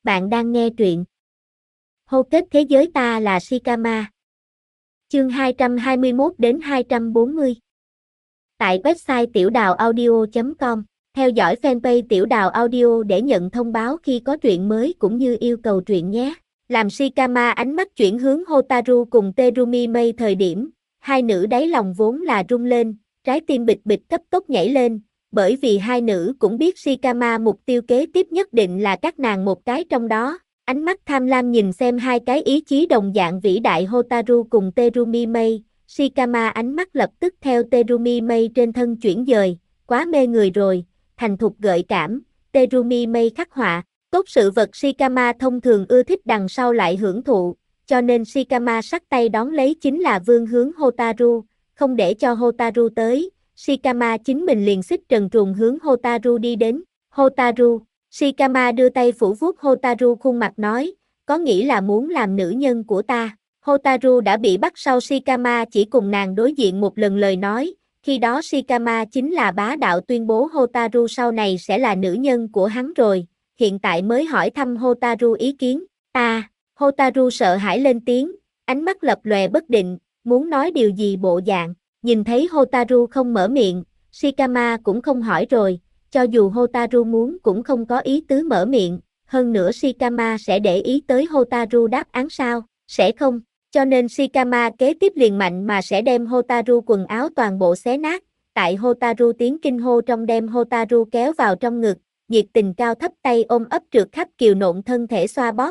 Bạn đang nghe truyện Hô kết thế giới ta là Shikama. Chương 221 đến 240. Tại website tiểu đào audio.com, theo dõi fanpage Tiểu Đào Audio để nhận thông báo khi có truyện mới cũng như yêu cầu truyện nhé. Làm Shikama ánh mắt chuyển hướng Hotaru cùng Terumi Mei thời điểm, hai nữ đáy lòng vốn là rung lên, trái tim bịch bịch cấp tốc nhảy lên, bởi vì hai nữ cũng biết Shikama mục tiêu kế tiếp nhất định là các nàng một cái trong đó. Ánh mắt tham lam nhìn xem hai cái ý chí đồng dạng vĩ đại Hotaru cùng Terumi Mei, Shikama ánh mắt lập tức theo Terumi Mei trên thân chuyển dời, quá mê người rồi, thành thục gợi cảm, Terumi Mei khắc họa, tốt sự vật Shikama thông thường ưa thích đằng sau lại hưởng thụ, cho nên Shikama sắc tay đón lấy chính là vươn hướng Hotaru, không để cho Hotaru tới, Shikama chính mình liền xích trần truồng hướng Hotaru đi đến, Hotaru. Shikama đưa tay phủ vuốt Hotaru khuôn mặt nói, có nghĩ là muốn làm nữ nhân của ta. Hotaru đã bị bắt sau Shikama chỉ cùng nàng đối diện một lần lời nói, khi đó Shikama chính là bá đạo tuyên bố Hotaru sau này sẽ là nữ nhân của hắn rồi, hiện tại mới hỏi thăm Hotaru ý kiến, Hotaru sợ hãi lên tiếng, ánh mắt lập lòe bất định, muốn nói điều gì bộ dạng, nhìn thấy Hotaru không mở miệng, Shikama cũng không hỏi rồi. Cho dù Hotaru muốn cũng không có ý tứ mở miệng, hơn nữa Shikama sẽ để ý tới Hotaru đáp án sao, sẽ không, cho nên Shikama kế tiếp liền mạnh mà sẽ đem Hotaru quần áo toàn bộ xé nát, tại Hotaru tiếng kinh hô trong đem Hotaru kéo vào trong ngực, nhiệt tình cao thấp tay ôm ấp trượt khắp kiều nộn thân thể xoa bóp,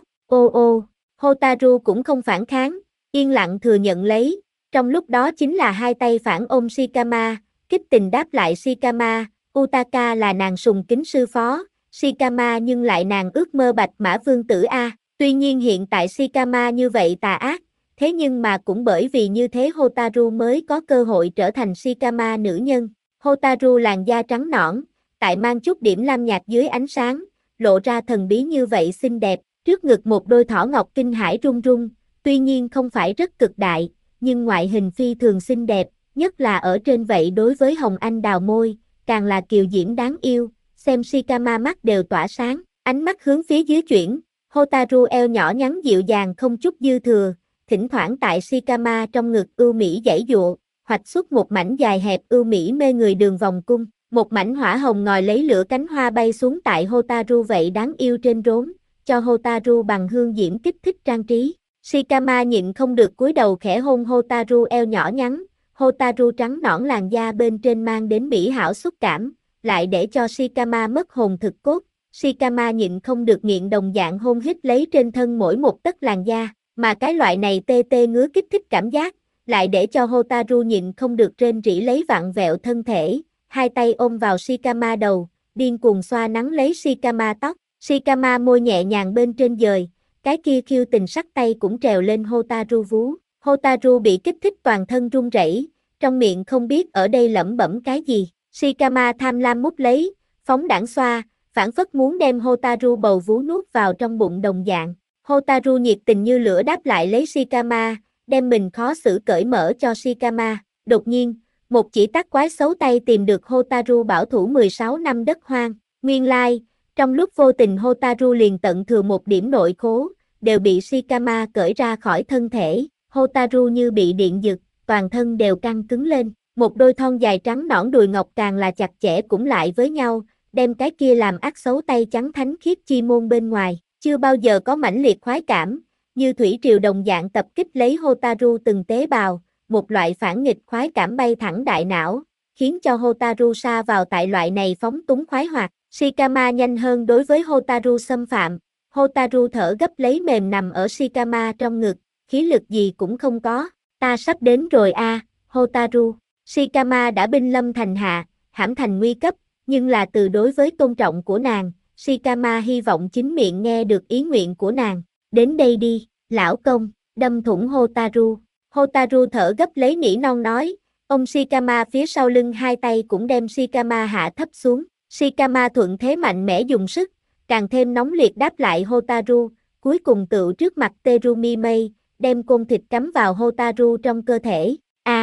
Hotaru cũng không phản kháng, yên lặng thừa nhận lấy, trong lúc đó chính là hai tay phản ôm Shikama, kích tình đáp lại Shikama. Utaka là nàng sùng kính sư phó, Shikama nhưng lại nàng ước mơ bạch mã vương tử A, tuy nhiên hiện tại Shikama như vậy tà ác, thế nhưng mà cũng bởi vì như thế Hotaru mới có cơ hội trở thành Shikama nữ nhân. Hotaru làn da trắng nõn, tại mang chút điểm lam nhạt dưới ánh sáng, lộ ra thần bí như vậy xinh đẹp, trước ngực một đôi thỏ ngọc kinh hãi rung rung, tuy nhiên không phải rất cực đại, nhưng ngoại hình phi thường xinh đẹp, nhất là ở trên vậy đối với hồng anh đào môi. Càng là kiều diễm đáng yêu, xem Shikama mắt đều tỏa sáng, ánh mắt hướng phía dưới chuyển, Hotaru eo nhỏ nhắn dịu dàng không chút dư thừa, thỉnh thoảng tại Shikama trong ngực ưu mỹ giãy giụa, hoạch xuất một mảnh dài hẹp ưu mỹ mê người đường vòng cung, một mảnh hỏa hồng ngòi lấy lửa cánh hoa bay xuống tại Hotaru vậy đáng yêu trên rốn, cho Hotaru bằng hương diễm kích thích trang trí. Shikama nhịn không được cúi đầu khẽ hôn Hotaru eo nhỏ nhắn. Hotaru trắng nõn làn da bên trên mang đến mỹ hảo xúc cảm, lại để cho Shikama mất hồn thực cốt. Shikama nhịn không được nghiện đồng dạng hôn hít lấy trên thân mỗi một tấc làn da, mà cái loại này tê tê ngứa kích thích cảm giác, lại để cho Hotaru nhịn không được rên rỉ lấy vặn vẹo thân thể, hai tay ôm vào Shikama đầu, điên cuồng xoa nắng lấy Shikama tóc. Shikama môi nhẹ nhàng bên trên dời, cái kia khiêu tình sắc tay cũng trèo lên Hotaru vú. Hotaru bị kích thích toàn thân run rẩy, trong miệng không biết ở đây lẩm bẩm cái gì. Shikama tham lam mút lấy, phóng đãng xoa, phảng phất muốn đem Hotaru bầu vú nuốt vào trong bụng đồng dạng. Hotaru nhiệt tình như lửa đáp lại lấy Shikama, đem mình khó xử cởi mở cho Shikama. Đột nhiên, một chỉ tắc quái xấu tay tìm được Hotaru bảo thủ 16 năm đất hoang. Nguyên lai, trong lúc vô tình Hotaru liền tận thừa một điểm nội khố, đều bị Shikama cởi ra khỏi thân thể. Hotaru như bị điện giật, toàn thân đều căng cứng lên, một đôi thon dài trắng nõn đùi ngọc càng là chặt chẽ cũng lại với nhau, đem cái kia làm ác xấu tay trắng thánh khiết chi môn bên ngoài, chưa bao giờ có mãnh liệt khoái cảm, như thủy triều đồng dạng tập kích lấy Hotaru từng tế bào, một loại phản nghịch khoái cảm bay thẳng đại não, khiến cho Hotaru sa vào tại loại này phóng túng khoái hoạt. Shikama nhanh hơn đối với Hotaru xâm phạm, Hotaru thở gấp lấy mềm nằm ở Shikama trong ngực, khí lực gì cũng không có, ta sắp đến rồi Hotaru. Shikama đã binh lâm thành hạ, hãm thành nguy cấp, nhưng là từ đối với tôn trọng của nàng, Shikama hy vọng chính miệng nghe được ý nguyện của nàng, đến đây đi, lão công, đâm thủng Hotaru. Hotaru thở gấp lấy nỉ non nói, ông Shikama phía sau lưng hai tay cũng đem Shikama hạ thấp xuống, Shikama thuận thế mạnh mẽ dùng sức, càng thêm nóng liệt đáp lại Hotaru, cuối cùng tựu trước mặt Terumi Mei, đem côn thịt cắm vào Hotaru trong cơ thể.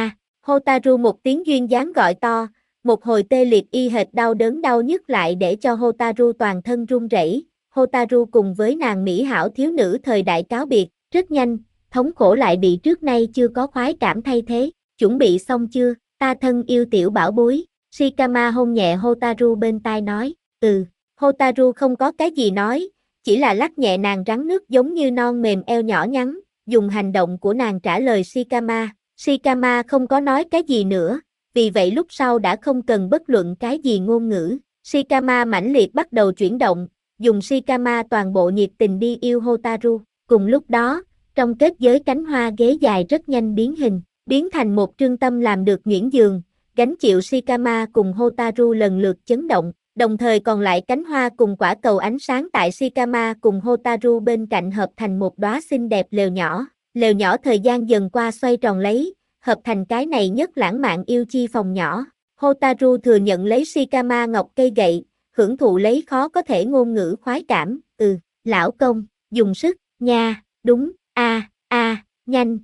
Hotaru một tiếng duyên dáng gọi to, một hồi tê liệt y hệt đau đớn đau nhức lại để cho Hotaru toàn thân run rẩy. Hotaru cùng với nàng mỹ hảo thiếu nữ thời đại cáo biệt, rất nhanh, thống khổ lại bị trước nay chưa có khoái cảm thay thế, chuẩn bị xong chưa, ta thân yêu tiểu bảo bối, Shikama hôn nhẹ Hotaru bên tai nói, Hotaru không có cái gì nói, chỉ là lắc nhẹ nàng rắn nước giống như non mềm eo nhỏ nhắn, dùng hành động của nàng trả lời Shikama. Shikama không có nói cái gì nữa, vì vậy lúc sau đã không cần bất luận cái gì ngôn ngữ. Shikama mãnh liệt bắt đầu chuyển động, dùng Shikama toàn bộ nhiệt tình đi yêu Hotaru. Cùng lúc đó, trong kết giới cánh hoa ghế dài rất nhanh biến hình, biến thành một trương tâm làm được nhuyễn giường, gánh chịu Shikama cùng Hotaru lần lượt chấn động. Đồng thời còn lại cánh hoa cùng quả cầu ánh sáng tại Shikama cùng Hotaru bên cạnh hợp thành một đóa xinh đẹp lều nhỏ thời gian dần qua xoay tròn lấy, hợp thành cái này nhất lãng mạn yêu chi phòng nhỏ. Hotaru thừa nhận lấy Shikama ngọc cây gậy, hưởng thụ lấy khó có thể ngôn ngữ khoái cảm, lão công, dùng sức, nha, đúng, nhanh,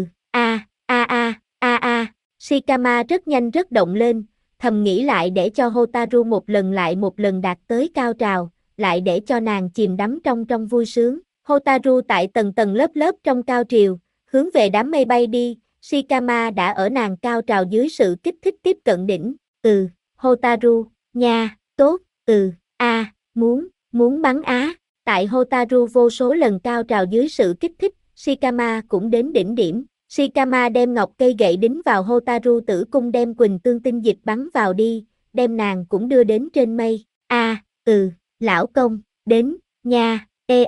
Shikama rất nhanh rất động lên, thầm nghĩ lại để cho Hotaru một lần lại một lần đạt tới cao trào, lại để cho nàng chìm đắm trong vui sướng. Hotaru tại tầng tầng lớp lớp trong cao triều, hướng về đám mây bay đi, Shikama đã ở nàng cao trào dưới sự kích thích tiếp cận đỉnh. Hotaru, nha, tốt, muốn bắn á. Tại Hotaru vô số lần cao trào dưới sự kích thích, Shikama cũng đến đỉnh điểm. Shikama đem ngọc cây gậy đính vào Hotaru tử cung đem quỳnh tương tinh dịch bắn vào đi, đem nàng cũng đưa đến trên mây. Lão công, đến, nha,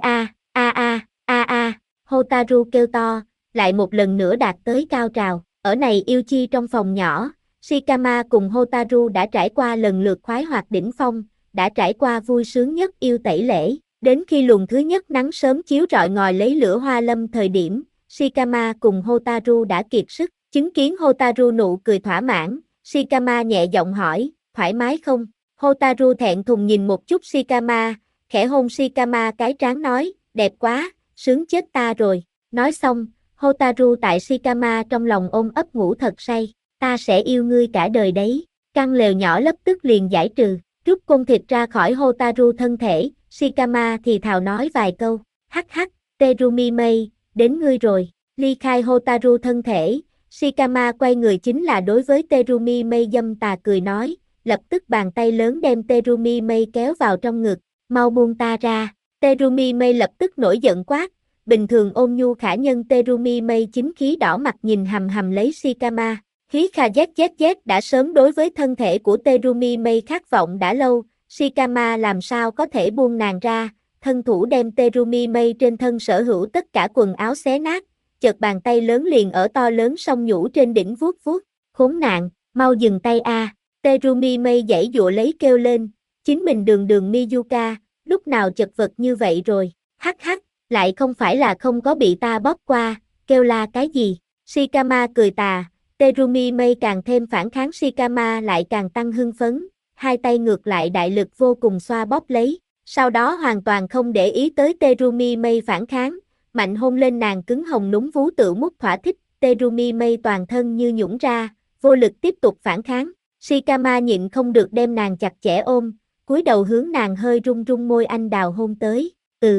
Hotaru kêu to, lại một lần nữa đạt tới cao trào. Ở này yêu chi trong phòng nhỏ, Shikama cùng Hotaru đã trải qua lần lượt khoái hoạt đỉnh phong, đã trải qua vui sướng nhất yêu tẩy lễ. Đến khi luồng thứ nhất nắng sớm chiếu rọi ngòi lấy lửa hoa lâm thời điểm, Shikama cùng Hotaru đã kiệt sức, chứng kiến Hotaru nụ cười thỏa mãn, Shikama nhẹ giọng hỏi, thoải mái không? Hotaru thẹn thùng nhìn một chút Shikama, khẽ hôn Shikama cái trán nói, đẹp quá, sướng chết ta rồi. Nói xong, Hotaru tại Shikama trong lòng ôm ấp ngủ thật say, ta sẽ yêu ngươi cả đời đấy. Căn lều nhỏ lập tức liền giải trừ, rút côn thịt ra khỏi Hotaru thân thể, Shikama thì thào nói vài câu, hắc hắc, Terumi Mei, đến ngươi rồi. Ly khai Hotaru thân thể, Shikama quay người chính là đối với Terumi Mei dâm tà cười nói, lập tức bàn tay lớn đem Terumi Mei kéo vào trong ngực, mau buông ta ra. Terumi Mei lập tức nổi giận quát, bình thường ôn nhu khả nhân Terumi Mei chính khí đỏ mặt nhìn hầm hầm lấy Shikama. Khí kha zzz đã sớm đối với thân thể của Terumi Mei khát vọng đã lâu, Shikama làm sao có thể buông nàng ra, thân thủ đem Terumi Mei trên thân sở hữu tất cả quần áo xé nát, chợt bàn tay lớn liền ở to lớn song nhũ trên đỉnh vuốt vuốt, khốn nạn, mau dừng tay a. Terumi Mei giãy giụa lấy kêu lên, chính mình đường Miyuka, lúc nào chật vật như vậy rồi, hắc hắc, lại không phải là không có bị ta bóp qua, kêu la cái gì, Shikama cười tà. Terumi Mei càng thêm phản kháng Shikama lại càng tăng hưng phấn, hai tay ngược lại đại lực vô cùng xoa bóp lấy, sau đó hoàn toàn không để ý tới Terumi Mei phản kháng, mạnh hôn lên nàng cứng hồng núm vú tự mút thỏa thích, Terumi Mei toàn thân như nhũn ra, vô lực tiếp tục phản kháng, Shikama nhịn không được đem nàng chặt chẽ ôm, cúi đầu hướng nàng hơi run run môi anh đào hôn tới,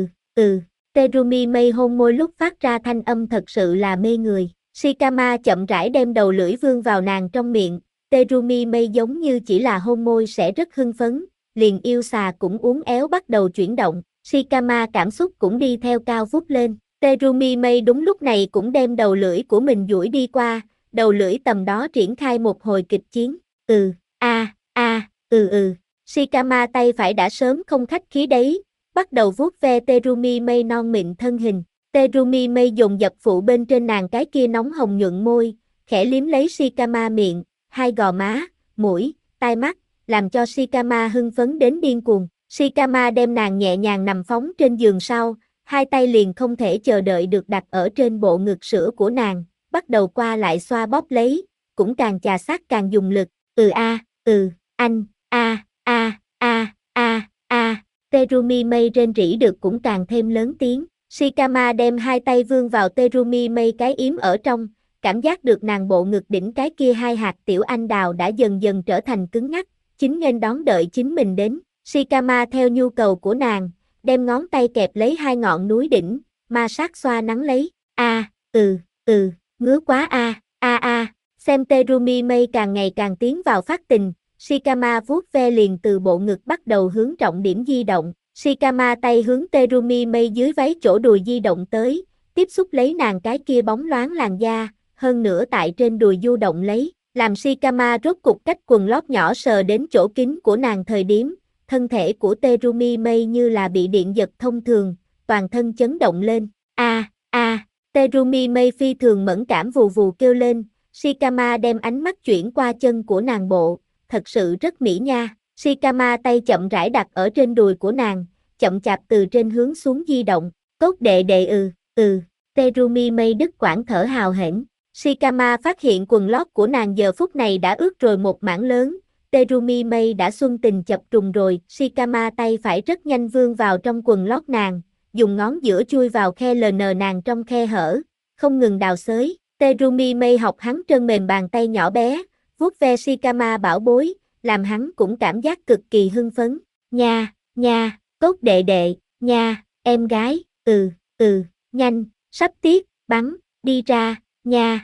Terumi Mei hôn môi lúc phát ra thanh âm thật sự là mê người. Shikama chậm rãi đem đầu lưỡi vươn vào nàng trong miệng, Terumi Mei giống như chỉ là hôn môi sẽ rất hưng phấn, liền yêu xà cũng uốn éo bắt đầu chuyển động, Shikama cảm xúc cũng đi theo cao vút lên, Terumi Mei đúng lúc này cũng đem đầu lưỡi của mình duỗi đi qua, đầu lưỡi tầm đó triển khai một hồi kịch chiến, Shikama tay phải đã sớm không khách khí đấy, bắt đầu vuốt ve Terumi Mei non mịn thân hình. Terumi Mei dồn dập phụ bên trên nàng cái kia nóng hồng nhuận môi, khẽ liếm lấy Shikama miệng, hai gò má, mũi, tai mắt, làm cho Shikama hưng phấn đến điên cuồng. Shikama đem nàng nhẹ nhàng nằm phóng trên giường sau, hai tay liền không thể chờ đợi được đặt ở trên bộ ngực sữa của nàng, bắt đầu qua lại xoa bóp lấy, cũng càng chà sát càng dùng lực, Terumi Mei rên rỉ được cũng càng thêm lớn tiếng. Shikama đem hai tay vươn vào Terumi Mei cái yếm ở trong, cảm giác được nàng bộ ngực đỉnh cái kia hai hạt tiểu anh đào đã dần dần trở thành cứng ngắc, chính nghênh đón đợi chính mình đến. Shikama theo nhu cầu của nàng, đem ngón tay kẹp lấy hai ngọn núi đỉnh, ma sát xoa nắn lấy. Ngứa quá xem Terumi Mei càng ngày càng tiến vào phát tình, Shikama vuốt ve liền từ bộ ngực bắt đầu hướng trọng điểm di động. Shikama tay hướng Terumi Mei dưới váy chỗ đùi di động tới, tiếp xúc lấy nàng cái kia bóng loáng làn da, hơn nữa tại trên đùi du động lấy, làm Shikama rốt cục cách quần lót nhỏ sờ đến chỗ kín của nàng thời điểm, thân thể của Terumi Mei như là bị điện giật thông thường, toàn thân chấn động lên. Terumi Mei phi thường mẫn cảm vù vù kêu lên, Shikama đem ánh mắt chuyển qua chân của nàng bộ, thật sự rất mỹ nha. Shikama tay chậm rãi đặt ở trên đùi của nàng, chậm chạp từ trên hướng xuống di động, cốt đệ đệ Terumi Mei đứt quãng thở hào hển. Shikama phát hiện quần lót của nàng giờ phút này đã ướt rồi một mảng lớn, Terumi Mei đã xuân tình chập trùng rồi. Shikama tay phải rất nhanh vươn vào trong quần lót nàng, dùng ngón giữa chui vào khe ln nàng trong khe hở, không ngừng đào xới. Terumi Mei học hắn trơn mềm bàn tay nhỏ bé, vuốt ve Shikama bảo bối, làm hắn cũng cảm giác cực kỳ hưng phấn. Nha, cốt đệ đệ, nha, em gái, nhanh, sắp tiết, bắn, đi ra, nha,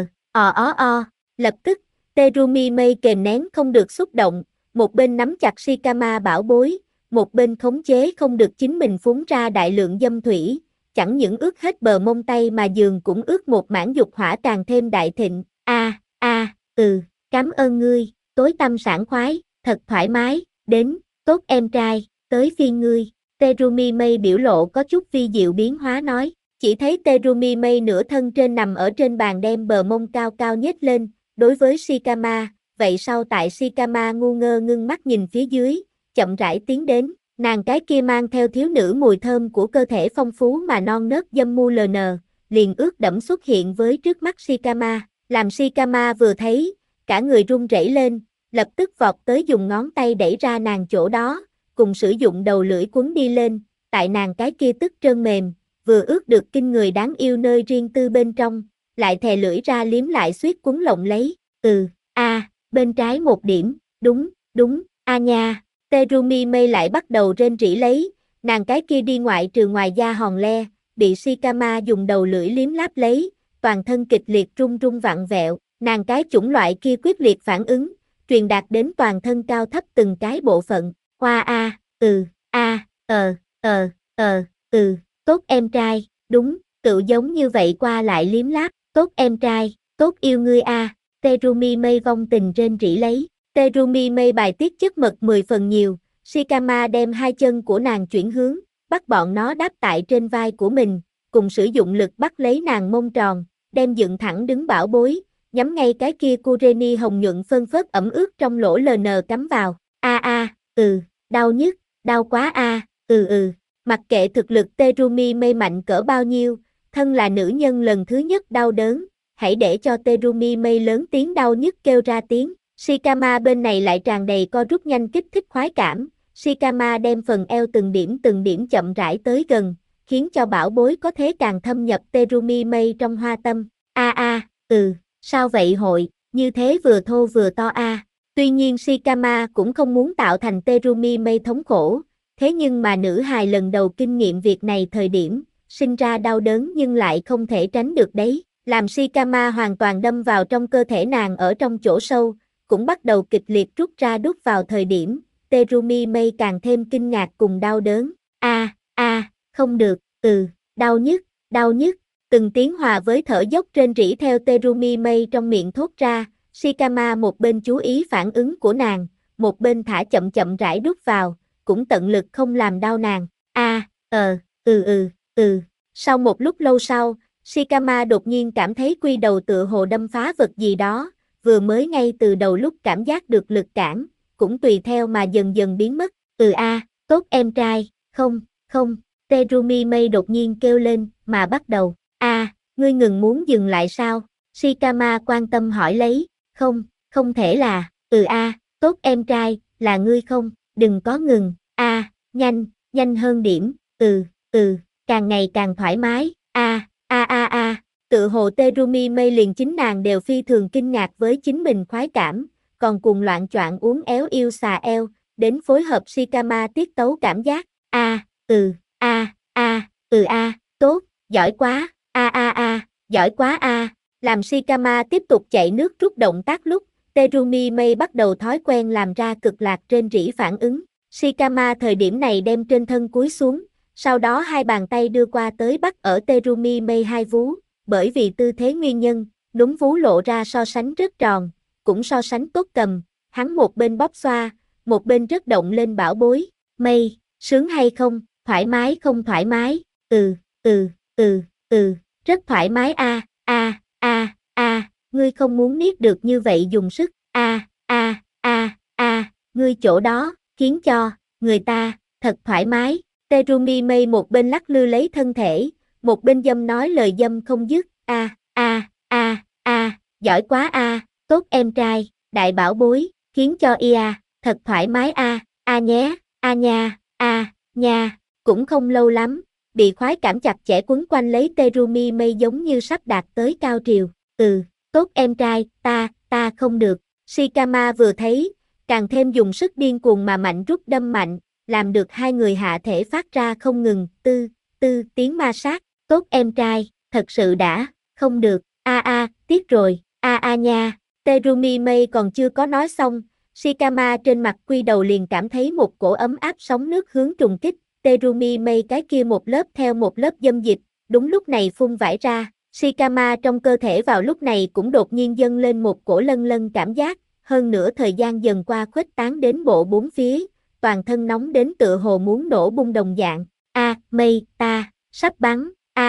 Lập tức, Terumi Mei kềm nén không được xúc động, một bên nắm chặt Shikama bảo bối, một bên khống chế không được chính mình phúng ra đại lượng dâm thủy, chẳng những ướt hết bờ mông tay mà giường cũng ướt một mảng dục hỏa càng thêm đại thịnh. Cảm ơn ngươi, tối tăm sảng khoái, thật thoải mái, đến, tốt em trai, tới phiên ngươi. Terumi Mei biểu lộ có chút vi diệu biến hóa nói, chỉ thấy Terumi Mei nửa thân trên nằm ở trên bàn đem bờ mông cao cao nhếch lên, đối với Shikama, vậy sau tại Shikama ngu ngơ ngưng mắt nhìn phía dưới, chậm rãi tiến đến, nàng cái kia mang theo thiếu nữ mùi thơm của cơ thể phong phú mà non nớt dâm mu ln, liền ướt đẫm xuất hiện với trước mắt Shikama, làm Shikama vừa thấy, cả người run rẩy lên, lập tức vọt tới dùng ngón tay đẩy ra nàng chỗ đó, cùng sử dụng đầu lưỡi quấn đi lên, tại nàng cái kia tức trơn mềm, vừa ướt được kinh người đáng yêu nơi riêng tư bên trong, lại thè lưỡi ra liếm lại suýt quấn lộng lấy. Bên trái một điểm, đúng, nha. Terumi Mei lại bắt đầu rên rỉ lấy, nàng cái kia đi ngoại trừ ngoài da hòn le, bị Shikama dùng đầu lưỡi liếm láp lấy, toàn thân kịch liệt rung rung vặn vẹo, nàng cái chủng loại kia quyết liệt phản ứng, truyền đạt đến toàn thân cao thấp từng cái bộ phận. Tốt em trai, đúng, tự giống như vậy qua lại liếm láp, tốt em trai, tốt yêu ngươi Terumi Mei vong tình rên rỉ lấy. Terumi Mei bài tiết chất mật 10 phần nhiều, Shikama đem hai chân của nàng chuyển hướng, bắt bọn nó đáp tại trên vai của mình, cùng sử dụng lực bắt lấy nàng mông tròn, đem dựng thẳng đứng bảo bối, nhắm ngay cái kia Kureni hồng nhuận phân phớt ẩm ướt trong lỗ ln cắm vào. Đau nhức, đau quá Mặc kệ thực lực Terumi Mei mạnh cỡ bao nhiêu, thân là nữ nhân lần thứ nhất đau đớn, hãy để cho Terumi Mei lớn tiếng đau nhức kêu ra tiếng. Shikama bên này lại tràn đầy co rút nhanh kích thích khoái cảm, Shikama đem phần eo từng điểm chậm rãi tới gần, khiến cho bảo bối có thế càng thâm nhập Terumi Mei trong hoa tâm. Sao vậy hội, như thế vừa thô vừa to Tuy nhiên Shikama cũng không muốn tạo thành Terumi Mei thống khổ, thế nhưng mà nữ hài lần đầu kinh nghiệm việc này thời điểm, sinh ra đau đớn nhưng lại không thể tránh được đấy, làm Shikama hoàn toàn đâm vào trong cơ thể nàng ở trong chỗ sâu, cũng bắt đầu kịch liệt rút ra đút vào thời điểm, Terumi Mei càng thêm kinh ngạc cùng đau đớn. Không được, đau nhức, từng tiếng hòa với thở dốc rên rỉ theo Terumi Mei trong miệng thốt ra, Shikama một bên chú ý phản ứng của nàng, một bên thả chậm rãi đút vào, cũng tận lực không làm đau nàng. Sau một lúc lâu sau, Shikama đột nhiên cảm thấy quy đầu tựa hồ đâm phá vật gì đó, vừa mới ngay từ đầu lúc cảm giác được lực cản, cũng tùy theo mà dần dần biến mất. Tốt em trai, không, Terumi Mei đột nhiên kêu lên, mà bắt đầu. Ngươi ngừng muốn dừng lại sao? Shikama quan tâm hỏi lấy, không thể là, tốt em trai, là ngươi không, đừng có ngừng, nhanh hơn điểm, càng ngày càng thoải mái, Tự hồ Terumi Mei liền chính nàng đều phi thường kinh ngạc với chính mình khoái cảm, còn cùng loạn choạng uốn éo yêu xà eo, đến phối hợp Shikama tiết tấu cảm giác. Tốt, giỏi quá, giỏi quá Làm Shikama tiếp tục chạy nước rút động tác lúc, Terumi Mei bắt đầu thói quen làm ra cực lạc trên rỉ phản ứng. Shikama thời điểm này đem trên thân cúi xuống, sau đó hai bàn tay đưa qua tới bắt ở Terumi Mei hai vú, bởi vì tư thế nguyên nhân, núm vú lộ ra so sánh rất tròn, cũng so sánh tốt cầm, hắn một bên bóp xoa, một bên rất động lên bảo bối, Mei, sướng hay không, thoải mái không thoải mái, rất thoải mái ngươi không muốn niết được như vậy dùng sức, ngươi chỗ đó, khiến cho, người ta, thật thoải mái, Terumi Mei một bên lắc lư lấy thân thể, một bên dâm nói lời dâm không dứt, giỏi quá tốt em trai, đại bảo bối, khiến cho thật thoải mái nhé, nha, cũng không lâu lắm, bị khoái cảm chặt chẽ quấn quanh lấy Terumi Mei giống như sắp đạt tới cao triều, tốt em trai, ta không được, Shikama vừa thấy, càng thêm dùng sức điên cuồng mà mạnh rút đâm mạnh, làm được hai người hạ thể phát ra không ngừng, tiếng ma sát, tốt em trai, thật sự đã, không được, tiếc rồi, nha, Terumi Mei còn chưa có nói xong, Shikama trên mặt quy đầu liền cảm thấy một cổ ấm áp sóng nước hướng trùng kích, Terumi Mei cái kia một lớp theo một lớp dâm dịch, đúng lúc này phun vải ra, Shikama trong cơ thể vào lúc này cũng đột nhiên dâng lên một cổ lân lân cảm giác, hơn nữa thời gian dần qua khuếch tán đến bộ bốn phía, toàn thân nóng đến tựa hồ muốn nổ bung đồng dạng, Mei, ta, sắp bắn,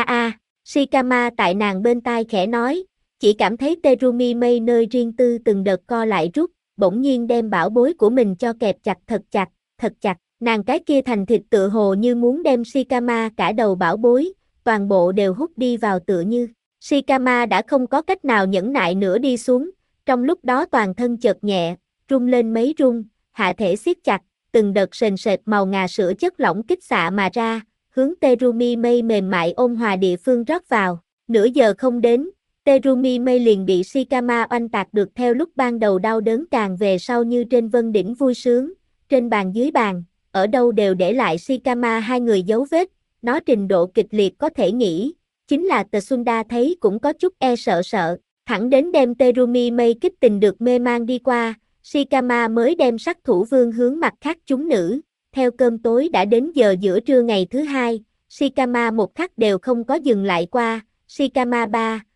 Shikama tại nàng bên tai khẽ nói, chỉ cảm thấy Terumi Mei nơi riêng tư từng đợt co lại rút, bỗng nhiên đem bảo bối của mình cho kẹp chặt thật chặt, nàng cái kia thành thịt tựa hồ như muốn đem Shikama cả đầu bảo bối, toàn bộ đều hút đi vào tựa như, Shikama đã không có cách nào nhẫn nại nữa đi xuống, trong lúc đó toàn thân chợt nhẹ, rung lên mấy rung, hạ thể siết chặt, từng đợt sền sệt màu ngà sữa chất lỏng kích xạ mà ra, hướng Terumi Mei mềm mại ôn hòa địa phương rót vào, nửa giờ không đến, Terumi Mei liền bị Shikama oanh tạc được theo lúc ban đầu đau đớn càng về sau như trên vân đỉnh vui sướng, trên bàn dưới bàn, ở đâu đều để lại Shikama hai người dấu vết, nó trình độ kịch liệt có thể nghĩ, chính là Tsunda thấy cũng có chút sợ, thẳng đến đem Terumi Mei kích tình được mê man đi qua, Shikama mới đem sát thủ vương hướng mặt khác chúng nữ, theo cơm tối đã đến giờ giữa trưa ngày thứ hai, Shikama một khắc đều không có dừng lại qua, Shikama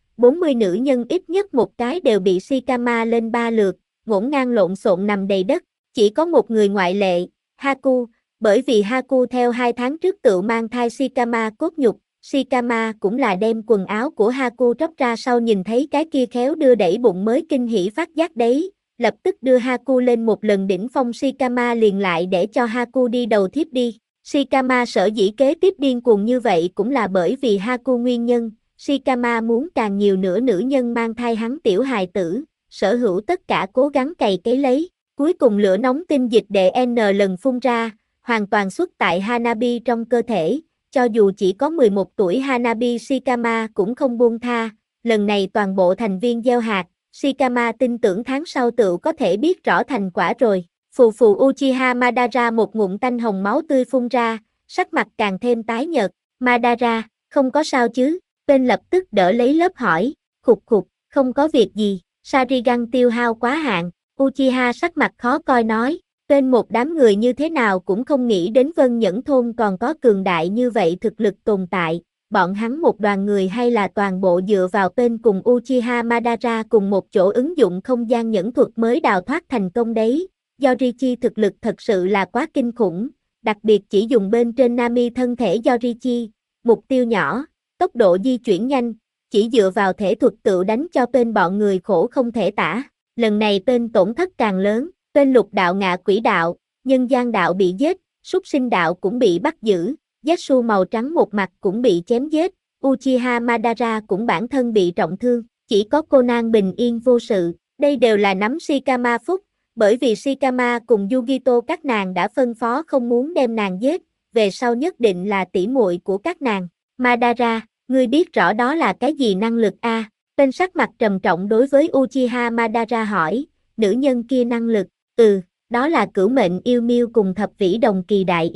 40 nữ nhân ít nhất một cái đều bị Shikama lên 3 lượt, ngổn ngang lộn xộn nằm đầy đất, chỉ có một người ngoại lệ, Haku, bởi vì Haku theo 2 tháng trước tự mang thai Shikama cốt nhục, Shikama cũng là đem quần áo của Haku tróc ra sau nhìn thấy cái kia khéo đưa đẩy bụng mới kinh hỉ phát giác đấy, lập tức đưa Haku lên một lần đỉnh phong Shikama liền lại để cho Haku đi đầu thiếp đi. Shikama sở dĩ kế tiếp điên cuồng như vậy cũng là bởi vì Haku nguyên nhân, Shikama muốn càng nhiều nữa nữ nhân mang thai hắn tiểu hài tử, sở hữu tất cả cố gắng cày cấy lấy, cuối cùng lửa nóng tinh dịch đệ N lần phun ra, hoàn toàn xuất tại Hanabi trong cơ thể, cho dù chỉ có 11 tuổi Hanabi Shikama cũng không buông tha, lần này toàn bộ thành viên gieo hạt, Shikama tin tưởng tháng sau tựu có thể biết rõ thành quả rồi. Phù phù Uchiha Madara một ngụm tanh hồng máu tươi phun ra, sắc mặt càng thêm tái nhợt, Madara, không có sao chứ, bên lập tức đỡ lấy lớp hỏi, khục, không có việc gì, Sharingan tiêu hao quá hạn, Uchiha sắc mặt khó coi nói, bên một đám người như thế nào cũng không nghĩ đến Vân Nhẫn Thôn còn có cường đại như vậy thực lực tồn tại, bọn hắn một đoàn người hay là toàn bộ dựa vào bên cùng Uchiha Madara cùng một chỗ ứng dụng không gian nhẫn thuật mới đào thoát thành công đấy. Yorichi thực lực thật sự là quá kinh khủng, đặc biệt chỉ dùng bên trên Nami thân thể Yorichi, mục tiêu nhỏ, tốc độ di chuyển nhanh, chỉ dựa vào thể thuật tự đánh cho bên bọn người khổ không thể tả. Lần này bên tổn thất càng lớn, bên lục đạo ngạ quỷ đạo, nhân gian đạo bị giết, súc sinh đạo cũng bị bắt giữ, Zetsu màu trắng một mặt cũng bị chém giết, Uchiha Madara cũng bản thân bị trọng thương, chỉ có Conan bình yên vô sự, đây đều là nắm Shikama phúc. Bởi vì Shikama cùng Yugito các nàng đã phân phó không muốn đem nàng giết, về sau nhất định là tỷ muội của các nàng. Madara, ngươi biết rõ đó là cái gì năng lực a? Bên sắc mặt trầm trọng đối với Uchiha Madara hỏi, nữ nhân kia năng lực, đó là cửu mệnh yêu miêu cùng thập vĩ đồng kỳ đại yêu.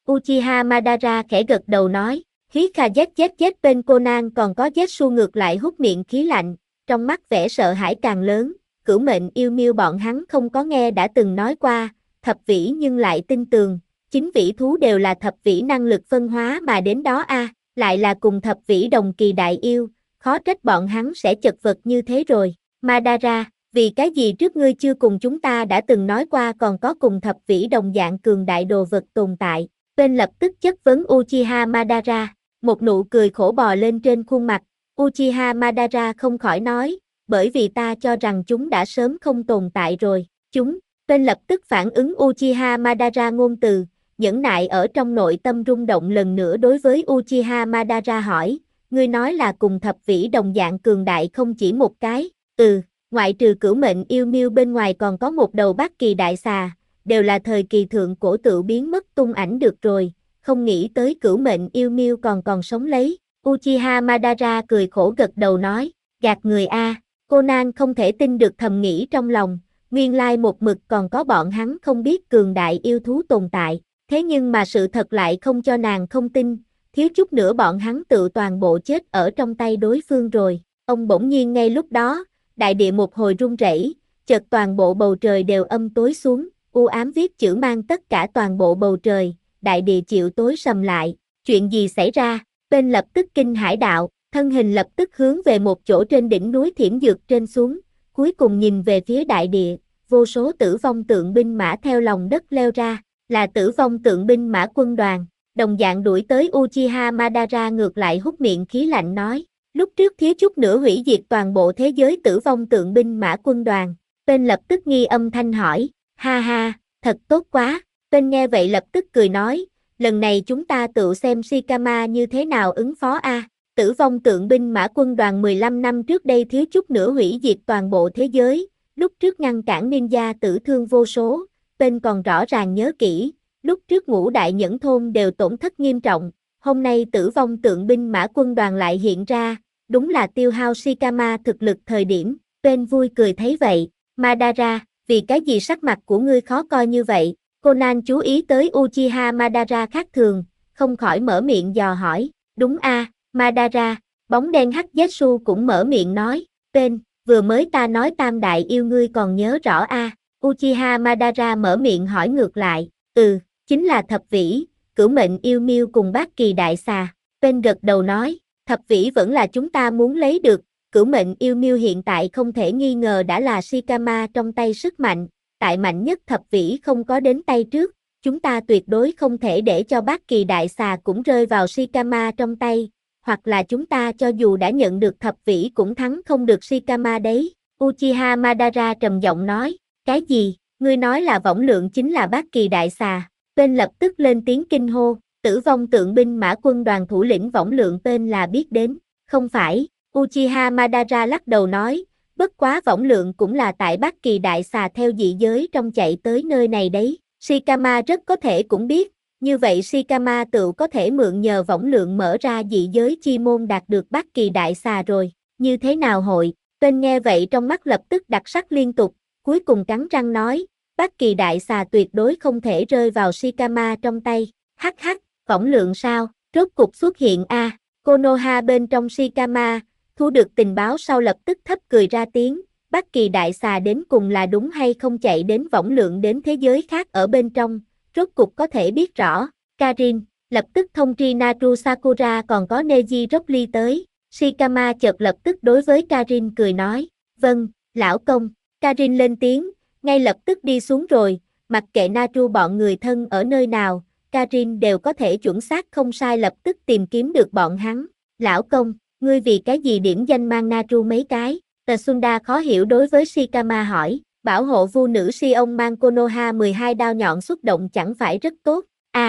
Uchiha Madara khẽ gật đầu nói, Hika ZZZ bên Conan còn có Zetsu ngược lại hút miệng khí lạnh, trong mắt vẻ sợ hãi càng lớn, cửu mệnh yêu miêu bọn hắn không có nghe đã từng nói qua, thập vĩ nhưng lại tin tường, chính vĩ thú đều là thập vĩ năng lực phân hóa mà đến đó lại là cùng thập vĩ đồng kỳ đại yêu, khó trách bọn hắn sẽ chật vật như thế rồi. Madara, vì cái gì trước ngươi chưa cùng chúng ta đã từng nói qua còn có cùng thập vĩ đồng dạng cường đại đồ vật tồn tại. Tên lập tức chất vấn Uchiha Madara, một nụ cười khổ bò lên trên khuôn mặt, Uchiha Madara không khỏi nói, bởi vì ta cho rằng chúng đã sớm không tồn tại rồi, tên lập tức phản ứng Uchiha Madara ngôn từ, nhẫn nại ở trong nội tâm rung động lần nữa đối với Uchiha Madara hỏi, ngươi nói là cùng thập vĩ đồng dạng cường đại không chỉ một cái, ngoại trừ cửu mệnh yêu miêu bên ngoài còn có một đầu bát kỳ đại xà, đều là thời kỳ thượng cổ tự biến mất tung ảnh được rồi, không nghĩ tới cửu mệnh yêu miêu còn sống lấy. Uchiha Madara cười khổ gật đầu nói, gạt người Conan không thể tin được thầm nghĩ trong lòng, nguyên lai một mực còn có bọn hắn không biết cường đại yêu thú tồn tại, thế nhưng mà sự thật lại không cho nàng không tin, thiếu chút nữa bọn hắn tự toàn bộ chết ở trong tay đối phương rồi. Ông bỗng nhiên ngay lúc đó, đại địa một hồi rung rẩy, chợt toàn bộ bầu trời đều âm tối xuống, u ám viết chữ mang tất cả toàn bộ bầu trời, đại địa chịu tối sầm lại, chuyện gì xảy ra? Bên lập tức kinh hải đạo, thân hình lập tức hướng về một chỗ trên đỉnh núi thiểm dược trên xuống, cuối cùng nhìn về phía đại địa, vô số tử vong tượng binh mã theo lòng đất leo ra, là tử vong tượng binh mã quân đoàn, đồng dạng đuổi tới Uchiha Madara ngược lại hút miệng khí lạnh nói, lúc trước thiếu chút nữa hủy diệt toàn bộ thế giới tử vong tượng binh mã quân đoàn, tên lập tức nghi âm thanh hỏi, ha ha, thật tốt quá, tên nghe vậy lập tức cười nói, lần này chúng ta tự xem Shikama như thế nào ứng phó tử vong tượng binh mã quân đoàn 15 năm trước đây thiếu chút nữa hủy diệt toàn bộ thế giới, lúc trước ngăn cản ninja tử thương vô số, tên còn rõ ràng nhớ kỹ, lúc trước ngũ đại nhẫn thôn đều tổn thất nghiêm trọng, hôm nay tử vong tượng binh mã quân đoàn lại hiện ra, đúng là tiêu hao Shikama thực lực thời điểm, tên vui cười thấy vậy, Madara, vì cái gì sắc mặt của ngươi khó coi như vậy? Conan chú ý tới Uchiha Madara khác thường, không khỏi mở miệng dò hỏi, đúng Madara, bóng đen hắc Zetsu cũng mở miệng nói, tên, vừa mới ta nói tam đại yêu ngươi còn nhớ rõ Uchiha Madara mở miệng hỏi ngược lại, chính là thập vĩ, cửu mệnh yêu miêu cùng bát kỳ đại xà, tên gật đầu nói, thập vĩ vẫn là chúng ta muốn lấy được, cửu mệnh yêu miêu hiện tại không thể nghi ngờ đã là Shikama trong tay sức mạnh, tại mạnh nhất thập vĩ không có đến tay trước, chúng ta tuyệt đối không thể để cho bát kỳ đại xà cũng rơi vào Shikama trong tay, hoặc là chúng ta cho dù đã nhận được thập vĩ cũng thắng không được Shikama đấy. Uchiha Madara trầm giọng nói, cái gì, ngươi nói là võng lượng chính là bát kỳ đại xà, tên lập tức lên tiếng kinh hô, tử vong tượng binh mã quân đoàn thủ lĩnh võng lượng tên là biết đến, không phải, Uchiha Madara lắc đầu nói, bất quá võng lượng cũng là tại bát kỳ đại xà theo dị giới trong chạy tới nơi này đấy, Shikama rất có thể cũng biết, như vậy Shikama tự có thể mượn nhờ võng lượng mở ra dị giới chi môn đạt được bát kỳ đại xà rồi, như thế nào hội, tên nghe vậy trong mắt lập tức đặc sắc liên tục, cuối cùng cắn răng nói, bát kỳ đại xà tuyệt đối không thể rơi vào Shikama trong tay, hắc hắc, võng lượng sao, rốt cục xuất hiện Konoha bên trong Shikama, thu được tình báo sau lập tức thấp cười ra tiếng, bát kỳ đại xà đến cùng là đúng hay không chạy đến võng lượng đến thế giới khác ở bên trong, rốt cục có thể biết rõ, Karin, lập tức thông tri Naru Sakura còn có Neji Rockly tới, Shikama chợt lập tức đối với Karin cười nói, vâng, lão công, Karin lên tiếng, ngay lập tức đi xuống rồi, mặc kệ Naru bọn người thân ở nơi nào, Karin đều có thể chuẩn xác không sai lập tức tìm kiếm được bọn hắn, lão công, ngươi vì cái gì điểm danh mang Naru mấy cái, Tsunda khó hiểu đối với Shikama hỏi, bảo hộ vu nữ Sion mang Konoha 12 đao nhọn xuất động chẳng phải rất tốt,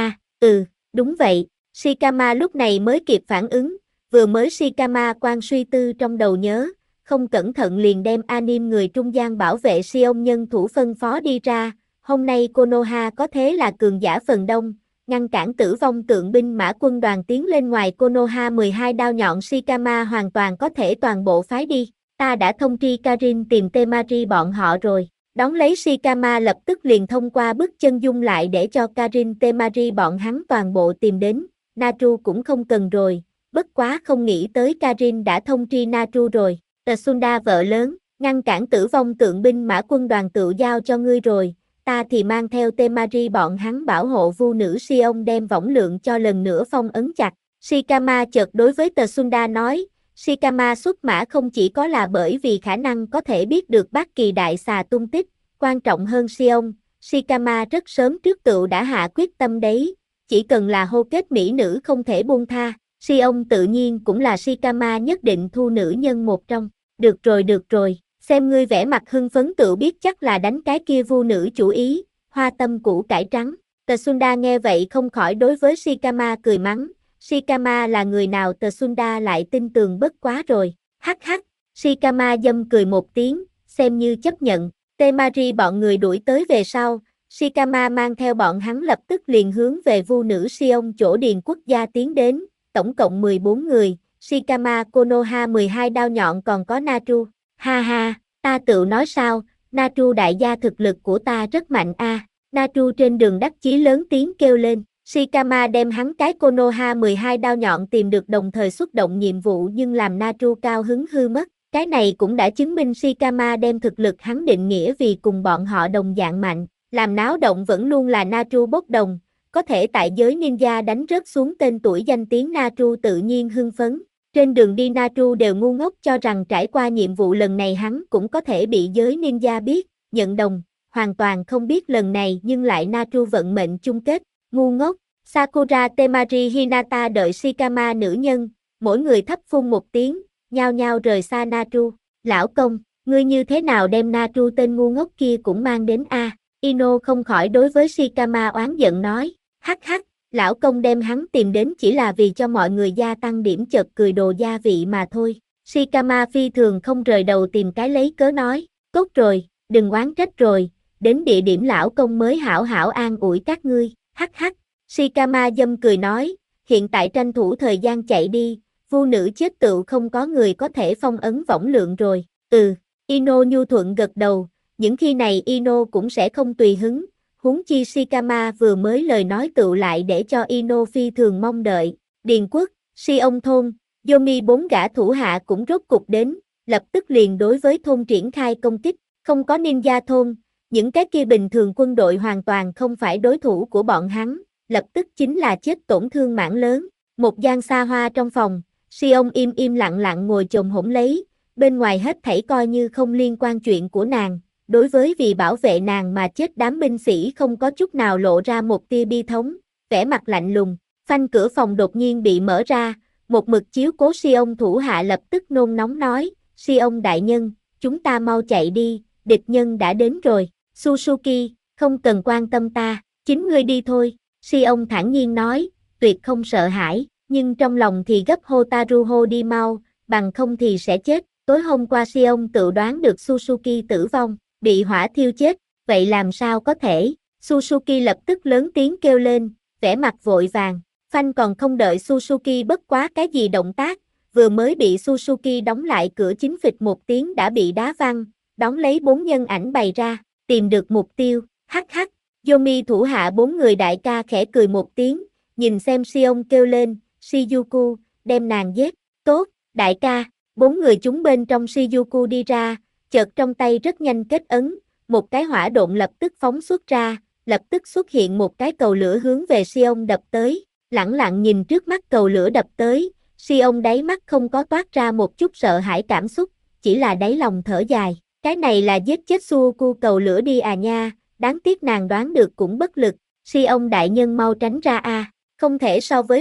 đúng vậy, Shikama lúc này mới kịp phản ứng, vừa mới Shikama quan suy tư trong đầu nhớ, không cẩn thận liền đem anime người trung gian bảo vệ Sion nhân thủ phân phó đi ra, hôm nay Konoha có thế là cường giả phần đông, ngăn cản tử vong tượng binh mã quân đoàn tiến lên ngoài Konoha 12 đao nhọn Shikama hoàn toàn có thể toàn bộ phái đi, ta đã thông tri Karin tìm Temari bọn họ rồi, Đón lấy Shikama lập tức liền thông qua bức chân dung lại để cho Karin Temari bọn hắn toàn bộ tìm đến, Natru cũng không cần rồi, bất quá không nghĩ tới Karin đã thông tri Natru rồi, Tsunda vợ lớn, ngăn cản tử vong tượng binh mã quân đoàn tự giao cho ngươi rồi, ta thì mang theo Temari bọn hắn bảo hộ vu nữ Sion đem võng lượng cho lần nữa phong ấn chặt. Shikama chợt đối với Tsunda nói, Shikama xuất mã không chỉ có là bởi vì khả năng có thể biết được Bát Kỳ đại xà tung tích, quan trọng hơn Sion, Shikama rất sớm trước tựu đã hạ quyết tâm đấy, chỉ cần là hô kết mỹ nữ không thể buông tha, Sion tự nhiên cũng là Shikama nhất định thu nữ nhân một trong. Được rồi, xem ngươi vẻ mặt hưng phấn tự biết chắc là đánh cái kia vu nữ chủ ý, hoa tâm củ cải trắng. Tsunda nghe vậy không khỏi đối với Shikama cười mắng, Shikama là người nào Tsunda lại tin tưởng bất quá rồi, hắc hắc, Shikama dâm cười một tiếng, xem như chấp nhận, Temari bọn người đuổi tới về sau, Shikama mang theo bọn hắn lập tức liền hướng về vu nữ Sion chỗ điền quốc gia tiến đến, tổng cộng 14 người, Shikama Konoha 12 đao nhọn còn có Natru, ha ha, ta tự nói sao, Natru đại gia thực lực của ta rất mạnh a. Natru trên đường đắc chí lớn tiếng kêu lên, Shikama đem hắn cái Konoha 12 đao nhọn tìm được đồng thời xuất động nhiệm vụ nhưng làm Natru cao hứng hư mất, cái này cũng đã chứng minh Shikama đem thực lực hắn định nghĩa vì cùng bọn họ đồng dạng mạnh, làm náo động vẫn luôn là Natru bốc đồng, có thể tại giới ninja đánh rớt xuống tên tuổi danh tiếng Natru tự nhiên hưng phấn. Trên đường đi Natru đều ngu ngốc cho rằng trải qua nhiệm vụ lần này hắn cũng có thể bị giới ninja biết, nhận đồng, hoàn toàn không biết lần này nhưng lại Natru vận mệnh chung kết, ngu ngốc. Sakura Temari Hinata đợi Shikama nữ nhân, mỗi người thấp phun một tiếng, nhao nhao rời xa Natru. Lão công, ngươi như thế nào đem Natru tên ngu ngốc kia cũng mang đến a? Ino không khỏi đối với Shikama oán giận nói, hắc hắc, lão công đem hắn tìm đến chỉ là vì cho mọi người gia tăng điểm chợt cười đồ gia vị mà thôi. Shikama phi thường không rời đầu tìm cái lấy cớ nói, tốt rồi, đừng oán trách rồi, đến địa điểm lão công mới hảo hảo an ủi các ngươi, hắc hắc. Shikama dâm cười nói, hiện tại tranh thủ thời gian chạy đi, vu nữ chết tựu không có người có thể phong ấn võng lượng rồi, Ino nhu thuận gật đầu, những khi này Ino cũng sẽ không tùy hứng, huống chi Shikama vừa mới lời nói tựu lại để cho Ino phi thường mong đợi, Điền quốc, Sion thôn, Yomi 4 gã thủ hạ cũng rốt cục đến, lập tức liền đối với thôn triển khai công kích, không có ninja thôn, những cái kia bình thường quân đội hoàn toàn không phải đối thủ của bọn hắn, lập tức chính là chết tổn thương mảng lớn, một gian xa hoa trong phòng, Sion im lặng ngồi chồm hổm lấy, bên ngoài hết thảy coi như không liên quan chuyện của nàng, đối với vì bảo vệ nàng mà chết đám binh sĩ không có chút nào lộ ra một tia bi thống, vẻ mặt lạnh lùng, phanh cửa phòng đột nhiên bị mở ra, một mực chiếu cố Sion thủ hạ lập tức nôn nóng nói, Sion đại nhân, chúng ta mau chạy đi, địch nhân đã đến rồi, Suzuki, không cần quan tâm ta, chính ngươi đi thôi, Sion thản nhiên nói, tuyệt không sợ hãi, nhưng trong lòng thì gấp hô Taruho đi mau, bằng không thì sẽ chết, tối hôm qua Sion tự đoán được Suzuki tử vong, bị hỏa thiêu chết, vậy làm sao có thể, Suzuki lập tức lớn tiếng kêu lên, vẻ mặt vội vàng, phanh còn không đợi Suzuki bất quá cái gì động tác, vừa mới bị Suzuki đóng lại cửa chính phịch một tiếng đã bị đá văng, đón lấy 4 nhân ảnh bày ra, tìm được mục tiêu, hắc hắc, Yomi thủ hạ 4 người đại ca khẽ cười một tiếng, nhìn xem Sion kêu lên, Shizuku, đem nàng giết, tốt, đại ca, 4 người chúng bên trong Shizuku đi ra, chợt trong tay rất nhanh kết ấn, một cái hỏa độn lập tức phóng xuất ra, lập tức xuất hiện một cái cầu lửa hướng về Sion đập tới, lẳng lặng nhìn trước mắt cầu lửa đập tới, Sion đáy mắt không có toát ra một chút sợ hãi cảm xúc, chỉ là đáy lòng thở dài, cái này là giết chết Suoku cầu lửa đi à nha, đáng tiếc nàng đoán được cũng bất lực, Sion đại nhân mau tránh ra a, không thể so với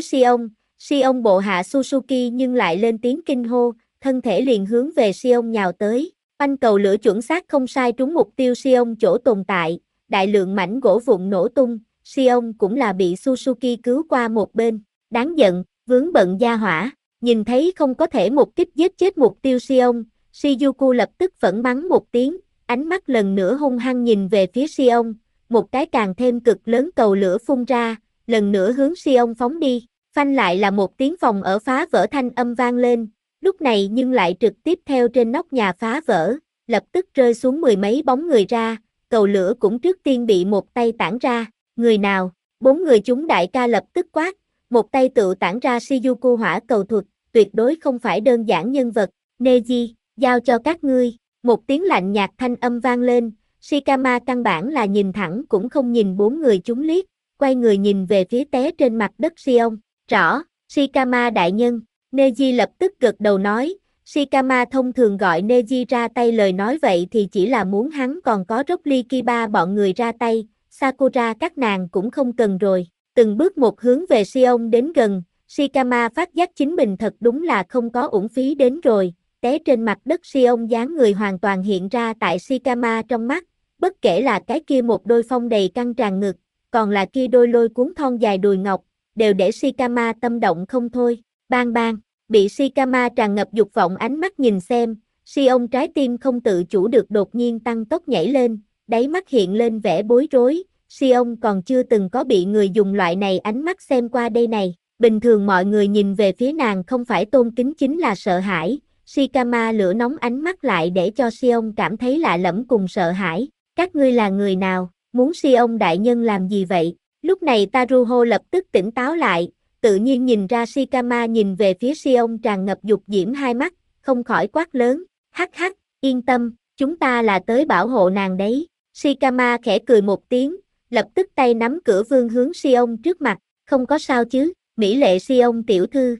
Sion bộ hạ Suzuki nhưng lại lên tiếng kinh hô, thân thể liền hướng về Sion nhào tới, phanh cầu lửa chuẩn xác không sai trúng mục tiêu Sion chỗ tồn tại, đại lượng mảnh gỗ vụn nổ tung, Sion cũng là bị Suzuki cứu qua một bên, đáng giận, vướng bận gia hỏa, nhìn thấy không có thể một kích giết chết mục tiêu Sion, Shizuku lập tức phẫn mắng một tiếng, ánh mắt lần nữa hung hăng nhìn về phía Sion, một cái càng thêm cực lớn cầu lửa phun ra, lần nữa hướng Sion phóng đi, phanh lại là một tiếng phòng ở phá vỡ thanh âm vang lên, lúc này nhưng lại trực tiếp theo trên nóc nhà phá vỡ, lập tức rơi xuống 10 mấy bóng người ra, cầu lửa cũng trước tiên bị một tay tản ra, người nào, bốn người chúng đại ca lập tức quát, một tay tự tản ra Shizuku hỏa cầu thuật, tuyệt đối không phải đơn giản nhân vật, Neji, giao cho các ngươi, một tiếng lạnh nhạt thanh âm vang lên, Shikama căn bản là nhìn thẳng cũng không nhìn bốn người chúng liếc, quay người nhìn về phía té trên mặt đất Sion, rõ, Shikama đại nhân, Neji lập tức gật đầu nói, Shikama thông thường gọi Neji ra tay lời nói vậy thì chỉ là muốn hắn còn có Rock Kiba bọn người ra tay, Sakura các nàng cũng không cần rồi, từng bước một hướng về Sion đến gần, Shikama phát giác chính mình thật đúng là không có uổng phí đến rồi, té trên mặt đất Sion dáng người hoàn toàn hiện ra tại Shikama trong mắt, bất kể là cái kia một đôi phong đầy căng tràn ngực, còn là kia đôi lôi cuốn thon dài đùi ngọc, đều để Shikama tâm động không thôi, bang bang, bị Shikama tràn ngập dục vọng ánh mắt nhìn xem, Sion trái tim không tự chủ được đột nhiên tăng tốc nhảy lên, đáy mắt hiện lên vẻ bối rối, Sion còn chưa từng có bị người dùng loại này ánh mắt xem qua đây này, bình thường mọi người nhìn về phía nàng không phải tôn kính chính là sợ hãi, Shikama lửa nóng ánh mắt lại để cho Sion cảm thấy lạ lẫm cùng sợ hãi, các ngươi là người nào, muốn Sion đại nhân làm gì vậy? Lúc này Taruho lập tức tỉnh táo lại, tự nhiên nhìn ra Shikama nhìn về phía Sion tràn ngập dục diễm hai mắt, không khỏi quát lớn, hắc hắc, yên tâm, chúng ta là tới bảo hộ nàng đấy. Shikama khẽ cười một tiếng, lập tức tay nắm cửa vương hướng Sion trước mặt, không có sao chứ, mỹ lệ Sion tiểu thư,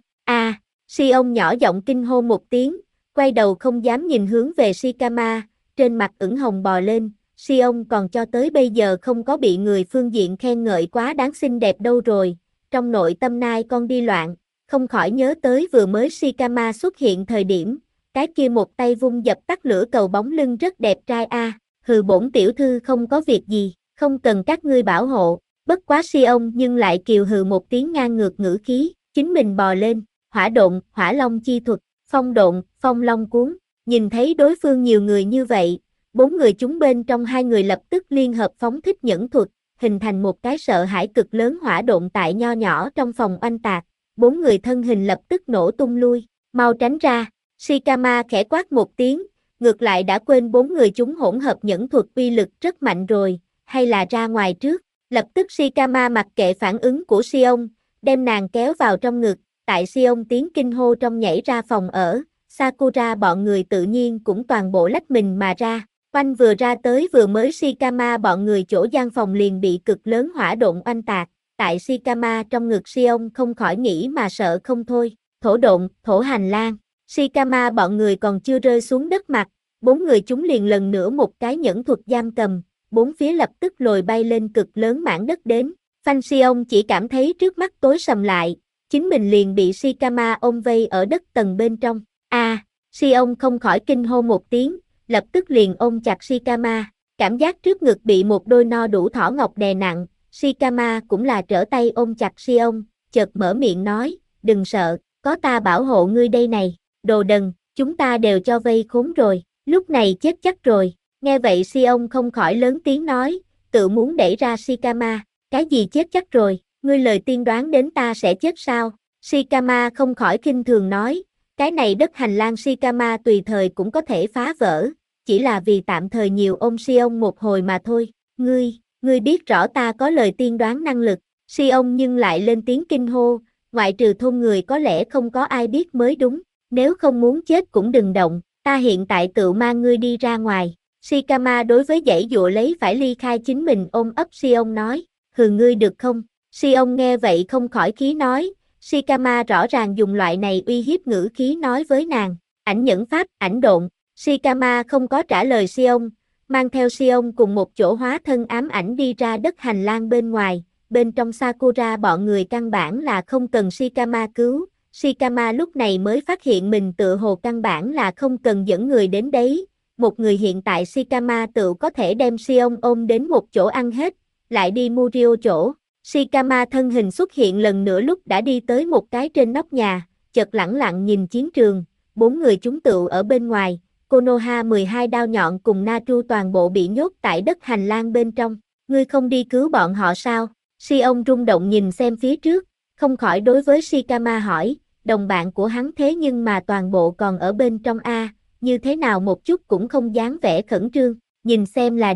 Sion nhỏ giọng kinh hô một tiếng, quay đầu không dám nhìn hướng về Shikama, trên mặt ửng hồng bò lên, Sion còn cho tới bây giờ không có bị người phương diện khen ngợi quá đáng xinh đẹp đâu rồi, trong nội tâm nai con đi loạn, không khỏi nhớ tới vừa mới Shikama xuất hiện thời điểm, cái kia một tay vung dập tắt lửa cầu bóng lưng rất đẹp trai hừ bổn tiểu thư không có việc gì, không cần các ngươi bảo hộ, bất quá Sion nhưng lại kiều hừ một tiếng ngang ngược ngữ khí, chính mình bò lên, hỏa độn, hỏa long chi thuật, phong độn, phong long cuốn, nhìn thấy đối phương nhiều người như vậy, bốn người chúng bên trong hai người lập tức liên hợp phóng thích nhẫn thuật, hình thành một cái sợ hãi cực lớn hỏa độn tại nho nhỏ trong phòng oanh tạc, bốn người thân hình lập tức nổ tung lui, mau tránh ra, Shikama khẽ quát một tiếng, ngược lại đã quên bốn người chúng hỗn hợp nhẫn thuật uy lực rất mạnh rồi, hay là ra ngoài trước, lập tức Shikama mặc kệ phản ứng của Sion, đem nàng kéo vào trong ngực, tại Sion tiếng kinh hô trong nhảy ra phòng ở, Sakura bọn người tự nhiên cũng toàn bộ lách mình mà ra. Oanh vừa ra tới vừa mới Shikama bọn người chỗ gian phòng liền bị cực lớn hỏa độn oanh tạc, tại Shikama trong ngực Sion không khỏi nghĩ mà sợ không thôi, thổ độn, thổ hành lang, Shikama bọn người còn chưa rơi xuống đất mặt, bốn người chúng liền lần nữa một cái nhẫn thuật giam cầm, bốn phía lập tức lồi bay lên cực lớn mảng đất đến, Phanh Sion chỉ cảm thấy trước mắt tối sầm lại, chính mình liền bị Shikama ôm vây ở đất tầng bên trong, Sion không khỏi kinh hô một tiếng, lập tức liền ôm chặt Shikama, cảm giác trước ngực bị một đôi no đủ thỏ ngọc đè nặng, Shikama cũng là trở tay ôm chặt Sion, chợt mở miệng nói, đừng sợ, có ta bảo hộ ngươi đây này, đồ đần, chúng ta đều cho vây khốn rồi, lúc này chết chắc rồi, nghe vậy Sion không khỏi lớn tiếng nói, tự muốn đẩy ra Shikama, cái gì chết chắc rồi, ngươi lời tiên đoán đến ta sẽ chết sao, Shikama không khỏi khinh thường nói, cái này đất hành lang Shikama tùy thời cũng có thể phá vỡ, chỉ là vì tạm thời nhiều ôm Sion một hồi mà thôi, ngươi biết rõ ta có lời tiên đoán năng lực, Sion nhưng lại lên tiếng kinh hô, ngoại trừ thôn người có lẽ không có ai biết mới đúng, nếu không muốn chết cũng đừng động, ta hiện tại tự mang ngươi đi ra ngoài, Shikama đối với giãy dụa lấy phải ly khai chính mình ôm ấp Sion nói, hừ ngươi được không, Sion nghe vậy không khỏi khí nói, Shikama rõ ràng dùng loại này uy hiếp ngữ khí nói với nàng, ảnh nhẫn pháp, ảnh độn, Shikama không có trả lời Sion, mang theo Sion cùng một chỗ hóa thân ám ảnh đi ra đất hành lang bên ngoài, bên trong Sakura bọn người căn bản là không cần Shikama cứu, Shikama lúc này mới phát hiện mình tự hồ căn bản là không cần dẫn người đến đấy, một người hiện tại Shikama tự có thể đem Sion ôm đến một chỗ ăn hết, lại đi Murio chỗ. Shikama thân hình xuất hiện lần nữa lúc đã đi tới một cái trên nóc nhà, chợt lẳng lặng nhìn chiến trường, bốn người chúng tựu ở bên ngoài, Konoha 12 đao nhọn cùng Natru toàn bộ bị nhốt tại đất hành lang bên trong, ngươi không đi cứu bọn họ sao? Sion rung động nhìn xem phía trước, không khỏi đối với Shikama hỏi, đồng bạn của hắn thế nhưng mà toàn bộ còn ở bên trong như thế nào một chút cũng không dáng vẻ khẩn trương, nhìn xem là được,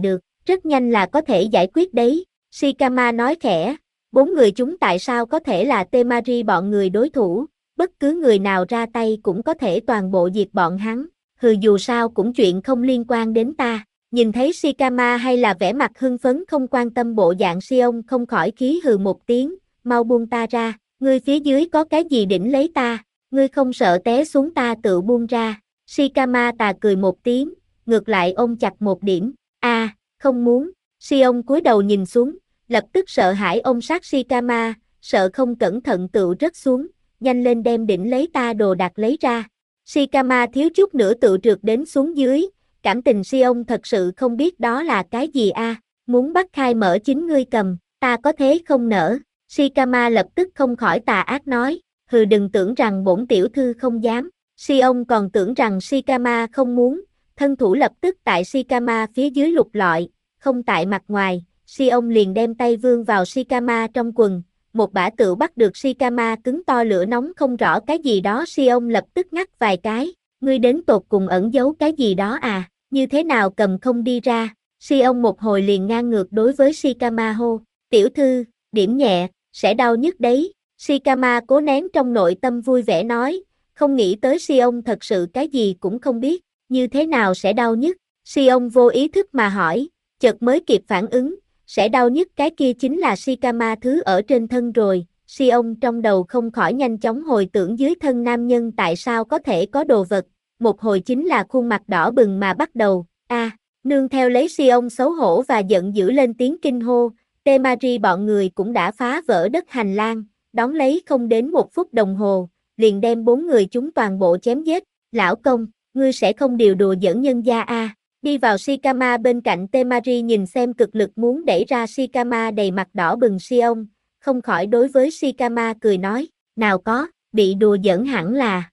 rất nhanh là có thể giải quyết đấy, Shikama nói khẽ, 4 người chúng tại sao có thể là Temari bọn người đối thủ, bất cứ người nào ra tay cũng có thể toàn bộ diệt bọn hắn, dù sao cũng chuyện không liên quan đến ta. Nhìn thấy Shikama hay là vẻ mặt hưng phấn không quan tâm bộ dạng Sion không khỏi khí hừ một tiếng, mau buông ta ra, ngươi phía dưới có cái gì đỉnh lấy ta, ngươi không sợ té xuống ta tự buông ra, Shikama tà cười một tiếng, ngược lại ôm chặt một điểm, không muốn, Sion cúi đầu nhìn xuống, lập tức sợ hãi ôm sát Shikama, sợ không cẩn thận tự rớt xuống, nhanh lên đem đỉnh lấy ta đồ đạc lấy ra, Shikama thiếu chút nữa tự trượt đến xuống dưới. Cảm tình Sion thật sự không biết đó là cái gì muốn bắt khai mở chính ngươi cầm, ta có thế không nỡ, Shikama lập tức không khỏi tà ác nói, đừng tưởng rằng bổn tiểu thư không dám, Sion còn tưởng rằng Shikama không muốn, thân thủ lập tức tại Shikama phía dưới lục lọi, không tại mặt ngoài, Sion liền đem tay vươn vào Shikama trong quần, một bả tựu bắt được Shikama cứng to lửa nóng không rõ cái gì đó Sion lập tức ngắt vài cái. Ngươi đến tột cùng ẩn giấu cái gì đó như thế nào cầm không đi ra, Sion một hồi liền ngang ngược đối với Shikama hô, tiểu thư, điểm nhẹ, sẽ đau nhức đấy, Shikama cố nén trong nội tâm vui vẻ nói, không nghĩ tới Sion thật sự cái gì cũng không biết, như thế nào sẽ đau nhức, Sion vô ý thức mà hỏi, chợt mới kịp phản ứng, sẽ đau nhức cái kia chính là Shikama thứ ở trên thân rồi, Sion trong đầu không khỏi nhanh chóng hồi tưởng dưới thân nam nhân tại sao có thể có đồ vật, một hồi chính là khuôn mặt đỏ bừng mà bắt đầu, nương theo lấy Sion xấu hổ và giận dữ lên tiếng kinh hô, Temari bọn người cũng đã phá vỡ đất hành lang, đón lấy không đến 1 phút đồng hồ, liền đem 4 người chúng toàn bộ chém giết, lão công, ngươi sẽ không điều đùa giỡn nhân gia đi vào Shikama bên cạnh Temari nhìn xem cực lực muốn đẩy ra Shikama đầy mặt đỏ bừng Sion, không khỏi đối với Shikama cười nói, nào có, bị đùa giỡn hẳn là,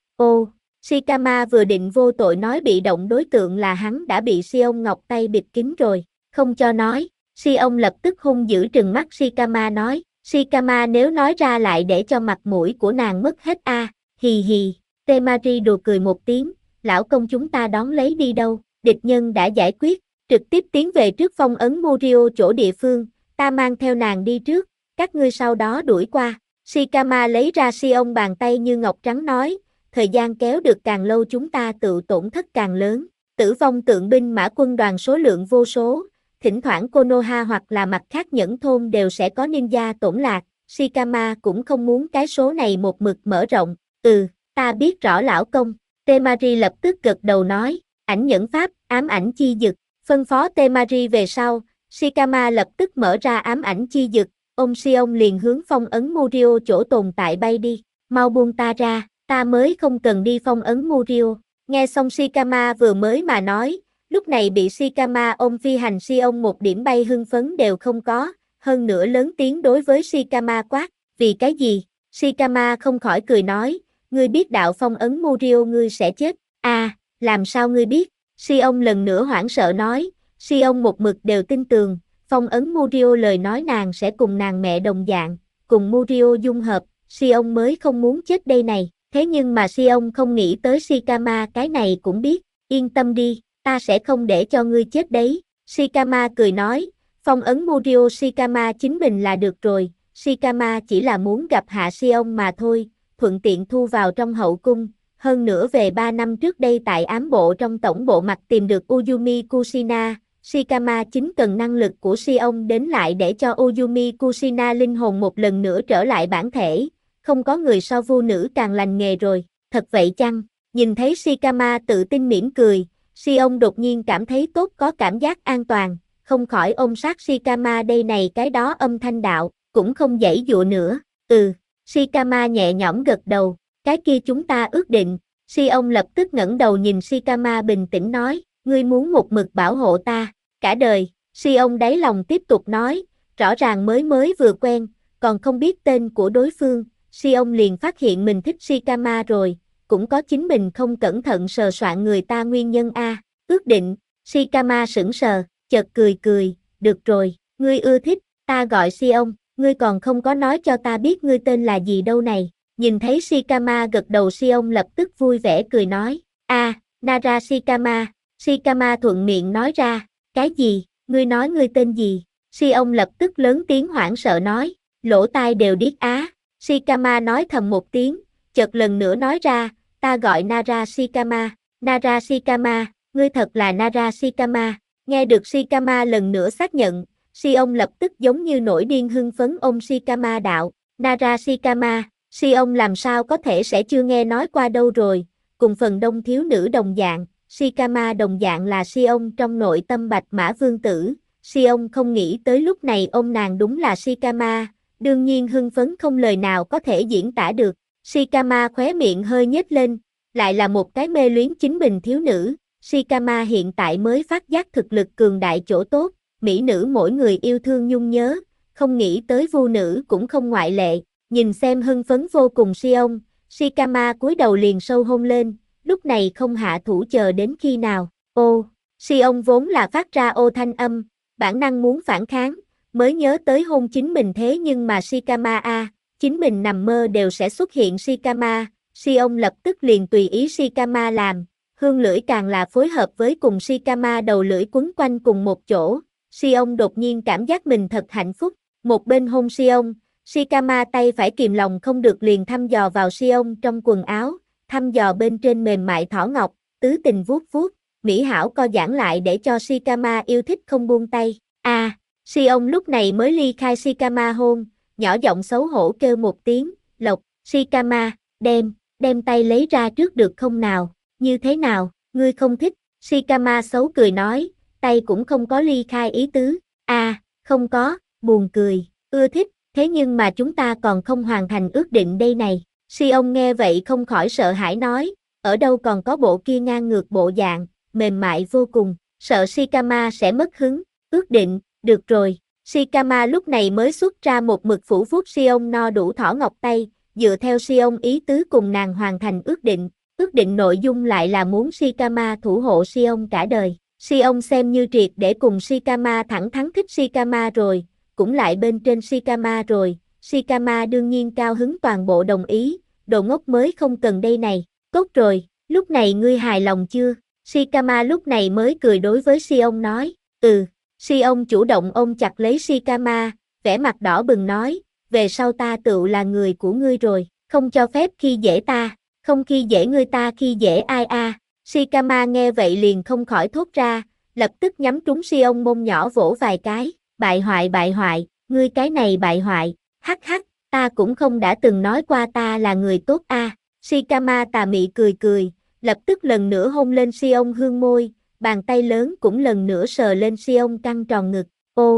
Shikama vừa định vô tội nói bị động đối tượng là hắn đã bị Sion ngọc tay bịt kín rồi, không cho nói, Sion lập tức hung dữ trừng mắt Shikama nói, Shikama nếu nói ra lại để cho mặt mũi của nàng mất hết hì hì, Temari đùa cười một tiếng, lão công chúng ta đón lấy đi đâu, địch nhân đã giải quyết, trực tiếp tiến về trước phong ấn Morio chỗ địa phương, ta mang theo nàng đi trước, các ngươi sau đó đuổi qua, Shikama lấy ra Sion bàn tay như ngọc trắng nói, thời gian kéo được càng lâu chúng ta tự tổn thất càng lớn, tử vong tượng binh mã quân đoàn số lượng vô số, thỉnh thoảng Konoha hoặc là mặt khác nhẫn thôn đều sẽ có ninja tổn lạc, Shikama cũng không muốn cái số này một mực mở rộng, ta biết rõ lão công, Temari lập tức gật đầu nói, ảnh nhẫn pháp, ám ảnh chi dực, phân phó Temari về sau, Shikama lập tức mở ra ám ảnh chi dực, ông Sion liền hướng phong ấn Morio chỗ tồn tại bay đi, mau buông ta ra, ta mới không cần đi phong ấn Morio, nghe xong Shikama vừa mới mà nói, lúc này bị Shikama ôm phi hành Sion một điểm bay hưng phấn đều không có, hơn nữa lớn tiếng đối với Shikama quát, vì cái gì, Shikama không khỏi cười nói, ngươi biết đạo phong ấn Morio ngươi sẽ chết, làm sao ngươi biết, Sion lần nữa hoảng sợ nói, Sion một mực đều tin tưởng, phong ấn Morio lời nói nàng sẽ cùng nàng mẹ đồng dạng, cùng Morio dung hợp, Sion mới không muốn chết đây này, thế nhưng mà Sion không nghĩ tới Shikama cái này cũng biết, yên tâm đi, ta sẽ không để cho ngươi chết đấy, Shikama cười nói, phong ấn Morio Shikama chính mình là được rồi, Shikama chỉ là muốn gặp hạ Sion mà thôi, thuận tiện thu vào trong hậu cung, hơn nữa về 3 năm trước đây tại ám bộ trong tổng bộ mặt tìm được Uyumi Kushina, Shikama chính cần năng lực của Sion đến lại để cho Uyumi Kushina linh hồn một lần nữa trở lại bản thể, không có người so vu nữ càng lành nghề rồi, thật vậy chăng, nhìn thấy Shikama tự tin mỉm cười, Sion đột nhiên cảm thấy tốt có cảm giác an toàn, không khỏi ôm sát Shikama đây này cái đó âm thanh đạo, cũng không giãy dụa nữa, Shikama nhẹ nhõm gật đầu, cái kia chúng ta ước định, Sion lập tức ngẩng đầu nhìn Shikama bình tĩnh nói, ngươi muốn một mực bảo hộ ta, cả đời, Sion đáy lòng tiếp tục nói, rõ ràng mới vừa quen, còn không biết tên của đối phương, Sion liền phát hiện mình thích Shikama rồi, cũng có chính mình không cẩn thận sờ soạn người ta nguyên nhân ước định, Shikama sững sờ, chợt cười, được rồi, ngươi ưa thích, ta gọi Sion, ngươi còn không có nói cho ta biết ngươi tên là gì đâu này, nhìn thấy Shikama gật đầu Sion lập tức vui vẻ cười nói, Nara Shikama, Shikama thuận miệng nói ra, cái gì, ngươi nói ngươi tên gì? Sion lập tức lớn tiếng hoảng sợ nói, lỗ tai đều điếc á. Shikama nói thầm một tiếng, chợt lần nữa nói ra, ta gọi Nara Shikama. Nara Shikama, ngươi thật là Nara Shikama. Nghe được Shikama lần nữa xác nhận, Sion lập tức giống như nổi điên hưng phấn ôm Shikama đạo, Nara Shikama, Sion làm sao có thể sẽ chưa nghe nói qua đâu rồi, cùng phần đông thiếu nữ đồng dạng, Shikama đồng dạng là Sion trong nội tâm Bạch Mã Vương tử, Sion không nghĩ tới lúc này ông nàng đúng là Shikama, đương nhiên hưng phấn không lời nào có thể diễn tả được, Shikama khóe miệng hơi nhếch lên, lại là một cái mê luyến chính mình thiếu nữ, Shikama hiện tại mới phát giác thực lực cường đại chỗ tốt, mỹ nữ mỗi người yêu thương nhung nhớ, không nghĩ tới vu nữ cũng không ngoại lệ, nhìn xem hưng phấn vô cùng Sion, Shikama cúi đầu liền sâu hôn lên, lúc này không hạ thủ chờ đến khi nào, ô, Sion vốn là phát ra ô thanh âm, bản năng muốn phản kháng, mới nhớ tới hôn chính mình thế nhưng mà Shikama chính mình nằm mơ đều sẽ xuất hiện Shikama, Sion lập tức liền tùy ý Shikama làm, hương lưỡi càng là phối hợp với cùng Shikama đầu lưỡi quấn quanh cùng một chỗ, Sion đột nhiên cảm giác mình thật hạnh phúc, một bên hôn Sion, Shikama tay phải kìm lòng không được liền thăm dò vào Sion trong quần áo, thăm dò bên trên mềm mại thỏ ngọc, tứ tình vuốt vuốt, mỹ hảo co giãn lại để cho Shikama yêu thích không buông tay, Sion lúc này mới ly khai Shikama hôn, nhỏ giọng xấu hổ kêu một tiếng, lộc, Shikama, đem tay lấy ra trước được không nào, như thế nào, ngươi không thích, Shikama xấu cười nói, tay cũng không có ly khai ý tứ, không có, buồn cười, ưa thích, thế nhưng mà chúng ta còn không hoàn thành ước định đây này, Sion nghe vậy không khỏi sợ hãi nói, ở đâu còn có bộ kia ngang ngược bộ dạng, mềm mại vô cùng, sợ Shikama sẽ mất hứng, ước định, được rồi, Shikama lúc này mới xuất ra một mực phủ vuốt Sion no đủ thỏ ngọc tay, dựa theo Sion ý tứ cùng nàng hoàn thành ước định nội dung lại là muốn Shikama thủ hộ Sion cả đời, Sion xem như triệt để cùng Shikama thẳng thắn thích Shikama rồi, cũng lại bên trên Shikama rồi, Shikama đương nhiên cao hứng toàn bộ đồng ý, đồ ngốc mới không cần đây này, tốt rồi, lúc này ngươi hài lòng chưa? Shikama lúc này mới cười đối với Sion nói, Sion chủ động ôm chặt lấy Shikama, vẻ mặt đỏ bừng nói, về sau ta tựu là người của ngươi rồi, không cho phép khi dễ ta, không khi dễ ngươi ta khi dễ ai Shikama nghe vậy liền không khỏi thốt ra, lập tức nhắm trúng Sion mông nhỏ vỗ vài cái, bại hoại, ngươi cái này bại hoại, hắc hắc, ta cũng không đã từng nói qua ta là người tốt Shikama tà mị cười, lập tức lần nữa hôn lên Sion hương môi, bàn tay lớn cũng lần nữa sờ lên Sion căng tròn ngực,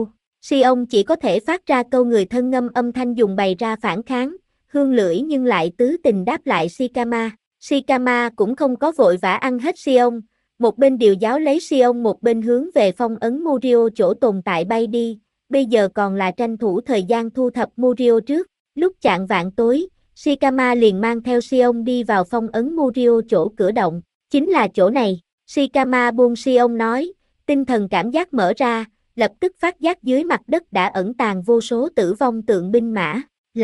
Sion chỉ có thể phát ra câu người thân ngâm âm thanh dùng bày ra phản kháng, hương lưỡi nhưng lại tứ tình đáp lại Shikama. Shikama cũng không có vội vã ăn hết Sion, một bên điều giáo lấy Sion một bên hướng về phong ấn Murio chỗ tồn tại bay đi, bây giờ còn là tranh thủ thời gian thu thập Murio trước, lúc chạng vạng tối, Shikama liền mang theo Sion đi vào phong ấn Murio chỗ cửa động, chính là chỗ này, Shikama buông Sion nói, tinh thần cảm giác mở ra, lập tức phát giác dưới mặt đất đã ẩn tàng vô số tử vong tượng binh mã,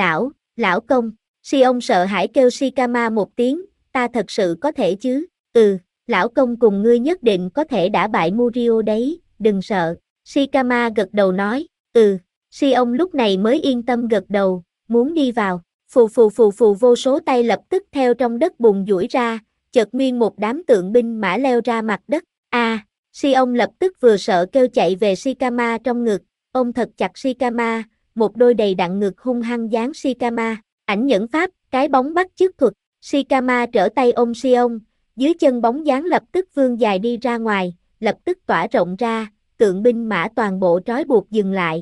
lão công, Sion sợ hãi kêu Shikama một tiếng, ta thật sự có thể chứ, lão công cùng ngươi nhất định có thể đả bại Murio đấy, đừng sợ, Shikama gật đầu nói, Sion lúc này mới yên tâm gật đầu, muốn đi vào, phù vô số tay lập tức theo trong đất bùn duỗi ra, chợt nguyên một đám tượng binh mã leo ra mặt đất, Sion lập tức vừa sợ kêu chạy về Shikama trong ngực, ôm thật chặt Shikama, một đôi đầy đặn ngực hung hăng dán Shikama, ảnh nhẫn pháp, cái bóng bắt chước thuật, Shikama trở tay ôm Sion, dưới chân bóng dáng lập tức vươn dài đi ra ngoài, lập tức tỏa rộng ra, tượng binh mã toàn bộ trói buộc dừng lại.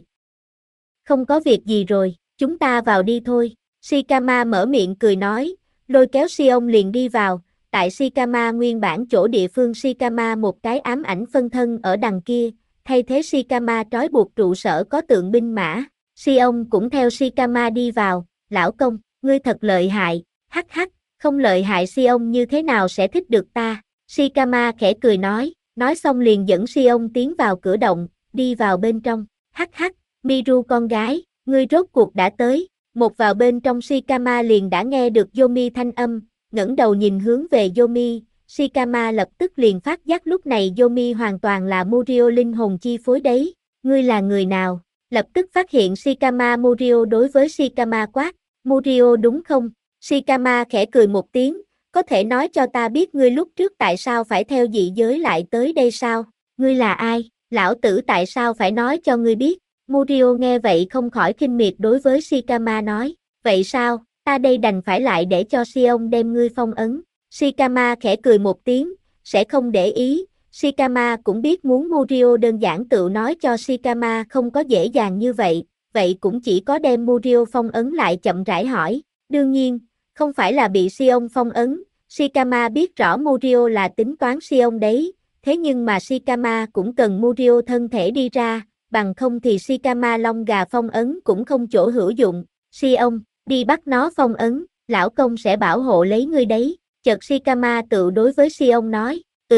Không có việc gì rồi, chúng ta vào đi thôi, Shikama mở miệng cười nói, lôi kéo Sion liền đi vào, tại Shikama nguyên bản chỗ địa phương Shikama một cái ám ảnh phân thân ở đằng kia, thay thế Shikama trói buộc trụ sở có tượng binh mã, Sion cũng theo Shikama đi vào, lão công, ngươi thật lợi hại, hắc hắc, không lợi hại Sion như thế nào sẽ thích được ta, Shikama khẽ cười nói xong liền dẫn Sion tiến vào cửa động, đi vào bên trong, hắc hắc, Miru con gái, ngươi rốt cuộc đã tới, một vào bên trong Shikama liền đã nghe được Yomi thanh âm, ngẩng đầu nhìn hướng về Yomi, Shikama lập tức liền phát giác lúc này Yomi hoàn toàn là Murio linh hồn chi phối đấy. Ngươi là người nào? Lập tức phát hiện Shikama Murio đối với Shikama quát. Murio đúng không? Shikama khẽ cười một tiếng, có thể nói cho ta biết ngươi lúc trước tại sao phải theo dị giới lại tới đây sao? Ngươi là ai? Lão tử tại sao phải nói cho ngươi biết? Murio nghe vậy không khỏi khinh miệt đối với Shikama nói, vậy sao, ta đây đành phải lại để cho Sion đem ngươi phong ấn. Shikama khẽ cười một tiếng, sẽ không để ý, Shikama cũng biết muốn Murio đơn giản tự nói cho Shikama không có dễ dàng như vậy cũng chỉ có đem Murio phong ấn lại chậm rãi hỏi, đương nhiên, không phải là bị Sion phong ấn, Shikama biết rõ Murio là tính toán Sion đấy, thế nhưng mà Shikama cũng cần Murio thân thể đi ra, bằng không thì Shikama lông gà phong ấn cũng không chỗ hữu dụng, Sion, đi bắt nó phong ấn, lão công sẽ bảo hộ lấy ngươi đấy, chợt Shikama tự đối với Sion nói,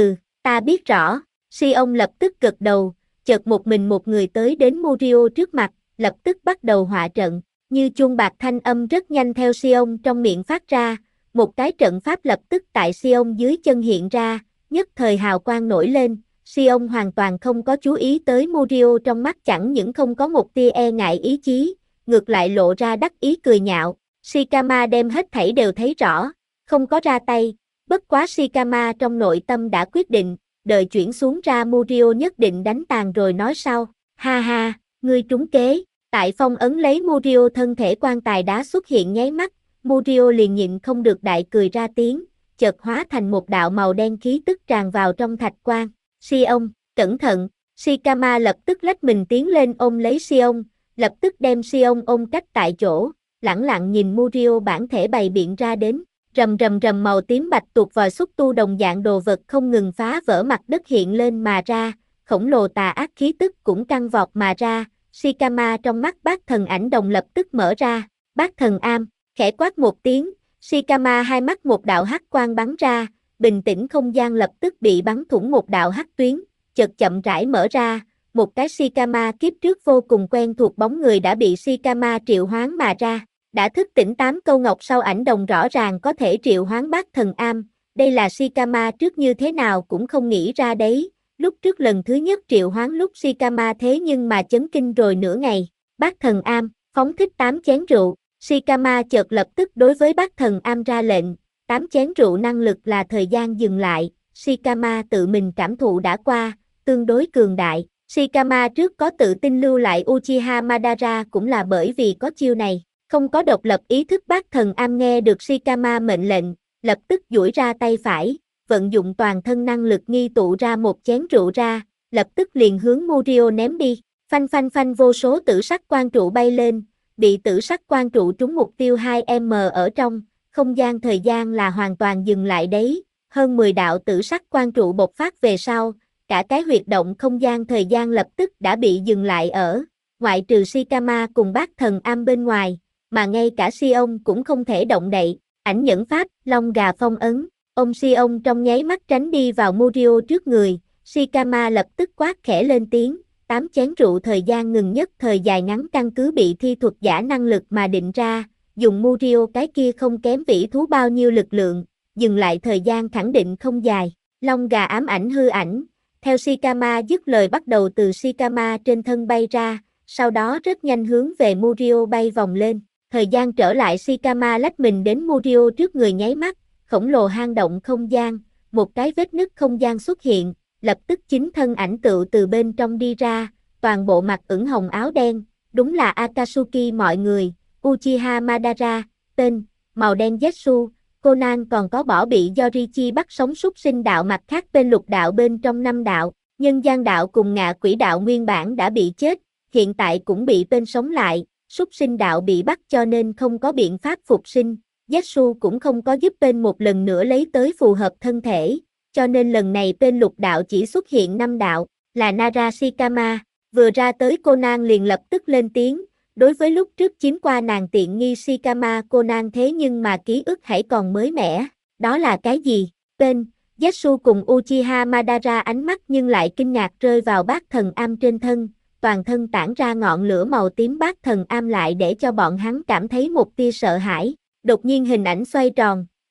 ta biết rõ, Sion lập tức gật đầu, chợt một người tới đến Murio trước mặt, lập tức bắt đầu họa trận, như chuông bạc thanh âm rất nhanh theo Sion trong miệng phát ra, một cái trận pháp lập tức tại Sion dưới chân hiện ra, nhất thời hào quang nổi lên, Sion hoàn toàn không có chú ý tới Murio trong mắt chẳng những không có một tia e ngại ý chí, ngược lại lộ ra đắc ý cười nhạo, Shikama đem hết thảy đều thấy rõ, không có ra tay, bất quá Shikama trong nội tâm đã quyết định, đợi chuyển xuống ra Murio nhất định đánh tàn rồi nói sau, ha ha, ngươi trúng kế, tại phong ấn lấy Murio thân thể quan tài đá xuất hiện nháy mắt, Murio liền nhịn không được đại cười ra tiếng, chợt hóa thành một đạo màu đen khí tức tràn vào trong thạch quan, Sion, cẩn thận, Shikama lập tức lách mình tiến lên ôm lấy Sion, lập tức đem Sion ôm cách tại chỗ, lẳng lặng nhìn Murio bản thể bày biện ra đến. Rầm rầm rầm màu tím bạch tuộc vòi xúc tu đồng dạng đồ vật không ngừng phá vỡ mặt đất hiện lên mà ra, khổng lồ tà ác khí tức cũng căng vọt mà ra, Shikama trong mắt bác thần ảnh đồng lập tức mở ra, bác thần am, khẽ quát một tiếng, Shikama hai mắt một đạo hắc quang bắn ra, bình tĩnh không gian lập tức bị bắn thủng một đạo hắc tuyến, chợt chậm rãi mở ra, một cái Shikama kiếp trước vô cùng quen thuộc bóng người đã bị Shikama triệu hoán mà ra. Đã thức tỉnh 8 câu ngọc sau ảnh đồng rõ ràng có thể triệu hoán bác thần am, đây là Shikama trước như thế nào cũng không nghĩ ra đấy, lúc trước lần thứ nhất triệu hoán lúc Shikama thế nhưng mà chấn kinh rồi nửa ngày, bác thần am, phóng thích 8 chén rượu, Shikama chợt lập tức đối với bác thần am ra lệnh, 8 chén rượu năng lực là thời gian dừng lại, Shikama tự mình cảm thụ đã qua, tương đối cường đại, Shikama trước có tự tin lưu lại Uchiha Madara cũng là bởi vì có chiêu này. Không có độc lập ý thức bác thần am nghe được Shikama mệnh lệnh, lập tức duỗi ra tay phải, vận dụng toàn thân năng lực nghi tụ ra một chén rượu ra, lập tức liền hướng Murio ném đi, phanh phanh phanh vô số tử sắc quang trụ bay lên, bị tử sắc quang trụ trúng mục tiêu 2m ở trong, không gian thời gian là hoàn toàn dừng lại đấy, hơn 10 đạo tử sắc quang trụ bộc phát về sau, cả cái huyệt động không gian thời gian lập tức đã bị dừng lại ở, ngoại trừ Shikama cùng bác thần am bên ngoài. Mà ngay cả Sion cũng không thể động đậy, ảnh nhẫn pháp, long gà phong ấn, ông Sion trong nháy mắt tránh đi vào Murio trước người, Shikama lập tức quát khẽ lên tiếng, 8 chén rượu thời gian ngừng nhất thời dài ngắn căn cứ bị thi thuật giả năng lực mà định ra, dùng Murio cái kia không kém vĩ thú bao nhiêu lực lượng, dừng lại thời gian khẳng định không dài, long gà ám ảnh hư ảnh, theo Shikama dứt lời bắt đầu từ Shikama trên thân bay ra, sau đó rất nhanh hướng về Murio bay vòng lên. Thời gian trở lại Shikama lách mình đến Murio trước người nháy mắt, khổng lồ hang động không gian, một cái vết nứt không gian xuất hiện, lập tức chính thân ảnh tựu từ bên trong đi ra, toàn bộ mặt ửng hồng áo đen, đúng là Akatsuki mọi người, Uchiha Madara, tên, màu đen Zetsu, Conan còn có bỏ bị Yorichi bắt sống súc sinh đạo mặt khác bên lục đạo bên trong 5 đạo, nhân gian đạo cùng ngạ quỷ đạo nguyên bản đã bị chết, hiện tại cũng bị bên sống lại. Súc sinh đạo bị bắt cho nên không có biện pháp phục sinh, Zetsu cũng không có giúp bên một lần nữa lấy tới phù hợp thân thể, cho nên lần này bên lục đạo chỉ xuất hiện 5 đạo, là Nara Shikama, vừa ra tới Conan liền lập tức lên tiếng, đối với lúc trước chiếm qua nàng tiện nghi Shikama Conan thế nhưng mà ký ức hãy còn mới mẻ, đó là cái gì, bên, Zetsu cùng Uchiha Madara ánh mắt nhưng lại kinh ngạc rơi vào bác thần am trên thân. Toàn thân tản ra ngọn lửa màu tím bác thần am lại để cho bọn hắn cảm thấy một tia sợ hãi, đột nhiên hình ảnh xoay tròn,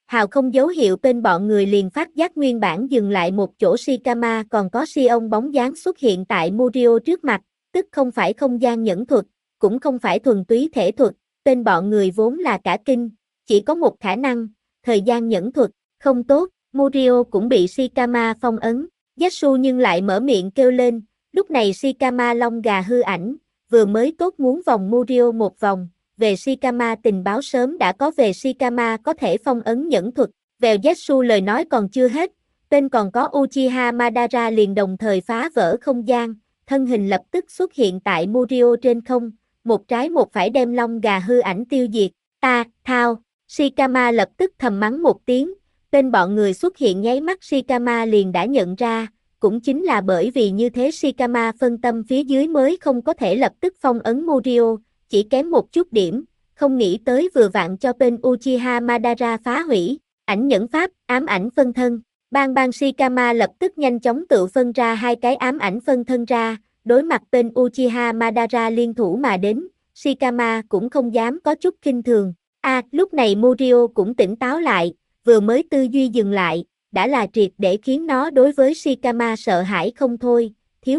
Hào không dấu hiệu bên bọn người liền phát giác nguyên bản dừng lại một chỗ Shikama còn có Sion bóng dáng xuất hiện tại Morio trước mặt, tức không phải không gian nhẫn thuật, cũng không phải thuần túy thể thuật, bên bọn người vốn là cả kinh, chỉ có một khả năng, thời gian nhẫn thuật, không tốt, Morio cũng bị Shikama phong ấn, Zetsu nhưng lại mở miệng kêu lên, lúc này Shikama lông gà hư ảnh, vừa mới tốt muốn vòng Morio một vòng, về Shikama tình báo sớm đã có về Shikama có thể phong ấn nhẫn thuật, vèo Zetsu lời nói còn chưa hết, bên còn có Uchiha Madara liền đồng thời phá vỡ không gian, thân hình lập tức xuất hiện tại Morio trên không, một trái một phải đem lông gà hư ảnh tiêu diệt, thao, Shikama lập tức thầm mắng một tiếng, bên bọn người xuất hiện nháy mắt Shikama liền đã nhận ra, cũng chính là bởi vì như thế Shikama phân tâm phía dưới mới không có thể lập tức phong ấn Morio, chỉ kém một chút điểm, không nghĩ tới vừa vặn cho bên Uchiha Madara phá hủy, ảnh nhẫn pháp, ám ảnh phân thân, bang Shikama lập tức nhanh chóng tự phân ra hai cái ám ảnh phân thân ra, đối mặt bên Uchiha Madara liên thủ mà đến, Shikama cũng không dám có chút kinh thường, lúc này Morio cũng tỉnh táo lại, vừa mới tư duy dừng lại, đã là triệt để khiến nó đối với Shikama sợ hãi không thôi, thiếu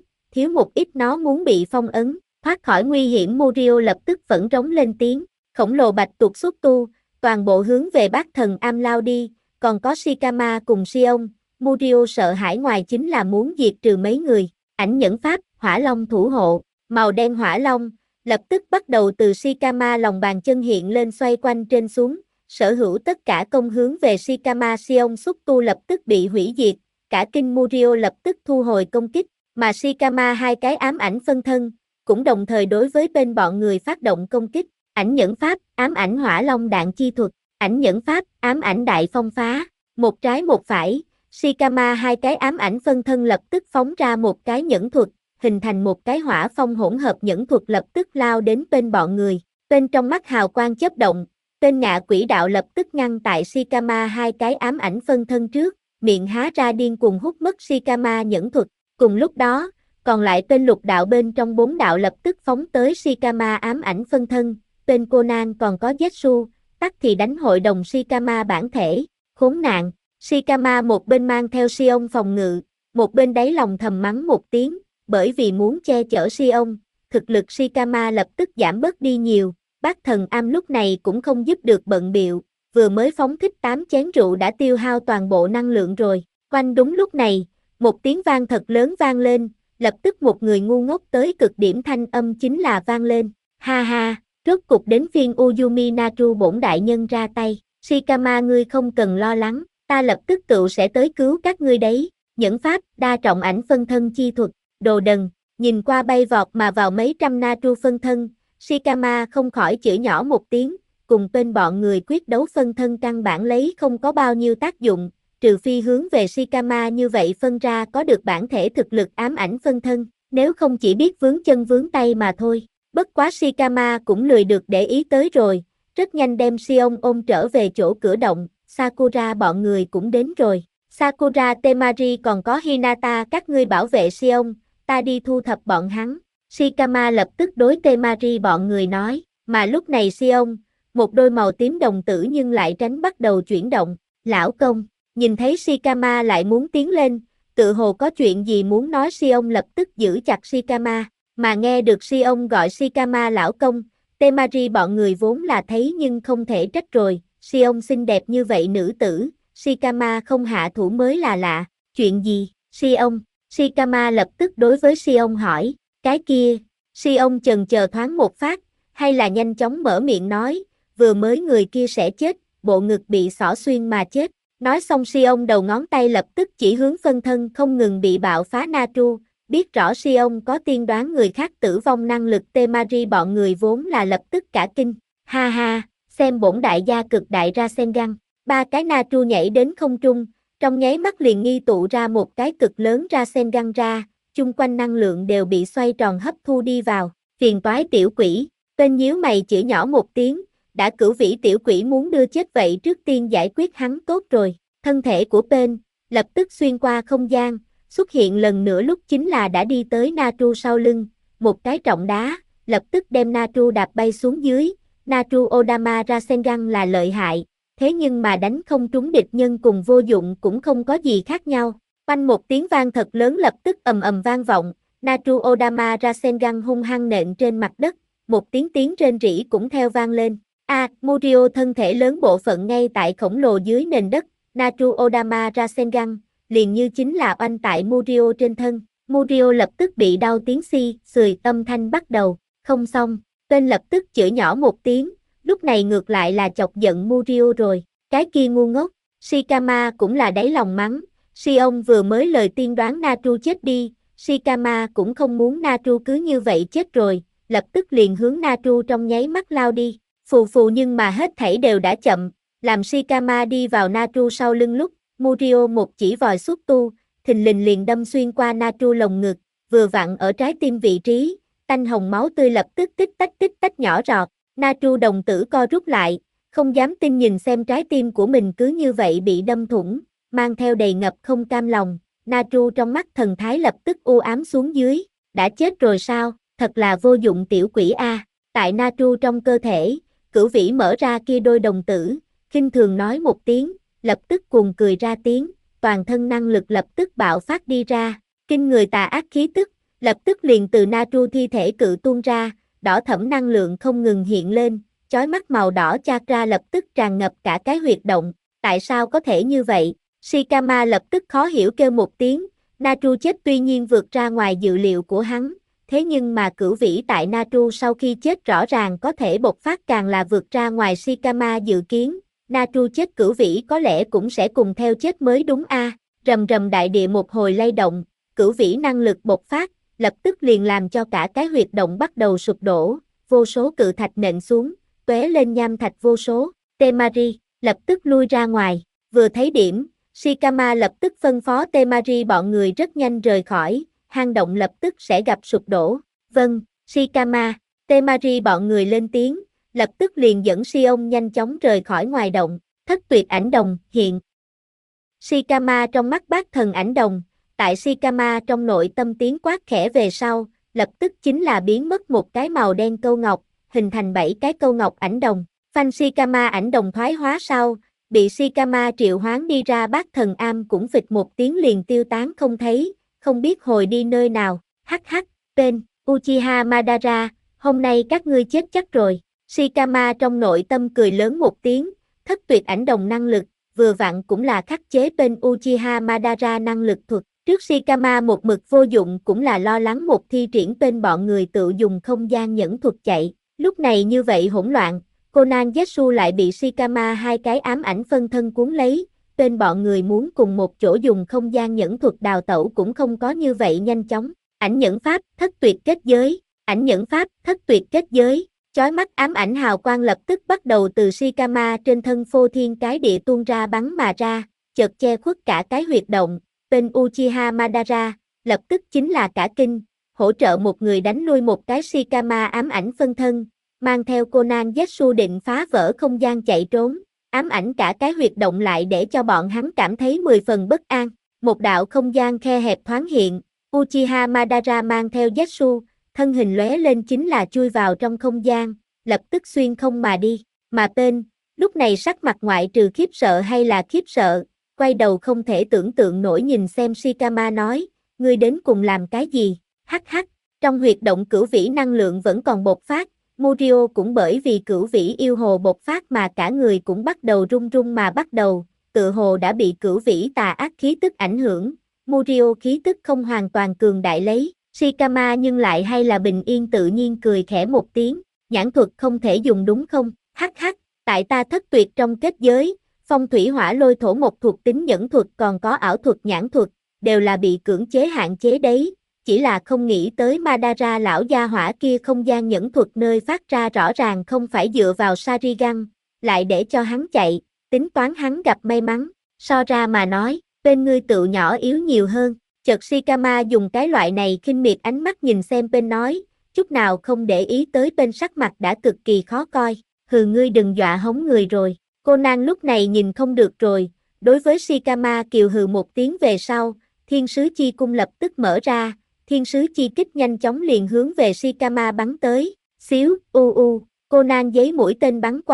một ít nó muốn bị phong ấn, thoát khỏi nguy hiểm Morio lập tức phẫn rống lên tiếng, khổng lồ bạch tuộc xuất tu, toàn bộ hướng về bát thần am lao đi, còn có Shikama cùng Sion, Morio sợ hãi ngoài chính là muốn diệt trừ mấy người, ảnh nhẫn pháp, hỏa long thủ hộ, màu đen hỏa long, lập tức bắt đầu từ Shikama lòng bàn chân hiện lên xoay quanh trên xuống, sở hữu tất cả công hướng về Shikama Sion xúc tu lập tức bị hủy diệt, cả kinh Morio lập tức thu hồi công kích, mà Shikama hai cái ám ảnh phân thân, cũng đồng thời đối với bên bọn người phát động công kích, ảnh nhẫn pháp, ám ảnh hỏa long đạn chi thuật, ảnh nhẫn pháp, ám ảnh đại phong phá, một trái một phải, Shikama hai cái ám ảnh phân thân lập tức phóng ra một cái nhẫn thuật, hình thành một cái hỏa phong hỗn hợp nhẫn thuật lập tức lao đến bên bọn người, bên trong mắt hào quang chớp động, tên ngạ quỷ đạo lập tức ngăn tại Shikama hai cái ám ảnh phân thân trước, miệng há ra điên cuồng hút mất Shikama nhẫn thuật, cùng lúc đó, còn lại tên lục đạo bên trong bốn đạo lập tức phóng tới Shikama ám ảnh phân thân, bên Conan còn có Zetsu, tắc thì đánh hội đồng Shikama bản thể, khốn nạn, Shikama một bên mang theo Sion phòng ngự, một bên đáy lòng thầm mắng một tiếng, bởi vì muốn che chở Sion, thực lực Shikama lập tức giảm bớt đi nhiều, bác thần am lúc này cũng không giúp được bận biệu, vừa mới phóng thích 8 chén rượu đã tiêu hao toàn bộ năng lượng rồi, quanh đúng lúc này, một tiếng vang thật lớn vang lên, lập tức một người ngu ngốc tới cực điểm thanh âm chính là vang lên, ha ha, rốt cục đến phiên Uzumi Natsu bổn đại nhân ra tay, Shikama ngươi không cần lo lắng, ta lập tức tựu sẽ tới cứu các ngươi đấy, nhẫn pháp, đa trọng ảnh phân thân chi thuật, đồ đần, nhìn qua bay vọt mà vào mấy trăm Natsu phân thân, Shikama không khỏi chửi nhỏ một tiếng, cùng bên bọn người quyết đấu phân thân căn bản lấy không có bao nhiêu tác dụng, trừ phi hướng về Shikama như vậy phân ra có được bản thể thực lực ám ảnh phân thân, nếu không chỉ biết vướng chân vướng tay mà thôi. Bất quá Shikama cũng lười được để ý tới rồi, rất nhanh đem Sion ôm trở về chỗ cửa động, Sakura bọn người cũng đến rồi. Sakura Temari còn có Hinata các ngươi bảo vệ Sion, ta đi thu thập bọn hắn. Shikama lập tức đối Temari bọn người nói, mà lúc này Sion, một đôi màu tím đồng tử nhưng lại tránh bắt đầu chuyển động, lão công, nhìn thấy Shikama lại muốn tiến lên, tự hồ có chuyện gì muốn nói Sion lập tức giữ chặt Shikama, mà nghe được Sion gọi Shikama lão công, Temari bọn người vốn là thấy nhưng không thể trách rồi, Sion xinh đẹp như vậy nữ tử, Shikama không hạ thủ mới là lạ, chuyện gì, Shikama lập tức đối với Sion hỏi, cái kia, Sion chần chờ thoáng một phát, hay là nhanh chóng mở miệng nói, vừa mới người kia sẽ chết, bộ ngực bị xỏ xuyên mà chết, nói xong Sion đầu ngón tay lập tức chỉ hướng phân thân không ngừng bị bạo phá Natsu, biết rõ Sion có tiên đoán người khác tử vong năng lực Temari bọn người vốn là lập tức cả kinh, ha ha, xem bổn đại gia cực đại Rasengan, ba cái Natsu nhảy đến không trung, trong nháy mắt liền nghi tụ ra một cái cực lớn Rasengan ra, chung quanh năng lượng đều bị xoay tròn hấp thu đi vào, phiền toái tiểu quỷ, tên nhíu mày chửi nhỏ một tiếng, đã cửu vĩ tiểu quỷ muốn đưa chết vậy trước tiên giải quyết hắn tốt rồi, thân thể của Pen, lập tức xuyên qua không gian, xuất hiện lần nữa lúc chính là đã đi tới Natsu sau lưng, một cái trọng đá, lập tức đem Natsu đạp bay xuống dưới, Natsu Odama Rasengan là lợi hại, thế nhưng mà đánh không trúng địch nhân cùng vô dụng cũng không có gì khác nhau. Oanh một tiếng vang thật lớn lập tức ầm ầm vang vọng, Naru Odama Rasengan hung hăng nện trên mặt đất, một tiếng rên rỉ cũng theo vang lên. Murio thân thể lớn bộ phận ngay tại khổng lồ dưới nền đất, Naru Odama Rasengan, liền như chính là oanh tại Murio trên thân. Murio lập tức bị đau tiếng xì, âm thanh bắt đầu, không xong, tên lập tức chửi nhỏ một tiếng, lúc này ngược lại là chọc giận Murio rồi, cái kia ngu ngốc. Shikama cũng là đáy lòng mắng, ông vừa mới lời tiên đoán Naru chết đi, Shikama cũng không muốn Naru cứ như vậy chết rồi, lập tức liền hướng Naru trong nháy mắt lao đi, phù nhưng mà hết thảy đều đã chậm, làm Shikama đi vào Naru sau lưng lúc, Murio một chỉ vòi xuất tu, thình lình liền đâm xuyên qua Naru lồng ngực, vừa vặn ở trái tim vị trí, tanh hồng máu tươi lập tức tích tách nhỏ rọt, Naru đồng tử co rút lại, không dám tin nhìn xem trái tim của mình cứ như vậy bị đâm thủng, mang theo đầy ngập không cam lòng, Naru trong mắt thần thái lập tức u ám xuống dưới, đã chết rồi sao, thật là vô dụng tiểu quỷ a. Tại Naru trong cơ thể, Cửu Vĩ mở ra kia đôi đồng tử, khinh thường nói một tiếng, lập tức cuồng cười ra tiếng, toàn thân năng lực lập tức bạo phát đi ra, kinh người tà ác khí tức, lập tức liền từ Naru thi thể cự tuôn ra, đỏ thẫm năng lượng không ngừng hiện lên, chói mắt màu đỏ chakra lập tức tràn ngập cả cái huyệt động, tại sao có thể như vậy? Shikama lập tức khó hiểu kêu một tiếng, Naru chết tuy nhiên vượt ra ngoài dự liệu của hắn, thế nhưng mà Cửu Vĩ tại Naru sau khi chết rõ ràng có thể bộc phát càng là vượt ra ngoài Shikama dự kiến, Naru chết Cửu Vĩ có lẽ cũng sẽ cùng theo chết mới đúng a. Rầm rầm đại địa một hồi lay động, Cửu Vĩ năng lực bộc phát, lập tức liền làm cho cả cái huyệt động bắt đầu sụp đổ, vô số cự thạch nện xuống, tóe lên nham thạch vô số, Temari lập tức lui ra ngoài, vừa thấy điểm, Shikama lập tức phân phó Temari bọn người rất nhanh rời khỏi, hang động lập tức sẽ gặp sụp đổ. Vâng, Shikama, Temari bọn người lên tiếng, lập tức liền dẫn Sion nhanh chóng rời khỏi ngoài động, thất tuyệt ảnh đồng, hiện. Shikama trong mắt bác thần ảnh đồng, tại Shikama trong nội tâm tiếng quát khẽ về sau, lập tức chính là biến mất một cái màu đen câu ngọc, hình thành 7 cái câu ngọc ảnh đồng. Phanh Shikama ảnh đồng thoái hóa sau, bị Shikama triệu hoán đi ra bác thần am cũng phịch một tiếng liền tiêu tán không thấy, không biết hồi đi nơi nào, hắc, tên, Uchiha Madara, hôm nay các ngươi chết chắc rồi. Shikama trong nội tâm cười lớn một tiếng, thất tuyệt ảnh đồng năng lực, vừa vặn cũng là khắc chế bên Uchiha Madara năng lực thuật. Trước Shikama một mực vô dụng cũng là lo lắng một thi triển bên bọn người tự dùng không gian nhẫn thuật chạy. Lúc này như vậy hỗn loạn, Conan Zetsu lại bị Shikama hai cái ám ảnh phân thân cuốn lấy, bên bọn người muốn cùng một chỗ dùng không gian nhẫn thuật đào tẩu cũng không có như vậy nhanh chóng. Ảnh nhẫn pháp, thất tuyệt kết giới, ảnh nhẫn pháp, thất tuyệt kết giới, chói mắt ám ảnh hào quang lập tức bắt đầu từ Shikama trên thân phô thiên cái địa tuôn ra bắn mà ra, chợt che khuất cả cái huyệt động, bên Uchiha Madara, lập tức chính là cả kinh, hỗ trợ một người đánh lui một cái Shikama ám ảnh phân thân, mang theo Conan Zetsu định phá vỡ không gian chạy trốn, ám ảnh cả cái huyệt động lại để cho bọn hắn cảm thấy 10 phần bất an, một đạo không gian khe hẹp thoáng hiện, Uchiha Madara mang theo Zetsu, thân hình lóe lên chính là chui vào trong không gian, lập tức xuyên không mà đi, mà tên, lúc này sắc mặt ngoại trừ khiếp sợ hay là khiếp sợ, quay đầu không thể tưởng tượng nổi nhìn xem Shikama nói, ngươi đến cùng làm cái gì, hắc, trong huyệt động Cửu Vĩ năng lượng vẫn còn bộc phát, Murio cũng bởi vì Cửu Vĩ yêu hồ bộc phát mà cả người cũng bắt đầu run run mà bắt đầu, tự hồ đã bị Cửu Vĩ tà ác khí tức ảnh hưởng, Murio khí tức không hoàn toàn cường đại lấy, Shikama nhưng lại hay là bình yên tự nhiên cười khẽ một tiếng, nhãn thuật không thể dùng đúng không, hắc, tại ta thất tuyệt trong kết giới, phong thủy hỏa lôi thổ một thuộc tính nhẫn thuật còn có ảo thuật nhãn thuật, đều là bị cưỡng chế hạn chế đấy, chỉ là không nghĩ tới Madara lão gia hỏa kia không gian nhẫn thuật nơi phát ra rõ ràng không phải dựa vào Sharingan, lại để cho hắn chạy, tính toán hắn gặp may mắn, so ra mà nói, bên ngươi tự nhỏ yếu nhiều hơn, chợt Shikama dùng cái loại này khinh miệt ánh mắt nhìn xem bên nói, chút nào không để ý tới bên sắc mặt đã cực kỳ khó coi, hừ ngươi đừng dọa hống người rồi. Conan lúc này nhìn không được rồi, đối với Shikama kiều hừ một tiếng về sau, thiên sứ chi cung lập tức mở ra, thiên sứ chi kích nhanh chóng liền hướng về Shikama bắn tới, xíu, Conan giấy mũi tên bắn qua,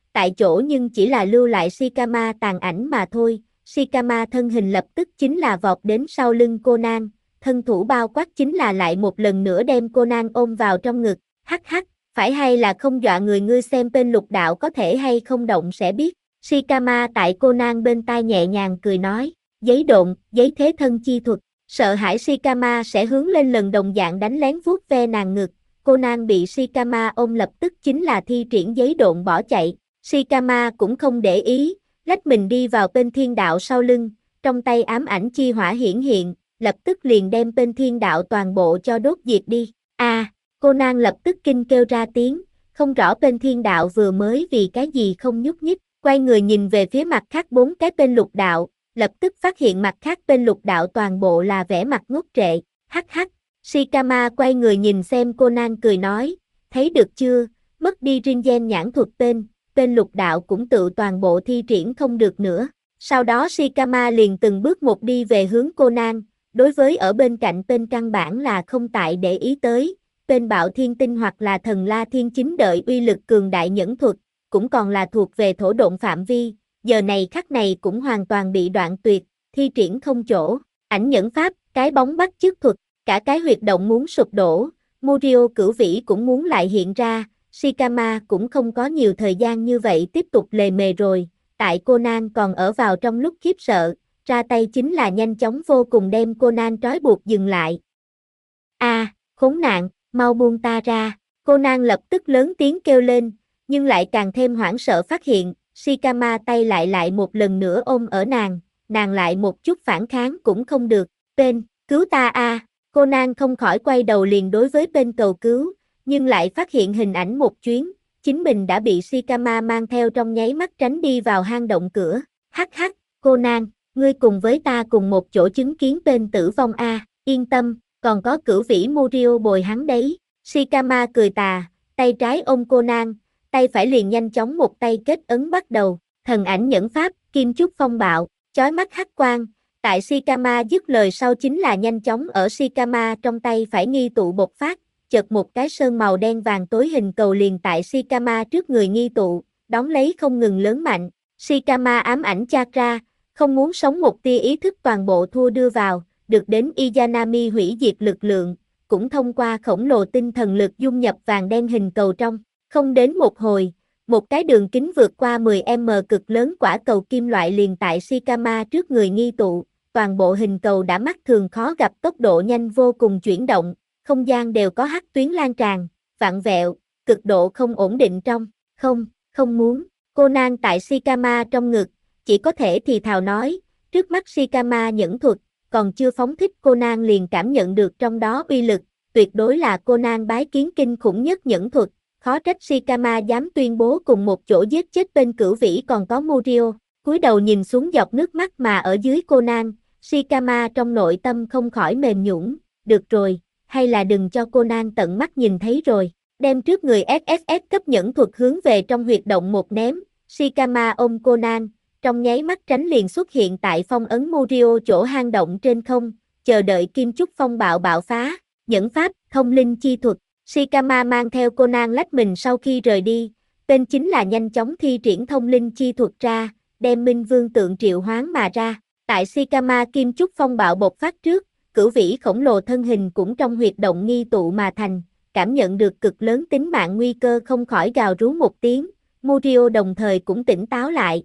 tại chỗ nhưng chỉ là lưu lại Shikama tàn ảnh mà thôi. Shikama thân hình lập tức chính là vọt đến sau lưng Conan, thân thủ bao quát chính là lại một lần nữa đem Conan ôm vào trong ngực. Hắc hắc, phải hay là không dọa người, ngươi xem bên lục đạo có thể hay không động sẽ biết. Shikama tại Conan bên tai nhẹ nhàng cười nói, giấy độn, giấy thế thân chi thuật. Sợ hãi Shikama sẽ hướng lên lần đồng dạng đánh lén vuốt ve nàng ngực. Conan bị Shikama ôm lập tức chính là thi triển giấy độn bỏ chạy. Shikama cũng không để ý, lách mình đi vào bên thiên đạo sau lưng, trong tay ám ảnh chi hỏa hiển hiện, lập tức liền đem bên thiên đạo toàn bộ cho đốt diệt đi. Conan lập tức kinh kêu ra tiếng, không rõ bên thiên đạo vừa mới vì cái gì không nhúc nhích, quay người nhìn về phía mặt khác 4 cái bên lục đạo, lập tức phát hiện mặt khác bên lục đạo toàn bộ là vẻ mặt ngốc trệ. Hắc hắc, Shikama quay người nhìn xem Conan cười nói, thấy được chưa, mất đi Ringen nhãn thuật bên lục đạo cũng tự toàn bộ thi triển không được nữa. Sau đó Shikama liền từng bước một đi về hướng Conan, đối với ở bên cạnh bên căn bản là không tại để ý tới, bên bạo thiên tinh hoặc là thần la thiên chính đợi uy lực cường đại nhẫn thuật, cũng còn là thuộc về thổ độn phạm vi, giờ này khắc này cũng hoàn toàn bị đoạn tuyệt, thi triển không chỗ. Ảnh nhẫn pháp, cái bóng bắt chước thuật, cả cái huyệt động muốn sụp đổ, Murio cửu vĩ cũng muốn lại hiện ra. Shikama cũng không có nhiều thời gian như vậy tiếp tục lề mề rồi, tại Conan còn ở vào trong lúc khiếp sợ, ra tay chính là nhanh chóng vô cùng đem Conan trói buộc dừng lại. Khốn nạn, mau buông ta ra, Conan lập tức lớn tiếng kêu lên, nhưng lại càng thêm hoảng sợ phát hiện, Shikama tay lại một lần nữa ôm ở nàng lại một chút phản kháng cũng không được, bên, cứu ta Conan không khỏi quay đầu liền đối với bên cầu cứu, nhưng lại phát hiện hình ảnh một chuyến, chính mình đã bị Shikama mang theo trong nháy mắt tránh đi vào hang động cửa. Hắc hắc, Conan, ngươi cùng với ta cùng một chỗ chứng kiến bên tử vong yên tâm, còn có cửu vĩ Murio bồi hắn đấy. Shikama cười tà, tay trái ôm Conan, tay phải liền nhanh chóng một tay kết ấn bắt đầu, thần ảnh nhẫn pháp, kim chúc phong bạo, chói mắt hắc quang. Tại Shikama dứt lời sau chính là nhanh chóng ở Shikama trong tay phải nghi tụ bộc phát, chợt một cái sơn màu đen vàng tối hình cầu liền tại Shikama trước người nghi tụ, đón lấy không ngừng lớn mạnh. Shikama ám ảnh chakra, không muốn sống một tia ý thức toàn bộ thua đưa vào, được đến Izanami hủy diệt lực lượng, cũng thông qua khổng lồ tinh thần lực dung nhập vàng đen hình cầu trong. Không đến một hồi, một cái đường kính vượt qua 10m cực lớn quả cầu kim loại liền tại Shikama trước người nghi tụ, toàn bộ hình cầu đã mắt thường khó gặp tốc độ nhanh vô cùng chuyển động, không gian đều có hắc tuyến lan tràn, vặn vẹo, cực độ không ổn định trong. Không muốn, Conan tại Shikama trong ngực, chỉ có thể thì thào nói, trước mắt Shikama nhẫn thuật, còn chưa phóng thích Conan liền cảm nhận được trong đó uy lực, tuyệt đối là Conan bái kiến kinh khủng nhất nhẫn thuật, khó trách Shikama dám tuyên bố cùng một chỗ giết chết bên cửu vĩ còn có Murio. Cúi đầu nhìn xuống giọt nước mắt mà ở dưới Conan, Shikama trong nội tâm không khỏi mềm nhũn, được rồi, hay là đừng cho Conan tận mắt nhìn thấy rồi, đem trước người SSS cấp nhẫn thuật hướng về trong huyệt động một ném, Shikama ôm Conan, trong nháy mắt tránh liền xuất hiện tại phong ấn Murio chỗ hang động trên không, chờ đợi kim chúc phong bạo bạo phá, nhẫn pháp, thông linh chi thuật. Shikama mang theo Conan lách mình sau khi rời đi, tên chính là nhanh chóng thi triển thông linh chi thuật ra, đem Minh Vương tượng triệu hoán mà ra. Tại Shikama kim chúc phong bạo bộc phát trước, cửu vĩ khổng lồ thân hình cũng trong huyệt động nghi tụ mà thành, cảm nhận được cực lớn tính mạng nguy cơ không khỏi gào rú một tiếng, Murio đồng thời cũng tỉnh táo lại,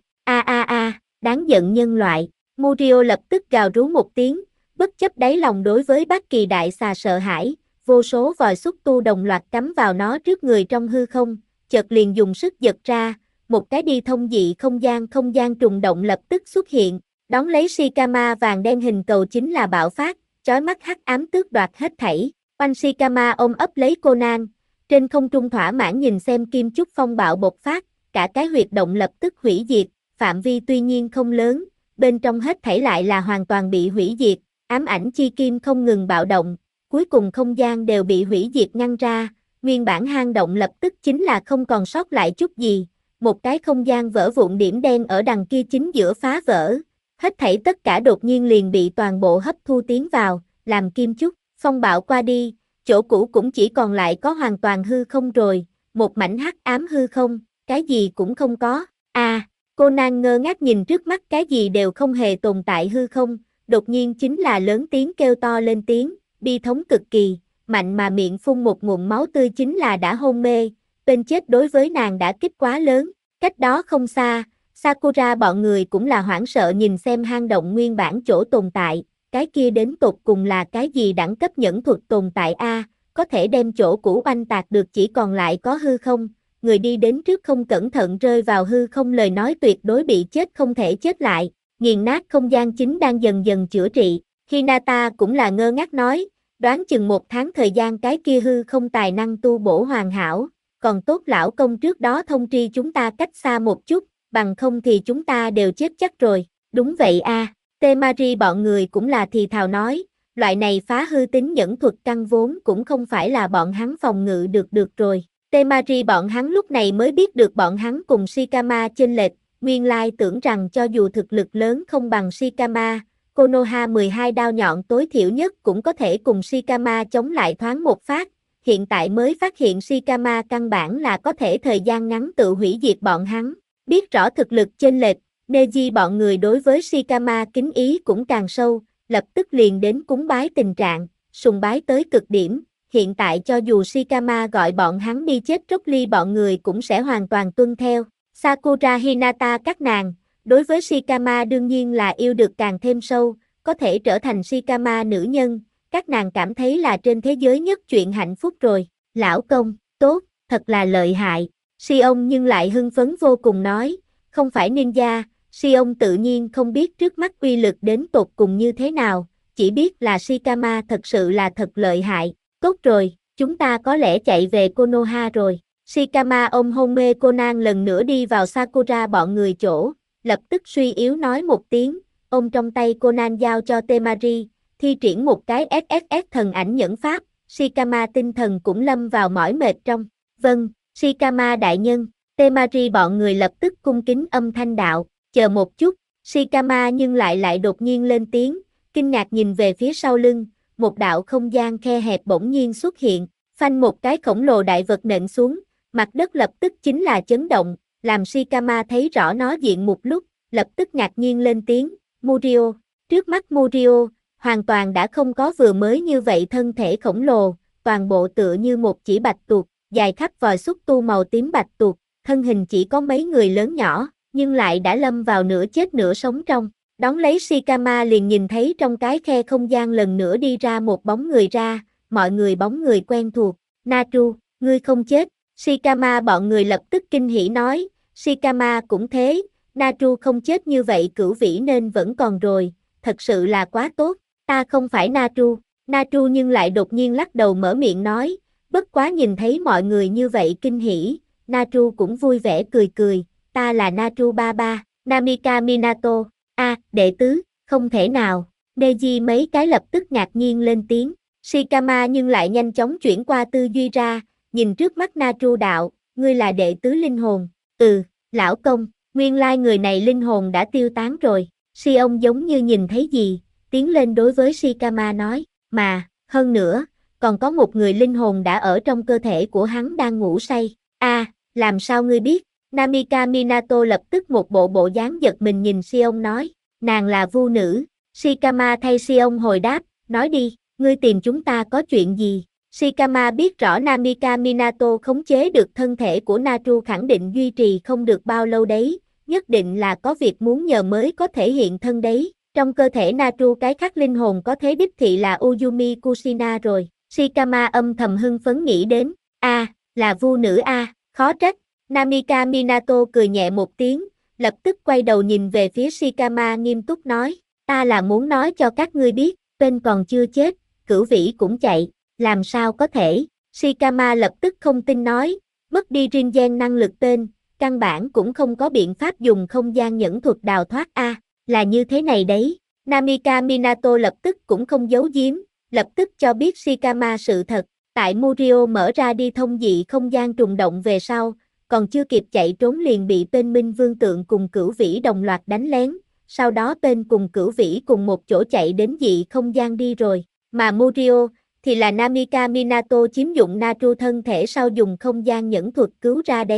đáng giận nhân loại, Murio lập tức gào rú một tiếng, bất chấp đáy lòng đối với bất kỳ đại xà sợ hãi, vô số vòi xúc tu đồng loạt cắm vào nó trước người trong hư không, chợt liền dùng sức giật ra, một cái đi thông dị không gian trùng động lập tức xuất hiện, đón lấy Shikama vàng đen hình cầu chính là bạo phát, chói mắt hắc ám tước đoạt hết thảy. Oanh Shikama ôm ấp lấy Conan, trên không trung thỏa mãn nhìn xem kim chúc phong bạo bộc phát, cả cái huyệt động lập tức hủy diệt, phạm vi tuy nhiên không lớn, bên trong hết thảy lại là hoàn toàn bị hủy diệt, ám ảnh chi kim không ngừng bạo động, cuối cùng không gian đều bị hủy diệt ngăn ra, nguyên bản hang động lập tức chính là không còn sót lại chút gì, một cái không gian vỡ vụn điểm đen ở đằng kia chính giữa phá vỡ, hết thảy tất cả đột nhiên liền bị toàn bộ hấp thu tiến vào, làm kim chúc phong bạo qua đi, chỗ cũ cũng chỉ còn lại có hoàn toàn hư không rồi, một mảnh hắc ám hư không, cái gì cũng không có. Conan ngơ ngác nhìn trước mắt cái gì đều không hề tồn tại hư không, đột nhiên chính là lớn tiếng kêu to lên tiếng, bi thống cực kỳ, mạnh mà miệng phun một ngụm máu tươi chính là đã hôn mê, tên chết đối với nàng đã kích quá lớn. Cách đó không xa, Sakura bọn người cũng là hoảng sợ nhìn xem hang động nguyên bản chỗ tồn tại, cái kia đến tột cùng là cái gì đẳng cấp nhẫn thuật tồn tại có thể đem chỗ cũ oanh tạc được chỉ còn lại có hư không, người đi đến trước không cẩn thận rơi vào hư không lời nói tuyệt đối bị chết không thể chết lại, nghiền nát không gian chính đang dần dần chữa trị, Hinata cũng là ngơ ngác nói, đoán chừng 1 tháng thời gian cái kia hư không tài năng tu bổ hoàn hảo, còn tốt lão công trước đó thông tri chúng ta cách xa một chút, bằng không thì chúng ta đều chết chắc rồi, đúng vậy Temari bọn người cũng là thì thào nói, loại này phá hư tính nhẫn thuật căn vốn cũng không phải là bọn hắn phòng ngự được rồi. Temari bọn hắn lúc này mới biết được bọn hắn cùng Shikama chênh lệch, nguyên lai tưởng rằng cho dù thực lực lớn không bằng Shikama, Konoha 12 đao nhọn tối thiểu nhất cũng có thể cùng Shikama chống lại thoáng một phát, hiện tại mới phát hiện Shikama căn bản là có thể thời gian ngắn tự hủy diệt bọn hắn, biết rõ thực lực chênh lệch, Neji bọn người đối với Shikama kính ý cũng càng sâu, lập tức liền đến cúng bái tình trạng, sùng bái tới cực điểm. Hiện tại cho dù Shikama gọi bọn hắn đi chết Rock Lee bọn người cũng sẽ hoàn toàn tuân theo. Sakura Hinata các nàng, đối với Shikama đương nhiên là yêu được càng thêm sâu, có thể trở thành Shikama nữ nhân, các nàng cảm thấy là trên thế giới nhất chuyện hạnh phúc rồi. Lão công, tốt, thật là lợi hại. Sion nhưng lại hưng phấn vô cùng nói, không phải ninja, Sion tự nhiên không biết trước mắt uy lực đến tột cùng như thế nào, chỉ biết là Shikama thật sự là thật lợi hại. Tốt rồi, chúng ta có lẽ chạy về Konoha rồi. Shikama ôm hôn mê Conan lần nữa đi vào Sakura bọn người chỗ, lập tức suy yếu nói một tiếng, ôm trong tay Conan giao cho Temari, thi triển một cái SSS thần ảnh nhẫn pháp, Shikama tinh thần cũng lâm vào mỏi mệt trong. Vâng, Shikama đại nhân, Temari bọn người lập tức cung kính âm thanh đạo, chờ một chút, Shikama nhưng lại đột nhiên lên tiếng, kinh ngạc nhìn về phía sau lưng. Một đạo không gian khe hẹp bỗng nhiên xuất hiện, phanh một cái khổng lồ đại vật nện xuống, mặt đất lập tức chính là chấn động, làm Shikama thấy rõ nó diện một lúc, lập tức ngạc nhiên lên tiếng, Murio. Trước mắt Murio, hoàn toàn đã không có vừa mới như vậy thân thể khổng lồ, toàn bộ tựa như một chỉ bạch tuộc, dài khắp vòi xúc tu màu tím bạch tuộc, thân hình chỉ có mấy người lớn nhỏ, nhưng lại đã lâm vào nửa chết nửa sống trong. Đón lấy Shikama liền nhìn thấy trong cái khe không gian lần nữa đi ra một bóng người ra, mọi người bóng người quen thuộc, Natru, ngươi không chết, Shikama bọn người lập tức kinh hỉ nói, Shikama cũng thế, Natru không chết như vậy cửu vĩ nên vẫn còn rồi, thật sự là quá tốt, ta không phải Natru nhưng lại đột nhiên lắc đầu mở miệng nói, bất quá nhìn thấy mọi người như vậy kinh hỉ, Natru cũng vui vẻ cười cười, ta là Natru Baba, Namika Minato. Đệ tứ, không thể nào, Neji mấy cái lập tức ngạc nhiên lên tiếng, Shikama nhưng lại nhanh chóng chuyển qua tư duy ra, nhìn trước mắt Natru đạo, ngươi là đệ tứ linh hồn, lão công, nguyên lai người này linh hồn đã tiêu tán rồi, Sion giống như nhìn thấy gì, tiến lên đối với Shikama nói, mà, hơn nữa, còn có một người linh hồn đã ở trong cơ thể của hắn đang ngủ say, làm sao ngươi biết? Namika Minato lập tức một bộ dáng giật mình nhìn Sion nói, nàng là vu nữ, Shikama thay Sion hồi đáp, nói đi, ngươi tìm chúng ta có chuyện gì? Shikama biết rõ Namika Minato khống chế được thân thể của Natru khẳng định duy trì không được bao lâu đấy, nhất định là có việc muốn nhờ mới có thể hiện thân đấy, trong cơ thể Natru cái khắc linh hồn có thế đích thị là Uyumi Kushina rồi, Shikama âm thầm hưng phấn nghĩ đến, là vu nữ khó trách. Namika Minato cười nhẹ một tiếng, lập tức quay đầu nhìn về phía Shikama nghiêm túc nói, ta là muốn nói cho các ngươi biết, tên còn chưa chết, cửu vĩ cũng chạy, làm sao có thể, Shikama lập tức không tin nói, mất đi Ringen năng lực tên, căn bản cũng không có biện pháp dùng không gian nhẫn thuật đào thoát là như thế này đấy, Namika Minato lập tức cũng không giấu giếm, lập tức cho biết Shikama sự thật, tại Murio mở ra đi thông dị không gian trùng động về sau, còn chưa kịp chạy trốn liền bị tên Minh Vương Tượng cùng Cửu Vĩ đồng loạt đánh lén, sau đó tên cùng Cửu Vĩ cùng một chỗ chạy đến dị không gian đi rồi, mà Murio thì là Namika Minato chiếm dụng Natru thân thể sau dùng không gian nhẫn thuật cứu ra đấy,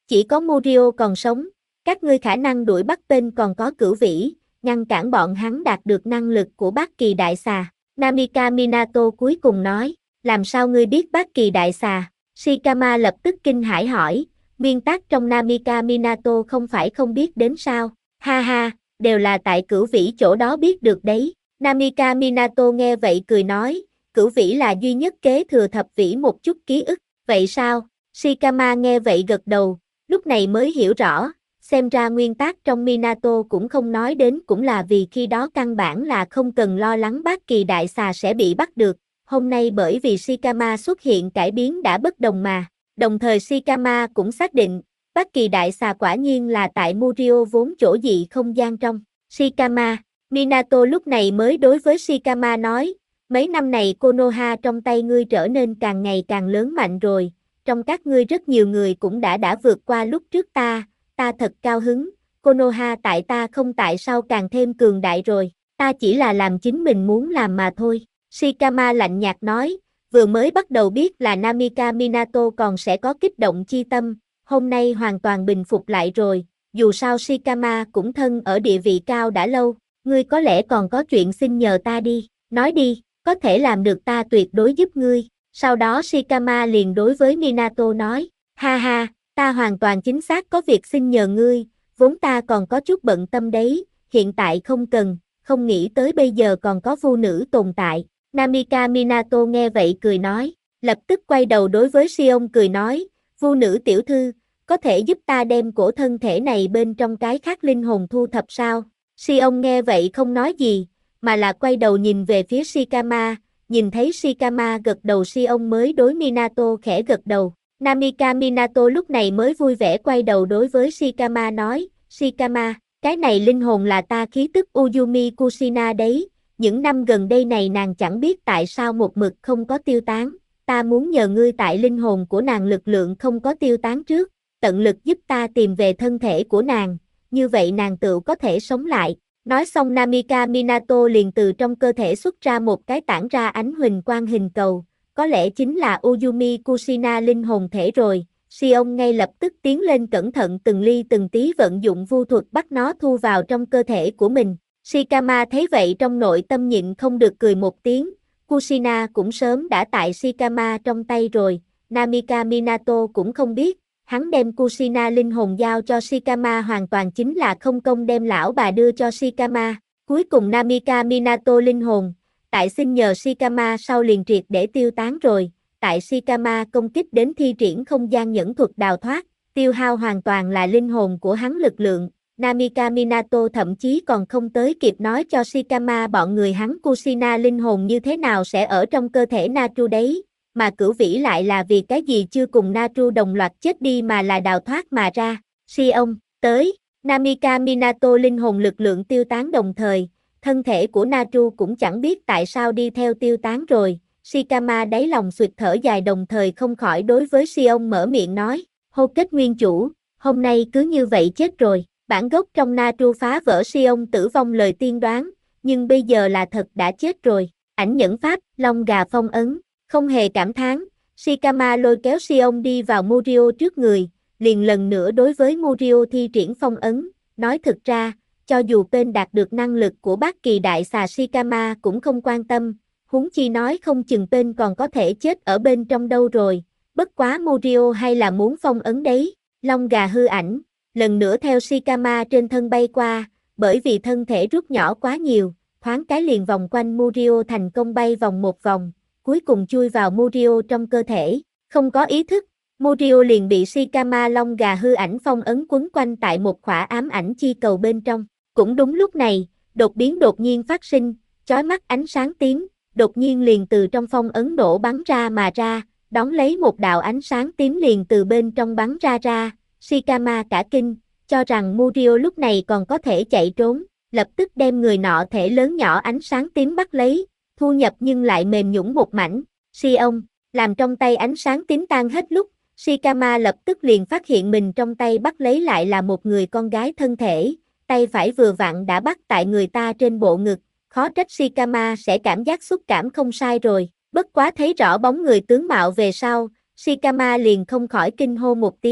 Chỉ có Murio còn sống, các ngươi khả năng đuổi bắt bên còn có Cửu Vĩ, ngăn cản bọn hắn đạt được năng lực của Bát Kỳ Đại Xà. Namika Minato cuối cùng nói, làm sao ngươi biết Bát Kỳ Đại Xà? Shikama lập tức kinh hãi hỏi, nguyên tác trong Namika Minato không phải không biết đến sao? Ha ha, đều là tại Cửu Vĩ chỗ đó biết được đấy. Namika Minato nghe vậy cười nói, Cửu Vĩ là duy nhất kế thừa thập vĩ một chút ký ức, vậy sao? Shikama nghe vậy gật đầu, lúc này mới hiểu rõ, xem ra nguyên tác trong Minato cũng không nói đến cũng là vì khi đó căn bản là không cần lo lắng Bát Kỳ Đại Xà sẽ bị bắt được, hôm nay bởi vì Shikama xuất hiện cải biến đã bất đồng mà, đồng thời Shikama cũng xác định, Bát Kỳ Đại Xà quả nhiên là tại Murio vốn chỗ dị không gian trong. Shikama, Minato lúc này mới đối với Shikama nói, mấy năm này Konoha trong tay ngươi trở nên càng ngày càng lớn mạnh rồi, trong các ngươi rất nhiều người cũng đã vượt qua lúc trước ta thật cao hứng, Konoha tại ta không tại sao càng thêm cường đại rồi, ta chỉ là làm chính mình muốn làm mà thôi. Shikama lạnh nhạt nói, vừa mới bắt đầu biết là Namika Minato còn sẽ có kích động chi tâm, hôm nay hoàn toàn bình phục lại rồi, dù sao Shikama cũng thân ở địa vị cao đã lâu, ngươi có lẽ còn có chuyện xin nhờ ta đi, nói đi, có thể làm được ta tuyệt đối giúp ngươi. Sau đó Shikama liền đối với Minato nói, ha ha, ta hoàn toàn chính xác có việc xin nhờ ngươi, vốn ta còn có chút bận tâm đấy, hiện tại không cần, không nghĩ tới bây giờ còn có vu nữ tồn tại. Namika Minato nghe vậy cười nói, lập tức quay đầu đối với Sion cười nói, vu nữ tiểu thư, có thể giúp ta đem cổ thân thể này bên trong cái khác linh hồn thu thập sao? Sion nghe vậy không nói gì, mà là quay đầu nhìn về phía Shikama, nhìn thấy Shikama gật đầu Sion mới đối Minato khẽ gật đầu. Namika Minato lúc này mới vui vẻ quay đầu đối với Shikama nói, Shikama, cái này linh hồn là ta khí tức Uzumi Kushina đấy, những năm gần đây này nàng chẳng biết tại sao một mực không có tiêu tán, ta muốn nhờ ngươi tại linh hồn của nàng lực lượng không có tiêu tán trước, tận lực giúp ta tìm về thân thể của nàng, như vậy nàng tự có thể sống lại. Nói xong Namika Minato liền từ trong cơ thể xuất ra một cái tản ra ánh huỳnh quang hình cầu, có lẽ chính là Uzumi Kushina linh hồn thể rồi. Sion ngay lập tức tiến lên cẩn thận từng ly từng tí vận dụng vu thuật bắt nó thu vào trong cơ thể của mình. Shikama thấy vậy trong nội tâm nhịn không được cười một tiếng, Kushina cũng sớm đã tại Shikama trong tay rồi, Namika Minato cũng không biết, hắn đem Kushina linh hồn giao cho Shikama hoàn toàn chính là không công đem lão bà đưa cho Shikama. Cuối cùng Namika Minato linh hồn, tại xin nhờ Shikama sau liền triệt để tiêu tán rồi, tại Shikama công kích đến thi triển không gian nhẫn thuật đào thoát, tiêu hao hoàn toàn là linh hồn của hắn lực lượng. Namika Minato thậm chí còn không tới kịp nói cho Shikama bọn người hắn Kushina linh hồn như thế nào sẽ ở trong cơ thể Natru đấy, mà Cửu Vĩ lại là vì cái gì chưa cùng Natru đồng loạt chết đi mà là đào thoát mà ra. Sion, tới, Namika Minato linh hồn lực lượng tiêu tán đồng thời, thân thể của Natru cũng chẳng biết tại sao đi theo tiêu tán rồi. Shikama đáy lòng suyệt thở dài đồng thời không khỏi đối với Sion mở miệng nói, hô kết nguyên chủ, hôm nay cứ như vậy chết rồi. Bản gốc trong Natru phá vỡ Sion tử vong lời tiên đoán, nhưng bây giờ là thật đã chết rồi. Ảnh nhẫn pháp, long gà phong ấn, không hề cảm thán, Shikama lôi kéo Sion đi vào Murio trước người, liền lần nữa đối với Murio thi triển phong ấn, nói thực ra, cho dù tên đạt được năng lực của Bát Kỳ Đại Xà Shikama cũng không quan tâm, huống chi nói không chừng tên còn có thể chết ở bên trong đâu rồi, bất quá Murio hay là muốn phong ấn đấy, long gà hư ảnh. Lần nữa theo Shikama trên thân bay qua, bởi vì thân thể rút nhỏ quá nhiều, thoáng cái liền vòng quanh Murio thành công bay vòng một vòng, cuối cùng chui vào Murio trong cơ thể, không có ý thức, Murio liền bị Shikama long gà hư ảnh phong ấn quấn quanh tại một khỏa ám ảnh chi cầu bên trong. Cũng đúng lúc này, đột biến đột nhiên phát sinh, chói mắt ánh sáng tím, đột nhiên liền từ trong phong ấn nổ bắn ra mà ra, đón lấy một đạo ánh sáng tím liền từ bên trong bắn ra. Shikama cả kinh, cho rằng Murio lúc này còn có thể chạy trốn, lập tức đem người nọ thể lớn nhỏ ánh sáng tím bắt lấy, thu nhập nhưng lại mềm nhũn một mảnh. Sion, làm trong tay ánh sáng tím tan hết lúc, Shikama lập tức liền phát hiện mình trong tay bắt lấy lại là một người con gái thân thể, tay phải vừa vặn đã bắt tại người ta trên bộ ngực, khó trách Shikama sẽ cảm giác xúc cảm không sai rồi, bất quá thấy rõ bóng người tướng mạo về sau, Shikama liền không khỏi kinh hô một tiếng.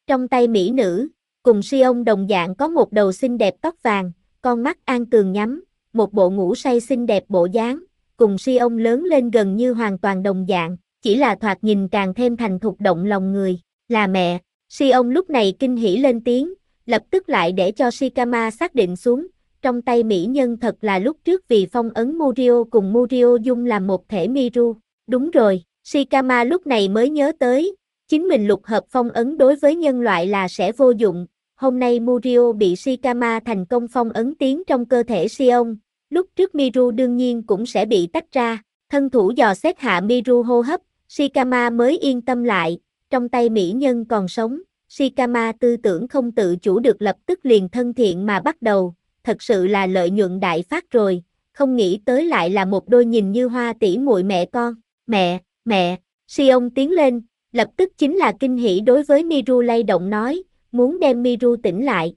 Trong tay mỹ nữ, cùng Sion đồng dạng có một đầu xinh đẹp tóc vàng, con mắt an tường nhắm, một bộ ngủ say xinh đẹp bộ dáng, cùng Sion lớn lên gần như hoàn toàn đồng dạng, chỉ là thoạt nhìn càng thêm thành thục động lòng người, là mẹ. Sion lúc này kinh hỉ lên tiếng, lập tức lại để cho Shikama xác định xuống, trong tay mỹ nhân thật là lúc trước vì phong ấn Murio cùng Murio dung làm một thể Miru. Đúng rồi, Shikama lúc này mới nhớ tới, chính mình lục hợp phong ấn đối với nhân loại là sẽ vô dụng. Hôm nay Murio bị Shikama thành công phong ấn tiến trong cơ thể Sion, lúc trước Miru đương nhiên cũng sẽ bị tách ra. Thân thủ dò xét hạ Miru hô hấp, Shikama mới yên tâm lại, trong tay mỹ nhân còn sống. Shikama tư tưởng không tự chủ được lập tức liền thân thiện mà bắt đầu, thật sự là lợi nhuận đại phát rồi, không nghĩ tới lại là một đôi nhìn như hoa tỷ muội mẹ con. Mẹ, Sion tiến lên, lập tức chính là kinh hỉ đối với Miru lay động nói, muốn đem Miru tỉnh lại.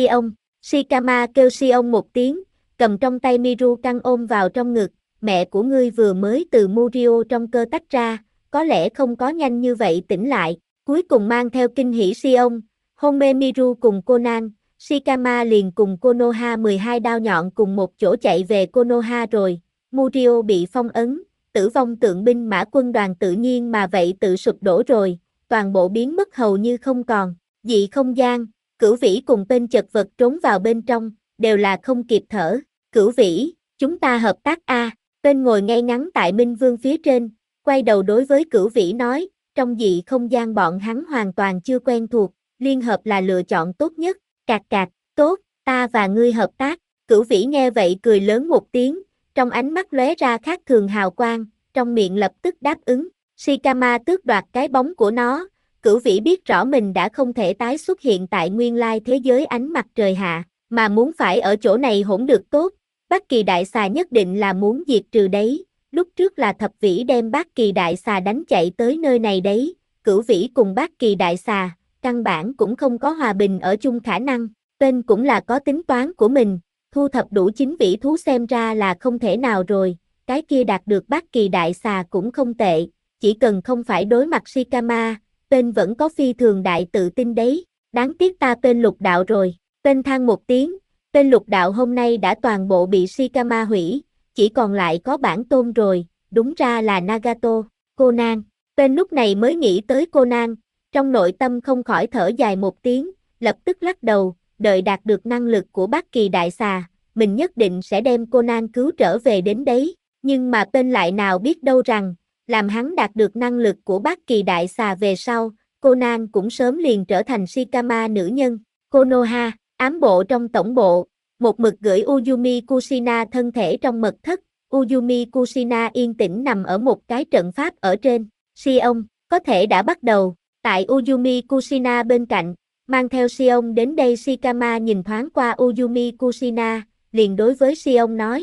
Shikama kêu Sion một tiếng, cầm trong tay Miru căng ôm vào trong ngực, mẹ của ngươi vừa mới từ Murio trong cơ tách ra, có lẽ không có nhanh như vậy tỉnh lại. Cuối cùng mang theo kinh hỉ Sion, hôn mê Miru cùng Conan, Shikama liền cùng Konoha 12 đao nhọn cùng một chỗ chạy về Konoha rồi. Murio bị phong ấn, tử vong tượng binh mã quân đoàn tự nhiên mà vậy tự sụp đổ rồi, toàn bộ biến mất hầu như không còn. Dị không gian, Cửu Vĩ cùng bên chật vật trốn vào bên trong, đều là không kịp thở. Cửu Vĩ, chúng ta hợp tác a. Bên ngồi ngay ngắn tại Minh Vương phía trên, quay đầu đối với Cửu Vĩ nói, trong dị không gian bọn hắn hoàn toàn chưa quen thuộc, liên hợp là lựa chọn tốt nhất. Cạc, tốt, ta và ngươi hợp tác. Cửu Vĩ nghe vậy cười lớn một tiếng, trong ánh mắt lóe ra khác thường hào quang, trong miệng lập tức đáp ứng. Shikama tước đoạt cái bóng của nó, Cửu Vĩ biết rõ mình đã không thể tái xuất hiện tại nguyên lai thế giới ánh mặt trời hạ, mà muốn phải ở chỗ này hỗn được tốt, Bát Kỳ Đại Xà nhất định là muốn diệt trừ đấy. Lúc trước là Thập Vĩ đem Bát Kỳ Đại Xà đánh chạy tới nơi này đấy, Cửu Vĩ cùng Bát Kỳ Đại Xà, căn bản cũng không có hòa bình ở chung khả năng, tên cũng là có tính toán của mình, thu thập đủ 9 vĩ thú xem ra là không thể nào rồi, cái kia đạt được Bát Kỳ Đại Xà cũng không tệ, chỉ cần không phải đối mặt Shikama, tên vẫn có phi thường đại tự tin đấy, đáng tiếc ta tên Lục Đạo rồi, tên than một tiếng, tên Lục Đạo hôm nay đã toàn bộ bị Shikama hủy, chỉ còn lại có bản tôn rồi, đúng ra là Nagato. Conan, tên lúc này mới nghĩ tới Conan, trong nội tâm không khỏi thở dài một tiếng, lập tức lắc đầu, đợi đạt được năng lực của Bát Kỳ Đại Xà, mình nhất định sẽ đem Conan cứu trở về đến đấy, nhưng mà tên lại nào biết đâu rằng, làm hắn đạt được năng lực của Bát Kỳ Đại Xà về sau, Conan cũng sớm liền trở thành Shikama nữ nhân. Konoha, ám bộ trong tổng bộ, một mực gửi Uzumi Kushina thân thể trong mật thất, Uzumi Kushina yên tĩnh nằm ở một cái trận pháp ở trên. Sion, có thể đã bắt đầu. Tại Uzumi Kushina bên cạnh, mang theo Sion đến đây. Shikama nhìn thoáng qua Uzumi Kushina, liền đối với Sion nói,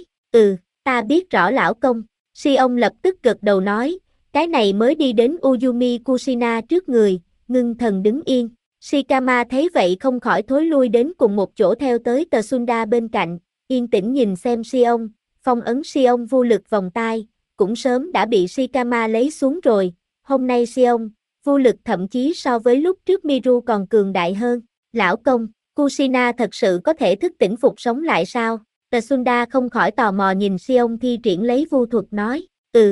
ta biết rõ lão công. Sion lập tức gật đầu nói, cái này mới đi đến Uzumi Kushina trước người, ngưng thần đứng yên. Shikama thấy vậy không khỏi thối lui đến cùng một chỗ theo tới Tsunda bên cạnh, yên tĩnh nhìn xem Sion, phong ấn Sion vô lực vòng tay, cũng sớm đã bị Shikama lấy xuống rồi, hôm nay Sion, vô lực thậm chí so với lúc trước Miru còn cường đại hơn. Lão công, Kushina thật sự có thể thức tỉnh phục sống lại sao? Tsunda không khỏi tò mò nhìn Sion thi triển lấy vu thuật nói,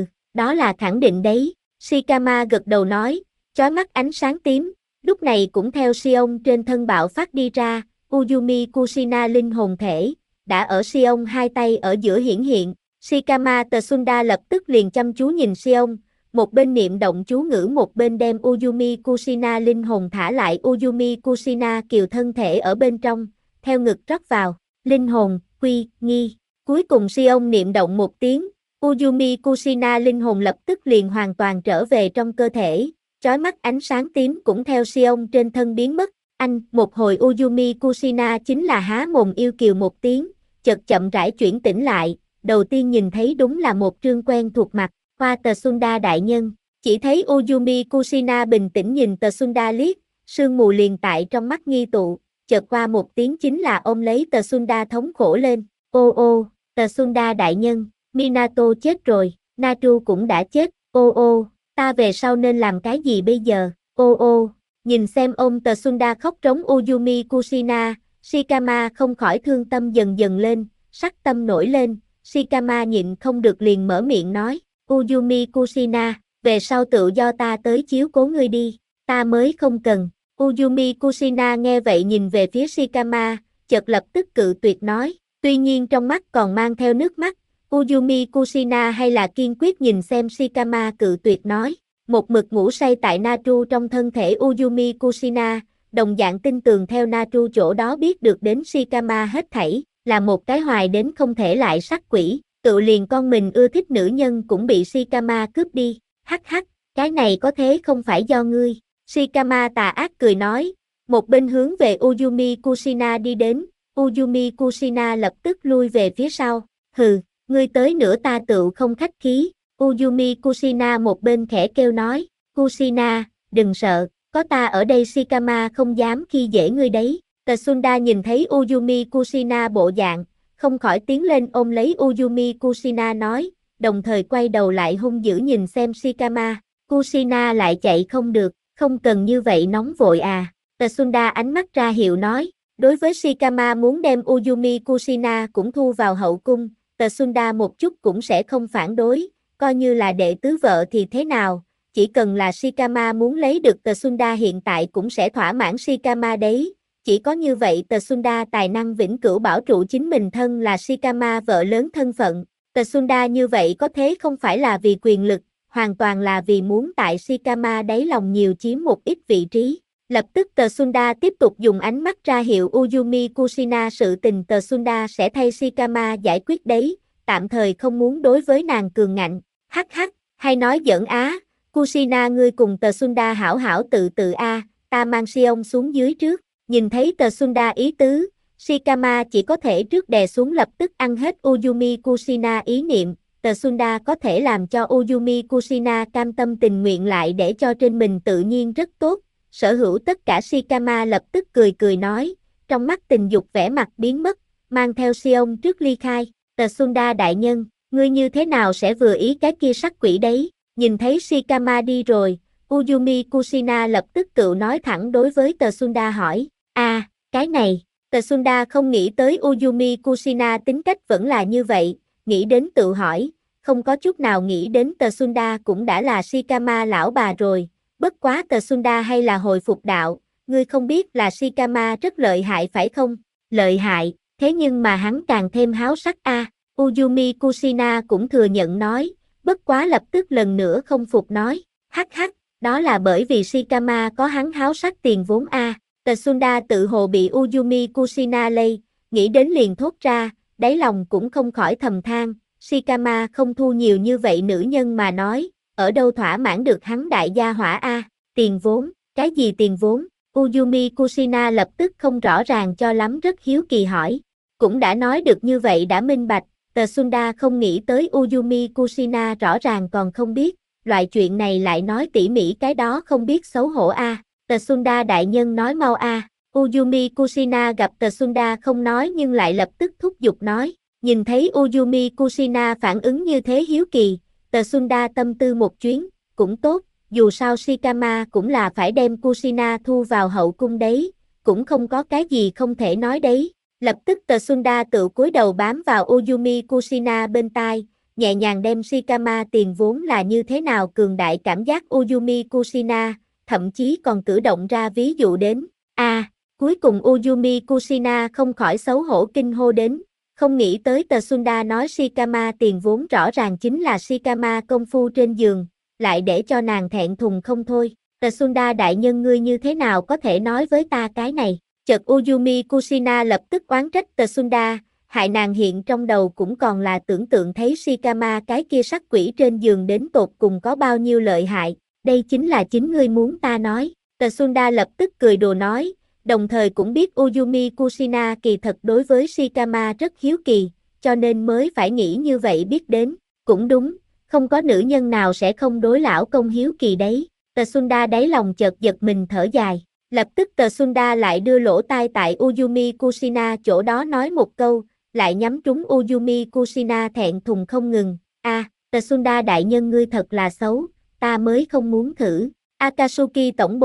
đó là khẳng định đấy. Shikama gật đầu nói, chói mắt ánh sáng tím, lúc này cũng theo Sion trên thân bạo phát đi ra, Uzumi Kushina linh hồn thể, đã ở Sion hai tay ở giữa hiển hiện. Shikama Tsunda lập tức liền chăm chú nhìn Sion, một bên niệm động chú ngữ một bên đem Uzumi Kushina linh hồn thả lại. Uzumi Kushina kiều thân thể ở bên trong, theo ngực rót vào, linh hồn, quy, nghi. Cuối cùng Sion niệm động một tiếng, Uzumi Kushina linh hồn lập tức liền hoàn toàn trở về trong cơ thể, chói mắt ánh sáng tím cũng theo Sion trên thân biến mất. Một hồi Uzumi Kushina chính là há mồm yêu kiều một tiếng, chợt chậm rãi chuyển tỉnh lại, đầu tiên nhìn thấy đúng là một trương quen thuộc mặt, Hoa Tsunda đại nhân, chỉ thấy Uzumi Kushina bình tĩnh nhìn Tsunda liếc, sương mù liền tại trong mắt nghi tụ, chợt qua một tiếng chính là ôm lấy Tsunda thống khổ lên, ô, Tsunda đại nhân, Minato chết rồi, Natsu cũng đã chết, ta về sau nên làm cái gì bây giờ, Nhìn xem ôm Tsunda khóc trống Uyumi Kushina, Shikama không khỏi thương tâm dần dần lên, sắc tâm nổi lên, Shikama nhịn không được liền mở miệng nói, Uyumi Kushina, về sau tự do ta tới chiếu cố ngươi đi, ta mới không cần. Uyumi Kushina nghe vậy nhìn về phía Shikama, chợt lập tức cự tuyệt nói, tuy nhiên trong mắt còn mang theo nước mắt, Uyumi Kushina hay là kiên quyết nhìn xem Shikama cự tuyệt nói, một mực ngủ say tại Natru trong thân thể Uyumi Kushina, đồng dạng tin tường theo Natru chỗ đó biết được đến Shikama hết thảy, là một cái hoài đến không thể lại sắc quỷ, tự liền con mình ưa thích nữ nhân cũng bị Shikama cướp đi, hắc hắc, cái này có thế không phải do ngươi. Shikama tà ác cười nói, một bên hướng về Uyumi Kushina đi đến, Uyumi Kushina lập tức lui về phía sau, hừ, ngươi tới nữa ta tựu không khách khí, Uyumi Kushina một bên khẽ kêu nói, Kushina, đừng sợ, có ta ở đây Shikama không dám khi dễ ngươi đấy. Tsunda nhìn thấy Uyumi Kushina bộ dạng, không khỏi tiến lên ôm lấy Uyumi Kushina nói, đồng thời quay đầu lại hung dữ nhìn xem Shikama, Kushina lại chạy không được, không cần như vậy nóng vội à. Tsunda ánh mắt ra hiệu nói, đối với Shikama muốn đem Uyumi Kushina cũng thu vào hậu cung, Tsunda một chút cũng sẽ không phản đối, coi như là đệ tứ vợ thì thế nào, chỉ cần là Shikama muốn lấy được Tsunda hiện tại cũng sẽ thỏa mãn Shikama đấy, chỉ có như vậy Tsunda tài năng vĩnh cửu bảo trụ chính mình thân là Shikama vợ lớn thân phận, Tsunda như vậy có thế không phải là vì quyền lực, hoàn toàn là vì muốn tại Shikama đáy lòng nhiều chiếm một ít vị trí. Lập tức Tsunda tiếp tục dùng ánh mắt ra hiệu Uyumi Kushina sự tình Tsunda sẽ thay Shikama giải quyết đấy, tạm thời không muốn đối với nàng cường ngạnh, hắc hắc, hay nói giỡn á, Kushina ngươi cùng Tsunda hảo hảo tự tự a, ta mang Sion xuống dưới trước, nhìn thấy Tsunda ý tứ, Shikama chỉ có thể trước đè xuống lập tức ăn hết Uyumi Kushina ý niệm, Tsunda có thể làm cho Uyumi Kushina cam tâm tình nguyện lại để cho trên mình tự nhiên rất tốt, sở hữu tất cả Shikama lập tức cười cười nói, trong mắt tình dục vẻ mặt biến mất, mang theo Sion trước ly khai, Tsunda đại nhân, ngươi như thế nào sẽ vừa ý cái kia sắc quỷ đấy, nhìn thấy Shikama đi rồi, Uyumi Kushina lập tức cựu nói thẳng đối với Tsunda hỏi, cái này, Tsunda không nghĩ tới Uyumi Kushina tính cách vẫn là như vậy, nghĩ đến tự hỏi, không có chút nào nghĩ đến Tsunda cũng đã là Shikama lão bà rồi, bất quá Tsunda hay là hồi phục đạo, ngươi không biết là Shikama rất lợi hại phải không? Lợi hại, thế nhưng mà hắn càng thêm háo sắc a. Uyumi Kushina cũng thừa nhận nói, bất quá lập tức lần nữa không phục nói, hắc hắc, đó là bởi vì Shikama có hắn háo sắc tiền vốn a. Tsunda tự hồ bị Uyumi Kushina lây, nghĩ đến liền thốt ra, đáy lòng cũng không khỏi thầm than, Shikama không thu nhiều như vậy nữ nhân mà nói, ở đâu thỏa mãn được hắn đại gia hỏa a, tiền vốn, cái gì tiền vốn? Uyumi Kushina lập tức không rõ ràng cho lắm rất hiếu kỳ hỏi, cũng đã nói được như vậy đã minh bạch, Tsunda không nghĩ tới Uyumi Kushina rõ ràng còn không biết, loại chuyện này lại nói tỉ mỉ cái đó không biết xấu hổ a. Tsunda đại nhân nói mau a. Uyumi Kushina gặp Tsunda không nói nhưng lại lập tức thúc giục nói, nhìn thấy Uyumi Kushina phản ứng như thế hiếu kỳ, Tsunda tâm tư một chuyến, cũng tốt, dù sao Shikama cũng là phải đem Kushina thu vào hậu cung đấy, cũng không có cái gì không thể nói đấy. Lập tức Tsunda tự cúi đầu bám vào Uyumi Kushina bên tai, nhẹ nhàng đem Shikama tiền vốn là như thế nào cường đại cảm giác Uyumi Kushina, thậm chí còn cử động ra ví dụ đến. Cuối cùng Uyumi Kushina không khỏi xấu hổ kinh hô đến, không nghĩ tới Tsunda nói Shikama tiền vốn rõ ràng chính là Shikama công phu trên giường, lại để cho nàng thẹn thùng không thôi. Tsunda đại nhân ngươi như thế nào có thể nói với ta cái này? Chợt Uyumi Kushina lập tức oán trách Tsunda, hại nàng hiện trong đầu cũng còn là tưởng tượng thấy Shikama cái kia sắc quỷ trên giường đến tột cùng có bao nhiêu lợi hại, đây chính là chính ngươi muốn ta nói. Tsunda lập tức cười đùa nói, đồng thời cũng biết Uyumi Kushina kỳ thật đối với Shikama rất hiếu kỳ, cho nên mới phải nghĩ như vậy biết đến, cũng đúng, không có nữ nhân nào sẽ không đối lão công hiếu kỳ đấy. Tsunda đáy lòng chợt giật mình thở dài, lập tức Tsunda lại đưa lỗ tai tại Uyumi Kushina chỗ đó nói một câu, lại nhắm trúng Uyumi Kushina thẹn thùng không ngừng, Tsunda đại nhân ngươi thật là xấu, ta mới không muốn thử. Akatsuki tổng bộ,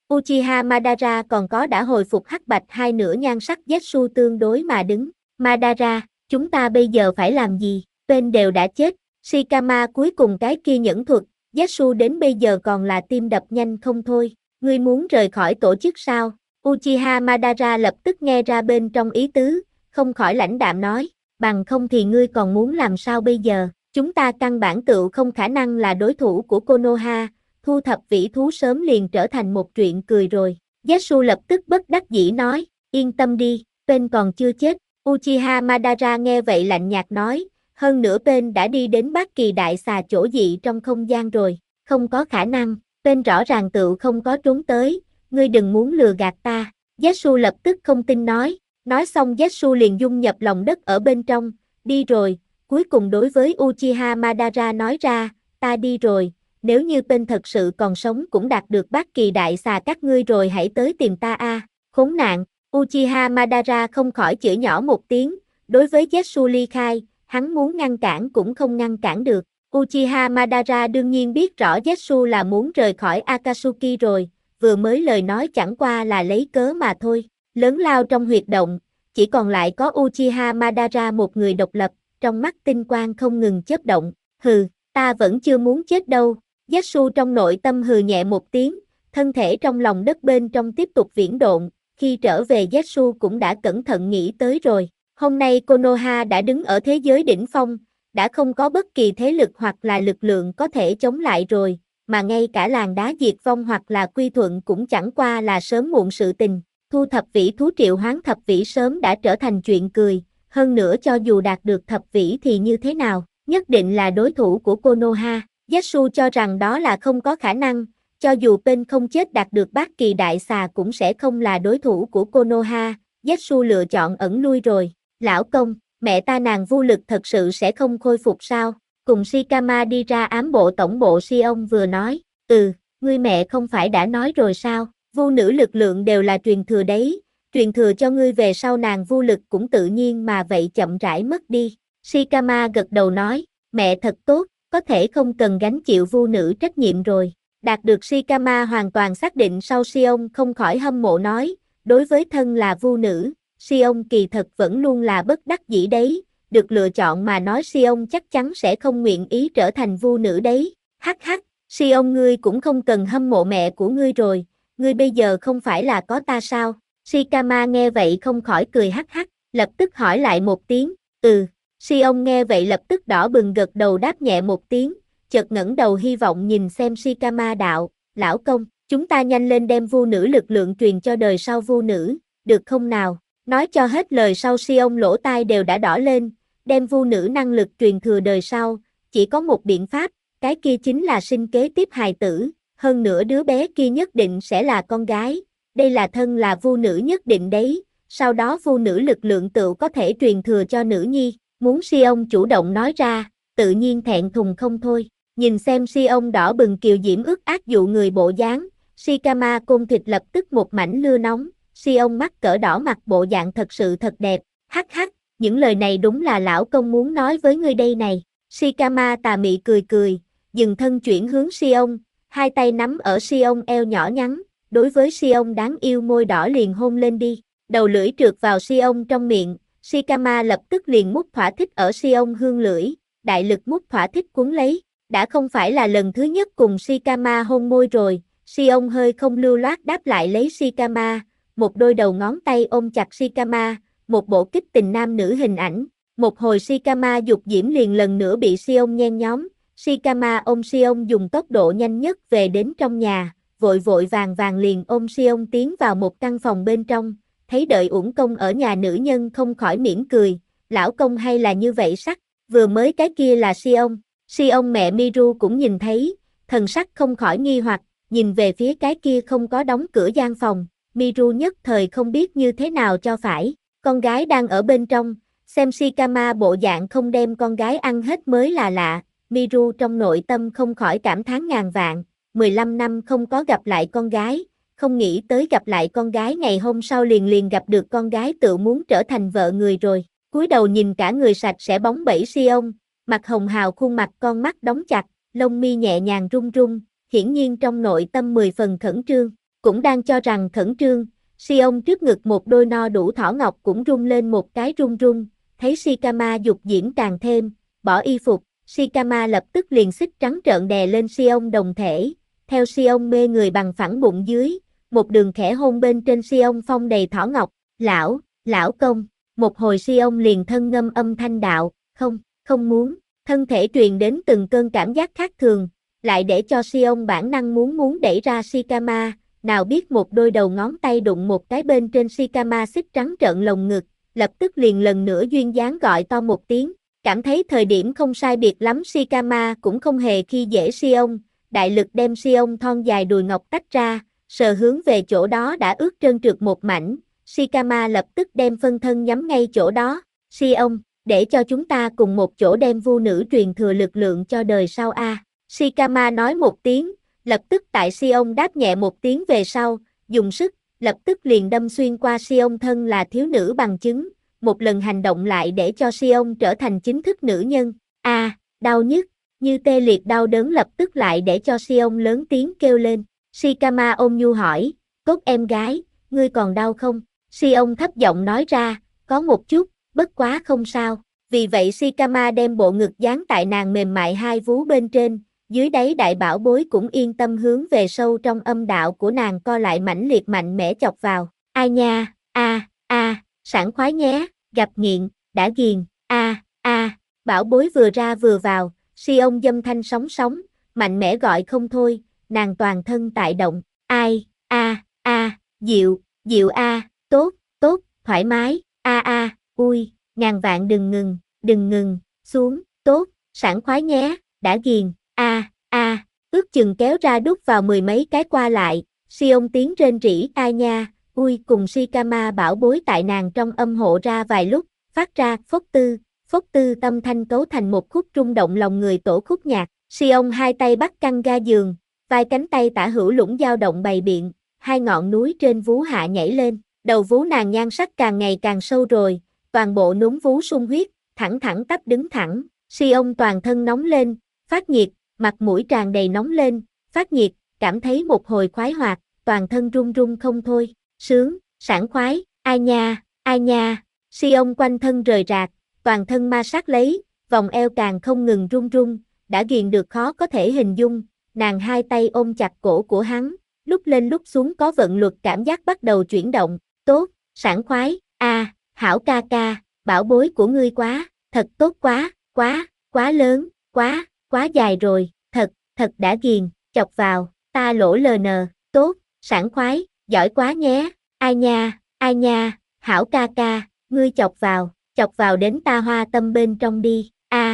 Uchiha Madara còn có đã hồi phục hắc bạch hai nửa nhan sắc Zetsu tương đối mà đứng. Madara, chúng ta bây giờ phải làm gì? Bên đều đã chết. Shikama cuối cùng cái kia nhẫn thuật, Zetsu đến bây giờ còn là tim đập nhanh không thôi. Ngươi muốn rời khỏi tổ chức sao? Uchiha Madara lập tức nghe ra bên trong ý tứ, không khỏi lãnh đạm nói, bằng không thì ngươi còn muốn làm sao bây giờ? Chúng ta căn bản tựu không khả năng là đối thủ của Konoha, thu thập vĩ thú sớm liền trở thành một chuyện cười rồi. Zetsu lập tức bất đắc dĩ nói, yên tâm đi, Pain còn chưa chết. Uchiha Madara nghe vậy lạnh nhạt nói, hơn nữa Pain đã đi đến Bát Kỳ Đại Xà chỗ dị trong không gian rồi, không có khả năng, Pain rõ ràng tựu không có trốn tới, ngươi đừng muốn lừa gạt ta. Zetsu lập tức không tin nói xong Zetsu liền dung nhập lòng đất ở bên trong, đi rồi, cuối cùng đối với Uchiha Madara nói ra, ta đi rồi, nếu như Pain thật sự còn sống cũng đạt được Bát Kỳ Đại Xà các ngươi rồi hãy tới tìm ta a. Khốn nạn, Uchiha Madara không khỏi chửi nhỏ một tiếng, đối với Zetsu ly khai, hắn muốn ngăn cản cũng không ngăn cản được. Uchiha Madara đương nhiên biết rõ Zetsu là muốn rời khỏi Akatsuki rồi, vừa mới lời nói chẳng qua là lấy cớ mà thôi. Lớn lao trong huyệt động, chỉ còn lại có Uchiha Madara một người độc lập, trong mắt tinh quang không ngừng chớp động. Hừ, ta vẫn chưa muốn chết đâu. Zetsu trong nội tâm hừ nhẹ một tiếng, thân thể trong lòng đất bên trong tiếp tục viễn độn, khi trở về Zetsu cũng đã cẩn thận nghĩ tới rồi. Hôm nay Konoha đã đứng ở thế giới đỉnh phong, đã không có bất kỳ thế lực hoặc là lực lượng có thể chống lại rồi, mà ngay cả làng đá diệt vong hoặc là quy thuận cũng chẳng qua là sớm muộn sự tình. Thu thập vĩ thú triệu hoán thập vĩ sớm đã trở thành chuyện cười, hơn nữa cho dù đạt được thập vĩ thì như thế nào, nhất định là đối thủ của Konoha. Zetsu cho rằng đó là không có khả năng, cho dù Pain không chết đạt được Bát Kỳ Đại Xà cũng sẽ không là đối thủ của Konoha. Zetsu lựa chọn ẩn lui rồi. Lão công, mẹ ta nàng vô lực thật sự sẽ không khôi phục sao? Cùng Shikama đi ra ám bộ tổng bộ Sion vừa nói, ngươi mẹ không phải đã nói rồi sao? Vu nữ lực lượng đều là truyền thừa đấy, truyền thừa cho ngươi về sau nàng vô lực cũng tự nhiên mà vậy chậm rãi mất đi. Shikama gật đầu nói, mẹ thật tốt, có thể không cần gánh chịu vu nữ trách nhiệm rồi. Đạt được Shikama hoàn toàn xác định sau Sion không khỏi hâm mộ nói, đối với thân là vu nữ, Sion kỳ thật vẫn luôn là bất đắc dĩ đấy, được lựa chọn mà nói Sion chắc chắn sẽ không nguyện ý trở thành vu nữ đấy. Hắc hắc, Sion ngươi cũng không cần hâm mộ mẹ của ngươi rồi, ngươi bây giờ không phải là có ta sao? Shikama nghe vậy không khỏi cười hắc hắc, lập tức hỏi lại một tiếng, Sion nghe vậy lập tức đỏ bừng gật đầu đáp nhẹ một tiếng, chợt ngẩng đầu hy vọng nhìn xem Shikama đạo, lão công, chúng ta nhanh lên đem vu nữ lực lượng truyền cho đời sau vu nữ, được không nào? Nói cho hết lời sau Sion lỗ tai đều đã đỏ lên, đem vu nữ năng lực truyền thừa đời sau, chỉ có một biện pháp, cái kia chính là sinh kế tiếp hài tử, hơn nữa đứa bé kia nhất định sẽ là con gái, đây là thân là vu nữ nhất định đấy, sau đó vu nữ lực lượng tựu có thể truyền thừa cho nữ nhi, muốn Sion chủ động nói ra, tự nhiên thẹn thùng không thôi, nhìn xem Sion đỏ bừng kiều diễm ướt át dụ người bộ dáng, Shikama côn thịt lập tức một mảnh lưa nóng, Sion mắt cỡ đỏ mặt bộ dạng thật sự thật đẹp, hắc hắc, những lời này đúng là lão công muốn nói với ngươi đây này, Shikama tà mị cười cười, dừng thân chuyển hướng Sion, hai tay nắm ở Sion eo nhỏ nhắn, đối với Sion đáng yêu môi đỏ liền hôn lên đi, đầu lưỡi trượt vào Sion trong miệng, Shikama lập tức liền mút thỏa thích ở Sion hương lưỡi, đại lực mút thỏa thích cuốn lấy, đã không phải là lần thứ nhất cùng Shikama hôn môi rồi, Sion hơi không lưu loát đáp lại lấy Shikama, một đôi đầu ngón tay ôm chặt Shikama, một bộ kích tình nam nữ hình ảnh, một hồi Shikama dục diễm liền lần nữa bị Sion nhen nhóm, Shikama ôm Sion dùng tốc độ nhanh nhất về đến trong nhà, vội vội vàng vàng liền ôm Sion tiến vào một căn phòng bên trong, thấy đợi uổng công ở nhà nữ nhân không khỏi mỉm cười, lão công hay là như vậy sắc, vừa mới cái kia là Sion mẹ Miru cũng nhìn thấy, thần sắc không khỏi nghi hoặc, nhìn về phía cái kia không có đóng cửa gian phòng, Miru nhất thời không biết như thế nào cho phải, con gái đang ở bên trong, xem Shikama bộ dạng không đem con gái ăn hết mới là lạ, Miru trong nội tâm không khỏi cảm thán ngàn vạn, 15 năm không có gặp lại con gái, không nghĩ tới gặp lại con gái ngày hôm sau liền liền gặp được con gái tự muốn trở thành vợ người rồi, cúi đầu nhìn cả người sạch sẽ bóng bẩy Sion, mặt hồng hào khuôn mặt con mắt đóng chặt, lông mi nhẹ nhàng run run, hiển nhiên trong nội tâm 10 phần khẩn trương. Cũng đang cho rằng khẩn trương, Sion trước ngực một đôi no đủ thỏ ngọc cũng rung lên một cái run run, thấy Shikama dục diễn càng thêm, bỏ y phục, Shikama lập tức liền xích trắng trợn đè lên Sion đồng thể, theo Sion mê người bằng phẳng bụng dưới, một đường khẽ hôn bên trên Sion phong đầy thỏ ngọc, lão công, một hồi Sion liền thân ngâm âm thanh đạo, không muốn, thân thể truyền đến từng cơn cảm giác khác thường, lại để cho Sion bản năng muốn đẩy ra Shikama, nào biết một đôi đầu ngón tay đụng một cái bên trên Shikama xích trắng trợn lồng ngực, lập tức liền lần nữa duyên dáng gọi to một tiếng, cảm thấy thời điểm không sai biệt lắm Shikama cũng không hề khi dễ Sion, đại lực đem Sion thon dài đùi ngọc tách ra, sờ hướng về chỗ đó đã ướt trơn trượt một mảnh, Shikama lập tức đem phân thân nhắm ngay chỗ đó, Sion, để cho chúng ta cùng một chỗ đem vu nữ truyền thừa lực lượng cho đời sau a. Shikama nói một tiếng, lập tức tại Sion đáp nhẹ một tiếng về sau, dùng sức, lập tức liền đâm xuyên qua Sion thân là thiếu nữ bằng chứng, một lần hành động lại để cho Sion trở thành chính thức nữ nhân, đau nhức, như tê liệt đau đớn lập tức lại để cho Sion lớn tiếng kêu lên, Shikama ôn nhu hỏi, cốt em gái, ngươi còn đau không? Sion thấp giọng nói ra, có một chút, bất quá không sao, vì vậy Shikama đem bộ ngực dán tại nàng mềm mại hai vú bên trên, dưới đáy đại bảo bối cũng yên tâm hướng về sâu trong âm đạo của nàng co lại mãnh liệt mạnh mẽ chọc vào, ai nha, sảng khoái nhé, gặp nghiện, đã ghiền, bảo bối vừa ra vừa vào, Sion dâm thanh sóng sóng, mạnh mẽ gọi không thôi, nàng toàn thân tại động, dịu, tốt, thoải mái, ui, ngàn vạn đừng ngừng, xuống, tốt, sảng khoái nhé, đã ghiền, ước chừng kéo ra đút vào mười mấy cái qua lại, Sion tiếng rên rỉ ai nha, ui cùng Shikama bảo bối tại nàng trong âm hộ ra vài lúc, phát ra phốc tư tâm thanh cấu thành một khúc rung động lòng người tổ khúc nhạc, Sion hai tay bắt căng ga giường, vai cánh tay tả hữu lũng dao động bày biện, hai ngọn núi trên vú hạ nhảy lên, đầu vú nàng nhan sắc càng ngày càng sâu rồi, toàn bộ núm vú sung huyết, thẳng tắp đứng thẳng, Sion toàn thân nóng lên, phát nhiệt, mặt mũi tràn đầy nóng lên, phát nhiệt, cảm thấy một hồi khoái hoạt, toàn thân run run không thôi, sướng, sảng khoái, ai nha, Sion quanh thân rời rạc, toàn thân ma sát lấy, vòng eo càng không ngừng run run, đã ghiền được khó có thể hình dung, nàng hai tay ôm chặt cổ của hắn, lúc lên lúc xuống có vận luật cảm giác bắt đầu chuyển động, tốt, sảng khoái, hảo ca ca, bảo bối của ngươi quá, thật tốt quá lớn, quá dài rồi, thật đã ghiền, chọc vào, ta lỗ ln, tốt, sảng khoái, giỏi quá nhé, ai nha, hảo ca ca, ngươi chọc vào đến ta hoa tâm bên trong đi,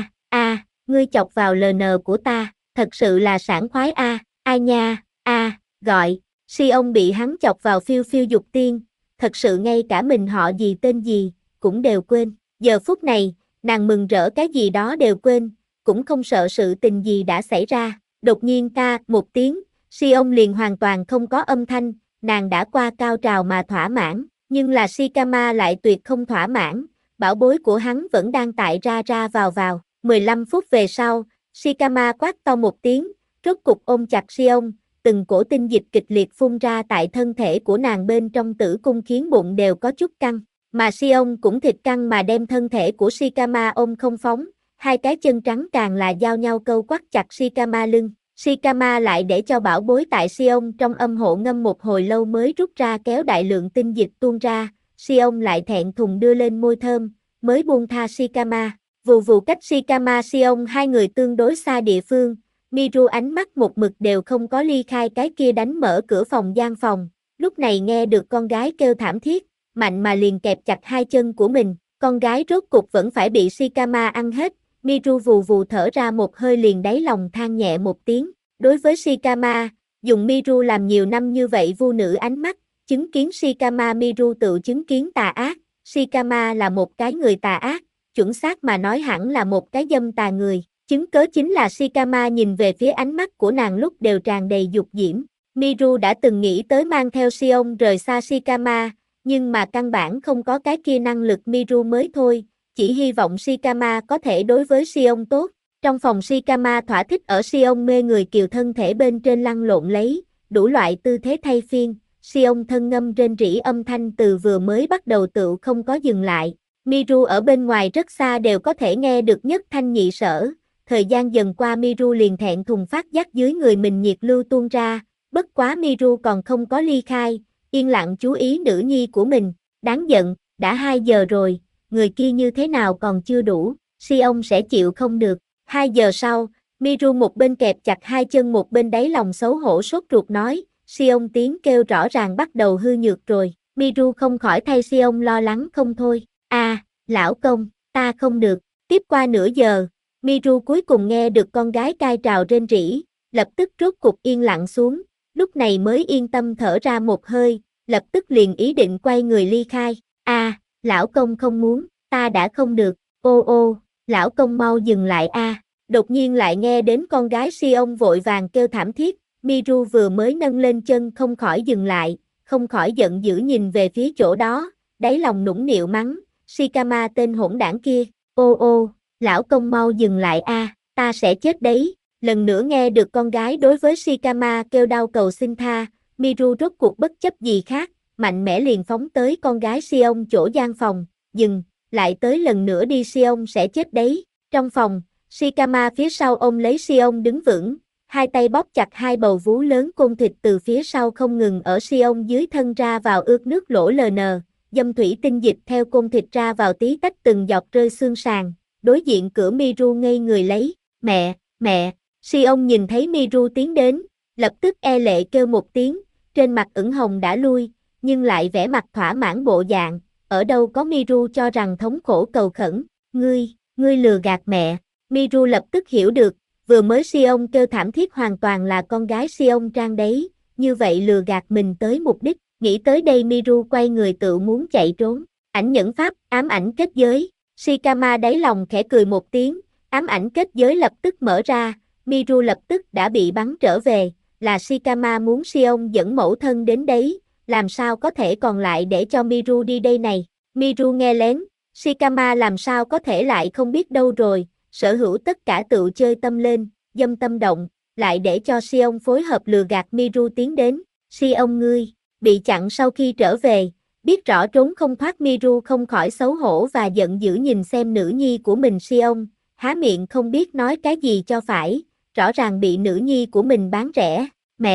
ngươi chọc vào ln của ta, thật sự là sảng khoái ai nha, gọi, Sion bị hắn chọc vào phiêu phiêu dục tiên, thật sự ngay cả mình họ gì tên gì, cũng đều quên, giờ phút này, nàng mừng rỡ cái gì đó đều quên, cũng không sợ sự tình gì đã xảy ra, đột nhiên ca một tiếng, Sion liền hoàn toàn không có âm thanh, nàng đã qua cao trào mà thỏa mãn, nhưng là Shikama lại tuyệt không thỏa mãn, bảo bối của hắn vẫn đang tại ra vào, 15 phút về sau, Shikama quát to một tiếng, rốt cục ôm chặt Sion, từng cổ tinh dịch kịch liệt phun ra tại thân thể của nàng bên trong tử cung khiến bụng đều có chút căng, mà Sion cũng thịt căng mà đem thân thể của Shikama ôm không phóng, hai cái chân trắng càng là giao nhau câu quắt chặt Shikama lưng. Shikama lại để cho bảo bối tại Sion trong âm hộ ngâm một hồi lâu mới rút ra kéo đại lượng tinh dịch tuôn ra, Sion lại thẹn thùng đưa lên môi thơm, mới buông tha Shikama. Vù cách Shikama Sion hai người tương đối xa địa phương, Miru ánh mắt một mực đều không có ly khai cái kia đánh mở cửa gian phòng, lúc này nghe được con gái kêu thảm thiết, mạnh mà liền kẹp chặt hai chân của mình, con gái rốt cục vẫn phải bị Shikama ăn hết, Miru vù thở ra một hơi liền đáy lòng than nhẹ một tiếng, đối với Shikama, dùng Miru làm nhiều năm như vậy vu nữ ánh mắt, chứng kiến Shikama Miru tự chứng kiến tà ác, Shikama là một cái người tà ác, chuẩn xác mà nói hẳn là một cái dâm tà người, chứng cớ chính là Shikama nhìn về phía ánh mắt của nàng lúc đều tràn đầy dục diễm, Miru đã từng nghĩ tới mang theo Sion rời xa Shikama, nhưng mà căn bản không có cái kia năng lực Miru mới thôi, chỉ hy vọng Shikama có thể đối với Sion tốt. Trong phòng Shikama thỏa thích ở Sion mê người kiều thân thể bên trên lăn lộn lấy, đủ loại tư thế thay phiên, Sion thân ngâm rên rỉ âm thanh từ vừa mới bắt đầu tựu không có dừng lại. Miru ở bên ngoài rất xa đều có thể nghe được nhất thanh nhị sở, thời gian dần qua Miru liền thẹn thùng phát giác dưới người mình nhiệt lưu tuôn ra, bất quá Miru còn không có ly khai, yên lặng chú ý nữ nhi của mình, đáng giận, đã 2 giờ rồi, người kia như thế nào còn chưa đủ, Sion sẽ chịu không được. 2 giờ sau, Miru một bên kẹp chặt hai chân một bên đáy lòng xấu hổ sốt ruột nói, Sion tiếng kêu rõ ràng bắt đầu hư nhược rồi, Miru không khỏi thay Sion lo lắng không thôi, lão công, ta không được, tiếp qua nửa giờ, Miru cuối cùng nghe được con gái cai trào rên rỉ, lập tức rốt cục yên lặng xuống, lúc này mới yên tâm thở ra một hơi, lập tức liền ý định quay người ly khai, lão công không muốn, ta đã không được, ô, lão công mau dừng lại đột nhiên lại nghe đến con gái Sion vội vàng kêu thảm thiết, Miru vừa mới nâng lên chân không khỏi dừng lại, không khỏi giận dữ nhìn về phía chỗ đó, đáy lòng nũng nịu mắng, Shikama tên hỗn đảng kia, ô, lão công mau dừng lại ta sẽ chết đấy, lần nữa nghe được con gái đối với Shikama kêu đau cầu xin tha, Miru rốt cuộc bất chấp gì khác, mạnh mẽ liền phóng tới con gái Sion chỗ gian phòng, dừng, lại tới lần nữa đi Sion sẽ chết đấy, trong phòng, Shikama phía sau ôm lấy Sion đứng vững, hai tay bóp chặt hai bầu vú lớn côn thịt từ phía sau không ngừng ở Sion dưới thân ra vào ướt nước lỗ LN, dâm thủy tinh dịch theo côn thịt ra vào tí tách từng giọt rơi xương sàn, đối diện cửa Miru ngây người lấy, mẹ, Sion nhìn thấy Miru tiến đến, lập tức e lệ kêu một tiếng, trên mặt ửng hồng đã lui, nhưng lại vẻ mặt thỏa mãn bộ dạng, ở đâu có Miru cho rằng thống khổ cầu khẩn, ngươi lừa gạt mẹ, Miru lập tức hiểu được, vừa mới Sion kêu thảm thiết hoàn toàn là con gái Sion trang đấy, như vậy lừa gạt mình tới mục đích, nghĩ tới đây Miru quay người tự muốn chạy trốn, ảnh nhẫn pháp, ám ảnh kết giới, Shikama đáy lòng khẽ cười một tiếng, ám ảnh kết giới lập tức mở ra, Miru lập tức đã bị bắn trở về, là Shikama muốn Sion dẫn mẫu thân đến đấy, làm sao có thể còn lại để cho Miru đi đây này, Miru nghe lén, Shikama làm sao có thể lại không biết đâu rồi, sở hữu tất cả tự chơi tâm lên, dâm tâm động, lại để cho Sion phối hợp lừa gạt Miru tiến đến, Sion ngươi, bị chặn sau khi trở về, biết rõ trốn không thoát Miru không khỏi xấu hổ và giận dữ nhìn xem nữ nhi của mình Sion, há miệng không biết nói cái gì cho phải, rõ ràng bị nữ nhi của mình bán rẻ,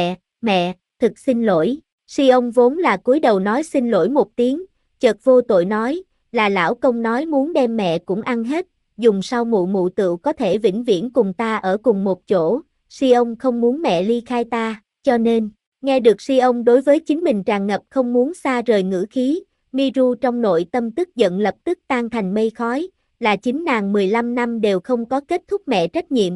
mẹ, thực xin lỗi, Sion vốn là cúi đầu nói xin lỗi một tiếng, chợt vô tội nói, là lão công nói muốn đem mẹ cũng ăn hết, dùng sau mụ tựu có thể vĩnh viễn cùng ta ở cùng một chỗ, Sion không muốn mẹ ly khai ta, cho nên, nghe được Sion đối với chính mình tràn ngập không muốn xa rời ngữ khí, Miru trong nội tâm tức giận lập tức tan thành mây khói, là chính nàng 15 năm đều không có kết thúc mẹ trách nhiệm,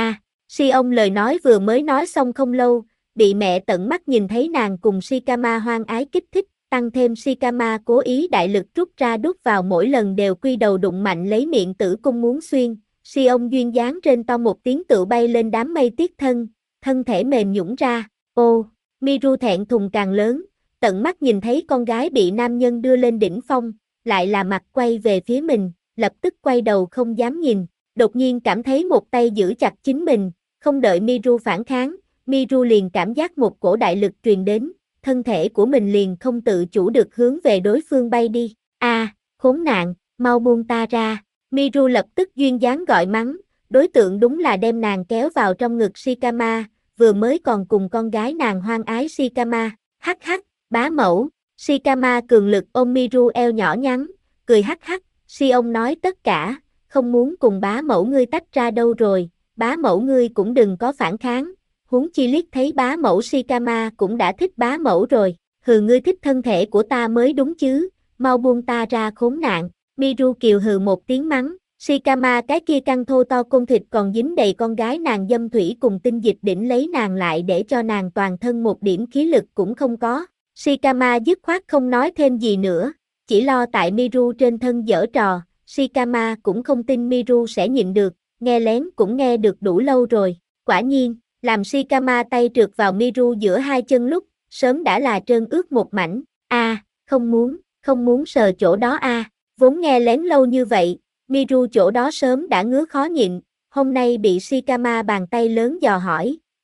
Sion lời nói vừa mới nói xong không lâu, bị mẹ tận mắt nhìn thấy nàng cùng Shikama hoan ái kích thích, tăng thêm Shikama cố ý đại lực rút ra đút vào mỗi lần đều quy đầu đụng mạnh lấy miệng tử cung muốn xuyên, Sion duyên dáng trên to một tiếng tự bay lên đám mây tiết thân thể mềm nhũn ra, Miru thẹn thùng càng lớn, tận mắt nhìn thấy con gái bị nam nhân đưa lên đỉnh phong, lại là mặt quay về phía mình, lập tức quay đầu không dám nhìn, đột nhiên cảm thấy một tay giữ chặt chính mình, không đợi Miru phản kháng, Miru liền cảm giác một cổ đại lực truyền đến, thân thể của mình liền không tự chủ được hướng về đối phương bay đi, khốn nạn, mau buông ta ra, Miru lập tức duyên dáng gọi mắng, đối tượng đúng là đem nàng kéo vào trong ngực Shikama, vừa mới còn cùng con gái nàng hoan ái Shikama, hắc, bá mẫu, Shikama cường lực ôm Miru eo nhỏ nhắn, cười hắc, Sion nói tất cả, không muốn cùng bá mẫu ngươi tách ra đâu rồi, bá mẫu ngươi cũng đừng có phản kháng, huống chi liếc thấy bá mẫu Shikama cũng đã thích bá mẫu rồi, ngươi thích thân thể của ta mới đúng chứ, mau buông ta ra khốn nạn, Miru kiều hừ một tiếng mắng, Shikama cái kia căng thô to côn thịt còn dính đầy con gái nàng dâm thủy cùng tinh dịch đỉnh lấy nàng lại để cho nàng toàn thân một điểm khí lực cũng không có, Shikama dứt khoát không nói thêm gì nữa, chỉ lo tại Miru trên thân giở trò, Shikama cũng không tin Miru sẽ nhịn được, nghe lén cũng nghe được đủ lâu rồi, quả nhiên, làm Shikama tay trượt vào Miru giữa hai chân lúc, sớm đã là trơn ướt một mảnh, không muốn sờ chỗ đó vốn nghe lén lâu như vậy, Miru chỗ đó sớm đã ngứa khó nhịn, hôm nay bị Shikama bàn tay lớn dò hỏi,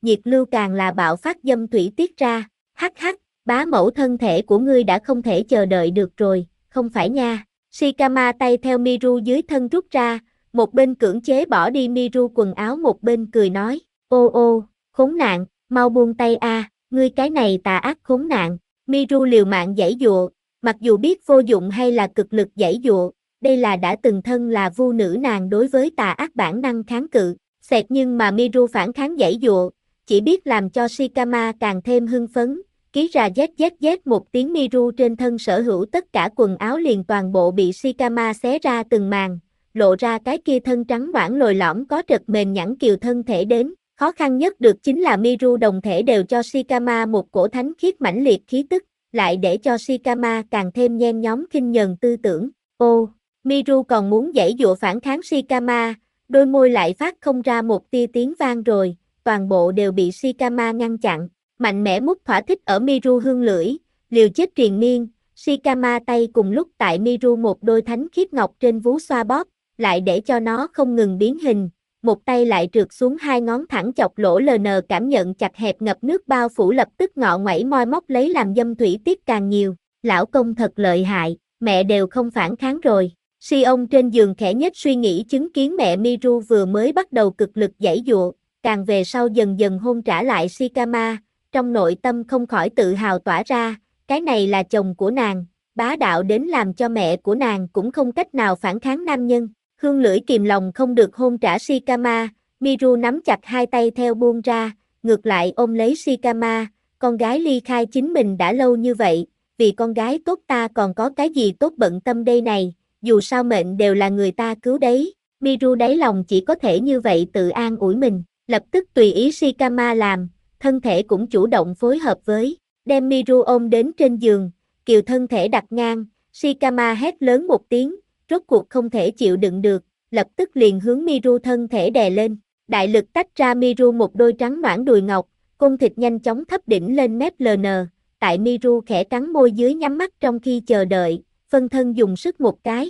nhiệt lưu càng là bạo phát dâm thủy tiết ra, hắc hắc, bá mẫu thân thể của ngươi đã không thể chờ đợi được rồi, không phải nha. Shikama tay theo Miru dưới thân rút ra, một bên cưỡng chế bỏ đi Miru quần áo một bên cười nói, ô ô, khốn nạn, mau buông tay a, ngươi cái này tà ác khốn nạn. Miru liều mạng giãy giụa, mặc dù biết vô dụng hay là cực lực giãy giụa, đây là đã từng thân là vu nữ nàng đối với tà ác bản năng kháng cự, xẹt nhưng mà Miru phản kháng giãy giụa, chỉ biết làm cho Shikama càng thêm hưng phấn, ký ra zzzz một tiếng Miru trên thân sở hữu tất cả quần áo liền toàn bộ bị Shikama xé ra từng màn, lộ ra cái kia thân trắng nõn lồi lõm có trật mềm nhẵn kiều thân thể đến. Khó khăn nhất được chính là Miru đồng thể đều cho Shikama một cổ thánh khiết mãnh liệt khí tức, lại để cho Shikama càng thêm nhen nhóm khinh nhờn tư tưởng. Ô, Miru còn muốn giãy giụa phản kháng Shikama, đôi môi lại phát không ra một tia tiếng vang rồi, toàn bộ đều bị Shikama ngăn chặn, mạnh mẽ mút thỏa thích ở Miru hương lưỡi, liều chết triền miên, Shikama tay cùng lúc tại Miru một đôi thánh khiết ngọc trên vú xoa bóp, lại để cho nó không ngừng biến hình. Một tay lại trượt xuống hai ngón thẳng chọc lỗ LN cảm nhận chặt hẹp ngập nước bao phủ lập tức ngọ ngoảy moi móc lấy làm dâm thủy tiết càng nhiều. Lão công thật lợi hại, mẹ đều không phản kháng rồi. Sion trên giường khẽ nhếch suy nghĩ chứng kiến mẹ Miru vừa mới bắt đầu cực lực giãy giụa, càng về sau dần dần hôn trả lại Shikama, trong nội tâm không khỏi tự hào tỏa ra, cái này là chồng của nàng, bá đạo đến làm cho mẹ của nàng cũng không cách nào phản kháng nam nhân. Hương lưỡi kìm lòng không được hôn trả Shikama, Miru nắm chặt hai tay theo buông ra, ngược lại ôm lấy Shikama, con gái ly khai chính mình đã lâu như vậy, vì con gái tốt ta còn có cái gì tốt bận tâm đây này, dù sao mệnh đều là người ta cứu đấy, Miru đáy lòng chỉ có thể như vậy tự an ủi mình, lập tức tùy ý Shikama làm, thân thể cũng chủ động phối hợp với, đem Miru ôm đến trên giường, kiều thân thể đặt ngang, Shikama hét lớn một tiếng, rốt cuộc không thể chịu đựng được, lập tức liền hướng Miru thân thể đè lên, đại lực tách ra Miru một đôi trắng nõn đùi ngọc, cung thịt nhanh chóng thấp đỉnh lên mép LN, tại Miru khẽ cắn môi dưới nhắm mắt trong khi chờ đợi, phân thân dùng sức một cái,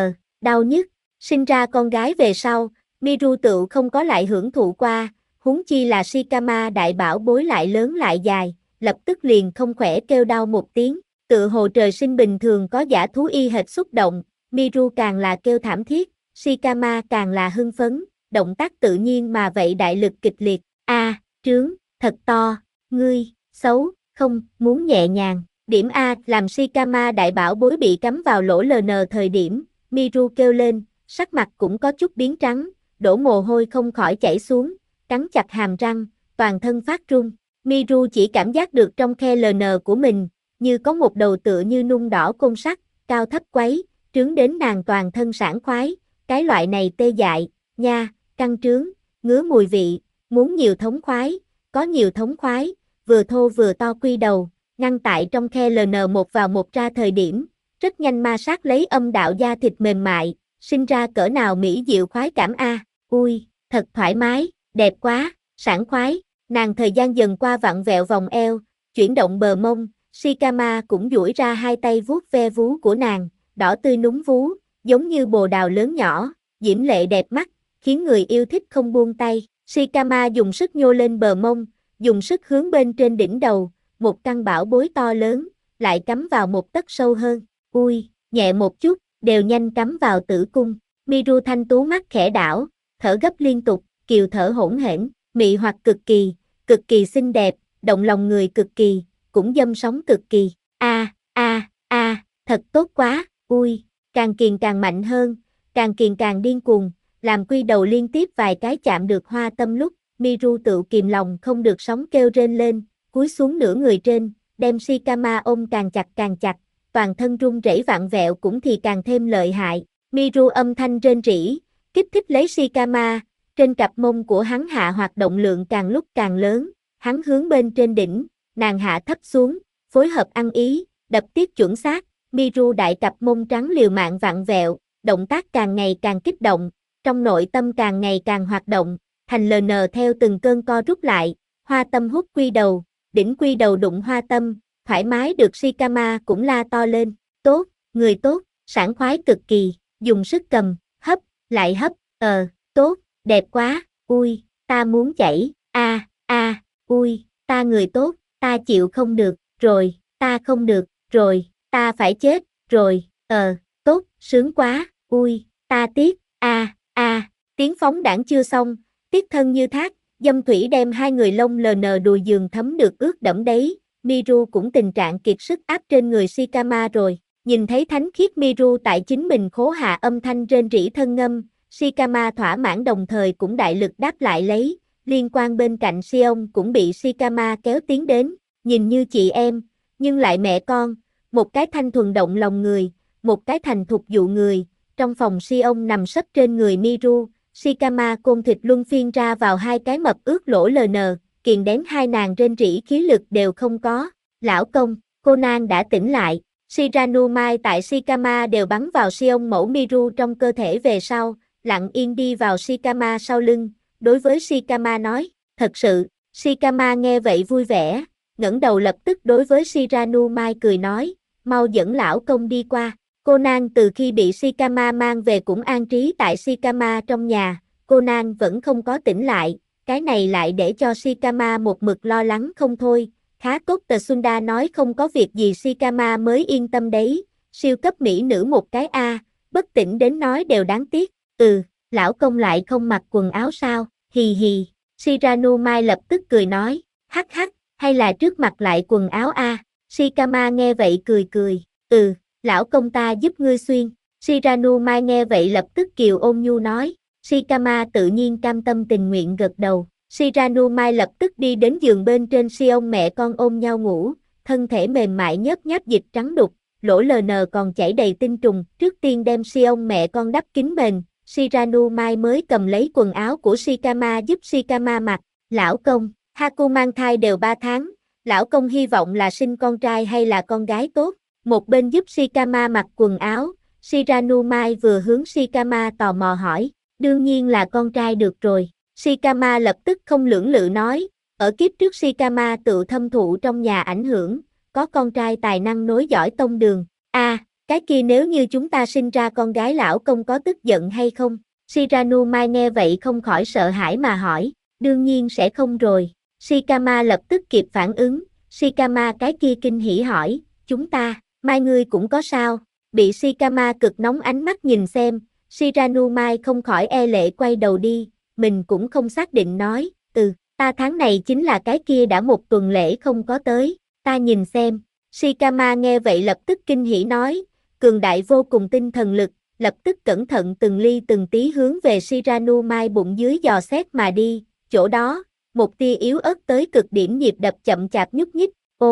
đau nhức, sinh ra con gái về sau, Miru tựu không có lại hưởng thụ qua, huống chi là Shikama đại bảo bối lại lớn lại dài, lập tức liền không khỏe kêu đau một tiếng, tựa hồ trời sinh bình thường có dã thú y hệt xúc động. Miru càng là kêu thảm thiết, Shikama càng là hưng phấn, động tác tự nhiên mà vậy đại lực kịch liệt, trướng, thật to, ngươi, xấu, không, muốn nhẹ nhàng, điểm A làm Shikama đại bảo bối bị cắm vào lỗ LN thời điểm, Miru kêu lên, sắc mặt cũng có chút biến trắng, đổ mồ hôi không khỏi chảy xuống, cắn chặt hàm răng, toàn thân phát run, Miru chỉ cảm giác được trong khe LN của mình, như có một đầu tựa như nung đỏ côn sắt, cao thấp quấy, trướng đến nàng toàn thân sảng khoái, cái loại này tê dại, nha, căng trướng, ngứa mùi vị, muốn nhiều thống khoái, có nhiều thống khoái, vừa thô vừa to quy đầu, ngăn tại trong khe LN một vào một ra thời điểm, rất nhanh ma sát lấy âm đạo da thịt mềm mại, sinh ra cỡ nào mỹ diệu khoái cảm a, ui, thật thoải mái, đẹp quá, sảng khoái, nàng thời gian dần qua vặn vẹo vòng eo, chuyển động bờ mông, Shikama cũng duỗi ra hai tay vuốt ve vú của nàng, đỏ tươi núng vú, giống như bồ đào lớn nhỏ, diễm lệ đẹp mắt, khiến người yêu thích không buông tay. Shikama dùng sức nhô lên bờ mông, dùng sức hướng bên trên đỉnh đầu, một căn bảo bối to lớn, lại cắm vào một tấc sâu hơn. Ui, nhẹ một chút, đều nhanh cắm vào tử cung. Miru thanh tú mắt khẽ đảo, thở gấp liên tục, kiều thở hỗn hển, mị hoặc cực kỳ xinh đẹp, động lòng người cực kỳ, cũng dâm sóng cực kỳ. Thật tốt quá, ui, càng kiền càng mạnh hơn, càng kiền càng điên cuồng, làm quy đầu liên tiếp vài cái chạm được hoa tâm lúc, Miru tự kìm lòng không được sóng kêu rên lên, cúi xuống nửa người trên, đem Shikama ôm càng chặt, toàn thân run rẩy vặn vẹo cũng thì càng thêm lợi hại. Miru âm thanh rên rỉ, kích thích lấy Shikama, trên cặp mông của hắn hạ hoạt động lượng càng lúc càng lớn, hắn hướng bên trên đỉnh, nàng hạ thấp xuống, phối hợp ăn ý, đập tiết chuẩn xác, Miru đại cặp mông trắng liều mạng vặn vẹo, động tác càng ngày càng kích động, trong nội tâm càng ngày càng hoạt động, thành LN theo từng cơn co rút lại, hoa tâm hút quy đầu, đỉnh quy đầu đụng hoa tâm, thoải mái được Shikama cũng la to lên, tốt, người tốt, sảng khoái cực kỳ, dùng sức cầm, hấp, lại hấp, tốt, đẹp quá, ui, ta muốn chảy, Ui, ta người tốt, ta chịu không được, rồi, ta không được, rồi, ta phải chết, rồi, tốt, sướng quá, ui, ta tiếc, tiếng phóng đãng chưa xong, tiếc thân như thác, dâm thủy đem hai người lông lờ đùi giường thấm được ướt đẫm đấy, Miru cũng tình trạng kiệt sức áp trên người Shikama rồi, nhìn thấy thánh khiết Miru tại chính mình khố hạ âm thanh rên rỉ thân ngâm, Shikama thỏa mãn đồng thời cũng đại lực đáp lại lấy, liên quan bên cạnh Sion cũng bị Shikama kéo tiến đến, nhìn như chị em, nhưng lại mẹ con, một cái thanh thuần động lòng người, một cái thành thục dụ người, trong phòng Sion nằm sấp trên người Miru, Shikama côn thịt luân phiên ra vào hai cái mập ướt lỗ LN, kiền đến hai nàng rên rỉ khí lực đều không có, lão công, Conan đã tỉnh lại, Shiranumai tại Shikama đều bắn vào Sion mẫu Miru trong cơ thể về sau, lặng yên đi vào Shikama sau lưng, đối với Shikama nói, thật sự, Shikama nghe vậy vui vẻ, ngẩng đầu lập tức đối với Shiranumai cười nói, mau dẫn lão công đi qua. Conan từ khi bị Shikama mang về cũng an trí tại Shikama trong nhà, Conan vẫn không có tỉnh lại, cái này lại để cho Shikama một mực lo lắng không thôi, khá tốt Tsunda nói không có việc gì Shikama mới yên tâm đấy, siêu cấp mỹ nữ một cái bất tỉnh đến nói đều đáng tiếc, lão công lại không mặc quần áo sao, hì hì, Shiranumai lập tức cười nói, hắc hắc, hay là trước mặt lại quần áo Shikama nghe vậy cười, lão công ta giúp ngươi xuyên, Shiranumai nghe vậy lập tức kiều ôn nhu nói, Shikama tự nhiên cam tâm tình nguyện gật đầu, Shiranumai lập tức đi đến giường bên trên Sion mẹ con ôm nhau ngủ, thân thể mềm mại nhớp nháp dịch trắng đục, lỗ LN còn chảy đầy tinh trùng, trước tiên đem Sion mẹ con đắp kín mền, Shiranumai mới cầm lấy quần áo của Shikama giúp Shikama mặc, lão công, Haku mang thai đều 3 tháng, lão công hy vọng là sinh con trai hay là con gái tốt, một bên giúp Shikama mặc quần áo, Shiranumai vừa hướng Shikama tò mò hỏi, đương nhiên là con trai được rồi, Shikama lập tức không lưỡng lự nói, ở kiếp trước Shikama tự thâm thụ trong nhà ảnh hưởng, có con trai tài năng nối dõi tông đường, cái kia nếu như chúng ta sinh ra con gái lão công có tức giận hay không? Shiranumai nghe vậy không khỏi sợ hãi mà hỏi, đương nhiên sẽ không rồi. Shikama lập tức kịp phản ứng, Shikama cái kia kinh hỉ hỏi, chúng ta, mai ngươi cũng có sao? Bị Shikama cực nóng ánh mắt nhìn xem, Shiranumai không khỏi e lệ quay đầu đi, mình cũng không xác định nói, ta tháng này chính là cái kia đã một tuần lễ không có tới, ta nhìn xem. Shikama nghe vậy lập tức kinh hỉ nói, cường đại vô cùng tinh thần lực, lập tức cẩn thận từng ly từng tí hướng về Shiranumai bụng dưới dò xét mà đi, chỗ đó, một tia yếu ớt tới cực điểm nhịp đập chậm chạp nhúc nhích,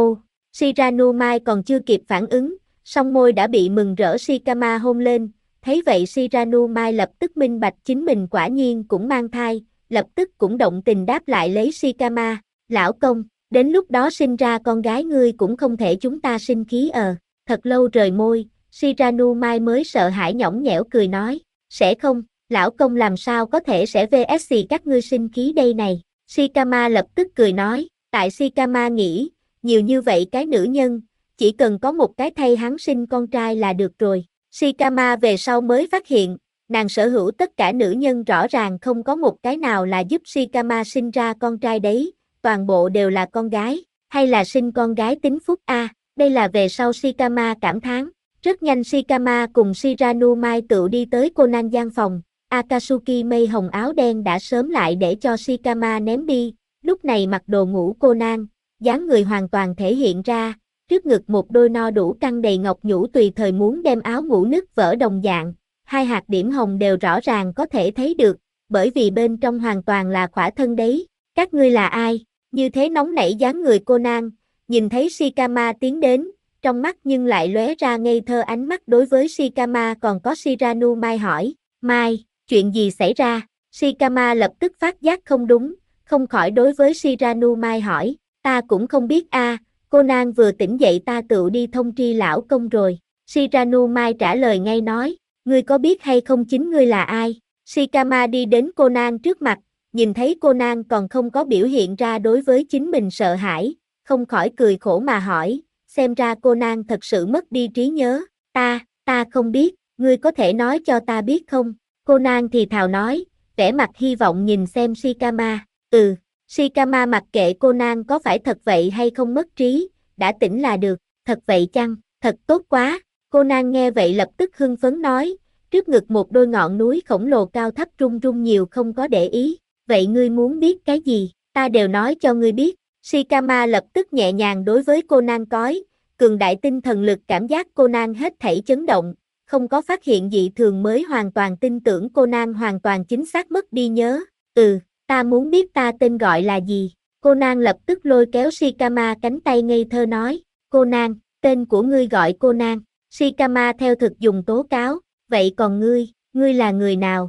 Shiranumai còn chưa kịp phản ứng, song môi đã bị mừng rỡ Shikama hôn lên, thấy vậy Shiranumai lập tức minh bạch chính mình quả nhiên cũng mang thai, lập tức cũng động tình đáp lại lấy Shikama, lão công, đến lúc đó sinh ra con gái ngươi cũng không thể chúng ta sinh khí thật lâu rời môi, Shiranumai mới sợ hãi nhõng nhẽo cười nói, sẽ không, lão công làm sao có thể sẽ VS các ngươi sinh khí đây này, Shikama lập tức cười nói, tại Shikama nghĩ, nhiều như vậy cái nữ nhân, chỉ cần có một cái thay hắn sinh con trai là được rồi, Shikama về sau mới phát hiện, nàng sở hữu tất cả nữ nhân rõ ràng không có một cái nào là giúp Shikama sinh ra con trai đấy, toàn bộ đều là con gái, hay là sinh con gái tính phúc đây là về sau Shikama cảm thán. Rất nhanh Shikama cùng Shiranumai tự đi tới Conan gian phòng, Akatsuki mây hồng áo đen đã sớm lại để cho Shikama ném đi, lúc này mặc đồ ngủ Conan, dáng người hoàn toàn thể hiện ra, trước ngực một đôi no đủ căng đầy ngọc nhũ tùy thời muốn đem áo ngủ nứt vỡ đồng dạng, hai hạt điểm hồng đều rõ ràng có thể thấy được, bởi vì bên trong hoàn toàn là khỏa thân đấy, các ngươi là ai, như thế nóng nảy dáng người Conan, nhìn thấy Shikama tiến đến, trong mắt nhưng lại lóe ra ngây thơ ánh mắt đối với Shikama còn có Shiranumai hỏi, Mai, chuyện gì xảy ra, Shikama lập tức phát giác không đúng, không khỏi đối với Shiranumai hỏi, ta cũng không biết Conan vừa tỉnh dậy ta tự đi thông tri lão công rồi, Shiranumai trả lời ngay nói, ngươi có biết hay không chính ngươi là ai, Shikama đi đến Conan trước mặt, nhìn thấy Conan còn không có biểu hiện ra đối với chính mình sợ hãi, không khỏi cười khổ mà hỏi, xem ra Conan thật sự mất đi trí nhớ, ta không biết, ngươi có thể nói cho ta biết không? Conan thì thào nói, vẻ mặt hy vọng nhìn xem Shikama, Shikama mặc kệ Conan có phải thật vậy hay không mất trí, đã tỉnh là được, thật vậy chăng, thật tốt quá. Conan nghe vậy lập tức hưng phấn nói, trước ngực một đôi ngọn núi khổng lồ cao thấp rung rung nhiều không có để ý, vậy ngươi muốn biết cái gì, ta đều nói cho ngươi biết. Shikama lập tức nhẹ nhàng đối với Conan nói, cường đại tinh thần lực cảm giác Conan hết thảy chấn động, không có phát hiện dị thường mới hoàn toàn tin tưởng Conan hoàn toàn chính xác mất đi nhớ, ta muốn biết ta tên gọi là gì. Conan lập tức lôi kéo Shikama cánh tay ngây thơ nói, Conan, tên của ngươi gọi Conan. Shikama theo thực dùng tố cáo, vậy còn ngươi là người nào?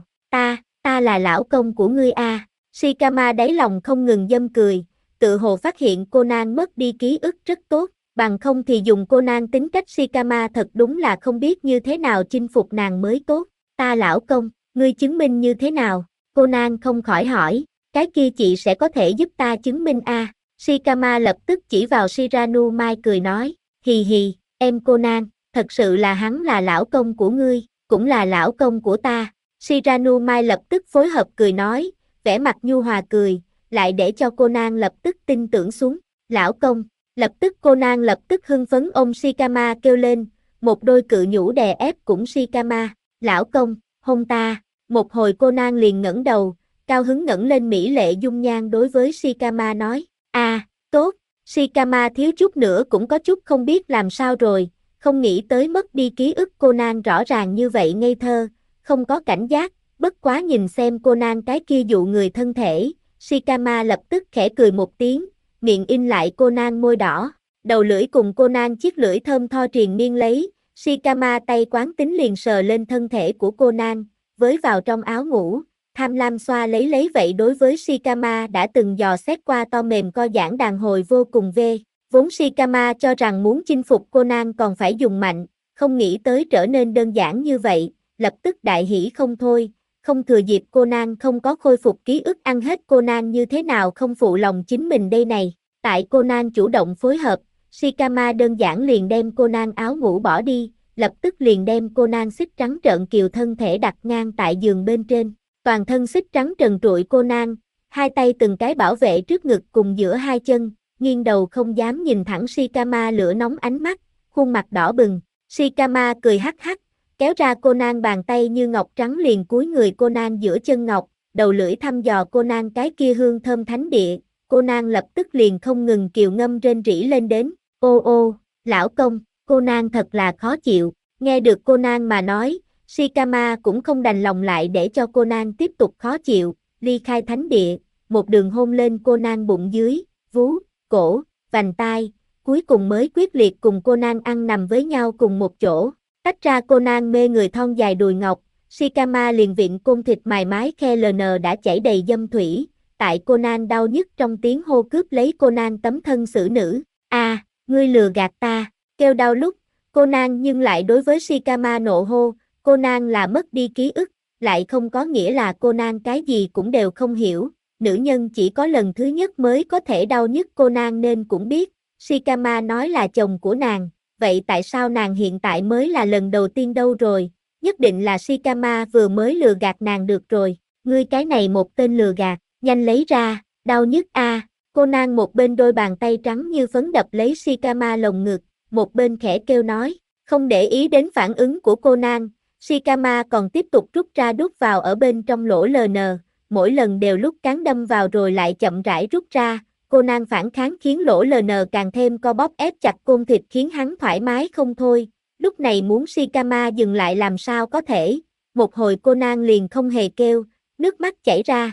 Ta là lão công của ngươi a. Shikama đáy lòng không ngừng dâm cười, tự hồ phát hiện Conan mất đi ký ức rất tốt, bằng không thì dùng Conan tính cách Shikama thật đúng là không biết như thế nào chinh phục nàng mới tốt. Ta lão công, ngươi chứng minh như thế nào? Conan không khỏi hỏi, cái kia chị sẽ có thể giúp ta chứng minh a. Shikama lập tức chỉ vào Shiranu Mai cười nói, hì hì, em Conan, thật sự là hắn là lão công của ngươi, cũng là lão công của ta. Shiranu Mai lập tức phối hợp cười nói, vẻ mặt nhu hòa cười, lại để cho Conan lập tức tin tưởng xuống, lão công. Lập tức Conan lập tức hưng phấn ôm Shikama kêu lên, một đôi cự nhũ đè ép cũng Shikama, lão công, hôn ta. Một hồi Conan liền ngẩng đầu, cao hứng ngẩng lên mỹ lệ dung nhan đối với Shikama nói, tốt. Shikama thiếu chút nữa cũng có chút không biết làm sao rồi, không nghĩ tới mất đi ký ức Conan rõ ràng như vậy ngây thơ, không có cảnh giác, bất quá nhìn xem Conan cái kia dụ người thân thể, Shikama lập tức khẽ cười một tiếng, miệng in lại Conan môi đỏ, đầu lưỡi cùng Conan chiếc lưỡi thơm tho triền miên lấy, Shikama tay quán tính liền sờ lên thân thể của Conan, với vào trong áo ngủ, tham lam xoa lấy vậy đối với Shikama đã từng dò xét qua to mềm co giãn đàn hồi vô cùng vốn Shikama cho rằng muốn chinh phục Conan còn phải dùng mạnh, không nghĩ tới trở nên đơn giản như vậy, lập tức đại hỉ không thôi, không thừa dịp Conan không có khôi phục ký ức ăn hết Conan như thế nào không phụ lòng chính mình đây này, tại Conan chủ động phối hợp, Shikama đơn giản liền đem Conan áo ngủ bỏ đi, lập tức liền đem Conan xích trắng trợn kiều thân thể đặt ngang tại giường bên trên, toàn thân xích trắng trần trụi Conan, hai tay từng cái bảo vệ trước ngực cùng giữa hai chân, nghiêng đầu không dám nhìn thẳng Shikama lửa nóng ánh mắt, khuôn mặt đỏ bừng, Shikama cười hắc hắc, kéo ra Conan bàn tay như ngọc trắng liền cúi người Conan giữa chân ngọc, đầu lưỡi thăm dò Conan cái kia hương thơm thánh địa, Conan lập tức liền không ngừng kiều ngâm rên rỉ lên đến, ô, lão công, Conan thật là khó chịu, nghe được Conan mà nói, Shikama cũng không đành lòng lại để cho Conan tiếp tục khó chịu, ly khai thánh địa, một đường hôn lên Conan bụng dưới, vú, cổ, vành tai, cuối cùng mới quyết liệt cùng Conan ăn nằm với nhau cùng một chỗ, tách ra Conan mê người thon dài đùi ngọc, Shikama liền viện côn thịt mài mái khe LN đã chảy đầy dâm thủy, tại Conan đau nhức trong tiếng hô cướp lấy Conan tấm thân xử nữ, ngươi lừa gạt ta, kêu đau lúc, Conan nhưng lại đối với Shikama nộ hô, Conan là mất đi ký ức, lại không có nghĩa là Conan cái gì cũng đều không hiểu, nữ nhân chỉ có lần thứ nhất mới có thể đau nhức Conan nên cũng biết, Shikama nói là chồng của nàng, vậy tại sao nàng hiện tại mới là lần đầu tiên đâu rồi, nhất định là Shikama vừa mới lừa gạt nàng được rồi, ngươi cái này một tên lừa gạt, nhanh lấy ra, đau nhức Conan một bên đôi bàn tay trắng như phấn đập lấy Shikama lồng ngực, một bên khẽ kêu nói, không để ý đến phản ứng của Conan, Shikama còn tiếp tục rút ra đút vào ở bên trong lỗ LN, mỗi lần đều lúc cán đâm vào rồi lại chậm rãi rút ra, Conan phản kháng khiến lỗ LN càng thêm co bóp ép chặt côn thịt khiến hắn thoải mái không thôi, lúc này muốn Shikama dừng lại làm sao có thể, một hồi Conan liền không hề kêu, nước mắt chảy ra,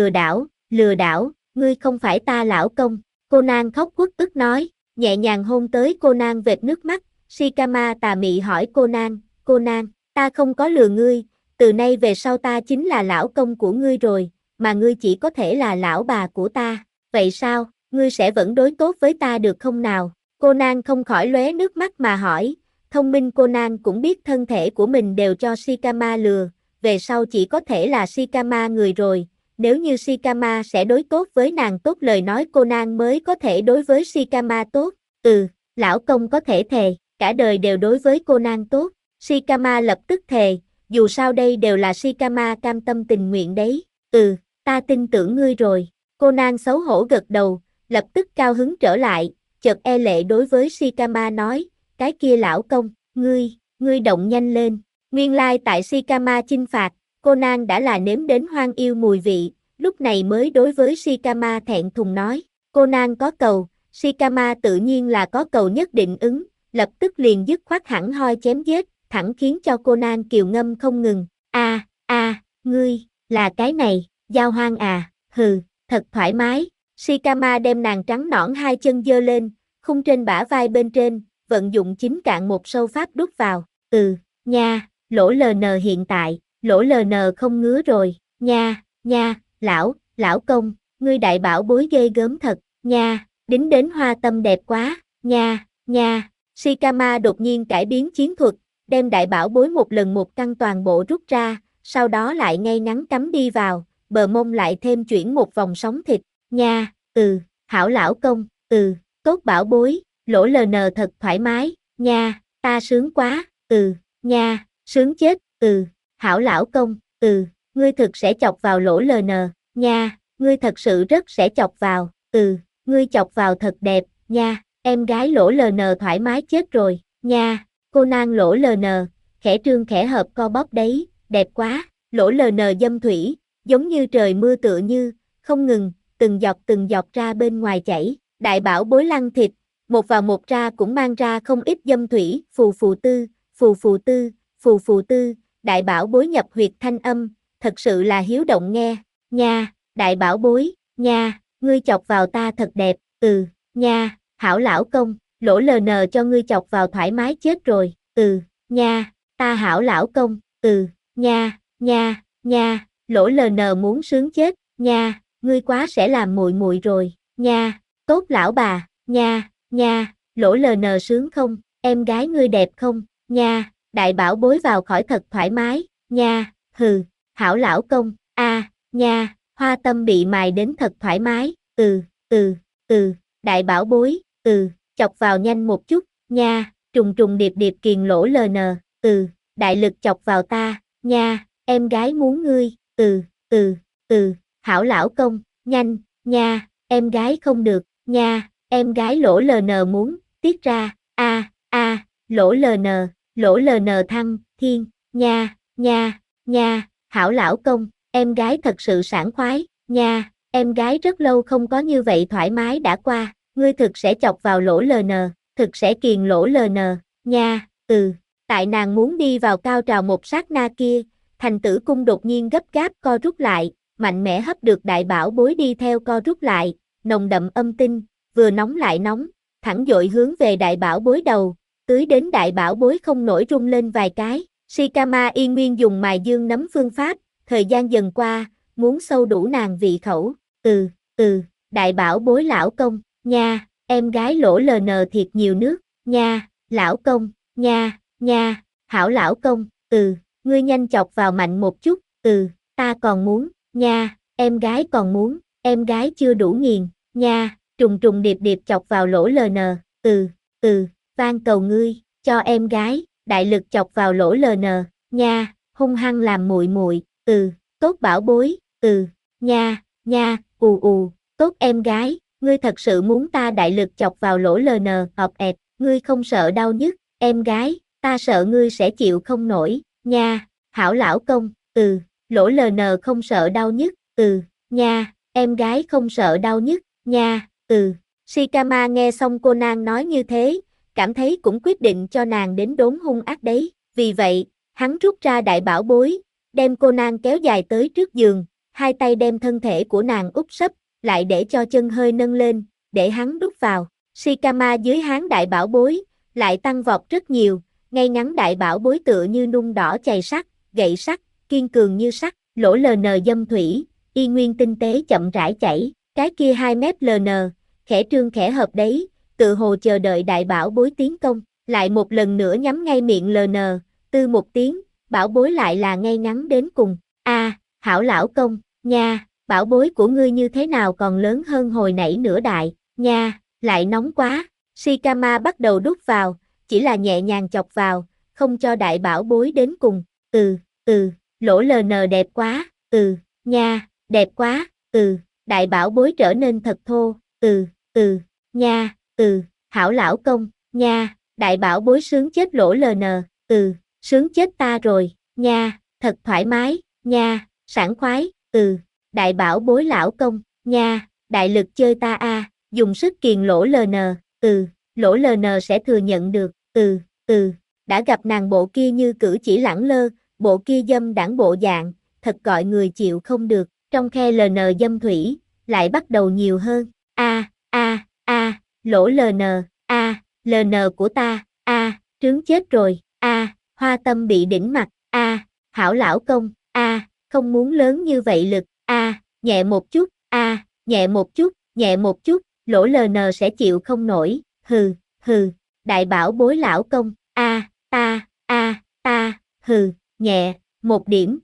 lừa đảo, ngươi không phải ta lão công, Conan khóc uất ức nói, nhẹ nhàng hôn tới Conan vệt nước mắt, Shikama tà mị hỏi Conan, ta không có lừa ngươi, từ nay về sau ta chính là lão công của ngươi rồi, mà ngươi chỉ có thể là lão bà của ta, vậy sao, ngươi sẽ vẫn đối tốt với ta được không nào? Conan không khỏi lóe nước mắt mà hỏi, thông minh Conan cũng biết thân thể của mình đều cho Shikama lừa, về sau chỉ có thể là Shikama người rồi, nếu như Shikama sẽ đối tốt với nàng tốt lời nói Conan mới có thể đối với Shikama tốt, lão công có thể thề, cả đời đều đối với Conan tốt, Shikama lập tức thề, dù sao đây đều là Shikama cam tâm tình nguyện đấy, ta tin tưởng ngươi rồi, Conan xấu hổ gật đầu, lập tức cao hứng trở lại, chợt e lệ đối với Shikama nói, cái kia lão công, ngươi động nhanh lên. Nguyên lai tại Shikama chinh phạt, Conan đã là nếm đến hoang yêu mùi vị, lúc này mới đối với Shikama thẹn thùng nói, Conan có cầu, Shikama tự nhiên là có cầu nhất định ứng, lập tức liền dứt khoát hẳn hoi chém giết, thẳng khiến cho Conan kiều ngâm không ngừng, ngươi, là cái này, giao hoang à, hừ, thật thoải mái. Shikama đem nàng trắng nõn hai chân giơ lên, khung trên bả vai bên trên, vận dụng chính cạn một sâu pháp đút vào, nha, lỗ LN hiện tại, lỗ LN không ngứa rồi, nha, lão công, ngươi đại bảo bối ghê gớm thật, nha, đính đến hoa tâm đẹp quá, nha. Shikama đột nhiên cải biến chiến thuật, đem đại bảo bối một lần một căn toàn bộ rút ra, sau đó lại ngay ngắn cắm đi vào, bờ mông lại thêm chuyển một vòng sóng thịt, nha, hảo lão công, tốt bảo bối, lỗ LN thật thoải mái, nha, ta sướng quá, nha, sướng chết, hảo lão công, ngươi thực sẽ chọc vào lỗ LN, nha, ngươi thật sự rất sẽ chọc vào, ngươi chọc vào thật đẹp, nha, em gái lỗ LN thoải mái chết rồi, nha, Conan lỗ LN, khẽ trương khẽ hợp co bóp đấy, đẹp quá, lỗ LN dâm thủy, giống như trời mưa tựa như, không ngừng, từng giọt ra bên ngoài chảy, đại bảo bối lăn thịt, một vào một ra cũng mang ra không ít dâm thủy, phù tư, đại bảo bối nhập huyệt thanh âm, thật sự là hiếu động nghe, nha, đại bảo bối, nha, ngươi chọc vào ta thật đẹp, nha, hảo lão công, lỗ LN cho ngươi chọc vào thoải mái chết rồi, nha, ta hảo lão công, nha, lỗ LN muốn sướng chết, nha, ngươi quá sẽ làm muội rồi, nha, tốt lão bà, nha, lỗ LN sướng không, em gái ngươi đẹp không, nha, đại bảo bối vào khỏi thật thoải mái, nha, hảo lão công, nha, hoa tâm bị mài đến thật thoải mái, đại bảo bối, chọc vào nhanh một chút, nha, trùng điệp kiền lỗ LN, đại lực chọc vào ta, nha, em gái muốn ngươi, hảo lão công, nhanh, nha, em gái không được, nha, em gái lỗ LN muốn, tiết ra, lỗ LN thăng, thiên, nha, hảo lão công, em gái thật sự sảng khoái, nha, em gái rất lâu không có như vậy thoải mái đã qua, ngươi thực sẽ chọc vào lỗ LN, thực sẽ kiền lỗ LN, nha, tại nàng muốn đi vào cao trào một sát na kia, thành tử cung đột nhiên gấp gáp co rút lại, mạnh mẽ hấp được đại bảo bối đi theo co rút lại, nồng đậm âm tinh, vừa nóng lại nóng, thẳng dội hướng về đại bảo bối đầu, tưới đến đại bảo bối không nổi rung lên vài cái. Shikama yên nguyên dùng mài dương nấm phương pháp, thời gian dần qua, muốn sâu đủ nàng vị khẩu, đại bảo bối lão công, nha, em gái lỗ LN thiệt nhiều nước, nha, lão công, nha, hảo lão công, ngươi nhanh chọc vào mạnh một chút, ta còn muốn, nha, em gái còn muốn, em gái chưa đủ nghiền, nha, trùng điệp chọc vào lỗ LN, van cầu ngươi, cho em gái, đại lực chọc vào lỗ LN, nha, hung hăng làm muội, tốt bảo bối, nha, tốt em gái, ngươi thật sự muốn ta đại lực chọc vào lỗ LN, ngươi không sợ đau nhức, em gái, ta sợ ngươi sẽ chịu không nổi, nha, hảo lão công, lỗ LN không sợ đau nhức, nha, em gái không sợ đau nhức, nha, Shikama nghe xong Conan nói như thế, cảm thấy cũng quyết định cho nàng đến đốn hung ác đấy, vì vậy, hắn rút ra đại bảo bối, đem Conan kéo dài tới trước giường, hai tay đem thân thể của nàng úp sấp, lại để cho chân hơi nâng lên, để hắn đút vào, Shikama dưới háng đại bảo bối, lại tăng vọt rất nhiều, ngay ngắn đại bảo bối tựa như nung đỏ chày sắt, gậy sắt, kiên cường như sắt, lỗ LN dâm thủy, y nguyên tinh tế chậm rãi chảy, cái kia 2 mét LN, khẽ trương khẽ hợp đấy, tự hồ chờ đợi đại bảo bối tiến công, lại một lần nữa nhắm ngay miệng LN, tư một tiếng, bảo bối lại là ngay ngắn đến cùng, hảo lão công, nha, bảo bối của ngươi như thế nào còn lớn hơn hồi nãy nữa đại, nha, lại nóng quá, Shikama bắt đầu đút vào, chỉ là nhẹ nhàng chọc vào, không cho đại bảo bối đến cùng, lỗ LN đẹp quá, nha, đẹp quá, đại bảo bối trở nên thật thô, nha, hảo lão công, nha, đại bảo bối sướng chết lỗ LN, sướng chết ta rồi, nha, thật thoải mái, nha, sảng khoái, đại bảo bối lão công, nha, đại lực chơi ta a, dùng sức kiền lỗ LN, lỗ LN sẽ thừa nhận được, đã gặp nàng bộ kia như cử chỉ lẳng lơ, bộ kia dâm đãng bộ dạng, thật gọi người chịu không được, trong khe LN dâm thủy, lại bắt đầu nhiều hơn, lỗ LN, LN của ta, trướng chết rồi, hoa tâm bị đỉnh mặt, hảo lão công, không muốn lớn như vậy lực, nhẹ một chút, nhẹ một chút, nhẹ một chút, lỗ LN sẽ chịu không nổi, đại bảo bối lão công, nhẹ, một điểm,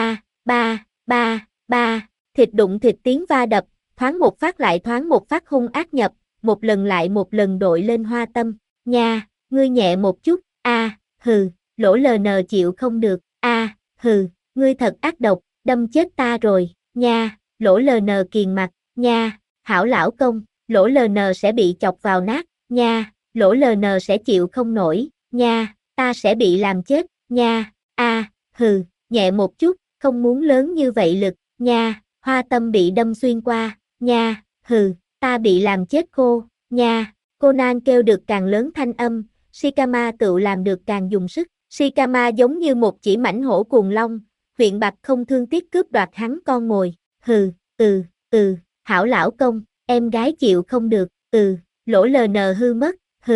thịt đụng thịt tiếng va đập, thoáng một phát lại thoáng một phát hung ác nhập, một lần lại một lần đội lên hoa tâm, nha, ngươi nhẹ một chút, lỗ LN chịu không được, ngươi thật ác độc, đâm chết ta rồi, nha, lỗ LN kiền mặt, nha, hảo lão công, lỗ LN sẽ bị chọc vào nát, nha, lỗ LN sẽ chịu không nổi, nha, ta sẽ bị làm chết, nha, nhẹ một chút, không muốn lớn như vậy lực, nha, hoa tâm bị đâm xuyên qua, nha, ta bị làm chết khô, nha, Conan kêu được càng lớn thanh âm, Shikama tự làm được càng dùng sức, Shikama giống như một chỉ mãnh hổ cuồng long, huyện bạch không thương tiếc cướp đoạt hắn con mồi, hảo lão công, em gái chịu không được, lỗ LN hư mất,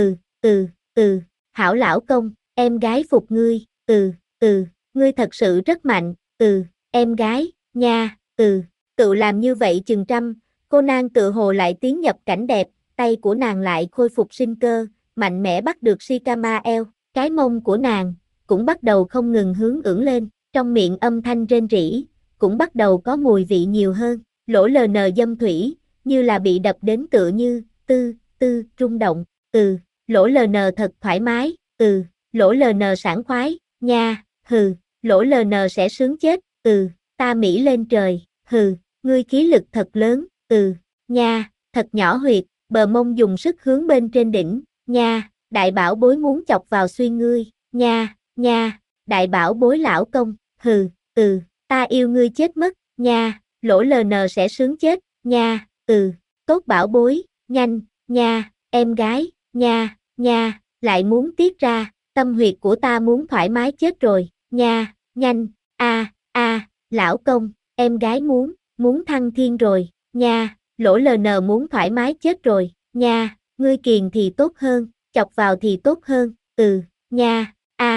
hảo lão công, em gái phục ngươi, ngươi thật sự rất mạnh, em gái, nha, tự làm như vậy chừng trăm, Conan tự hồ lại tiến nhập cảnh đẹp, tay của nàng lại khôi phục sinh cơ, mạnh mẽ bắt được Shikama eo, cái mông của nàng cũng bắt đầu không ngừng hướng ưỡn lên, trong miệng âm thanh rên rỉ, cũng bắt đầu có mùi vị nhiều hơn, lỗ LN dâm thủy, như là bị đập đến tựa như, rung động, lỗ LN thật thoải mái, lỗ LN sảng khoái, nha, lỗ LN sẽ sướng chết, ta Mỹ lên trời, ngươi khí lực thật lớn, nha, thật nhỏ huyệt, bờ mông dùng sức hướng bên trên đỉnh, nha, đại bảo bối muốn chọc vào xuyên ngươi, nha, đại bảo bối lão công, ta yêu ngươi chết mất, nha, lỗ LN sẽ sướng chết, nha, tốt bảo bối, nhanh, nha, em gái, nha, lại muốn tiết ra, tâm huyệt của ta muốn thoải mái chết rồi, nha, nhanh, lão công, em gái muốn thăng thiên rồi, nha, lỗ LN muốn thoải mái chết rồi, nha, ngươi kiền thì tốt hơn, chọc vào thì tốt hơn, nha,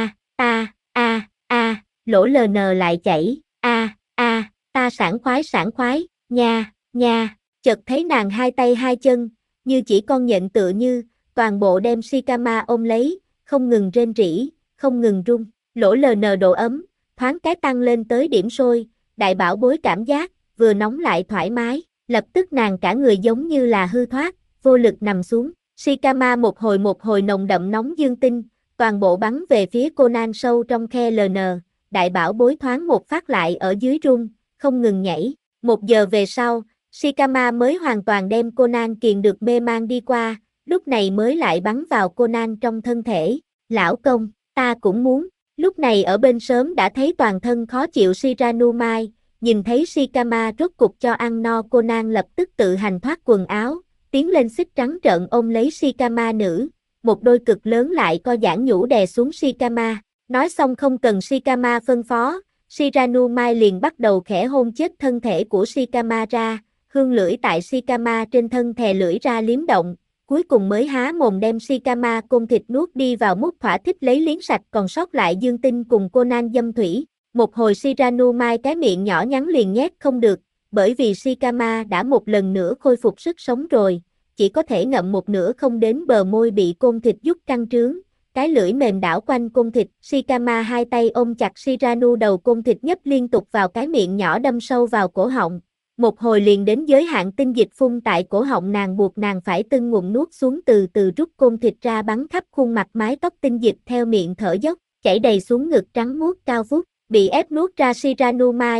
lỗ LN lại chảy, ta sảng khoái, nha, chợt thấy nàng hai tay hai chân, như chỉ con nhện tựa như, toàn bộ đem Shikama ôm lấy, không ngừng rên rỉ, không ngừng rung, lỗ LN độ ấm, thoáng cái tăng lên tới điểm sôi, đại bảo bối cảm giác, vừa nóng lại thoải mái, lập tức nàng cả người giống như là hư thoát, vô lực nằm xuống, Shikama một hồi nồng đậm nóng dương tinh, toàn bộ bắn về phía Conan sâu trong khe LN, đại bảo bối thoáng một phát lại ở dưới rung, không ngừng nhảy, 1 giờ về sau, Shikama mới hoàn toàn đem Conan kiền được mê man đi qua, lúc này mới lại bắn vào Conan trong thân thể, lão công, ta cũng muốn, lúc này ở bên sớm đã thấy toàn thân khó chịu Shiranumai, nhìn thấy Shikama rốt cục cho ăn no Conan lập tức tự hành thoát quần áo, tiến lên xích trắng trợn ôm lấy Shikama nữ, một đôi cực lớn lại co giãn nhũ đè xuống Shikama, nói xong không cần Shikama phân phó, Shiranumai liền bắt đầu khẽ hôn chết thân thể của Shikama ra, hương lưỡi tại Shikama trên thân thè lưỡi ra liếm động, cuối cùng mới há mồm đem Shikama côn thịt nuốt đi vào mút thỏa thích lấy liếm sạch còn sót lại dương tinh cùng Conan dâm thủy. Một hồi Shiranumai cái miệng nhỏ nhắn liền nhét không được, bởi vì Shikama đã một lần nữa khôi phục sức sống rồi, chỉ có thể ngậm một nửa không đến bờ môi bị côn thịt giúp căng trướng, cái lưỡi mềm đảo quanh côn thịt, Shikama hai tay ôm chặt Shiranu đầu côn thịt nhấp liên tục vào cái miệng nhỏ đâm sâu vào cổ họng. Một hồi liền đến giới hạn tinh dịch phun tại cổ họng nàng buộc nàng phải từng ngụm nuốt xuống từ từ rút côn thịt ra bắn khắp khuôn mặt mái tóc tinh dịch theo miệng thở dốc, chảy đầy xuống ngực trắng muốt cao vút, bị ép nuốt ra Shiranumai,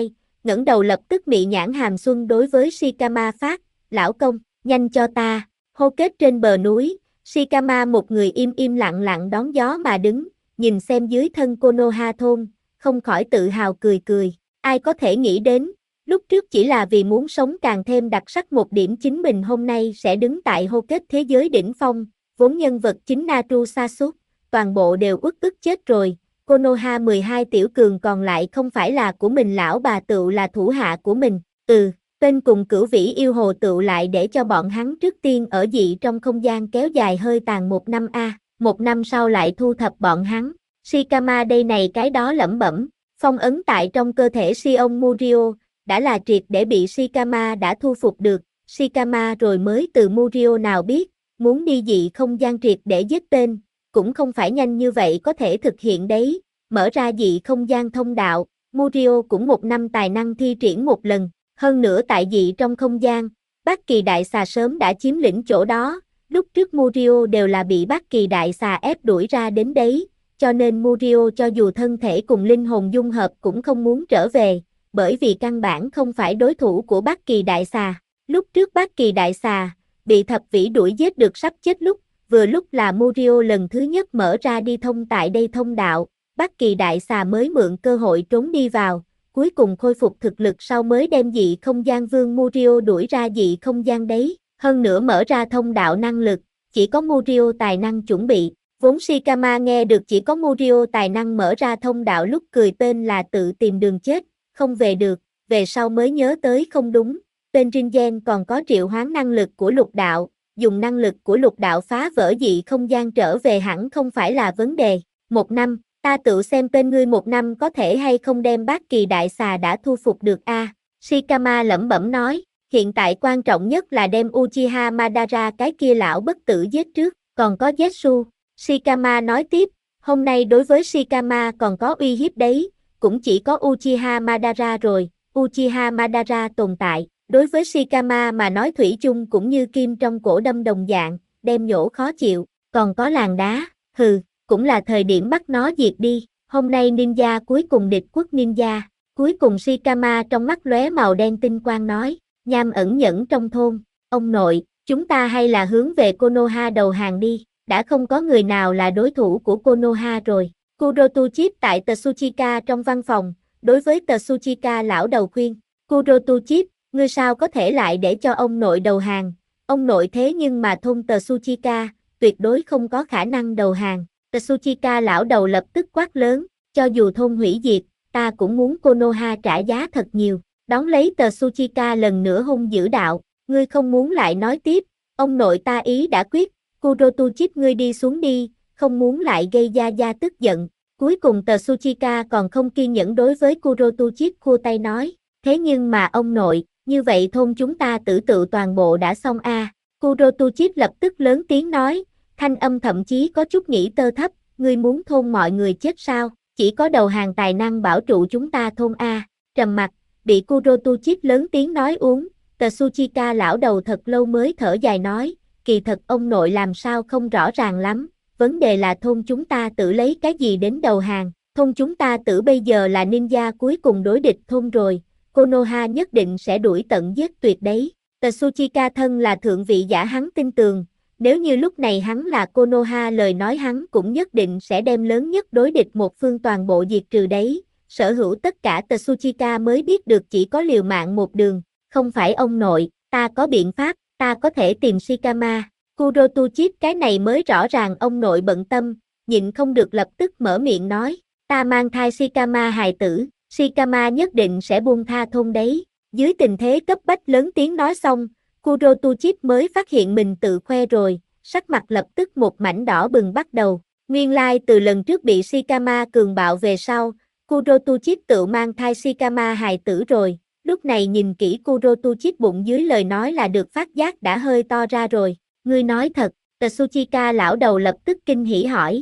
ngẩng đầu lập tức mị nhãn hàm xuân đối với Shikama phát, lão công, nhanh cho ta, hô kết trên bờ núi, Shikama một người im im lặng lặng đón gió mà đứng, nhìn xem dưới thân Konoha thôn, không khỏi tự hào cười cười, ai có thể nghĩ đến, lúc trước chỉ là vì muốn sống càng thêm đặc sắc một điểm chính mình hôm nay sẽ đứng tại hô kết thế giới đỉnh phong, vốn nhân vật chính Naru Sasuke, toàn bộ đều uất ức chết rồi, Konoha 12 tiểu cường còn lại không phải là của mình lão bà tựu là thủ hạ của mình, bên cùng cửu vĩ yêu hồ tựu lại để cho bọn hắn trước tiên ở dị trong không gian kéo dài hơi tàn 1 năm một năm sau lại thu thập bọn hắn, Shikama đây này cái đó lẩm bẩm, phong ấn tại trong cơ thể Shion Murio, đã là triệt để bị Shikama đã thu phục được, Shikama rồi mới từ Murio nào biết, muốn đi dị không gian triệt để giết tên, cũng không phải nhanh như vậy có thể thực hiện đấy, mở ra dị không gian thông đạo, Murio cũng 1 năm tài năng thi triển một lần, hơn nữa tại dị trong không gian, Bát Kỳ Đại Xà sớm đã chiếm lĩnh chỗ đó, lúc trước Murio đều là bị Bát Kỳ Đại Xà ép đuổi ra đến đấy, cho nên Murio cho dù thân thể cùng linh hồn dung hợp cũng không muốn trở về, bởi vì căn bản không phải đối thủ của Bát Kỳ Đại Xà, lúc trước Bát Kỳ Đại Xà, bị thập vĩ đuổi giết được sắp chết lúc, vừa lúc là Murio lần thứ nhất mở ra đi thông tại đây thông đạo, Bát Kỳ Đại Xà mới mượn cơ hội trốn đi vào, cuối cùng khôi phục thực lực sau mới đem dị không gian vương Murio đuổi ra dị không gian đấy, hơn nữa mở ra thông đạo năng lực, chỉ có Murio tài năng chuẩn bị, vốn Shikama nghe được chỉ có Murio tài năng mở ra thông đạo lúc cười tên là tự tìm đường chết, không về được, về sau mới nhớ tới không đúng, tên Ringen còn có triệu hoán năng lực của lục đạo, dùng năng lực của lục đạo phá vỡ dị không gian trở về hẳn không phải là vấn đề, 1 năm, ta tự xem tên ngươi 1 năm có thể hay không đem Bát Kỳ Đại Xà đã thu phục được Shikama lẩm bẩm nói, hiện tại quan trọng nhất là đem Uchiha Madara cái kia lão bất tử giết trước, còn có Zetsu, Shikama nói tiếp, hôm nay đối với Shikama còn có uy hiếp đấy, cũng chỉ có Uchiha Madara rồi, Uchiha Madara tồn tại, đối với Shikama mà nói thủy chung cũng như kim trong cổ đâm đồng dạng, đem nhổ khó chịu, còn có làng đá, cũng là thời điểm bắt nó diệt đi, hôm nay ninja cuối cùng địch quốc ninja, cuối cùng Shikama trong mắt lóe màu đen tinh quang nói, nham ẩn nhẫn trong thôn, ông nội, chúng ta hay là hướng về Konoha đầu hàng đi, đã không có người nào là đối thủ của Konoha rồi, Kurotu Chip tại Tsuchika trong văn phòng, đối với Tsuchika lão đầu khuyên, Kurotu Chip, ngươi sao có thể lại để cho ông nội đầu hàng, ông nội thế nhưng mà thôn Tsuchika, tuyệt đối không có khả năng đầu hàng. Tsuchika lão đầu lập tức quát lớn, cho dù thôn hủy diệt, ta cũng muốn Konoha trả giá thật nhiều, đón lấy Tsuchika lần nữa hung dữ đạo, ngươi không muốn lại nói tiếp, ông nội ta ý đã quyết, Kurotu Chip ngươi đi xuống đi, không muốn lại gây gia tức giận, cuối cùng Tsuchika còn không kiên nhẫn đối với Kurotu Chip khua tay nói, thế nhưng mà ông nội, như vậy thôn chúng ta tử tự toàn bộ đã xong Kurotu Chip lập tức lớn tiếng nói, thanh âm thậm chí có chút nghĩ tơ thấp, ngươi muốn thôn mọi người chết sao, chỉ có đầu hàng tài năng bảo trụ chúng ta thôn trầm mặt, bị Kurotu Chip lớn tiếng nói uống, Tsuchika lão đầu thật lâu mới thở dài nói, kỳ thật ông nội làm sao không rõ ràng lắm, vấn đề là thôn chúng ta tự lấy cái gì đến đầu hàng, thôn chúng ta tự bây giờ là ninja cuối cùng đối địch thôn rồi, Konoha nhất định sẽ đuổi tận giết tuyệt đấy, Tsuchika thân là thượng vị giả hắn tin tường, nếu như lúc này hắn là Konoha lời nói hắn cũng nhất định sẽ đem lớn nhất đối địch một phương toàn bộ diệt trừ đấy, sở hữu tất cả Tsuchika mới biết được chỉ có liều mạng một đường, không phải ông nội, ta có biện pháp, ta có thể tìm Shikama, Kurotu Chip cái này mới rõ ràng ông nội bận tâm, nhịn không được lập tức mở miệng nói, ta mang thai Shikama hài tử, Shikama nhất định sẽ buông tha thôn đấy, dưới tình thế cấp bách lớn tiếng nói xong, Kurotu Chip mới phát hiện mình tự khoe rồi, sắc mặt lập tức một mảnh đỏ bừng bắt đầu. Nguyên lai từ lần trước bị Shikama cường bạo về sau, Kurotu Chip tự mang thai Shikama hài tử rồi. Lúc này nhìn kỹ Kurotu Chip bụng dưới lời nói là được phát giác đã hơi to ra rồi. Ngươi nói thật, Tsuchika lão đầu lập tức kinh hỉ hỏi.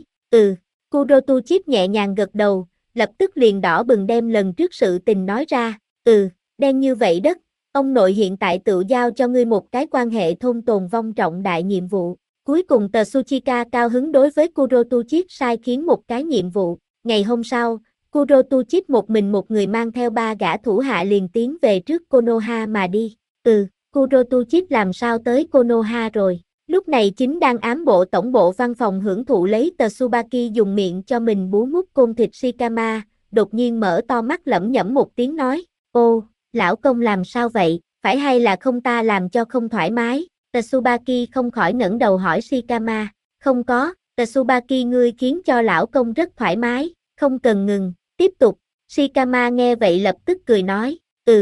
Kurotu Chip nhẹ nhàng gật đầu, lập tức liền đỏ bừng đem lần trước sự tình nói ra. Đen như vậy đất. Ông nội hiện tại tự giao cho ngươi một cái quan hệ thôn tồn vong trọng đại nhiệm vụ. Cuối cùng Tsuchika cao hứng đối với Kurotu Chip sai khiến một cái nhiệm vụ. Ngày hôm sau, Kurotuchit một mình một người mang theo 3 gã thủ hạ liền tiến về trước Konoha mà đi. Kurotuchit làm sao tới Konoha rồi? Lúc này chính đang ám bộ tổng bộ văn phòng hưởng thụ lấy Tsubaki dùng miệng cho mình bú mút côn thịt Shikama, đột nhiên mở to mắt lẩm nhẩm một tiếng nói, ô, lão công làm sao vậy, phải hay là không ta làm cho không thoải mái? Tsubaki không khỏi ngẩng đầu hỏi Shikama, không có, Tsubaki ngươi khiến cho lão công rất thoải mái, không cần ngừng, tiếp tục. Shikama nghe vậy lập tức cười nói,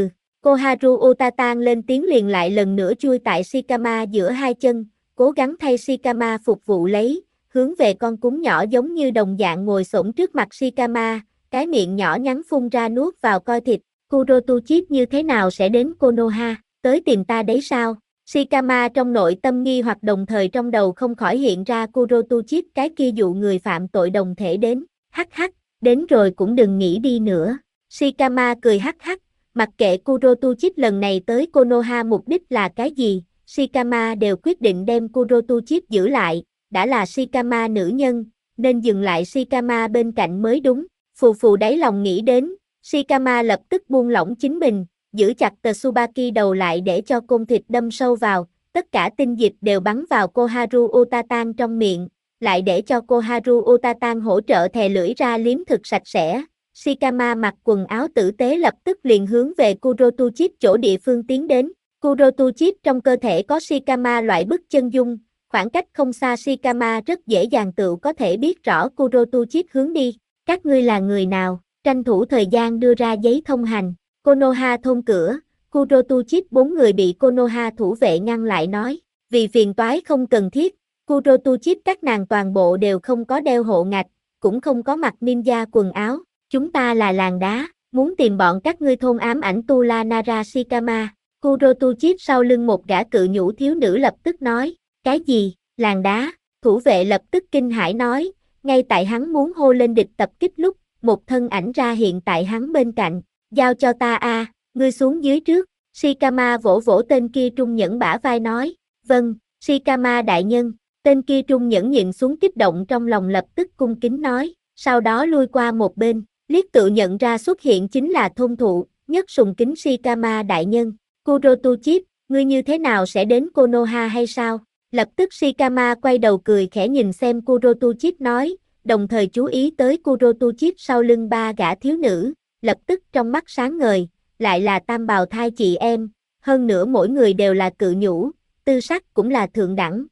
Koharu Utatang lên tiếng liền lại lần nữa chui tại Shikama giữa hai chân, cố gắng thay Shikama phục vụ lấy, hướng về con cún nhỏ giống như đồng dạng ngồi xổm trước mặt Shikama, cái miệng nhỏ nhắn phun ra nuốt vào coi thịt. Kurotuchit như thế nào sẽ đến Konoha, tới tìm ta đấy sao? Shikama trong nội tâm nghi hoặc đồng thời trong đầu không khỏi hiện ra Kurotuchit cái kia dụ người phạm tội đồng thể đến, hắc hắc, đến rồi cũng đừng nghĩ đi nữa. Shikama cười hắc hắc, mặc kệ Kurotuchit lần này tới Konoha mục đích là cái gì, Shikama đều quyết định đem Kurotuchit giữ lại, đã là Shikama nữ nhân, nên dừng lại Shikama bên cạnh mới đúng, phù phù đáy lòng nghĩ đến, Shikama lập tức buông lỏng chính mình, giữ chặt Tsubaki đầu lại để cho côn thịt đâm sâu vào, tất cả tinh dịch đều bắn vào Koharu Utatang trong miệng, lại để cho Koharu Utatang hỗ trợ thè lưỡi ra liếm thực sạch sẽ. Shikama mặc quần áo tử tế lập tức liền hướng về Kurotuchit chỗ địa phương tiến đến. Kurotuchit trong cơ thể có Shikama loại bức chân dung, khoảng cách không xa Shikama rất dễ dàng tự có thể biết rõ Kurotuchit hướng đi. Các ngươi là người nào? Tranh thủ thời gian đưa ra giấy thông hành. Konoha thôn cửa, Kurotuchit 4 người bị Konoha thủ vệ ngăn lại nói, vì phiền toái không cần thiết, Kurotuchit các nàng toàn bộ đều không có đeo hộ ngạch, cũng không có mặc ninja quần áo, chúng ta là làng đá, muốn tìm bọn các ngươi thôn ám ảnh Tula Nara Shikama. Kurotuchit sau lưng một gã cự nhũ thiếu nữ lập tức nói, cái gì, làng đá, thủ vệ lập tức kinh hãi nói, ngay tại hắn muốn hô lên địch tập kích lúc, một thân ảnh ra hiện tại hắn bên cạnh, giao cho ta a, ngươi xuống dưới trước, Shikama vỗ vỗ tên kia trung nhẫn bả vai nói, vâng, Shikama đại nhân, tên kia trung nhẫn nhịn xuống kích động trong lòng lập tức cung kính nói, sau đó lui qua một bên, liếc tự nhận ra xuất hiện chính là thôn thụ, nhất sùng kính Shikama đại nhân. Kurotuchit, ngươi như thế nào sẽ đến Konoha hay sao? Lập tức Shikama quay đầu cười khẽ nhìn xem Kurotuchit nói, đồng thời chú ý tới Kurotuchit sau lưng 3 gã thiếu nữ, lập tức trong mắt sáng ngời, lại là tam bào thai chị em, hơn nữa mỗi người đều là cự nhũ, tư sắc cũng là thượng đẳng,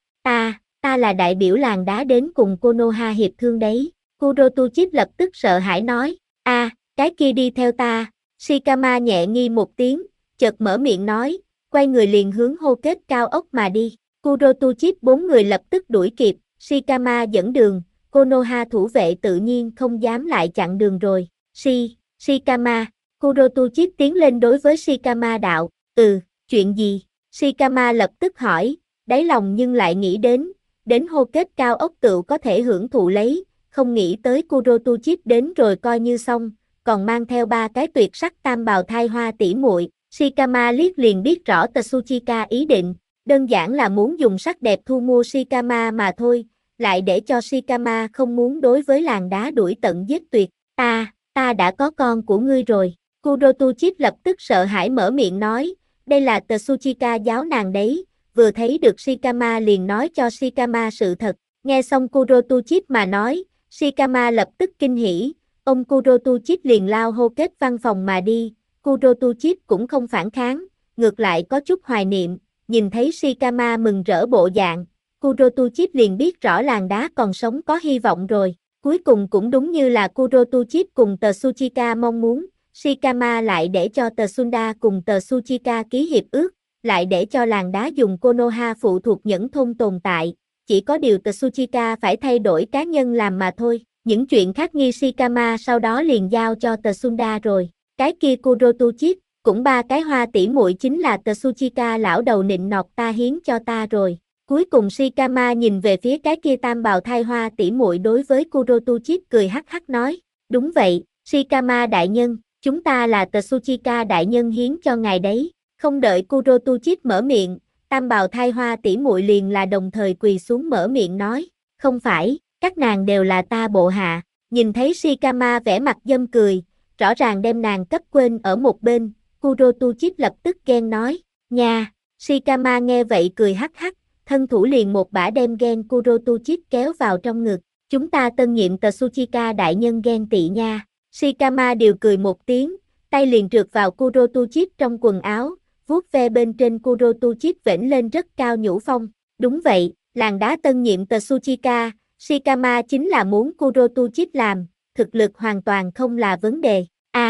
ta là đại biểu làng đá đến cùng Konoha hiệp thương đấy. Kurotuchit lập tức sợ hãi nói, cái kia đi theo ta. Shikama nhẹ nghi một tiếng, chợt mở miệng nói, quay người liền hướng hô kết cao ốc mà đi. Kurotuchit 4 người lập tức đuổi kịp, Shikama dẫn đường, Konoha thủ vệ tự nhiên không dám lại chặn đường rồi. Shikama, Kurotuchit tiến lên đối với Shikama đạo, chuyện gì? Shikama lập tức hỏi, đáy lòng nhưng lại nghĩ đến hô kết cao ốc tựu có thể hưởng thụ lấy, không nghĩ tới Kurotuchit đến rồi coi như xong, còn mang theo 3 cái tuyệt sắc tam bào thai hoa tỷ muội. Shikama liếc liền biết rõ Tsuchika ý định, đơn giản là muốn dùng sắc đẹp thu mua Shikama mà thôi, lại để cho Shikama không muốn đối với làng đá đuổi tận giết tuyệt. Ta đã có con của ngươi rồi. Kurotuchit lập tức sợ hãi mở miệng nói, đây là Tsuchika giáo nàng đấy, vừa thấy được Shikama liền nói cho Shikama sự thật. Nghe xong Kurotuchit mà nói, Shikama lập tức kinh hỉ, ông Kurotuchit liền lao hô kết văn phòng mà đi. Kurotuchit cũng không phản kháng, ngược lại có chút hoài niệm, nhìn thấy Shikama mừng rỡ bộ dạng, Kurotuchit liền biết rõ làng đá còn sống có hy vọng rồi. Cuối cùng cũng đúng như là Kurotuchit cùng Tsuchika mong muốn, Shikama lại để cho Tsunda cùng Tsuchika ký hiệp ước, lại để cho làng đá dùng Konoha phụ thuộc nhẫn thôn tồn tại, chỉ có điều Tsuchika phải thay đổi cá nhân làm mà thôi, những chuyện khác nghi Shikama sau đó liền giao cho Tsunda rồi. Cái kia Kurotuchit, cũng 3 cái hoa tỷ muội chính là Tsuchika lão đầu nịnh nọt ta hiến cho ta rồi. Cuối cùng Shikama nhìn về phía cái kia tam bào thai hoa tỷ muội đối với Kurotuchit cười hắc hắc nói, đúng vậy, Shikama đại nhân, chúng ta là Tsuchika đại nhân hiến cho ngài đấy. Không đợi Kurotuchit mở miệng, tam bào thai hoa tỷ muội liền là đồng thời quỳ xuống mở miệng nói, không phải, các nàng đều là ta bộ hạ, Nhìn thấy Shikama vẻ mặt dâm cười, rõ ràng đem nàng cấp quên ở một bên, Kurotuchit lập tức ghen nói, nha, Shikama nghe vậy cười hắc hắc, thân thủ liền một bả đem ghen Kurotuchit kéo vào trong ngực, chúng ta tân nhiệm Tsuchika đại nhân ghen tị nha, Shikama đều cười một tiếng, tay liền trượt vào Kurotuchit trong quần áo, vuốt ve bên trên Kurotuchit vểnh lên rất cao nhũ phong, đúng vậy, làng đá tân nhiệm Tsuchika, Shikama chính là muốn Kurotuchit làm, thực lực hoàn toàn không là vấn đề.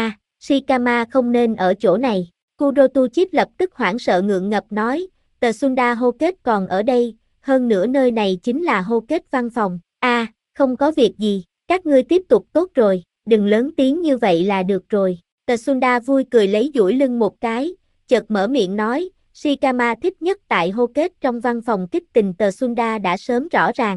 Shikama không nên ở chỗ này. Kurotuchit lập tức hoảng sợ ngượng ngập nói, Tsunda Hokage còn ở đây, hơn nữa nơi này chính là Hokage văn phòng. Không có việc gì, các ngươi tiếp tục tốt rồi, đừng lớn tiếng như vậy là được rồi. Tsunda vui cười lấy duỗi lưng một cái, chợt mở miệng nói, Shikama thích nhất tại Hokage trong văn phòng kích tình Tsunda đã sớm rõ ràng.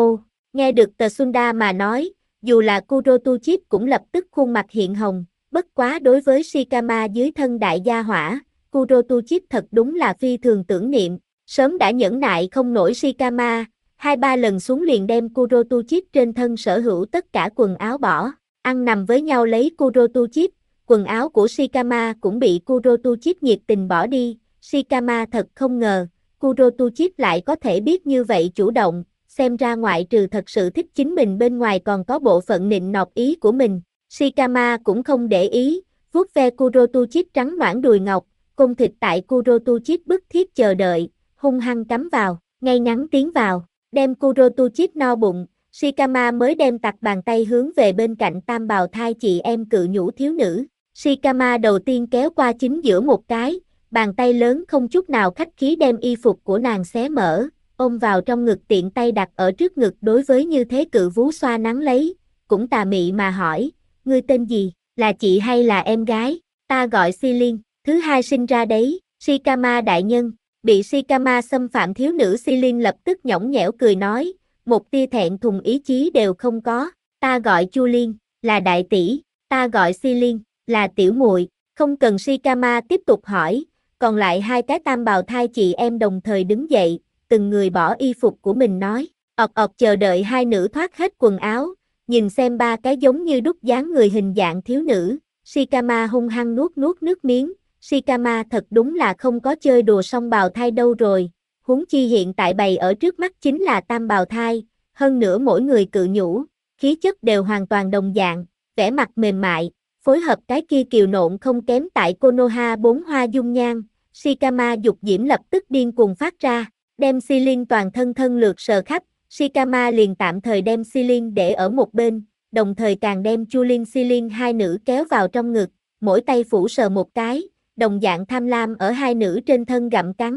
Nghe được Tsunda mà nói, dù là Kurotuchit cũng lập tức khuôn mặt hiện hồng, bất quá đối với Shikama dưới thân đại gia hỏa, Kurotuchit thật đúng là phi thường tưởng niệm, sớm đã nhẫn nại không nổi Shikama, 2-3 lần xuống liền đem Kurotuchit trên thân sở hữu tất cả quần áo bỏ, ăn nằm với nhau lấy Kurotuchit, quần áo của Shikama cũng bị Kurotuchit nhiệt tình bỏ đi, Shikama thật không ngờ, Kurotuchit lại có thể biết như vậy chủ động, xem ra ngoại trừ thật sự thích chính mình bên ngoài còn có bộ phận nịnh nọt ý của mình. Shikama cũng không để ý, vuốt ve Kurotuchit trắng nõn đùi ngọc, cung thịt tại Kurotuchit bức thiết chờ đợi, hung hăng cắm vào, ngay ngắn tiến vào, đem Kurotuchit no bụng, Shikama mới đem tặc bàn tay hướng về bên cạnh tam bào thai chị em cự nhũ thiếu nữ. Shikama đầu tiên kéo qua chính giữa một cái, bàn tay lớn không chút nào khách khí đem y phục của nàng xé mở, ôm vào trong ngực tiện tay đặt ở trước ngực đối với như thế cự vú xoa nắng lấy, cũng tà mị mà hỏi, ngươi tên gì, là chị hay là em gái, ta gọi Silin, thứ hai sinh ra đấy, Shikama đại nhân, bị Shikama xâm phạm thiếu nữ Silin lập tức nhõng nhẽo cười nói, một tia thẹn thùng ý chí đều không có, ta gọi Chulin, là đại tỷ, ta gọi Silin, là tiểu muội, không cần Shikama tiếp tục hỏi, còn lại hai cái tam bào thai chị em đồng thời đứng dậy, từng người bỏ y phục của mình nói, chờ đợi hai nữ thoát hết quần áo, nhìn xem ba cái giống như đúc dáng người hình dạng thiếu nữ, Shikama hung hăng nuốt nước miếng, Shikama thật đúng là không có chơi đùa song bào thai đâu rồi, huống chi hiện tại bày ở trước mắt chính là tam bào thai, hơn nữa mỗi người cự nhũ, khí chất đều hoàn toàn đồng dạng, vẻ mặt mềm mại, phối hợp cái kia kiều nộn không kém tại Konoha 4 hoa dung nhan, Shikama dục diễm lập tức điên cuồng phát ra, đem Silin toàn thân thân lượt sờ khắp, Shikama liền tạm thời đem Silin để ở một bên, đồng thời càng đem Chulin Silin hai nữ kéo vào trong ngực, mỗi tay phủ sờ một cái, đồng dạng tham lam ở hai nữ trên thân gặm cắn,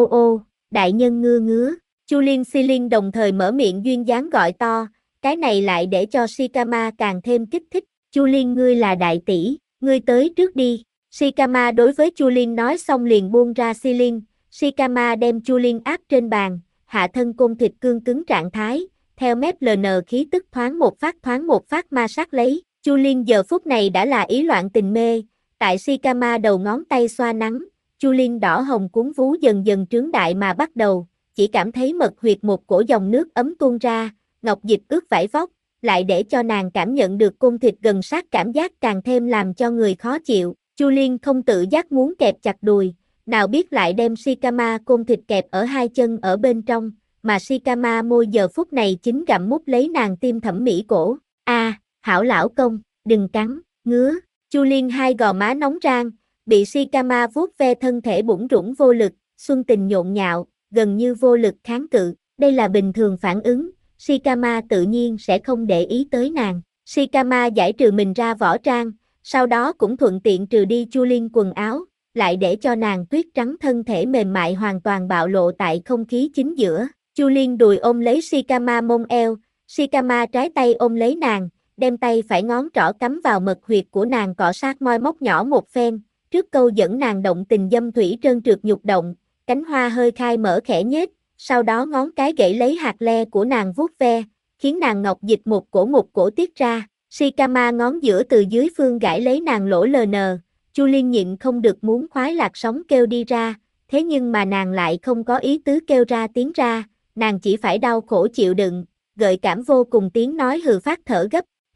đại nhân ngứa, Chulin Silin đồng thời mở miệng duyên dáng gọi to, cái này lại để cho Shikama càng thêm kích thích, Chulin ngươi là đại tỷ, ngươi tới trước đi, Shikama đối với Chulin nói xong liền buông ra Silin, Shikama đem Chulin áp trên bàn, hạ thân côn thịt cương cứng trạng thái, theo mép LN khí tức thoáng một phát ma sát lấy, Chulin giờ phút này đã là ý loạn tình mê, tại Shikama đầu ngón tay xoa nắng, Chulin đỏ hồng cuốn vú dần dần trướng đại mà bắt đầu, chỉ cảm thấy mật huyệt một cổ dòng nước ấm tuôn ra, ngọc dịch ướt vải vóc, lại để cho nàng cảm nhận được côn thịt gần sát cảm giác càng thêm làm cho người khó chịu, Chulin không tự giác muốn kẹp chặt đùi, nào biết lại đem Shikama côn thịt kẹp ở hai chân ở bên trong, mà Shikama môi giờ phút này chính gặm mút lấy nàng tim thẩm mỹ cổ. Hảo lão công, đừng cắn, ngứa. Chulin hai gò má nóng rang, bị Shikama vuốt ve thân thể bủn rủn vô lực, xuân tình nhộn nhạo, gần như vô lực kháng cự. Đây là bình thường phản ứng, Shikama tự nhiên sẽ không để ý tới nàng. Shikama giải trừ mình ra võ trang, sau đó cũng thuận tiện trừ đi Chulin quần áo, lại để cho nàng tuyết trắng thân thể mềm mại hoàn toàn bạo lộ tại không khí chính giữa. Chulin đùi ôm lấy Shikama mông eo, Shikama trái tay ôm lấy nàng, đem tay phải ngón trỏ cắm vào mật huyệt của nàng cọ sát môi móc nhỏ một phen, trước câu dẫn nàng động tình dâm thủy trơn trượt nhục động, cánh hoa hơi khai mở khẽ nhếch, sau đó ngón cái gãy lấy hạt le của nàng vuốt ve, khiến nàng ngọc dịch một cổ tiết ra, Shikama ngón giữa từ dưới phương gãy lấy nàng lỗ LN, Chulin nhịn không được muốn khoái lạc sóng kêu đi ra, thế nhưng mà nàng lại không có ý tứ kêu ra tiếng ra, nàng chỉ phải đau khổ chịu đựng, gợi cảm vô cùng tiếng nói hừ phát thở gấp,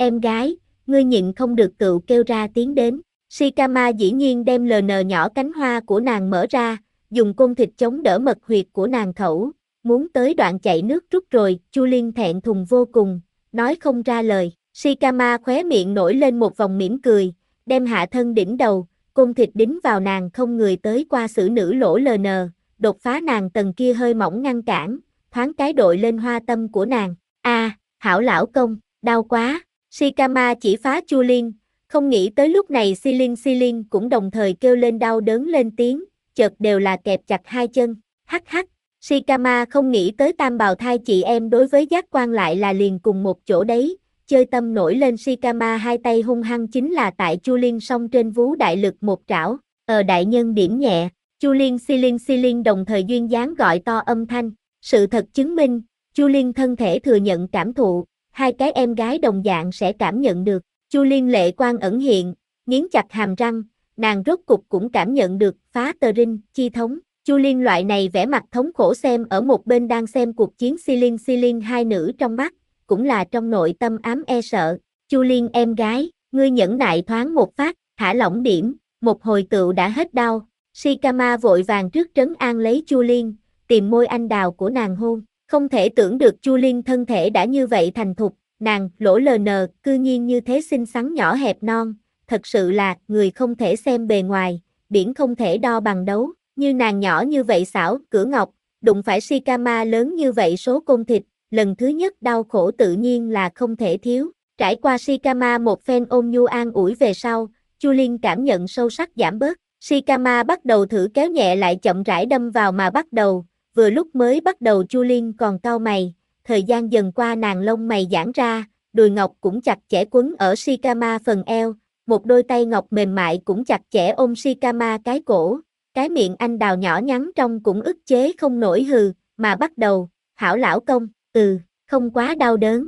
em gái, ngươi nhịn không được tựu kêu ra tiếng đến. Shikama dĩ nhiên đem LN nhỏ cánh hoa của nàng mở ra, dùng côn thịt chống đỡ mật huyệt của nàng khẩu, muốn tới đoạn chạy nước rút rồi, Chu Liên thẹn thùng vô cùng, nói không ra lời. Shikama khóe miệng nổi lên một vòng mỉm cười, đem hạ thân đỉnh đầu, côn thịt đính vào nàng không người tới qua xử nữ lỗ LN, đột phá nàng tầng kia hơi mỏng ngăn cản, thoáng cái đội lên hoa tâm của nàng. Hảo lão công, đau quá. Shikama chỉ phá Chu Liên, không nghĩ tới lúc này Silin cũng đồng thời kêu lên đau đớn lên tiếng, chợt đều là kẹp chặt hai chân. Hắc hắc, Shikama không nghĩ tới tam bào thai chị em đối với giác quan lại là liền cùng một chỗ đấy. Chơi tâm nổi lên, Shikama hai tay hung hăng chính là tại Chu Liên song trên vú đại lực một trảo. Đại nhân điểm nhẹ. Chu Liên Silin đồng thời duyên dáng gọi to âm thanh. Sự thật chứng minh, Chu Liên thân thể thừa nhận cảm thụ, hai cái em gái đồng dạng sẽ cảm nhận được. Chu Liên lệ quan ẩn hiện, nghiến chặt hàm răng, nàng rốt cục cũng cảm nhận được phá tờ rinh, chi thống. Chu Liên loại này vẻ mặt thống khổ xem ở một bên đang xem cuộc chiến Silin hai nữ trong mắt, cũng là trong nội tâm ám e sợ. Chu Liên em gái, ngươi nhẫn nại thoáng một phát, thả lỏng điểm, một hồi tựu đã hết đau. Shikama vội vàng trước trấn an lấy Chu Liên, tìm môi anh đào của nàng hôn. Không thể tưởng được Chu Liên thân thể đã như vậy thành thục, nàng, lỗ LN, cư nhiên như thế xinh xắn nhỏ hẹp non, thật sự là, người không thể xem bề ngoài, biển không thể đo bằng đấu, như nàng nhỏ như vậy xảo, cửa ngọc, đụng phải Shikama lớn như vậy số côn thịt, lần thứ nhất đau khổ tự nhiên là không thể thiếu. Trải qua Shikama một phen ôn nhu an ủi về sau, Chu Liên cảm nhận sâu sắc giảm bớt. Shikama bắt đầu thử kéo nhẹ lại chậm rãi đâm vào mà bắt đầu, vừa lúc mới bắt đầu Chu Liên còn cau mày, thời gian dần qua nàng lông mày giãn ra, đùi ngọc cũng chặt chẽ quấn ở Shikama phần eo, một đôi tay ngọc mềm mại cũng chặt chẽ ôm Shikama cái cổ, cái miệng anh đào nhỏ nhắn trong cũng ức chế không nổi hừ, mà bắt đầu, hảo lão công, không quá đau đớn,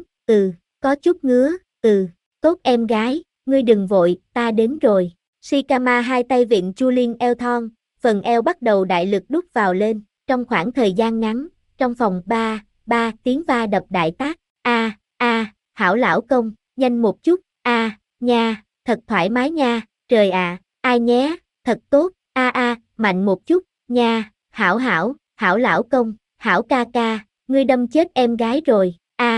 có chút ngứa, tốt em gái, ngươi đừng vội, ta đến rồi. Shikama hai tay vịn Chu Liên eo thon, phần eo bắt đầu đại lực đút vào lên, trong khoảng thời gian ngắn, trong phòng ba tiếng va đập đại tác, hảo lão công, nhanh một chút, nha, thật thoải mái nha, trời ạ, ai nhé, thật tốt, mạnh một chút, nha, hảo lão công, hảo ca ca, ngươi đâm chết em gái rồi,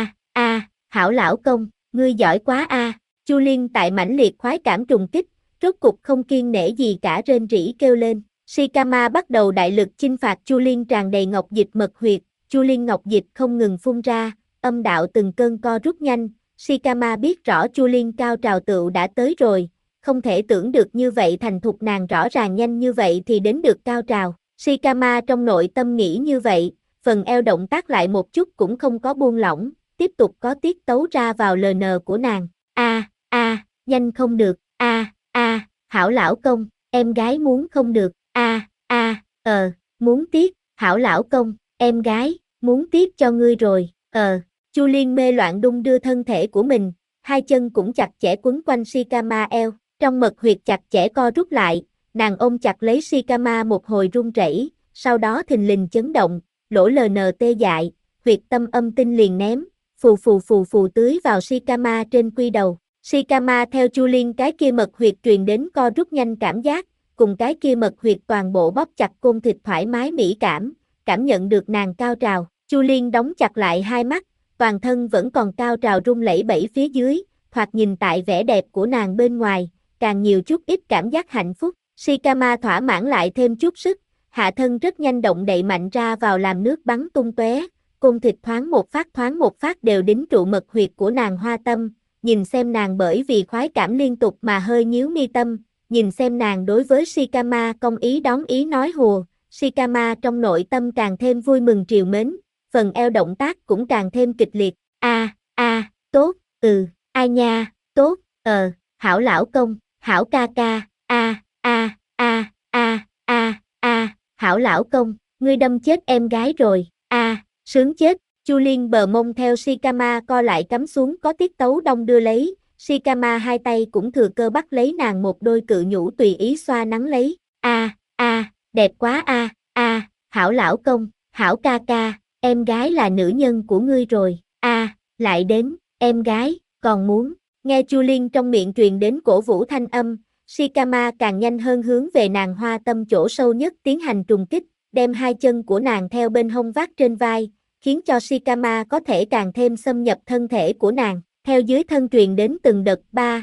hảo lão công, ngươi giỏi quá. Chu Liên tại mãnh liệt khoái cảm trùng kích, rốt cục không kiêng nể gì cả rên rỉ kêu lên. Shikama bắt đầu đại lực chinh phạt Chu Liên tràn đầy ngọc dịch mật huyệt, Chu Liên ngọc dịch không ngừng phun ra, âm đạo từng cơn co rút nhanh, Shikama biết rõ Chu Liên cao trào tựu đã tới rồi, không thể tưởng được như vậy thành thục nàng rõ ràng nhanh như vậy thì đến được cao trào. Shikama trong nội tâm nghĩ như vậy, phần eo động tác lại một chút cũng không có buông lỏng, tiếp tục có tiết tấu ra vào LN của nàng. Nhanh không được, hảo lão công, em gái muốn không được, muốn tiếp, hảo lão công, em gái, muốn tiếp cho ngươi rồi, Chu Liên mê loạn đung đưa thân thể của mình, hai chân cũng chặt chẽ quấn quanh Shikama eo, trong mật huyệt chặt chẽ co rút lại, nàng ôm chặt lấy Shikama một hồi run rẩy, sau đó thình lình chấn động, lỗ LN tê dại, huyệt tâm âm tinh liền ném, phù tưới vào Shikama trên quy đầu. Shikama theo Chu Liên cái kia mật huyệt truyền đến co rút nhanh cảm giác, cùng cái kia mật huyệt toàn bộ bóp chặt côn thịt thoải mái mỹ cảm nhận được nàng cao trào. Chu Liên đóng chặt lại hai mắt, toàn thân vẫn còn cao trào rung lẩy bẩy phía dưới, thoạt nhìn tại vẻ đẹp của nàng bên ngoài, càng nhiều chút ít cảm giác hạnh phúc. Shikama thỏa mãn lại thêm chút sức, hạ thân rất nhanh động đậy mạnh ra vào làm nước bắn tung tóe, côn thịt thoáng một phát đều đính trụ mật huyệt của nàng hoa tâm. Nhìn xem nàng bởi vì khoái cảm liên tục mà hơi nhíu mi tâm, nhìn xem nàng đối với Shikama công ý đón ý nói hùa, Shikama trong nội tâm càng thêm vui mừng trìu mến, phần eo động tác cũng càng thêm kịch liệt. Tốt, ai nha, tốt, hảo lão công, hảo ca ca, hảo lão công, ngươi đâm chết em gái rồi, sướng chết. Chu Liên bờ mông theo Shikama co lại cắm xuống có tiết tấu đong đưa lấy, Shikama hai tay cũng thừa cơ bắt lấy nàng một đôi cự nhũ tùy ý xoa nắn lấy. Đẹp quá hảo lão công, hảo ca ca, em gái là nữ nhân của ngươi rồi. Lại đến, em gái, còn muốn, Nghe Chu Liên trong miệng truyền đến cổ vũ thanh âm, Shikama càng nhanh hơn hướng về nàng hoa tâm chỗ sâu nhất tiến hành trùng kích, đem hai chân của nàng theo bên hông vác trên vai, khiến cho Shikama có thể càng thêm xâm nhập thân thể của nàng. Theo dưới thân truyền đến từng đợt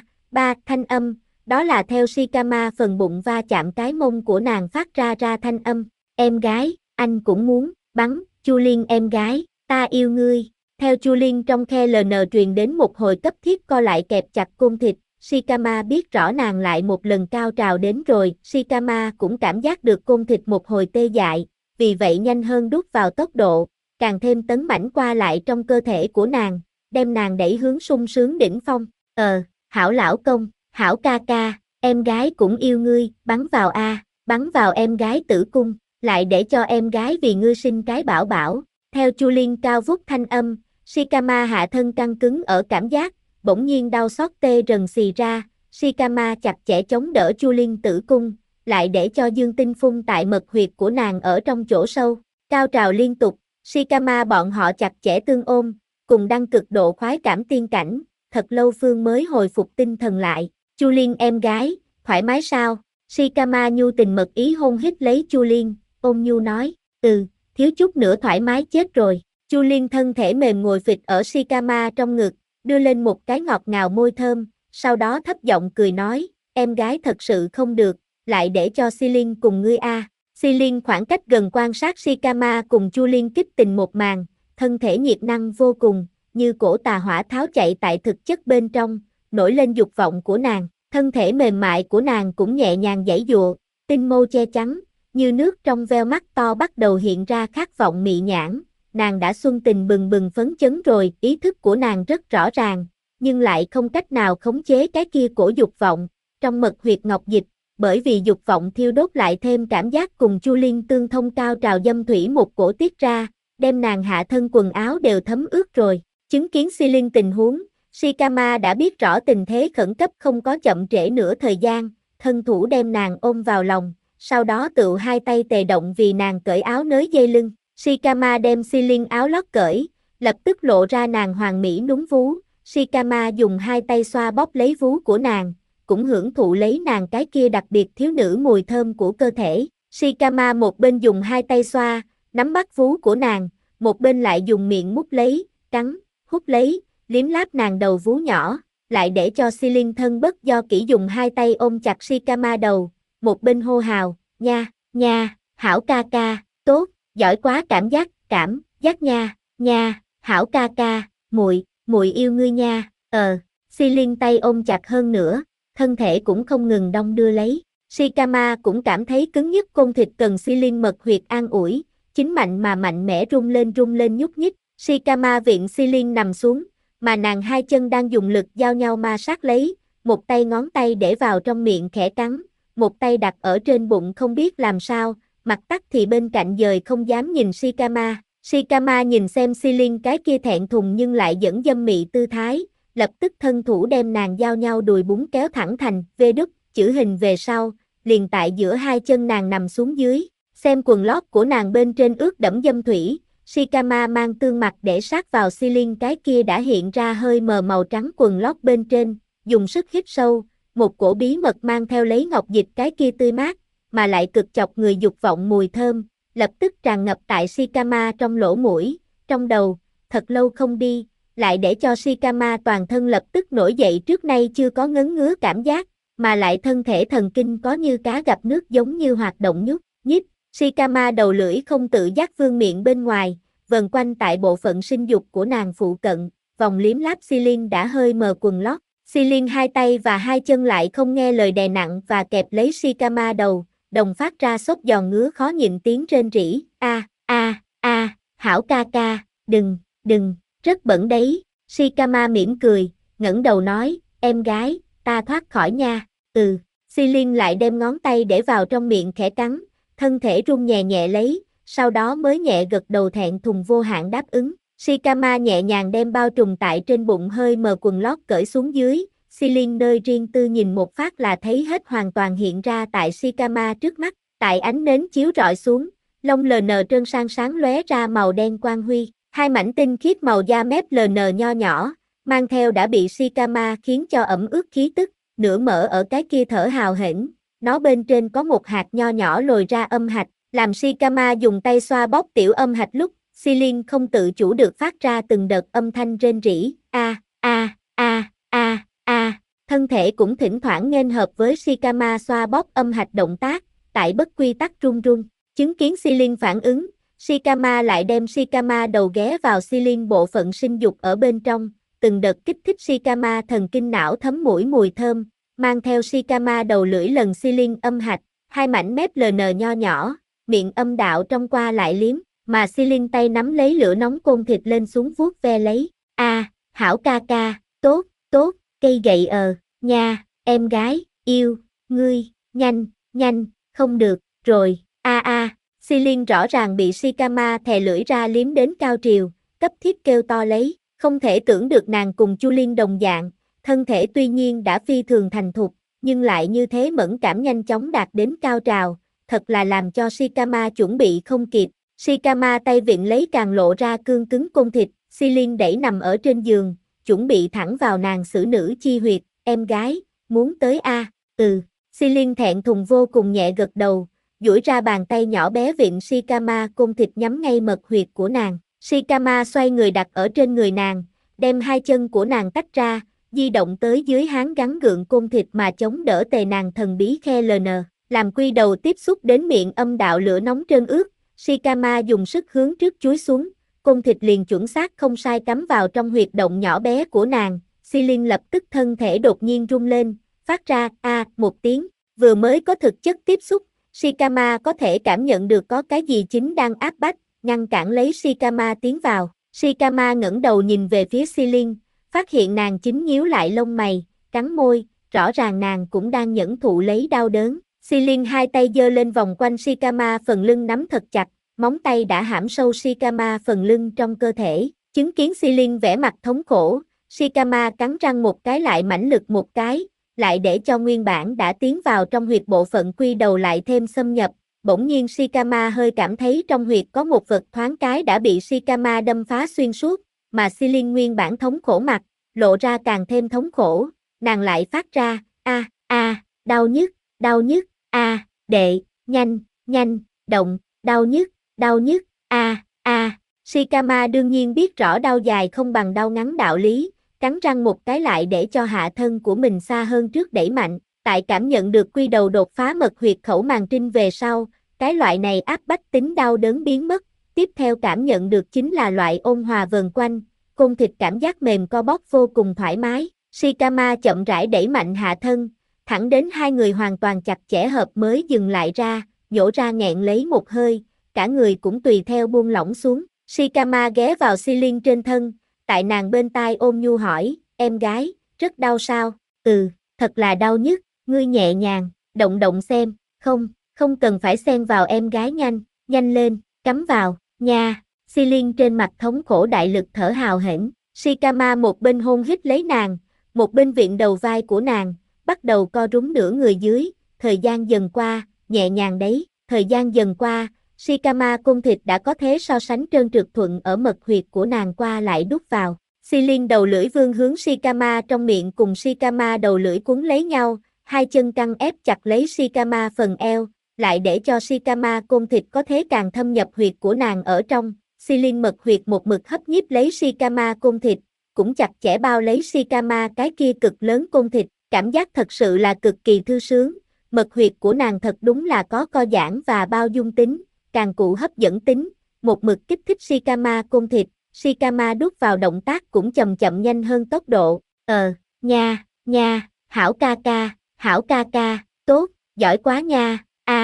ba thanh âm, đó là theo Shikama phần bụng va chạm cái mông của nàng phát ra thanh âm. Em gái, anh cũng muốn, bắn, Chu Liên em gái, ta yêu ngươi. Theo Chu Liên trong khe LN truyền đến một hồi cấp thiết co lại kẹp chặt côn thịt, Shikama biết rõ nàng lại một lần cao trào đến rồi, Shikama cũng cảm giác được côn thịt một hồi tê dại, vì vậy nhanh hơn đút vào tốc độ, càng thêm tấn mãnh qua lại trong cơ thể của nàng, đem nàng đẩy hướng sung sướng đỉnh phong. Hảo lão công, hảo ca ca, em gái cũng yêu ngươi, bắn vào bắn vào em gái tử cung, lại để cho em gái vì ngươi sinh cái bảo bảo. Theo Chu Liên cao vút thanh âm, Shikama hạ thân căng cứng ở cảm giác, bỗng nhiên đau xót tê rần xì ra, Shikama chặt chẽ chống đỡ Chu Liên tử cung, lại để cho dương tinh phun tại mật huyệt của nàng ở trong chỗ sâu, cao trào liên tục, Shikama bọn họ chặt chẽ tương ôm, cùng đăng cực độ khoái cảm tiên cảnh, thật lâu Phương mới hồi phục tinh thần lại. Chu Liên em gái, thoải mái sao? Shikama nhu tình mật ý hôn hít lấy Chu Liên, ôm nhu nói, thiếu chút nữa thoải mái chết rồi. Chu Liên thân thể mềm ngồi phịch ở Shikama trong ngực, đưa lên một cái ngọt ngào môi thơm, sau đó thấp giọng cười nói, em gái thật sự không được, lại để cho Silin cùng ngươi Silin khoảng cách gần quan sát Shikama cùng Chu Liên kích tình một màn, thân thể nhiệt năng vô cùng, như cổ tà hỏa tháo chạy tại thực chất bên trong, nổi lên dục vọng của nàng, thân thể mềm mại của nàng cũng nhẹ nhàng giãy giụa, tinh mâu che chắn, như nước trong veo mắt to bắt đầu hiện ra khát vọng mị nhãn, nàng đã xuân tình bừng bừng phấn chấn rồi, ý thức của nàng rất rõ ràng, nhưng lại không cách nào khống chế cái kia cổ dục vọng, trong mật huyệt ngọc dịch, bởi vì dục vọng thiêu đốt lại thêm cảm giác cùng Chu Liên tương thông cao trào dâm thủy một cổ tiết ra, đem nàng hạ thân quần áo đều thấm ướt rồi. Chứng kiến Silin tình huống, Shikama đã biết rõ tình thế khẩn cấp không có chậm trễ nữa thời gian, thân thủ đem nàng ôm vào lòng, sau đó tựu hai tay tề động vì nàng cởi áo nới dây lưng. Shikama đem Silin áo lót cởi, lập tức lộ ra nàng hoàng mỹ núm vú, Shikama dùng hai tay xoa bóp lấy vú của nàng, cũng hưởng thụ lấy nàng cái kia đặc biệt thiếu nữ mùi thơm của cơ thể. Shikama một bên dùng hai tay xoa, nắm bắt vú của nàng, một bên lại dùng miệng mút lấy, cắn, hút lấy, liếm láp nàng đầu vú nhỏ, lại để cho Silin thân bất do kỹ dùng hai tay ôm chặt Shikama đầu, một bên hô hào, nha, hảo ca ca, tốt, giỏi quá cảm giác nha, hảo ca ca, muội yêu ngươi nha, Silin tay ôm chặt hơn nữa, thân thể cũng không ngừng đong đưa lấy, Shikama cũng cảm thấy cứng nhức côn thịt cần Silin mật huyệt an ủi, chính mạnh mà mạnh mẽ rung lên nhúc nhích, Shikama viện Silin nằm xuống, mà nàng hai chân đang dùng lực giao nhau ma sát lấy, một tay ngón tay để vào trong miệng khẽ cắn, một tay đặt ở trên bụng không biết làm sao, mặt tắt thì bên cạnh dời không dám nhìn Shikama. Shikama nhìn xem Silin cái kia thẹn thùng nhưng lại vẫn dâm mị tư thái, lập tức thân thủ đem nàng giao nhau đùi búng kéo thẳng thành V đúc, chữ hình về sau, liền tại giữa hai chân nàng nằm xuống dưới, xem quần lót của nàng bên trên ướt đẫm dâm thủy, Shikama mang tương mặt để sát vào Silin cái kia đã hiện ra hơi mờ màu trắng quần lót bên trên, dùng sức hít sâu, một cổ bí mật mang theo lấy ngọc dịch cái kia tươi mát, mà lại cực chọc người dục vọng mùi thơm, lập tức tràn ngập tại Shikama trong lỗ mũi, trong đầu, thật lâu không đi, lại để cho Shikama toàn thân lập tức nổi dậy trước nay chưa có ngấn ngứa cảm giác, mà lại thân thể thần kinh có như cá gặp nước giống như hoạt động nhúc nhích. Shikama đầu lưỡi không tự giác vươn miệng bên ngoài, vần quanh tại bộ phận sinh dục của nàng phụ cận, vòng liếm láp Silin đã hơi mờ quần lót. Silin hai tay và hai chân lại không nghe lời đè nặng và kẹp lấy Shikama đầu, đồng phát ra xốp giòn ngứa khó nhịn tiếng rên rỉ, hảo ca ca, đừng, rất bẩn đấy. Shikama mỉm cười, ngẩng đầu nói, em gái, ta thoát khỏi nha, Silin lại đem ngón tay để vào trong miệng khẽ cắn, thân thể rung nhẹ lấy, sau đó mới nhẹ gật đầu thẹn thùng vô hạn đáp ứng. Shikama nhẹ nhàng đem bao trùm tại trên bụng hơi mờ quần lót cởi xuống dưới, Silin nơi riêng tư nhìn một phát là thấy hết hoàn toàn hiện ra tại Shikama trước mắt, tại ánh nến chiếu rọi xuống, lông LN trơn sang sáng lóe ra màu đen quang huy, hai mảnh tinh khiết màu da mép LN nho nhỏ, mang theo đã bị Shikama khiến cho ẩm ướt khí tức, nửa mở ở cái kia thở hào hển, nó bên trên có một hạt nho nhỏ lồi ra âm hạch, làm Shikama dùng tay xoa bóp tiểu âm hạch lúc, Xilin không tự chủ được phát ra từng đợt âm thanh rên rỉ, thân thể cũng thỉnh thoảng nghênh hợp với Shikama xoa bóp âm hạch động tác, tại bất quy tắc run run, chứng kiến Xilin phản ứng, Shikama lại đem Shikama đầu ghé vào Xilin bộ phận sinh dục ở bên trong, từng đợt kích thích Shikama thần kinh não thấm mũi mùi thơm, mang theo Shikama đầu lưỡi lần Xilin âm hạch, hai mảnh mép LN nho nhỏ, miệng âm đạo trong qua lại liếm, mà Xilin tay nắm lấy lửa nóng côn thịt lên xuống vuốt ve lấy, hảo ca ca, tốt, tốt, cây gậy nha, em gái, yêu, ngươi, nhanh, không được, rồi, Xilin rõ ràng bị Shikama thè lưỡi ra liếm đến cao triều, cấp thiết kêu to lấy, không thể tưởng được nàng cùng Chulin đồng dạng, thân thể tuy nhiên đã phi thường thành thục, nhưng lại như thế mẫn cảm nhanh chóng đạt đến cao trào, thật là làm cho Shikama chuẩn bị không kịp. Shikama tay vịn lấy càng lộ ra cương cứng côn thịt, Xilin đẩy nằm ở trên giường, chuẩn bị thẳng vào nàng xử nữ chi huyệt, em gái, muốn tới Xilin thẹn thùng vô cùng nhẹ gật đầu, duỗi ra bàn tay nhỏ bé vịn Shikama côn thịt nhắm ngay mật huyệt của nàng. Shikama xoay người đặt ở trên người nàng, đem hai chân của nàng tách ra, di động tới dưới háng gắn gượng côn thịt mà chống đỡ tề nàng thần bí khe LN, làm quy đầu tiếp xúc đến miệng âm đạo lửa nóng trơn ướt, Shikama dùng sức hướng trước chúi xuống, côn thịt liền chuẩn xác không sai cắm vào trong huyệt động nhỏ bé của nàng, Xilin lập tức thân thể đột nhiên rung lên, phát ra một tiếng, vừa mới có thực chất tiếp xúc, Shikama có thể cảm nhận được có cái gì chính đang áp bách, ngăn cản lấy Shikama tiến vào. Shikama ngẩng đầu nhìn về phía Xilin, phát hiện nàng chính nhíu lại lông mày, cắn môi, rõ ràng nàng cũng đang nhẫn thụ lấy đau đớn. Xilin hai tay giơ lên vòng quanh Shikama phần lưng nắm thật chặt, móng tay đã hãm sâu Shikama phần lưng trong cơ thể. Chứng kiến Xilin vẻ mặt thống khổ, Shikama cắn răng một cái lại mãnh lực một cái, lại để cho nguyên bản đã tiến vào trong huyệt bộ phận quy đầu lại thêm xâm nhập. Bỗng nhiên Shikama hơi cảm thấy trong huyệt có một vật thoáng cái đã bị Shikama đâm phá xuyên suốt, mà Xilin nguyên bản thống khổ mặt, lộ ra càng thêm thống khổ, nàng lại phát ra, đau nhức, đệ, nhanh, động, đau nhức, Shikama đương nhiên biết rõ đau dài không bằng đau ngắn đạo lý, cắn răng một cái lại để cho hạ thân của mình xa hơn trước đẩy mạnh, tại cảm nhận được quy đầu đột phá mật huyệt khẩu màng trinh về sau, cái loại này áp bách tính đau đớn biến mất, tiếp theo cảm nhận được chính là loại ôn hòa vờn quanh, côn thịt cảm giác mềm co bóp vô cùng thoải mái, Shikama chậm rãi đẩy mạnh hạ thân, thẳng đến hai người hoàn toàn chặt chẽ hợp mới dừng lại ra, nhổ ra nghẹn lấy một hơi, cả người cũng tùy theo buông lỏng xuống, Shikama ghé vào Xilin trên thân, tại nàng bên tai ôm nhu hỏi, em gái, rất đau sao? Thật là đau nhức, ngươi nhẹ nhàng, động xem, không cần phải xen vào em gái nhanh lên, cắm vào, nha, Xilin trên mặt thống khổ đại lực thở hào hển, Shikama một bên hôn hít lấy nàng, một bên viện đầu vai của nàng, bắt đầu co rúm nửa người dưới, thời gian dần qua, nhẹ nhàng đấy, thời gian dần qua, Shikama côn thịt đã có thế so sánh trơn trượt thuận ở mật huyệt của nàng qua lại đút vào. Xilin đầu lưỡi vươn hướng Shikama trong miệng cùng Shikama đầu lưỡi cuốn lấy nhau, hai chân căng ép chặt lấy Shikama phần eo, lại để cho Shikama côn thịt có thế càng thâm nhập huyệt của nàng ở trong. Xilin mật huyệt một mực hấp nhiếp lấy Shikama côn thịt, cũng chặt chẽ bao lấy Shikama cái kia cực lớn côn thịt, cảm giác thật sự là cực kỳ thư sướng. Mật huyệt của nàng thật đúng là có co giãn và bao dung tính, càng cụ hấp dẫn tính, một mực kích thích Shikama côn thịt, Shikama đút vào động tác cũng chậm nhanh hơn tốc độ, nha, hảo ca ca, tốt, giỏi quá nha,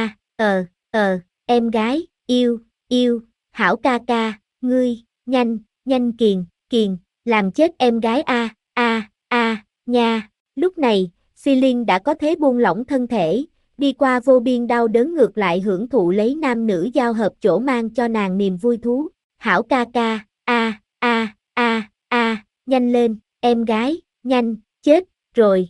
em gái, yêu, hảo ca ca, ngươi, nhanh kiền, làm chết em gái nha, lúc này, Xilin đã có thế buông lỏng thân thể, đi qua vô biên đau đớn ngược lại hưởng thụ lấy nam nữ giao hợp chỗ mang cho nàng niềm vui thú, hảo ca ca, nhanh lên, em gái, nhanh, chết, rồi,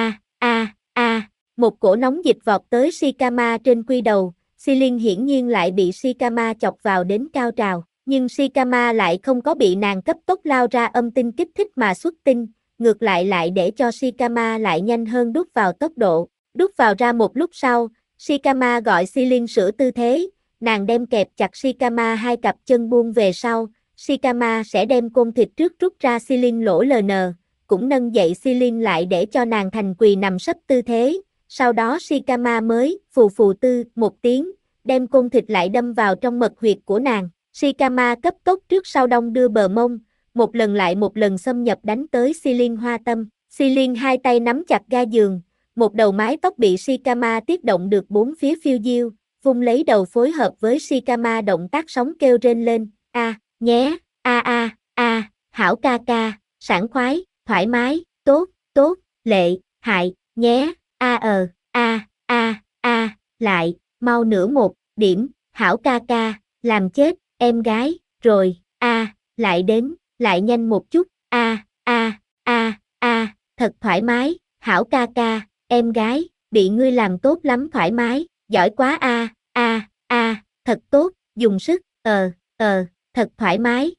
một cổ nóng dịch vọt tới Shikama trên quy đầu, Xilin hiển nhiên lại bị Shikama chọc vào đến cao trào, Nhưng Shikama lại không có bị nàng cấp tốc lao ra âm tinh kích thích mà xuất tinh, ngược lại để cho Shikama lại nhanh hơn đút vào tốc độ. Đút vào ra một lúc sau, Shikama gọi Silin sửa tư thế, nàng đem kẹp chặt Shikama hai cặp chân buông về sau, Shikama sẽ đem côn thịt trước rút ra Silin lỗ LN, cũng nâng dậy Silin lại để cho nàng thành quỳ nằm sấp tư thế, sau đó Shikama mới phù phù tư một tiếng, đem côn thịt lại đâm vào trong mật huyệt của nàng. Shikama cấp tốc trước sau đong đưa bờ mông, một lần lại một lần xâm nhập đánh tới Silin hoa tâm. Silin hai tay nắm chặt ga giường, một đầu mái tóc bị Shikama tiết động được bốn phía phiêu diêu, vung lấy đầu phối hợp với Shikama động tác sóng kêu rên lên, nhé, hảo ca ca, sảng khoái, thoải mái, tốt, lệ, hại, nhé, lại, mau nữa một điểm, hảo ca ca, làm chết, em gái, rồi, lại đến, lại nhanh một chút, thật thoải mái, hảo ca ca, em gái, bị ngươi làm tốt lắm thoải mái, giỏi quá thật tốt, dùng sức, thật thoải mái,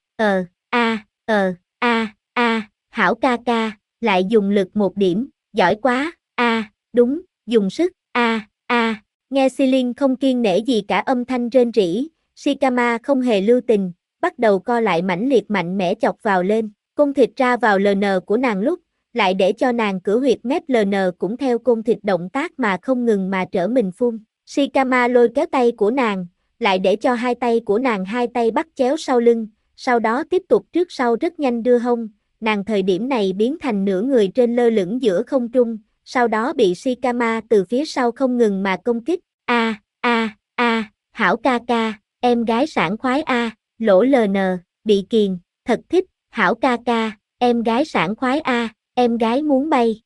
hảo ca ca, lại dùng lực một điểm, giỏi quá, đúng, dùng sức, nghe Silin không kiêng nể gì cả âm thanh rên rỉ, Shikama không hề lưu tình, bắt đầu co lại mãnh liệt mạnh mẽ chọc vào lên, côn thịt ra vào LN của nàng lúc, lại để cho nàng cửa huyệt mép LN cũng theo côn thịt động tác mà không ngừng mà trở mình phun. Shikama lôi kéo tay của nàng, lại để cho hai tay của nàng hai tay bắt chéo sau lưng, sau đó tiếp tục trước sau rất nhanh đưa hông, nàng thời điểm này biến thành nửa người trên lơ lửng giữa không trung, sau đó bị Shikama từ phía sau không ngừng mà công kích. Hảo ca ca, em gái sảng khoái lỗ LN, bị kiền, thật thích, hảo ca ca, em gái sảng khoái em gái muốn bay,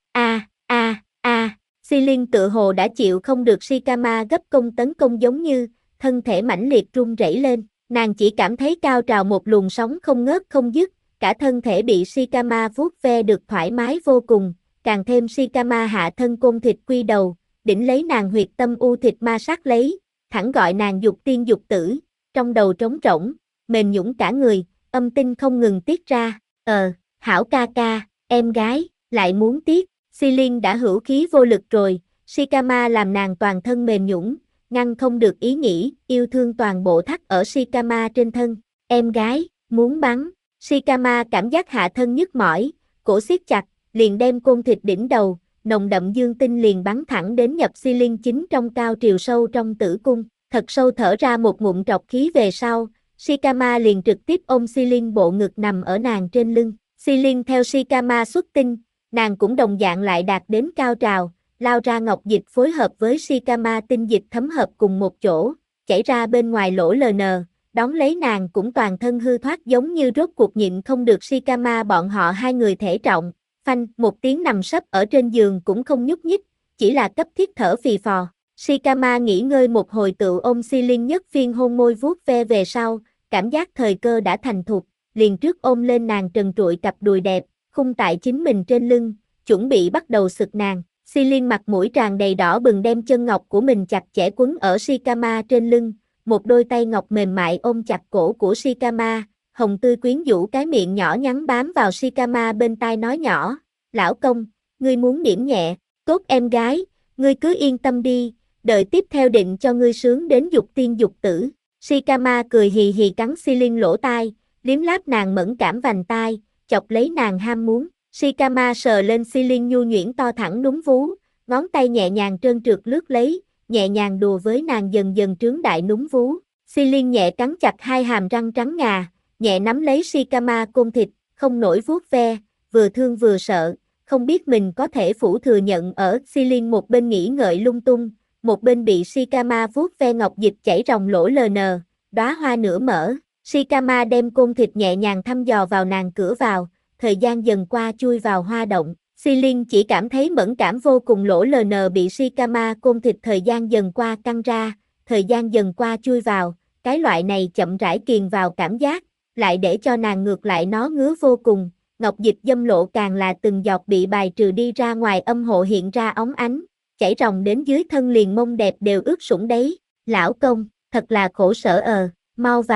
Silin tự hồ đã chịu không được Shikama gấp công tấn công giống như, thân thể mãnh liệt run rẩy lên, nàng chỉ cảm thấy cao trào một luồng sóng không ngớt không dứt, cả thân thể bị Shikama vuốt ve được thoải mái vô cùng, càng thêm Shikama hạ thân côn thịt quy đầu, đỉnh lấy nàng huyệt tâm u thịt ma sát lấy, thẳng gọi nàng dục tiên dục tử, trong đầu trống rỗng, mềm nhũn cả người, âm tinh không ngừng tiết ra, hảo ca ca, em gái, lại muốn tiết, Silin đã hữu khí vô lực rồi, Shikama làm nàng toàn thân mềm nhũn, ngăn không được ý nghĩ, yêu thương toàn bộ thắt ở Shikama trên thân, em gái, muốn bắn, Shikama cảm giác hạ thân nhức mỏi, cổ siết chặt, liền đem côn thịt đỉnh đầu, nồng đậm dương tinh liền bắn thẳng đến nhập Silin chính trong cao triều sâu trong tử cung, thật sâu thở ra một ngụm trọc khí về sau, Shikama liền trực tiếp ôm Silin bộ ngực nằm ở nàng trên lưng, Silin theo Shikama xuất tinh, nàng cũng đồng dạng lại đạt đến cao trào, lao ra ngọc dịch phối hợp với Shikama tinh dịch thấm hợp cùng một chỗ, chảy ra bên ngoài lỗ LN, đón lấy nàng cũng toàn thân hư thoát giống như rốt cuộc nhịn không được Shikama bọn họ hai người thể trọng, phanh một tiếng nằm sấp ở trên giường cũng không nhúc nhích, chỉ là cấp thiết thở phì phò. Shikama nghỉ ngơi một hồi tự ôm Silin nhất phiên hôn môi vuốt ve về sau, cảm giác thời cơ đã thành thục, liền trước ôm lên nàng trần trụi cặp đùi đẹp, khung tại chính mình trên lưng, chuẩn bị bắt đầu sực nàng. Silin mặt mũi tràn đầy đỏ bừng đem chân ngọc của mình chặt chẽ quấn ở Shikama trên lưng, một đôi tay ngọc mềm mại ôm chặt cổ của Shikama, hồng tươi quyến rũ cái miệng nhỏ nhắn bám vào Shikama bên tai nói nhỏ, lão công, ngươi muốn điểm nhẹ, tốt em gái, ngươi cứ yên tâm đi, đợi tiếp theo định cho ngươi sướng đến dục tiên dục tử. Shikama cười hì hì cắn Silin lỗ tai, liếm láp nàng mẫn cảm vành tai, chọc lấy nàng ham muốn. Shikama sờ lên Silin nhu nhuyễn to thẳng núm vú, ngón tay nhẹ nhàng trơn trượt lướt lấy, nhẹ nhàng đùa với nàng dần dần trướng đại núm vú. Silin nhẹ cắn chặt hai hàm răng trắng ngà, nhẹ nắm lấy Shikama côn thịt, không nổi vuốt ve, vừa thương vừa sợ, không biết mình có thể phủ thừa nhận ở. Silin một bên nghĩ ngợi lung tung, một bên bị Shikama vuốt ve ngọc dịch chảy ròng lỗ LN, đóa hoa nửa mở. Shikama đem côn thịt nhẹ nhàng thăm dò vào nàng cửa vào, thời gian dần qua chui vào hoa động. Silin chỉ cảm thấy mẫn cảm vô cùng, lỗ LN bị Shikama côn thịt thời gian dần qua căng ra, thời gian dần qua chui vào, cái loại này chậm rãi kiền vào cảm giác, lại để cho nàng ngược lại nó ngứa vô cùng, ngọc dịch dâm lộ càng là từng giọt bị bài trừ đi ra ngoài, âm hộ hiện ra óng ánh, chảy ròng đến dưới thân liền mông đẹp đều ướt sũng đấy, lão công, thật là khổ sở mau vào,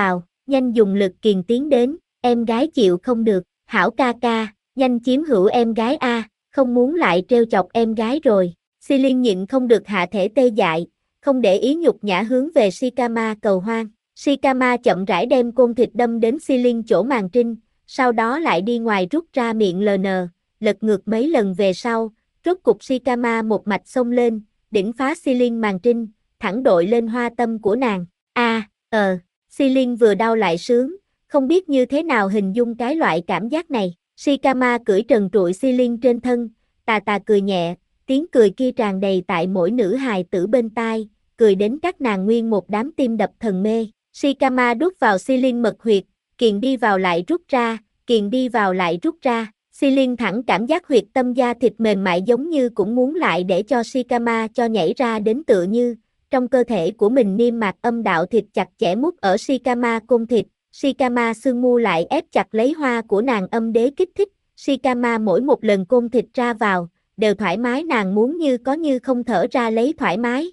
nhanh dùng lực kiềng tiến đến, em gái chịu không được, hảo ca ca, nhanh chiếm hữu em gái a, không muốn lại trêu chọc em gái rồi. Silen nhịn không được hạ thể tê dại, không để ý nhục nhã hướng về Shikama cầu hoan. Shikama chậm rãi đem côn thịt đâm đến Silen chỗ màng trinh, sau đó lại đi ngoài rút ra miệng LN, lật ngược mấy lần về sau, rốt cục Shikama một mạch xông lên, đỉnh phá Silen màng trinh, thẳng đội lên hoa tâm của nàng. Silen vừa đau lại sướng, không biết như thế nào hình dung cái loại cảm giác này. Shikama cưỡi trần trụi Silen trên thân, tà tà cười nhẹ, tiếng cười kia tràn đầy tại mỗi nữ hài tử bên tai, cười đến các nàng nguyên một đám tim đập thần mê. Shikama đút vào Silen mật huyệt, kiềng đi vào lại rút ra, kiềng đi vào lại rút ra. Silen thẳng cảm giác huyệt tâm da thịt mềm mại giống như cũng muốn lại để cho Shikama cho nhảy ra đến tựa như, trong cơ thể của mình niêm mạc âm đạo thịt chặt chẽ mút ở Shikama côn thịt. Shikama xương mu lại ép chặt lấy hoa của nàng âm đế kích thích. Shikama mỗi một lần côn thịt ra vào, đều thoải mái, nàng muốn như có như không thở ra lấy thoải mái.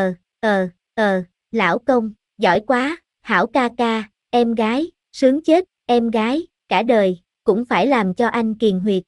Lão công, giỏi quá, hảo ca ca, em gái, sướng chết, em gái, cả đời, cũng phải làm cho anh kiền huyệt,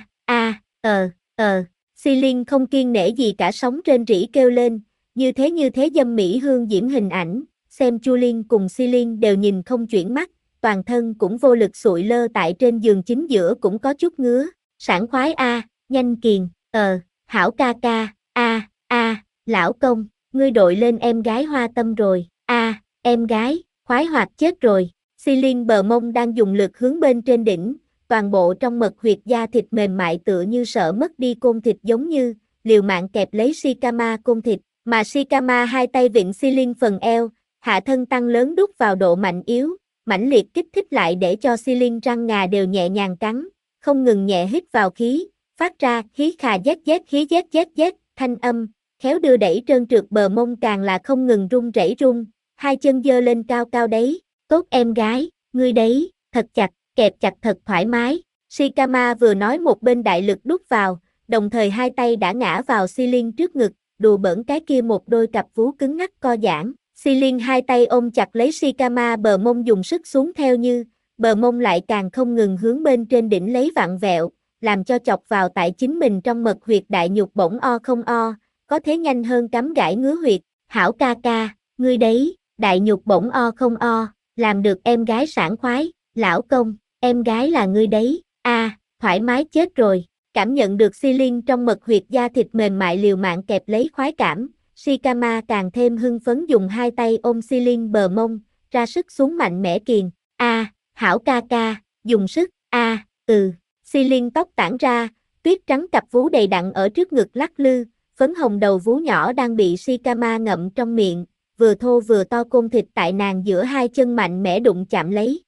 Silen không kiêng nể gì cả, sóng trên rỉ kêu lên, như thế dâm mỹ hương diễm hình ảnh, xem Julin cùng Silen đều nhìn không chuyển mắt, toàn thân cũng vô lực sụi lơ tại trên giường chính giữa cũng có chút ngứa, sảng khoái nhanh kiền, hảo ca ca, lão công, ngươi đội lên em gái hoa tâm rồi, em gái, khoái hoạt chết rồi. Silen bờ mông đang dùng lực hướng bên trên đỉnh, toàn bộ trong mật huyệt da thịt mềm mại tựa như sợ mất đi côn thịt giống như, liều mạng kẹp lấy Shikama côn thịt, mà Shikama hai tay vịn Silen phần eo, hạ thân tăng lớn đút vào độ mạnh yếu, mãnh liệt kích thích lại để cho Silen răng ngà đều nhẹ nhàng cắn, không ngừng nhẹ hít vào khí, phát ra khí khà zz khí zz thanh âm, khéo đưa đẩy trơn trượt bờ mông càng là không ngừng rung rẩy rung, hai chân giơ lên cao cao đấy, tốt em gái, ngươi đấy, thật chặt, kẹp chặt thật thoải mái. Shikama vừa nói một bên đại lực đút vào, đồng thời hai tay đã ngã vào Silen trước ngực, đùa bỡn cái kia một đôi cặp vú cứng ngắc co giãn. Silen hai tay ôm chặt lấy Shikama bờ mông dùng sức xuống theo như, bờ mông lại càng không ngừng hướng bên trên đỉnh lấy vặn vẹo, làm cho chọc vào tại chính mình trong mật huyệt đại nhục bỗng không có thế nhanh hơn cắm gãi ngứa huyệt. Hảo ca ca, ngươi đấy, đại nhục bỗng không làm được em gái sảng khoái, lão công, em gái là ngươi đấy, thoải mái chết rồi. Cảm nhận được Silen trong mật huyệt da thịt mềm mại liều mạng kẹp lấy khoái cảm, Shikama càng thêm hưng phấn dùng hai tay ôm Silen bờ mông, ra sức xuống mạnh mẽ kiền, hảo ca ca, dùng sức, Silen tóc tản ra, tuyết trắng cặp vú đầy đặn ở trước ngực lắc lư, phấn hồng đầu vú nhỏ đang bị Shikama ngậm trong miệng, vừa thô vừa to côn thịt tại nàng giữa hai chân mạnh mẽ đụng chạm lấy,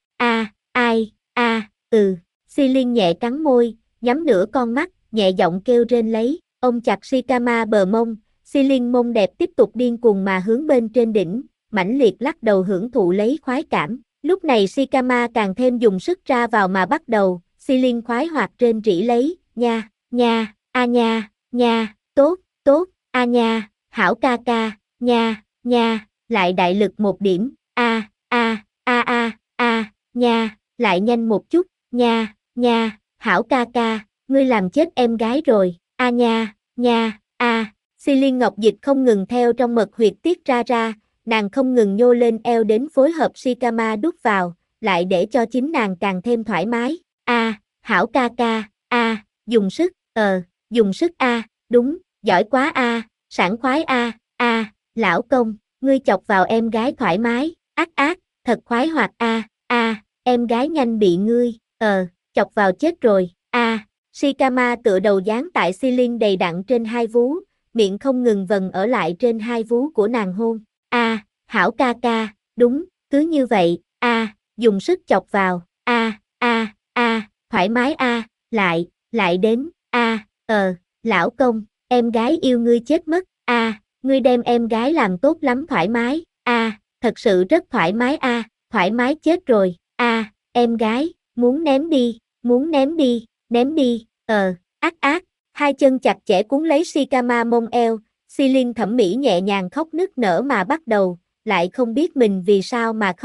Silen nhẹ cắn môi, nhắm nửa con mắt, nhẹ giọng kêu rên lấy, ôm chặt Shikama bờ mông, Silen mông đẹp tiếp tục điên cuồng mà hướng bên trên đỉnh, mãnh liệt lắc đầu hưởng thụ lấy khoái cảm. Lúc này Shikama càng thêm dùng sức ra vào mà bắt đầu, Silen khoái hoạt rên rỉ lấy, nha, tốt, hảo ca ca, nha, lại đại lực một điểm, nha, lại nhanh một chút, nha, hảo ca ca, ngươi làm chết em gái rồi, nha, Silen ngọc dịch không ngừng theo trong mật huyệt tiết ra, nàng không ngừng nhô lên eo đến phối hợp Shikama đút vào, lại để cho chính nàng càng thêm thoải mái, hảo ca ca, dùng sức, dùng sức đúng, giỏi quá sảng khoái lão công, ngươi chọc vào em gái thoải mái, thật khoái hoạt em gái nhanh bị ngươi, chọc vào chết rồi, Shikama tựa đầu dán tại Silen đầy đặn trên hai vú, miệng không ngừng vần ở lại trên hai vú của nàng hôn, hảo ca ca, đúng, cứ như vậy, dùng sức chọc vào, thoải mái lại đến, lão công, em gái yêu ngươi chết mất, ngươi đem em gái làm tốt lắm thoải mái, thật sự rất thoải mái thoải mái chết rồi, em gái, muốn ném đi, hai chân chặt chẽ cuốn lấy Shikama mông eo, Silen thẩm mỹ nhẹ nhàng khóc nức nở mà bắt đầu, lại không biết mình vì sao mà khóc,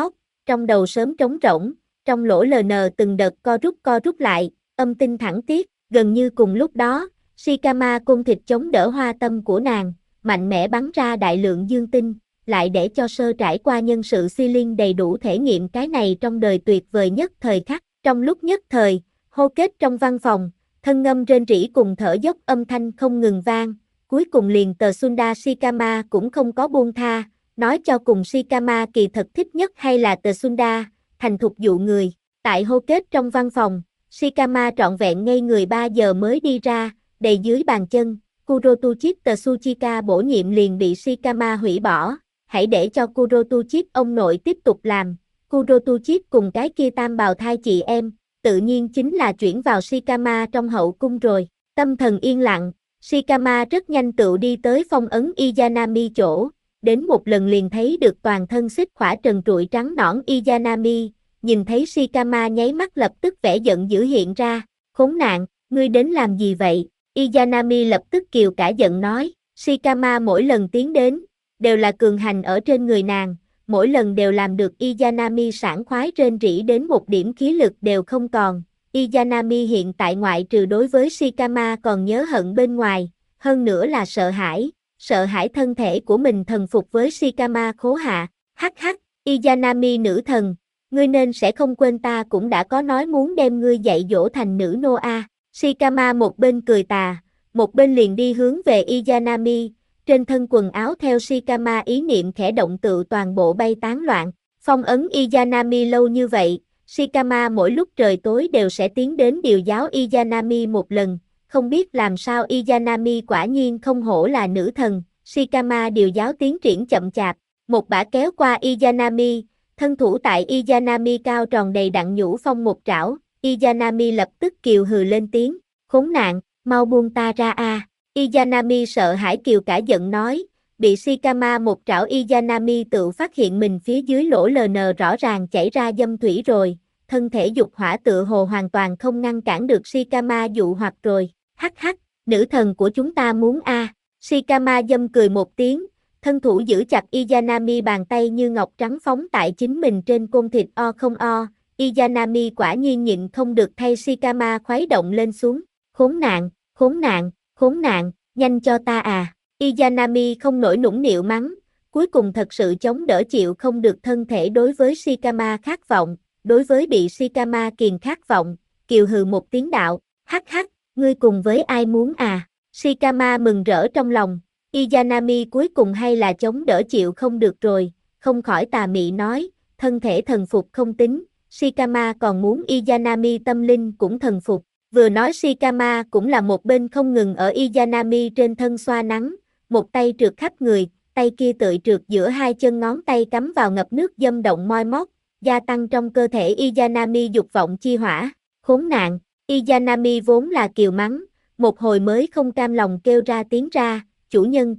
trong đầu sớm trống rỗng, trong lỗ LN từng đợt co rút lại, âm tinh thẳng tiết, gần như cùng lúc đó, Shikama côn thịt chống đỡ hoa tâm của nàng, mạnh mẽ bắn ra đại lượng dương tinh, lại để cho sơ trải qua nhân sự Xilin đầy đủ thể nghiệm cái này trong đời tuyệt vời nhất thời khắc, trong lúc nhất thời, hô kết trong văn phòng, thân ngâm rên rỉ cùng thở dốc âm thanh không ngừng vang, cuối cùng liền tờ Sunda Shikama cũng không có buông tha, nói cho cùng Shikama kỳ thật thích nhất hay là tờ Sunda, thành thục dụ người, tại hô kết trong văn phòng, Shikama trọn vẹn ngây người 3 giờ mới đi ra, đầy dưới bàn chân, Kurotuchit Tsuchika bổ nhiệm liền bị Shikama hủy bỏ, hãy để cho Kurotuchit ông nội tiếp tục làm, Kurotuchit cùng cái kia tam bào thai chị em, tự nhiên chính là chuyển vào Shikama trong hậu cung rồi, tâm thần yên lặng, Shikama rất nhanh tựu đi tới phong ấn Izanami chỗ, đến một lần liền thấy được toàn thân xích khỏa trần trụi trắng nõn Izanami, nhìn thấy Shikama nháy mắt lập tức vẻ giận dữ hiện ra, khốn nạn, ngươi đến làm gì vậy? Izanami lập tức kiều cả giận nói, Shikama mỗi lần tiến đến, đều là cường hành ở trên người nàng, mỗi lần đều làm được Izanami sảng khoái rên rỉ đến một điểm khí lực đều không còn. Izanami hiện tại ngoại trừ đối với Shikama còn nhớ hận bên ngoài, hơn nữa là sợ hãi thân thể của mình thần phục với Shikama khố hạ. Hắc hắc, Izanami nữ thần, ngươi nên sẽ không quên ta cũng đã có nói muốn đem ngươi dạy dỗ thành nữ nô a. Shikama một bên cười tà, một bên liền đi hướng về Izanami, trên thân quần áo theo Shikama ý niệm khẽ động tự toàn bộ bay tán loạn. Phong ấn Izanami lâu như vậy, Shikama mỗi lúc trời tối đều sẽ tiến đến điều giáo Izanami một lần, không biết làm sao Izanami quả nhiên không hổ là nữ thần, Shikama điều giáo tiến triển chậm chạp, một bả kéo qua Izanami, thân thủ tại Izanami cao tròn đầy đặn nhũ phong một trảo, Izanami lập tức kiều hừ lên tiếng, khốn nạn, mau buông ta ra a. Izanami sợ hãi kiều cả giận nói, bị Shikama một trảo Izanami tự phát hiện mình phía dưới lỗ LN rõ ràng chảy ra dâm thủy rồi, thân thể dục hỏa tựa hồ hoàn toàn không ngăn cản được Shikama dụ hoặc rồi, hắc hắc, nữ thần của chúng ta muốn a. Shikama dâm cười một tiếng, thân thủ giữ chặt Izanami bàn tay như ngọc trắng phóng tại chính mình trên côn thịt o không o, Izanami quả nhiên nhịn không được thay Shikama khuấy động lên xuống, khốn nạn, khốn nạn, khốn nạn, nhanh cho ta à. Izanami không nổi nũng nịu mắng, cuối cùng thật sự chống đỡ chịu không được thân thể đối với Shikama khát vọng, đối với bị Shikama kiềm khát vọng, kiều hừ một tiếng đạo, hắc hắc, ngươi cùng với ai muốn à. Shikama mừng rỡ trong lòng, Izanami cuối cùng hay là chống đỡ chịu không được rồi, không khỏi tà mị nói, thân thể thần phục không tính, Shikama còn muốn Izanami tâm linh cũng thần phục. Vừa nói Shikama cũng là một bên không ngừng ở Izanami trên thân xoa nắng, một tay trượt khắp người, tay kia tựa trượt giữa hai chân ngón tay cắm vào ngập nước dâm động moi mót, gia tăng trong cơ thể Izanami dục vọng chi hỏa, khốn nạn, Izanami vốn là kiều mắng, một hồi mới không cam lòng kêu ra tiếng ra, chủ nhân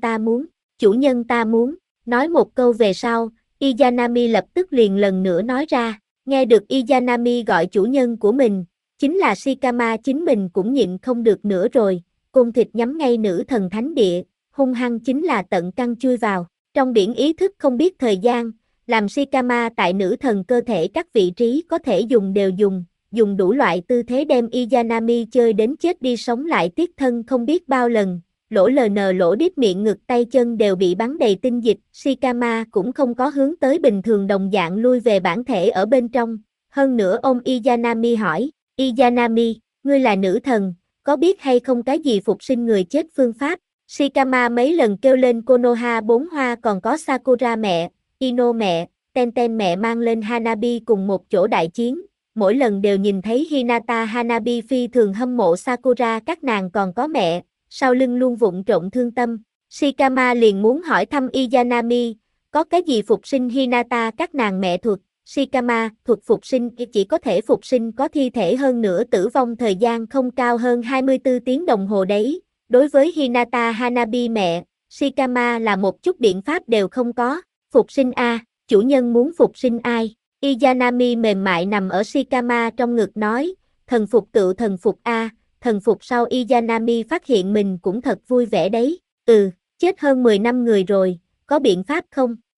ta muốn, nói một câu về sau, Izanami lập tức liền lần nữa nói ra, nghe được Izanami gọi chủ nhân của mình, chính là Shikama chính mình cũng nhịn không được nữa rồi, côn thịt nhắm ngay nữ thần thánh địa, hung hăng chính là tận căn chui vào, trong biển ý thức không biết thời gian, làm Shikama tại nữ thần cơ thể các vị trí có thể dùng đều dùng đủ loại tư thế đem Izanami chơi đến chết đi sống lại tiết thân không biết bao lần, lỗ LN lỗ đít miệng ngực tay chân đều bị bắn đầy tinh dịch, Shikama cũng không có hướng tới bình thường đồng dạng lui về bản thể ở bên trong, hơn nữa ôm Izanami hỏi, Izanami, ngươi là nữ thần, có biết hay không cái gì phục sinh người chết phương pháp? Shikama mấy lần kêu lên Konoha 4 hoa còn có Sakura mẹ, Ino mẹ, Tenten mẹ mang lên Hanabi cùng một chỗ đại chiến, mỗi lần đều nhìn thấy Hinata Hanabi phi thường hâm mộ Sakura các nàng còn có mẹ, sau lưng luôn vụng trộn thương tâm. Shikama liền muốn hỏi thăm Izanami, có cái gì phục sinh Hinata các nàng mẹ thuật? Shikama, thuật phục sinh chỉ có thể phục sinh có thi thể hơn nữa tử vong thời gian không cao hơn 24 tiếng đồng hồ đấy. Đối với Hinata Hanabi mẹ, Shikama là một chút biện pháp đều không có. Phục sinh a, chủ nhân muốn phục sinh ai? Izanami mềm mại nằm ở Shikama trong ngực nói, thần phục tự thần phục a, thần phục sau Izanami phát hiện mình cũng thật vui vẻ đấy. Chết hơn 10 năm người rồi, có biện pháp không?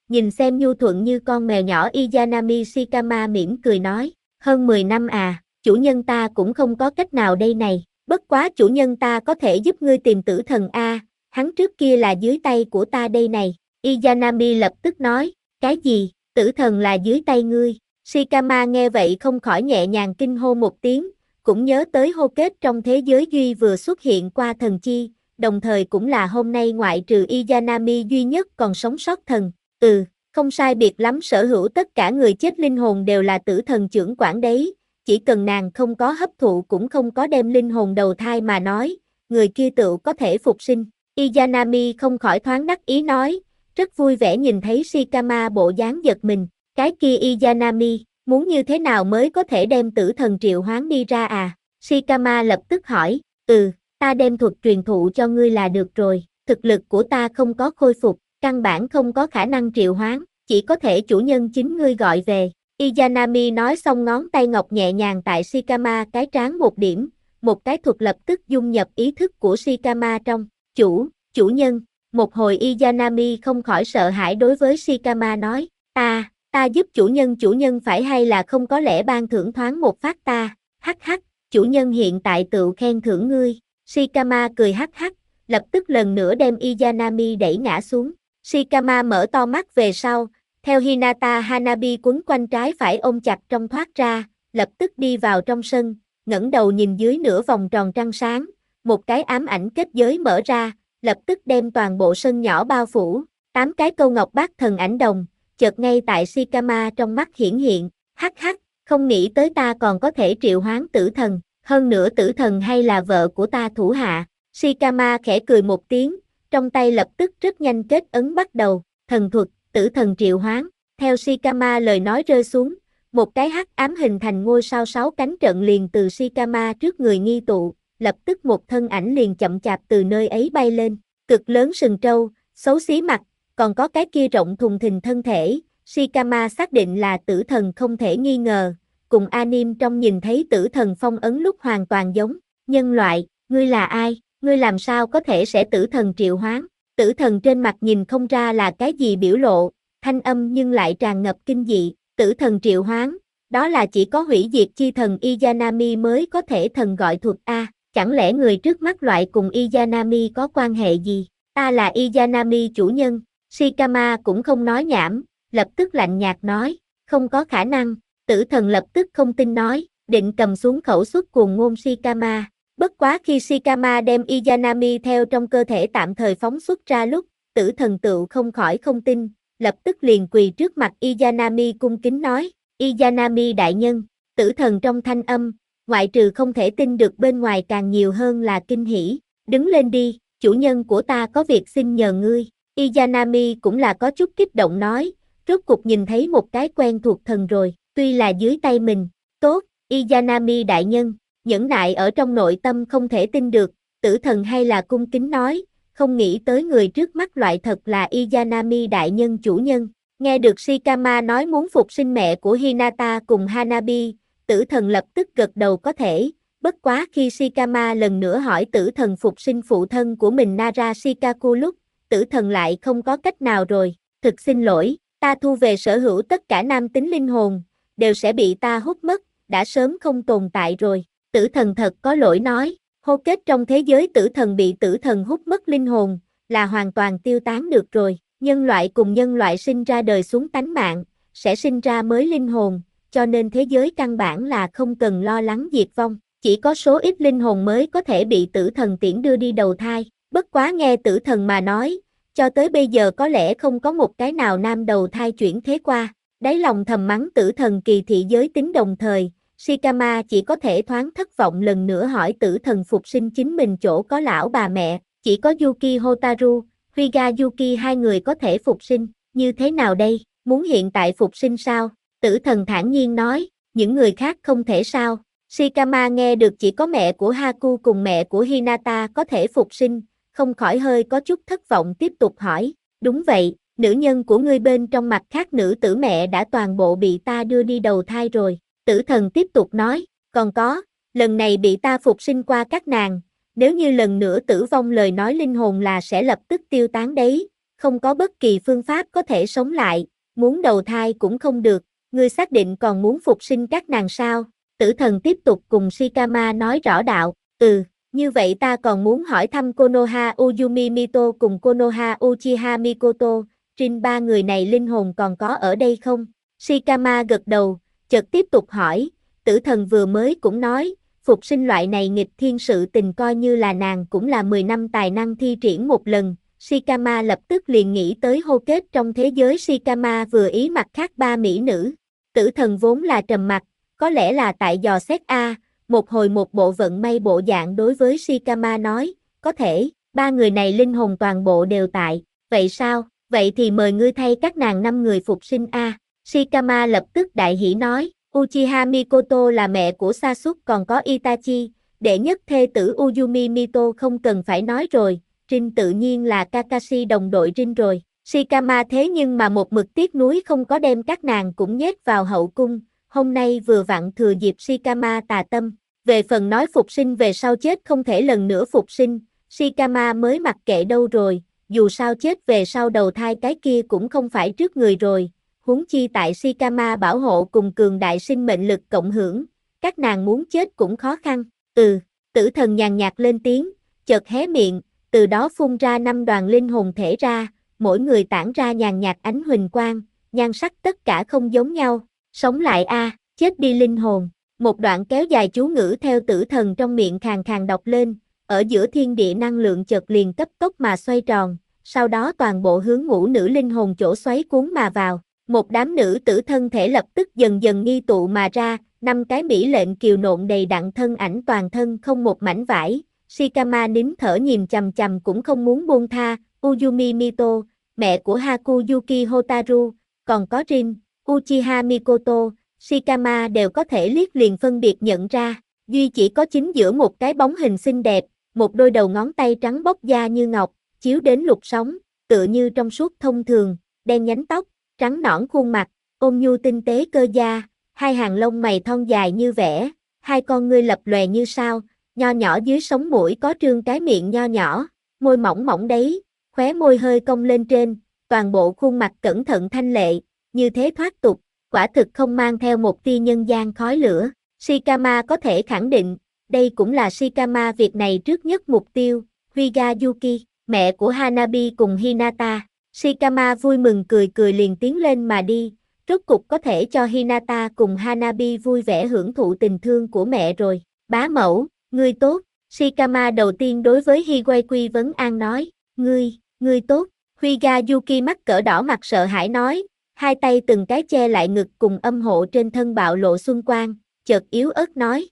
nhìn xem nhu thuận như con mèo nhỏ Izanami Shikama mỉm cười nói, hơn 10 năm à, chủ nhân ta cũng không có cách nào đây này, bất quá chủ nhân ta có thể giúp ngươi tìm tử thần a, hắn trước kia là dưới tay của ta đây này, Izanami lập tức nói, cái gì, tử thần là dưới tay ngươi, Shikama nghe vậy không khỏi nhẹ nhàng kinh hô một tiếng, cũng nhớ tới hô kết trong thế giới duy vừa xuất hiện qua thần chi, đồng thời cũng là hôm nay ngoại trừ Izanami duy nhất còn sống sót thần, không sai biệt lắm sở hữu tất cả người chết linh hồn đều là tử thần trưởng quản đấy, chỉ cần nàng không có hấp thụ cũng không có đem linh hồn đầu thai mà nói, người kia tựu có thể phục sinh, Izanami không khỏi thoáng đắc ý nói, rất vui vẻ nhìn thấy Shikama bộ dáng giật mình, cái kia Izanami, muốn như thế nào mới có thể đem tử thần triệu hoán đi ra à? Shikama lập tức hỏi, ta đem thuật truyền thụ cho ngươi là được rồi, thực lực của ta không có khôi phục, căn bản không có khả năng triệu hoán, chỉ có thể chủ nhân chính ngươi gọi về. Izanami nói xong ngón tay ngọc nhẹ nhàng tại Shikama cái trán một điểm, một cái thuật lập tức dung nhập ý thức của Shikama trong, chủ nhân, một hồi Izanami không khỏi sợ hãi đối với Shikama nói, ta giúp chủ nhân phải hay là không có lẽ ban thưởng thoáng một phát ta, hắc hắc, chủ nhân hiện tại tự khen thưởng ngươi, Shikama cười hắc hắc, lập tức lần nữa đem Izanami đẩy ngã xuống, Shikama mở to mắt về sau, theo Hinata Hanabi quấn quanh trái phải ôm chặt trong thoát ra, lập tức đi vào trong sân, ngẩng đầu nhìn dưới nửa vòng tròn trăng sáng, một cái ám ảnh kết giới mở ra, lập tức đem toàn bộ sân nhỏ bao phủ, 8 cái câu ngọc bát thần ảnh đồng, chợt ngay tại Shikama trong mắt hiển hiện, hắc hắc, không nghĩ tới ta còn có thể triệu hoán tử thần, hơn nữa tử thần hay là vợ của ta thủ hạ, Shikama khẽ cười một tiếng, trong tay lập tức rất nhanh kết ấn bắt đầu, thần thuật, tử thần triệu hoán, theo Shikama lời nói rơi xuống, một cái hắc ám hình thành ngôi sao 6 cánh trận liền từ Shikama trước người nghi tụ, lập tức một thân ảnh liền chậm chạp từ nơi ấy bay lên, cực lớn sừng trâu, xấu xí mặt, còn có cái kia rộng thùng thình thân thể, Shikama xác định là tử thần không thể nghi ngờ, cùng anime trong nhìn thấy tử thần phong ấn lúc hoàn toàn giống, nhân loại, ngươi là ai, ngươi làm sao có thể sẽ tử thần triệu hoán, tử thần trên mặt nhìn không ra là cái gì biểu lộ, thanh âm nhưng lại tràn ngập kinh dị, tử thần triệu hoán, đó là chỉ có hủy diệt chi thần Izanami mới có thể thần gọi thuật A, chẳng lẽ người trước mắt loại cùng Izanami có quan hệ gì, ta là Izanami chủ nhân, Shikama cũng không nói nhảm, lập tức lạnh nhạt nói, không có khả năng, tử thần lập tức không tin nói, định cầm xuống khẩu xuất cuồng ngôn Shikama. Bất quá khi Shikama đem Izanami theo trong cơ thể tạm thời phóng xuất ra lúc, tử thần tựu không khỏi không tin, lập tức liền quỳ trước mặt Izanami cung kính nói, Izanami đại nhân, tử thần trong thanh âm, ngoại trừ không thể tin được bên ngoài càng nhiều hơn là kinh hỉ, đứng lên đi, chủ nhân của ta có việc xin nhờ ngươi, Izanami cũng là có chút kích động nói, rốt cục nhìn thấy một cái quen thuộc thần rồi, tuy là dưới tay mình, tốt, Izanami đại nhân. Nhẫn nại ở trong nội tâm không thể tin được, tử thần hay là cung kính nói, không nghĩ tới người trước mắt loại thật là Izanami đại nhân chủ nhân. Nghe được Shikama nói muốn phục sinh mẹ của Hinata cùng Hanabi, tử thần lập tức gật đầu có thể, bất quá khi Shikama lần nữa hỏi tử thần phục sinh phụ thân của mình Nara Shikaku lúc, tử thần lại không có cách nào rồi, thực xin lỗi, ta thu về sở hữu tất cả nam tính linh hồn, đều sẽ bị ta hút mất, đã sớm không tồn tại rồi. Tử thần thật có lỗi nói, hô kết trong thế giới tử thần bị tử thần hút mất linh hồn, là hoàn toàn tiêu tán được rồi, nhân loại cùng nhân loại sinh ra đời xuống tánh mạng, sẽ sinh ra mới linh hồn, cho nên thế giới căn bản là không cần lo lắng diệt vong, chỉ có số ít linh hồn mới có thể bị tử thần tiễn đưa đi đầu thai, bất quá nghe tử thần mà nói, cho tới bây giờ có lẽ không có một cái nào nam đầu thai chuyển thế qua, đáy lòng thầm mắng tử thần kỳ thị giới tính đồng thời. Shikama chỉ có thể thoáng thất vọng lần nữa hỏi tử thần phục sinh chính mình chỗ có lão bà mẹ, chỉ có Yuki Hotaru, Higa Yuki hai người có thể phục sinh, như thế nào đây, muốn hiện tại phục sinh sao? Tử thần thản nhiên nói, những người khác không thể sao? Shikama nghe được chỉ có mẹ của Haku cùng mẹ của Hinata có thể phục sinh, không khỏi hơi có chút thất vọng tiếp tục hỏi, đúng vậy, nữ nhân của ngươi bên trong mặt khác nữ tử mẹ đã toàn bộ bị ta đưa đi đầu thai rồi. Tử thần tiếp tục nói, còn có, lần này bị ta phục sinh qua các nàng, nếu như lần nữa tử vong lời nói linh hồn là sẽ lập tức tiêu tán đấy, không có bất kỳ phương pháp có thể sống lại, muốn đầu thai cũng không được, ngươi xác định còn muốn phục sinh các nàng sao? Tử thần tiếp tục cùng Shikama nói rõ đạo, như vậy ta còn muốn hỏi thăm Konoha Uyumi Mito cùng Konoha Uchiha Mikoto, Jin ba người này linh hồn còn có ở đây không? Shikama gật đầu, chợt tiếp tục hỏi, tử thần vừa mới cũng nói, phục sinh loại này nghịch thiên sự tình coi như là nàng cũng là 10 năm tài năng thi triển một lần. Shikama lập tức liền nghĩ tới hô kết trong thế giới Shikama vừa ý mặt khác ba mỹ nữ. Tử thần vốn là trầm mặc, có lẽ là tại dò xét một hồi một bộ vận may bộ dạng đối với Shikama nói, có thể, ba người này linh hồn toàn bộ đều tại, vậy sao, vậy thì mời ngươi thay các nàng 5 người phục sinh Shikama lập tức đại hỉ nói, Uchiha Mikoto là mẹ của Sasuke còn có Itachi, đệ nhất thê tử Uyumi Mito không cần phải nói rồi, Jin tự nhiên là Kakashi đồng đội Jin rồi. Shikama thế nhưng mà một mực tiếc nuối không có đem các nàng cũng nhét vào hậu cung, hôm nay vừa vặn thừa dịp Shikama tà tâm. Về phần nói phục sinh về sau chết không thể lần nữa phục sinh, Shikama mới mặc kệ đâu rồi, dù sao chết về sau đầu thai cái kia cũng không phải trước người rồi, huống chi tại Shikama bảo hộ cùng cường đại sinh mệnh lực cộng hưởng, các nàng muốn chết cũng khó khăn. Tử thần nhàn nhạt lên tiếng, chợt hé miệng, từ đó phun ra 5 đoàn linh hồn thể ra, mỗi người tản ra nhàn nhạt ánh huỳnh quang, nhan sắc tất cả không giống nhau. Sống lại chết đi linh hồn. Một đoạn kéo dài chú ngữ theo tử thần trong miệng khàn khàn đọc lên, ở giữa thiên địa năng lượng chợt liền cấp tốc mà xoay tròn, sau đó toàn bộ hướng ngũ nữ linh hồn chỗ xoáy cuốn mà vào. Một đám nữ tử thân thể lập tức dần dần nghi tụ mà ra, 5 cái mỹ lệnh kiều nộn đầy đặn thân ảnh toàn thân không một mảnh vải. Shikama nín thở nhìn chằm chằm cũng không muốn buông tha, Uyumi Mito, mẹ của Hakuyuki Hotaru, còn có Jin, Uchiha Mikoto, Shikama đều có thể liếc liền phân biệt nhận ra, duy chỉ có chính giữa một cái bóng hình xinh đẹp, một đôi đầu ngón tay trắng bóc da như ngọc, chiếu đến lục sóng, tựa như trong suốt thông thường, đen nhánh tóc, trắng nõn khuôn mặt, ôn nhu tinh tế cơ da, hai hàng lông mày thon dài như vẽ, hai con ngươi lập lòe như sao, nho nhỏ dưới sống mũi có trương cái miệng nho nhỏ, môi mỏng mỏng đấy, khóe môi hơi cong lên trên, toàn bộ khuôn mặt cẩn thận thanh lệ, như thế thoát tục, quả thực không mang theo một tia nhân gian khói lửa. Shikama có thể khẳng định, đây cũng là Shikama việc này trước nhất mục tiêu, Higayuki, mẹ của Hanabi cùng Hinata. Shikama vui mừng cười cười liền tiến lên mà đi, rốt cục có thể cho Hinata cùng Hanabi vui vẻ hưởng thụ tình thương của mẹ rồi. Bá mẫu, ngươi tốt. Shikama đầu tiên đối với Higayuki vấn an nói, ngươi tốt. Higayuki mắt cỡ đỏ mặt sợ hãi nói, hai tay từng cái che lại ngực cùng âm hộ trên thân bạo lộ xuân quang, chợt yếu ớt nói,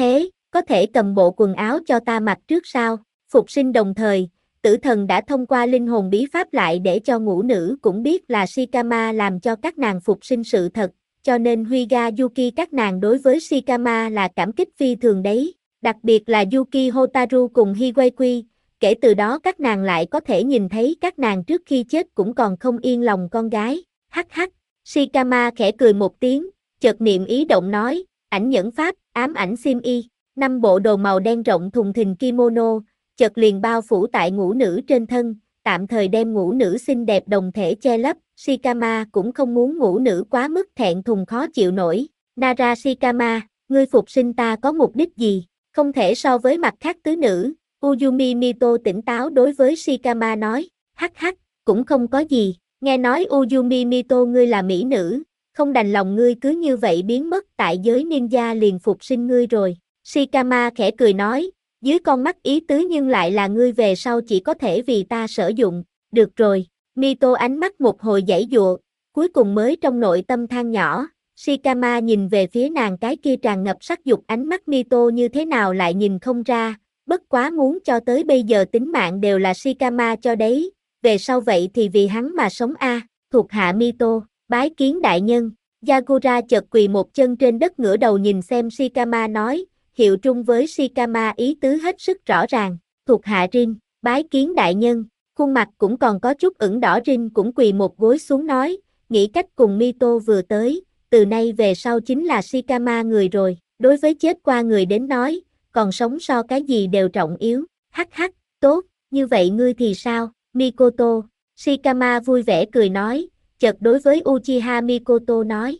có thể cầm bộ quần áo cho ta mặc trước sao? Phục sinh đồng thời, tử thần đã thông qua linh hồn bí pháp lại để cho ngũ nữ cũng biết là Shikama làm cho các nàng phục sinh sự thật, cho nên Higayuki các nàng đối với Shikama là cảm kích phi thường đấy, đặc biệt là Yuki Hotaru cùng Higayuki, kể từ đó các nàng lại có thể nhìn thấy các nàng trước khi chết cũng còn không yên lòng con gái. Hắc hắc, Shikama khẽ cười một tiếng, chợt niệm ý động nói, ảnh nhẫn pháp, ám ảnh xiêm y, 5 bộ đồ màu đen rộng thùng thình kimono, chợt liền bao phủ tại ngũ nữ trên thân, tạm thời đem ngũ nữ xinh đẹp đồng thể che lấp, Shikama cũng không muốn ngũ nữ quá mức thẹn thùng khó chịu nổi. Nara Shikama, ngươi phục sinh ta có mục đích gì? Không thể so với mặt khác tứ nữ, Uyumi Mito tỉnh táo đối với Shikama nói, hắc hắc, cũng không có gì. Nghe nói Uyumi Mito ngươi là mỹ nữ, không đành lòng ngươi cứ như vậy biến mất tại giới ninja liền phục sinh ngươi rồi. Shikama khẽ cười nói, dưới con mắt ý tứ nhưng lại là ngươi về sau chỉ có thể vì ta sử dụng. Được rồi, Mito ánh mắt một hồi giãy giụa, cuối cùng mới trong nội tâm than nhỏ. Shikama nhìn về phía nàng cái kia tràn ngập sắc dục ánh mắt Mito như thế nào lại nhìn không ra, bất quá muốn cho tới bây giờ tính mạng đều là Shikama cho đấy. Về sau vậy thì vì hắn mà sống thuộc hạ Mito, bái kiến đại nhân. Yagura chợt quỳ một chân trên đất ngửa đầu nhìn xem Shikama nói, hiệu trung với Shikama ý tứ hết sức rõ ràng, thuộc hạ Rin, bái kiến đại nhân. Khuôn mặt cũng còn có chút ửng đỏ Rin cũng quỳ một gối xuống nói, nghĩ cách cùng Mito vừa tới, từ nay về sau chính là Shikama người rồi, đối với chết qua người đến nói, còn sống so cái gì đều trọng yếu. Hắc hắc, tốt, như vậy ngươi thì sao? Mikoto, Shikama vui vẻ cười nói, chợt đối với Uchiha Mikoto nói,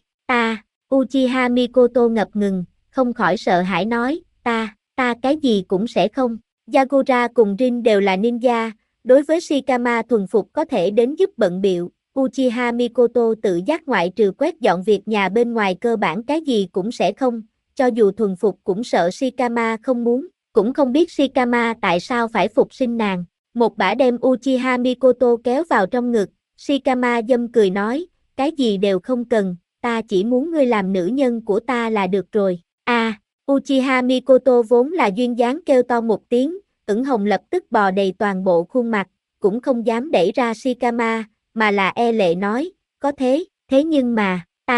Uchiha Mikoto ngập ngừng, không khỏi sợ hãi nói, ta cái gì cũng sẽ không. Yagura cùng Rin đều là ninja, đối với Shikama thuần phục có thể đến giúp bận bịu. Uchiha Mikoto tự giác ngoại trừ quét dọn việc nhà bên ngoài cơ bản cái gì cũng sẽ không, cho dù thuần phục cũng sợ Shikama không muốn, cũng không biết Shikama tại sao phải phục sinh nàng. Một bả đem Uchiha Mikoto kéo vào trong ngực, Shikama dâm cười nói, cái gì đều không cần, ta chỉ muốn ngươi làm nữ nhân của ta là được rồi. Uchiha Mikoto vốn là duyên dáng kêu to một tiếng, ửng hồng lập tức bò đầy toàn bộ khuôn mặt, cũng không dám đẩy ra Shikama, mà là e lệ nói, có thế nhưng mà,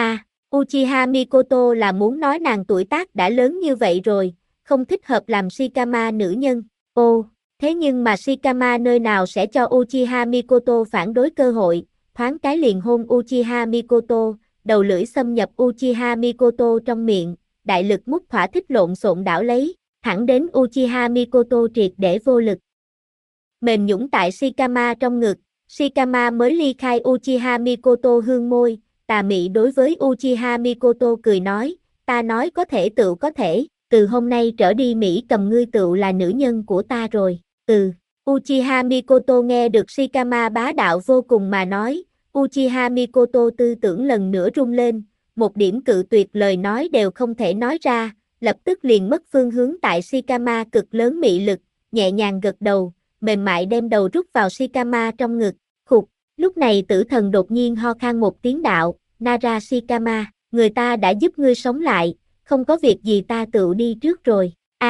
Uchiha Mikoto là muốn nói nàng tuổi tác đã lớn như vậy rồi, không thích hợp làm Shikama nữ nhân. Thế nhưng mà Shikama nơi nào sẽ cho Uchiha Mikoto phản đối cơ hội, thoáng cái liền hôn Uchiha Mikoto, đầu lưỡi xâm nhập Uchiha Mikoto trong miệng, đại lực mút thỏa thích lộn xộn đảo lấy, thẳng đến Uchiha Mikoto triệt để vô lực. Mềm nhũn tại Shikama trong ngực, Shikama mới ly khai Uchiha Mikoto hương môi, tà mị đối với Uchiha Mikoto cười nói, ta nói có thể tựu có thể, từ hôm nay trở đi Mỹ cầm ngươi tựu là nữ nhân của ta rồi, Uchiha Mikoto nghe được Shikama bá đạo vô cùng mà nói, Uchiha Mikoto tư tưởng lần nữa rung lên, một điểm cự tuyệt lời nói đều không thể nói ra, lập tức liền mất phương hướng tại Shikama cực lớn mị lực, nhẹ nhàng gật đầu, mềm mại đem đầu rút vào Shikama trong ngực, lúc này tử thần đột nhiên ho khan một tiếng đạo, Nara Shikama, người ta đã giúp ngươi sống lại, không có việc gì ta tự đi trước rồi,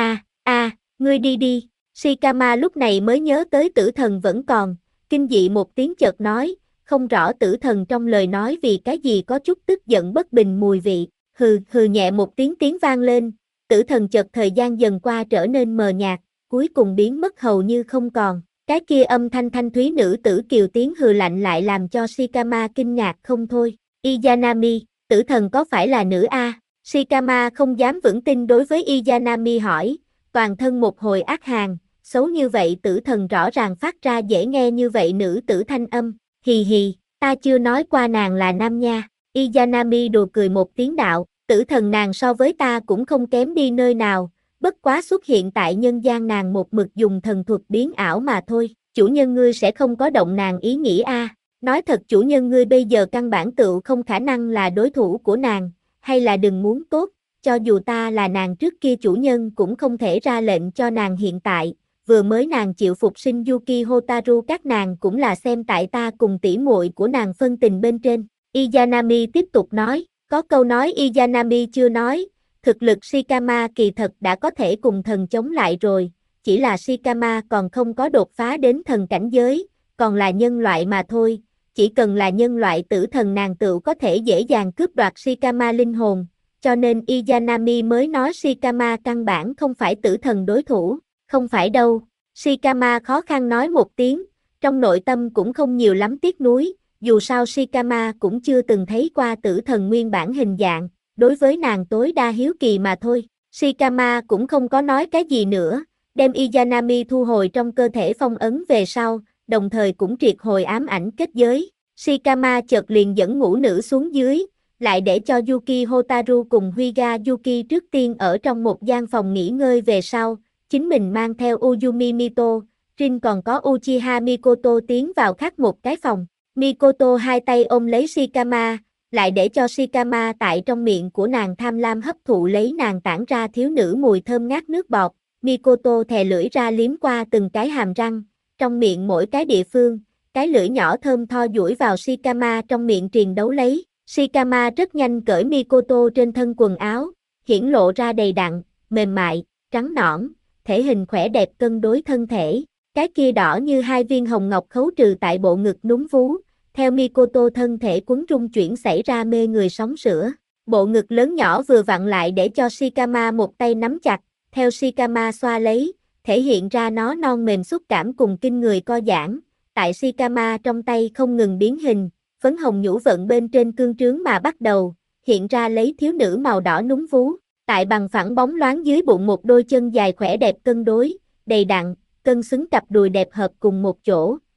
ngươi đi đi, Shikama lúc này mới nhớ tới tử thần vẫn còn, kinh dị một tiếng chợt nói, không rõ tử thần trong lời nói vì cái gì có chút tức giận bất bình mùi vị, hừ nhẹ một tiếng vang lên, tử thần chợt thời gian dần qua trở nên mờ nhạt, cuối cùng biến mất hầu như không còn, cái kia âm thanh thanh thúy nữ tử kiều tiếng hừ lạnh lại làm cho Shikama kinh ngạc không thôi, Izanami, tử thần có phải là nữ a? Shikama không dám vững tin đối với Izanami hỏi, toàn thân một hồi ác hàn, xấu như vậy tử thần rõ ràng phát ra dễ nghe như vậy nữ tử thanh âm, hì, ta chưa nói qua nàng là nam nha, Izanami đùa cười một tiếng đạo, tử thần nàng so với ta cũng không kém đi nơi nào, bất quá xuất hiện tại nhân gian nàng một mực dùng thần thuật biến ảo mà thôi, chủ nhân ngươi sẽ không có động nàng ý nghĩ a? Nói thật chủ nhân ngươi bây giờ căn bản tựu không khả năng là đối thủ của nàng, hay là đừng muốn tốt, cho dù ta là nàng trước kia chủ nhân cũng không thể ra lệnh cho nàng hiện tại, vừa mới nàng chịu phục sinh Yuki Hotaru các nàng cũng là xem tại ta cùng tỷ muội của nàng phân tình bên trên. Izanami tiếp tục nói, có câu nói Izanami chưa nói, thực lực Shikama kỳ thật đã có thể cùng thần chống lại rồi, chỉ là Shikama còn không có đột phá đến thần cảnh giới, còn là nhân loại mà thôi, chỉ cần là nhân loại tử thần nàng tựu có thể dễ dàng cướp đoạt Shikama linh hồn, cho nên Izanami mới nói Shikama căn bản không phải tử thần đối thủ, không phải đâu, Shikama khó khăn nói một tiếng, trong nội tâm cũng không nhiều lắm tiếc nuối, dù sao Shikama cũng chưa từng thấy qua tử thần nguyên bản hình dạng, đối với nàng tối đa hiếu kỳ mà thôi, Shikama cũng không có nói cái gì nữa, đem Izanami thu hồi trong cơ thể phong ấn về sau, đồng thời cũng triệt hồi ám ảnh kết giới, Shikama chợt liền dẫn ngũ nữ xuống dưới, lại để cho Yuki Hotaru cùng Huiga Yuki trước tiên ở trong một gian phòng nghỉ ngơi về sau, chính mình mang theo Uyumi Mito, Rin còn có Uchiha Mikoto tiến vào khác một cái phòng. Mikoto hai tay ôm lấy Shikama, lại để cho Shikama tại trong miệng của nàng tham lam hấp thụ lấy nàng tản ra thiếu nữ mùi thơm ngát nước bọt. Mikoto thè lưỡi ra liếm qua từng cái hàm răng, trong miệng mỗi cái địa phương, cái lưỡi nhỏ thơm tho duỗi vào Shikama trong miệng triền đấu lấy. Shikama rất nhanh cởi Mikoto trên thân quần áo, hiển lộ ra đầy đặn, mềm mại, trắng nõn, thể hình khỏe đẹp cân đối thân thể, cái kia đỏ như hai viên hồng ngọc khấu trừ tại bộ ngực núm vú, theo Mikoto thân thể quấn rung chuyển xảy ra mê người sóng sữa, bộ ngực lớn nhỏ vừa vặn lại để cho Shikama một tay nắm chặt, theo Shikama xoa lấy, thể hiện ra nó non mềm xúc cảm cùng kinh người co giãn, tại Shikama trong tay không ngừng biến hình, phấn hồng nhũ vận bên trên cương trướng mà bắt đầu, hiện ra lấy thiếu nữ màu đỏ núm vú, tại bằng phẳng bóng loáng dưới bụng một đôi chân dài khỏe đẹp cân đối, đầy đặn, cân xứng cặp đùi đẹp hợp cùng một chỗ,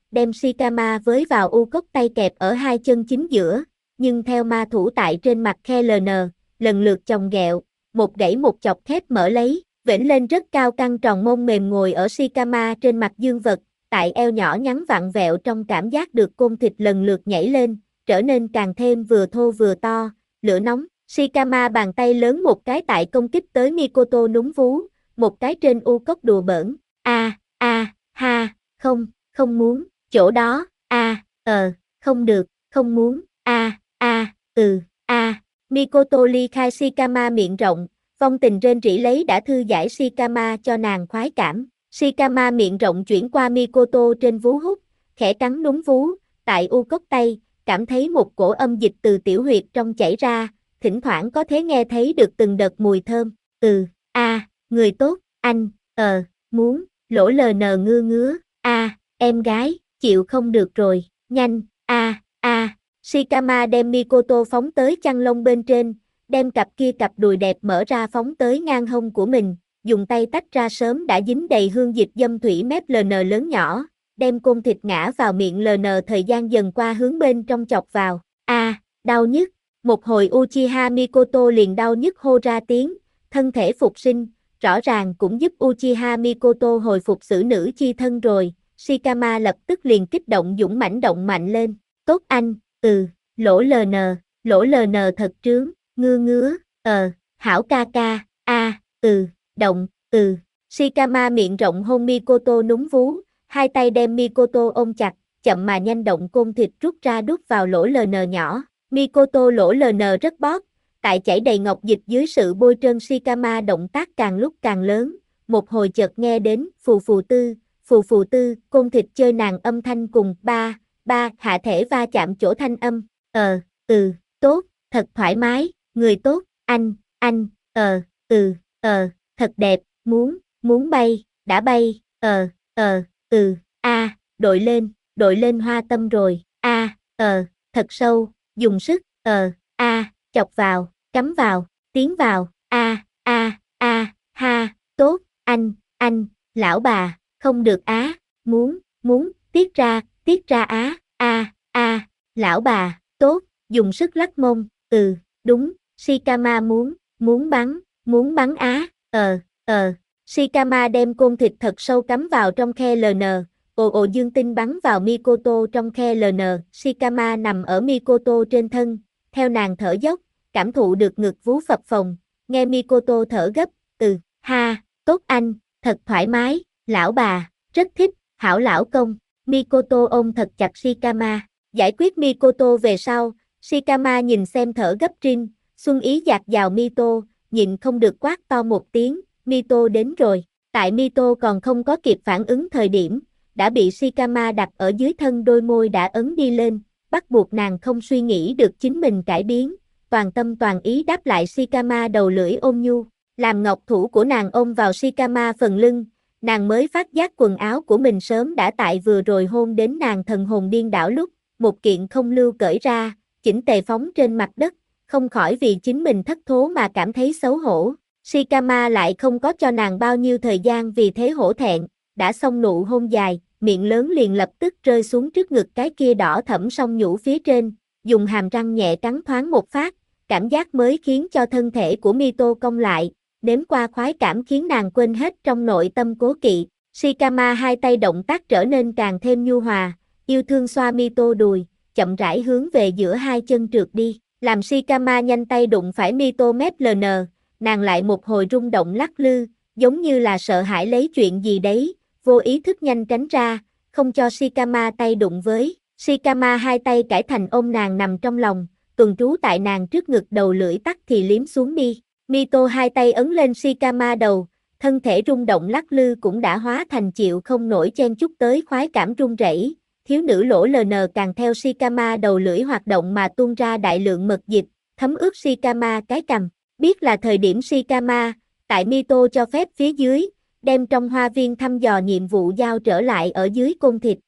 đem Shikama với vào u cốc tay kẹp ở hai chân chính giữa, nhưng theo ma thủ tại trên mặt KLN, lần lượt chồng ghẹo, một gãy một chọc thép mở lấy, vểnh lên rất cao căng tròn mông mềm ngồi ở Shikama trên mặt dương vật, tại eo nhỏ nhắn vặn vẹo trong cảm giác được côn thịt lần lượt nhảy lên, trở nên càng thêm vừa thô vừa to, lửa nóng. Shikama bàn tay lớn một cái tại công kích tới Mikoto núm vú, một cái trên u cốc đùa bỡn. Ha, không muốn, chỗ đó, không được, không muốn, Mikoto ly khai Shikama miệng rộng, vong tình rên rỉ lấy đã thư giải Shikama cho nàng khoái cảm. Shikama miệng rộng chuyển qua Mikoto trên vú hút, khẽ cắn núm vú, tại u cốc tay, cảm thấy một cổ âm dịch từ tiểu huyệt trong chảy ra, thỉnh thoảng có thể nghe thấy được từng đợt mùi thơm. Người tốt, anh, muốn, lỗ LN ngứa, em gái, chịu không được rồi, nhanh, Shikama đem Mikoto phóng tới chăn lông bên trên, đem cặp đùi đẹp mở ra phóng tới ngang hông của mình, dùng tay tách ra sớm đã dính đầy hương dịch dâm thủy mép LN lớn nhỏ, đem côn thịt ngã vào miệng LN thời gian dần qua hướng bên trong chọc vào. Đau nhức, một hồi Uchiha Mikoto liền đau nhức hô ra tiếng, thân thể phục sinh, rõ ràng cũng giúp Uchiha Mikoto hồi phục xử nữ chi thân rồi. Shikama lập tức liền kích động dũng mãnh động mạnh lên. Tốt anh, lỗ LN thật trướng, ngứa, hảo ca ca, động, Shikama miệng rộng hôn Mikoto núm vú, hai tay đem Mikoto ôm chặt, chậm mà nhanh động côn thịt rút ra đút vào lỗ LN nhỏ. Mikoto lỗ LN rất bóp, tại chảy đầy ngọc dịch dưới sự bôi trơn Shikama động tác càng lúc càng lớn, một hồi chợt nghe đến phù phù tư, côn thịt chơi nàng âm thanh cùng ba, hạ thể va chạm chỗ thanh âm, tốt, thật thoải mái, người tốt, anh, thật đẹp, muốn bay, đã bay, đội lên hoa tâm rồi, thật sâu, dùng sức, chọc vào, cắm vào, tiến vào, ha, tốt, anh, lão bà, không được muốn, tiết ra lão bà, tốt, dùng sức lắc mông, đúng, Shikama muốn bắn Shikama đem côn thịt thật sâu cắm vào trong khe LN, ồ dương tinh bắn vào Mikoto trong khe LN, Shikama nằm ở Mikoto trên thân, theo nàng thở dốc, cảm thụ được ngực vú phập phồng, nghe Mikoto thở gấp, ha, tốt anh, thật thoải mái, lão bà, rất thích, hảo lão công, Mikoto ôm thật chặt Shikama, giải quyết Mikoto về sau, Shikama nhìn xem thở gấp Rin, xuân ý dạt vào Mito, nhịn không được quát to một tiếng, Mito đến rồi, tại Mito còn không có kịp phản ứng thời điểm, đã bị Shikama đặt ở dưới thân đôi môi đã ấn đi lên, bắt buộc nàng không suy nghĩ được chính mình cải biến, toàn tâm toàn ý đáp lại Shikama đầu lưỡi ôn nhu, làm ngọc thủ của nàng ôm vào Shikama phần lưng, nàng mới phát giác quần áo của mình sớm đã tại vừa rồi hôn đến nàng thần hồn điên đảo lúc, một kiện không lưu cởi ra, chỉnh tề phóng trên mặt đất, không khỏi vì chính mình thất thố mà cảm thấy xấu hổ. Shikama lại không có cho nàng bao nhiêu thời gian vì thế hổ thẹn, đã xong nụ hôn dài, miệng lớn liền lập tức rơi xuống trước ngực cái kia đỏ thẫm song nhũ phía trên, dùng hàm răng nhẹ cắn thoáng một phát, cảm giác mới khiến cho thân thể của Mito cong lại, nếm qua khoái cảm khiến nàng quên hết trong nội tâm cố kỵ. Shikama hai tay động tác trở nên càng thêm nhu hòa, yêu thương xoa Mito đùi, chậm rãi hướng về giữa hai chân trượt đi, làm Shikama nhanh tay đụng phải Mito mép LN, nàng lại một hồi rung động lắc lư, giống như là sợ hãi lấy chuyện gì đấy, vô ý thức nhanh tránh ra, không cho Shikama tay đụng với. Shikama hai tay cải thành ôm nàng nằm trong lòng, tuần trú tại nàng trước ngực đầu lưỡi tắt thì liếm xuống đi. Mito hai tay ấn lên Shikama đầu, thân thể rung động lắc lư cũng đã hóa thành chịu không nổi chen chúc tới khoái cảm run rẩy. Thiếu nữ lỗ LN càng theo Shikama đầu lưỡi hoạt động mà tuôn ra đại lượng mật dịch, thấm ướt Shikama cái cằm. Biết là thời điểm Shikama, tại Mito cho phép phía dưới, đem trong hoa viên thăm dò nhiệm vụ giao trở lại ở dưới côn thịt.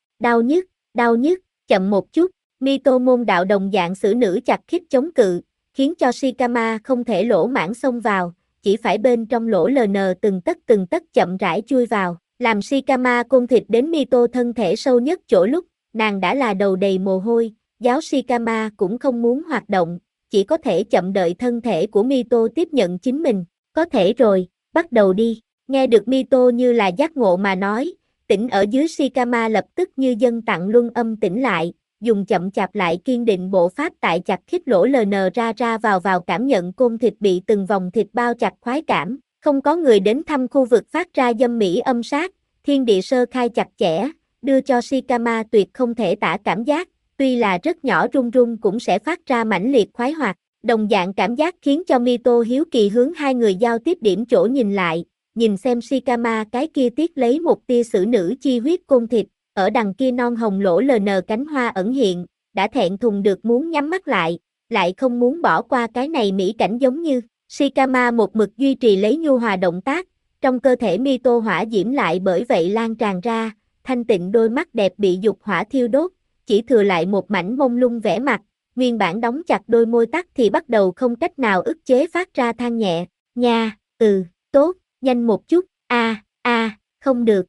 Đau nhức, chậm một chút, Mito môn đạo đồng dạng xử nữ chặt khít chống cự, khiến cho Shikama không thể lỗ mãng xông vào, chỉ phải bên trong lỗ LN từng tấc chậm rãi chui vào, làm Shikama côn thịt đến Mito thân thể sâu nhất chỗ lúc, nàng đã là đầu đầy mồ hôi, giáo Shikama cũng không muốn hoạt động, chỉ có thể chậm đợi thân thể của Mito tiếp nhận chính mình. Có thể rồi, bắt đầu đi. Nghe được Mito như là giác ngộ mà nói, tỉnh ở dưới Shikama lập tức như dân tặng luân âm tỉnh lại, dùng chậm chạp lại kiên định bộ pháp tại chặt khít lỗ LN ra vào cảm nhận côn thịt bị từng vòng thịt bao chặt khoái cảm. Không có người đến thăm khu vực phát ra dâm mỹ âm sát, thiên địa sơ khai chặt chẽ, đưa cho Shikama tuyệt không thể tả cảm giác, tuy là rất nhỏ run run cũng sẽ phát ra mãnh liệt khoái hoạt. Đồng dạng cảm giác khiến cho Mito hiếu kỳ hướng hai người giao tiếp điểm chỗ nhìn lại, nhìn xem Shikama cái kia tiết lấy một tia xử nữ chi huyết côn thịt, ở đằng kia non hồng lỗ LN cánh hoa ẩn hiện, đã thẹn thùng được muốn nhắm mắt lại không muốn bỏ qua cái này mỹ cảnh giống như. Shikama một mực duy trì lấy nhu hòa động tác, trong cơ thể Mito hỏa diễm lại bởi vậy lan tràn ra, thanh tịnh đôi mắt đẹp bị dục hỏa thiêu đốt, chỉ thừa lại một mảnh mông lung vẻ mặt, nguyên bản đóng chặt đôi môi tắt thì bắt đầu không cách nào ức chế phát ra than nhẹ, nha, tốt, nhanh một chút, không được,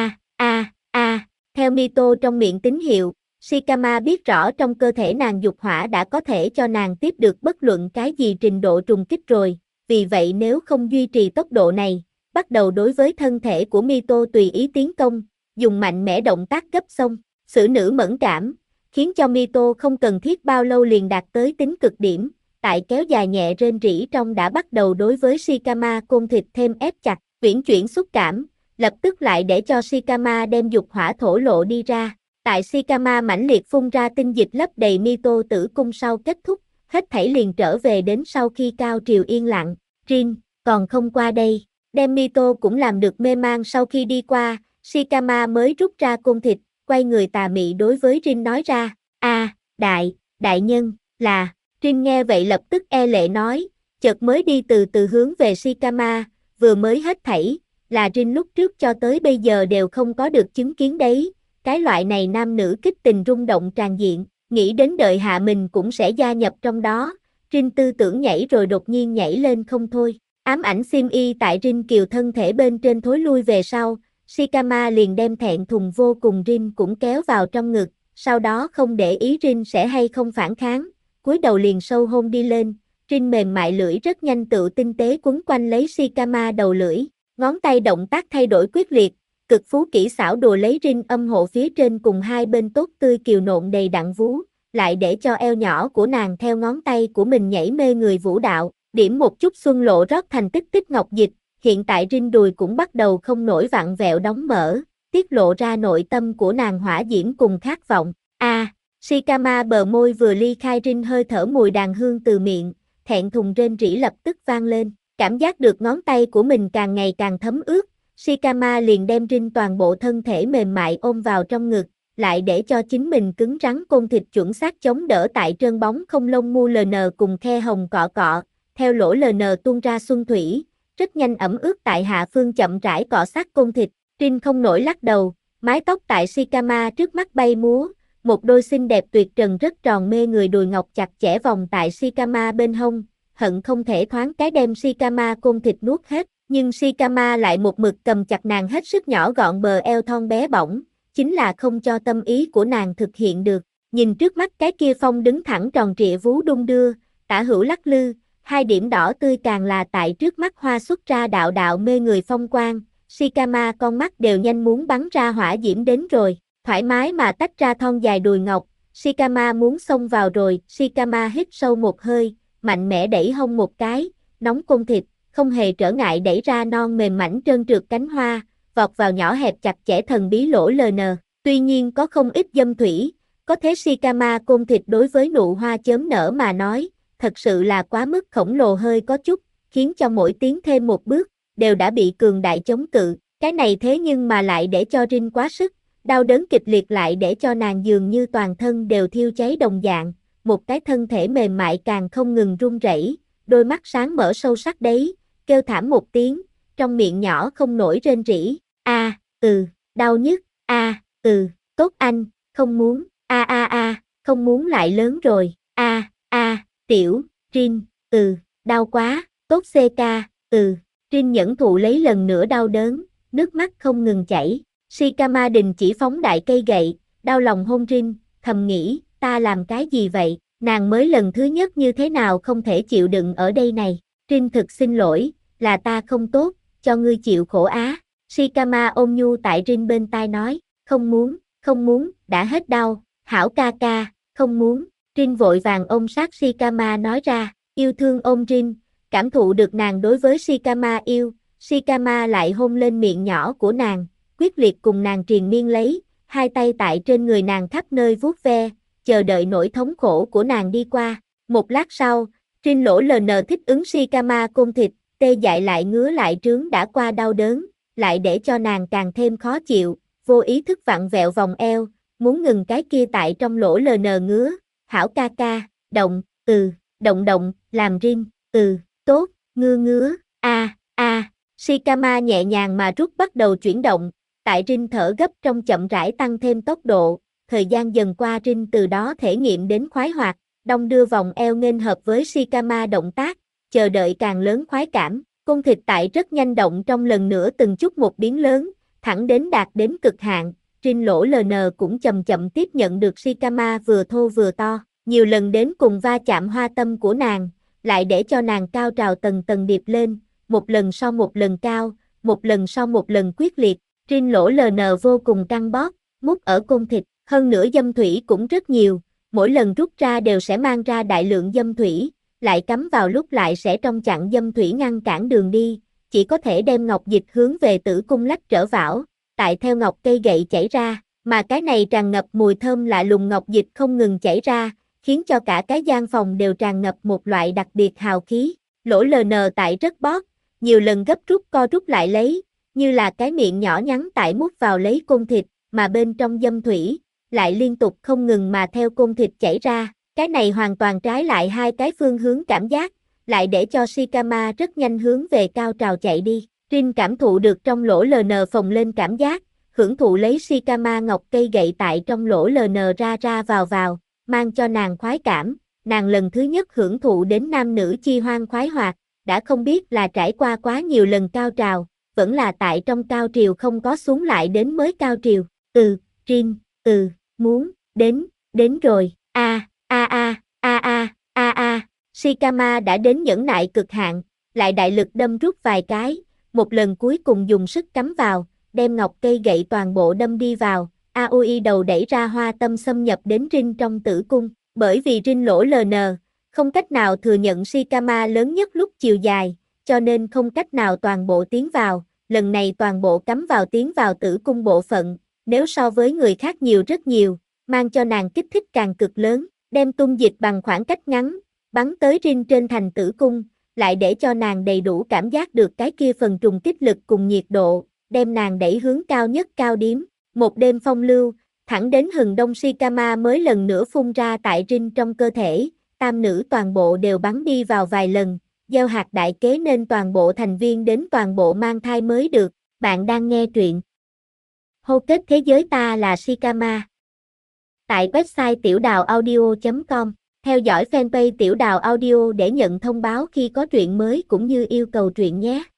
Theo Mito trong miệng tín hiệu, Shikama biết rõ trong cơ thể nàng dục hỏa đã có thể cho nàng tiếp được bất luận cái gì trình độ trùng kích rồi, vì vậy nếu không duy trì tốc độ này, bắt đầu đối với thân thể của Mito tùy ý tiến công, dùng mạnh mẽ động tác gấp xong, xử nữ mẫn cảm, khiến cho Mito không cần thiết bao lâu liền đạt tới tính cực điểm, tại kéo dài nhẹ rên rỉ trong đã bắt đầu đối với Shikama côn thịt thêm ép chặt, uyển chuyển xúc cảm, lập tức lại để cho Shikama đem dục hỏa thổ lộ đi ra. Tại Shikama mãnh liệt phun ra tinh dịch lấp đầy Mito tử cung sau kết thúc, hết thảy liền trở về đến sau khi cao triều yên lặng, Rin, còn không qua đây, đem Mito cũng làm được mê man sau khi đi qua, Shikama mới rút ra côn thịt, quay người tà mị đối với Rin nói ra, đại nhân, là, Rin nghe vậy lập tức e lệ nói, chợt mới đi từ từ hướng về Shikama, vừa mới hết thảy, là Rin lúc trước cho tới bây giờ đều không có được chứng kiến đấy, cái loại này nam nữ kích tình rung động tràn diện, nghĩ đến đợi hạ mình cũng sẽ gia nhập trong đó, Rin tư tưởng nhảy rồi đột nhiên nhảy lên không thôi, ám ảnh xiêm y tại Rin kiều thân thể bên trên thối lui về sau, Shikama liền đem thẹn thùng vô cùng Rin cũng kéo vào trong ngực, sau đó không để ý Rin sẽ hay không phản kháng, cúi đầu liền sâu hôn đi lên, Rin mềm mại lưỡi rất nhanh tự tinh tế quấn quanh lấy Shikama đầu lưỡi, ngón tay động tác thay đổi quyết liệt, cực phú kỹ xảo đùa lấy Rin âm hộ phía trên cùng hai bên tốt tươi kiều nộn đầy đặn vú, lại để cho eo nhỏ của nàng theo ngón tay của mình nhảy mê người vũ đạo, điểm một chút xuân lộ rót thành tích tích ngọc dịch, hiện tại Rin đùi cũng bắt đầu không nổi vặn vẹo đóng mở, tiết lộ ra nội tâm của nàng hỏa diễm cùng khát vọng. Shikama bờ môi vừa ly khai Rin hơi thở mùi đàn hương từ miệng, thẹn thùng rên rỉ lập tức vang lên, cảm giác được ngón tay của mình càng ngày càng thấm ướt, Shikama liền đem Rin toàn bộ thân thể mềm mại ôm vào trong ngực, lại để cho chính mình cứng rắn côn thịt chuẩn xác chống đỡ tại trơn bóng không lông mu LN cùng khe hồng cọ cọ, theo lỗ LN tuôn ra xuân thủy, rất nhanh ẩm ướt tại hạ phương chậm rãi cọ sát côn thịt, Rin không nổi lắc đầu, mái tóc tại Shikama trước mắt bay múa, một đôi xinh đẹp tuyệt trần rất tròn mê người đùi ngọc chặt chẽ vòng tại Shikama bên hông, hận không thể thoáng cái đem Shikama côn thịt nuốt hết, nhưng Shikama lại một mực cầm chặt nàng hết sức nhỏ gọn bờ eo thon bé bỏng, chính là không cho tâm ý của nàng thực hiện được, nhìn trước mắt cái kia phong đứng thẳng tròn trịa vú đung đưa, tả hữu lắc lư, hai điểm đỏ tươi càng là tại trước mắt hoa xuất ra đạo đạo mê người phong quang, Shikama con mắt đều nhanh muốn bắn ra hỏa diễm đến rồi, thoải mái mà tách ra thon dài đùi ngọc, Shikama muốn xông vào rồi, Shikama hít sâu một hơi, mạnh mẽ đẩy hông một cái, nóng côn thịt, không hề trở ngại đẩy ra non mềm mảnh trơn trượt cánh hoa, vọt vào nhỏ hẹp chặt chẽ thần bí lỗ LN, tuy nhiên có không ít dâm thủy, có thế Shikama côn thịt đối với nụ hoa chớm nở mà nói, thật sự là quá mức khổng lồ hơi có chút, khiến cho mỗi tiến thêm một bước, đều đã bị cường đại chống cự, cái này thế nhưng mà lại để cho Rin quá sức, đau đớn kịch liệt lại để cho nàng dường như toàn thân đều thiêu cháy đồng dạng, một cái thân thể mềm mại càng không ngừng run rẩy, đôi mắt sáng mở sâu sắc đấy, kêu thảm một tiếng, trong miệng nhỏ không nổi rên rỉ, đau nhức, tốt anh, không muốn, không muốn lại lớn rồi, tiểu, Rin, đau quá, tốt CK, Rin nhẫn thụ lấy lần nữa đau đớn, nước mắt không ngừng chảy, Shikama đình chỉ phóng đại cây gậy, đau lòng hôn Rin, thầm nghĩ, ta làm cái gì vậy, nàng mới lần thứ nhất như thế nào không thể chịu đựng ở đây này, Rin thực xin lỗi, là ta không tốt, cho ngươi chịu khổ á, Shikama ôm nhu tại Rin bên tai nói, không muốn, đã hết đau, hảo ca ca, không muốn, Rin vội vàng ôm sát Shikama nói ra, yêu thương ôm Rin, cảm thụ được nàng đối với Shikama yêu, Shikama lại hôn lên miệng nhỏ của nàng, quyết liệt cùng nàng triền miên lấy, hai tay tại trên người nàng khắp nơi vuốt ve, chờ đợi nỗi thống khổ của nàng đi qua. Một lát sau, Rin lỗ LN thích ứng Shikama côn thịt, tê dại lại ngứa lại trướng đã qua đau đớn, lại để cho nàng càng thêm khó chịu, vô ý thức vặn vẹo vòng eo, muốn ngừng cái kia tại trong lỗ LN ngứa, hảo ca ca, động, động, làm Rin, tốt, ngứa, Shikama nhẹ nhàng mà rút bắt đầu chuyển động, tại Rin thở gấp trong chậm rãi tăng thêm tốc độ, thời gian dần qua Rin từ đó thể nghiệm đến khoái hoạt, đong đưa vòng eo nghênh hợp với Shikama động tác, chờ đợi càng lớn khoái cảm, cung thịt tại rất nhanh động trong lần nữa từng chút một biến lớn, thẳng đến đạt đến cực hạn, Rin lỗ LN cũng chậm chậm tiếp nhận được Shikama vừa thô vừa to, nhiều lần đến cùng va chạm hoa tâm của nàng, lại để cho nàng cao trào tầng tầng điệp lên, một lần sau một lần cao, một lần sau một lần quyết liệt, Rin lỗ LN vô cùng căng bóp, mút ở cung thịt, hơn nữa dâm thủy cũng rất nhiều, mỗi lần rút ra đều sẽ mang ra đại lượng dâm thủy, lại cắm vào lúc lại sẽ trong chặn dâm thủy ngăn cản đường đi, chỉ có thể đem ngọc dịch hướng về tử cung lách trở vào, tại theo ngọc cây gậy chảy ra, mà cái này tràn ngập mùi thơm lạ lùng ngọc dịch không ngừng chảy ra, khiến cho cả cái gian phòng đều tràn ngập một loại đặc biệt hào khí, lỗ LN tại rất bóp, nhiều lần gấp rút co rút lại lấy, như là cái miệng nhỏ nhắn tại mút vào lấy côn thịt, mà bên trong dâm thủy, lại liên tục không ngừng mà theo côn thịt chảy ra, cái này hoàn toàn trái lại hai cái phương hướng cảm giác, lại để cho Shikama rất nhanh hướng về cao trào chạy đi, Rin cảm thụ được trong lỗ LN phồng lên cảm giác, hưởng thụ lấy Shikama ngọc cây gậy tại trong lỗ LN ra vào, mang cho nàng khoái cảm, nàng lần thứ nhất hưởng thụ đến nam nữ chi hoang khoái hoạt, đã không biết là trải qua quá nhiều lần cao trào, vẫn là tại trong cao triều không có xuống lại đến mới cao triều, Rin, muốn, đến rồi, Shikama đã đến nhẫn nại cực hạn, lại đại lực đâm rút vài cái, một lần cuối cùng dùng sức cắm vào, đem ngọc cây gậy toàn bộ đâm đi vào, AOI đầu đẩy ra hoa tâm xâm nhập đến Rin trong tử cung, bởi vì Rin lỗ LN, không cách nào thừa nhận Shikama lớn nhất lúc chiều dài, cho nên không cách nào toàn bộ tiến vào, lần này toàn bộ cắm vào tiến vào tử cung bộ phận, nếu so với người khác nhiều rất nhiều, mang cho nàng kích thích càng cực lớn, đem tung dịch bằng khoảng cách ngắn, bắn tới Rin trên thành tử cung, lại để cho nàng đầy đủ cảm giác được cái kia phần trùng kích lực cùng nhiệt độ, đem nàng đẩy hướng cao nhất cao điếm, một đêm phong lưu, thẳng đến hừng đông Shikama mới lần nữa phun ra tại Rin trong cơ thể, tam nữ toàn bộ đều bắn đi vào vài lần, gieo hạt đại kế nên toàn bộ thành viên đến toàn bộ mang thai mới được, bạn đang nghe truyện Hô kết thế giới ta là Shikama. Tại website tiểu đào audio.com, theo dõi fanpage tiểu đào audio để nhận thông báo khi có truyện mới cũng như yêu cầu truyện nhé.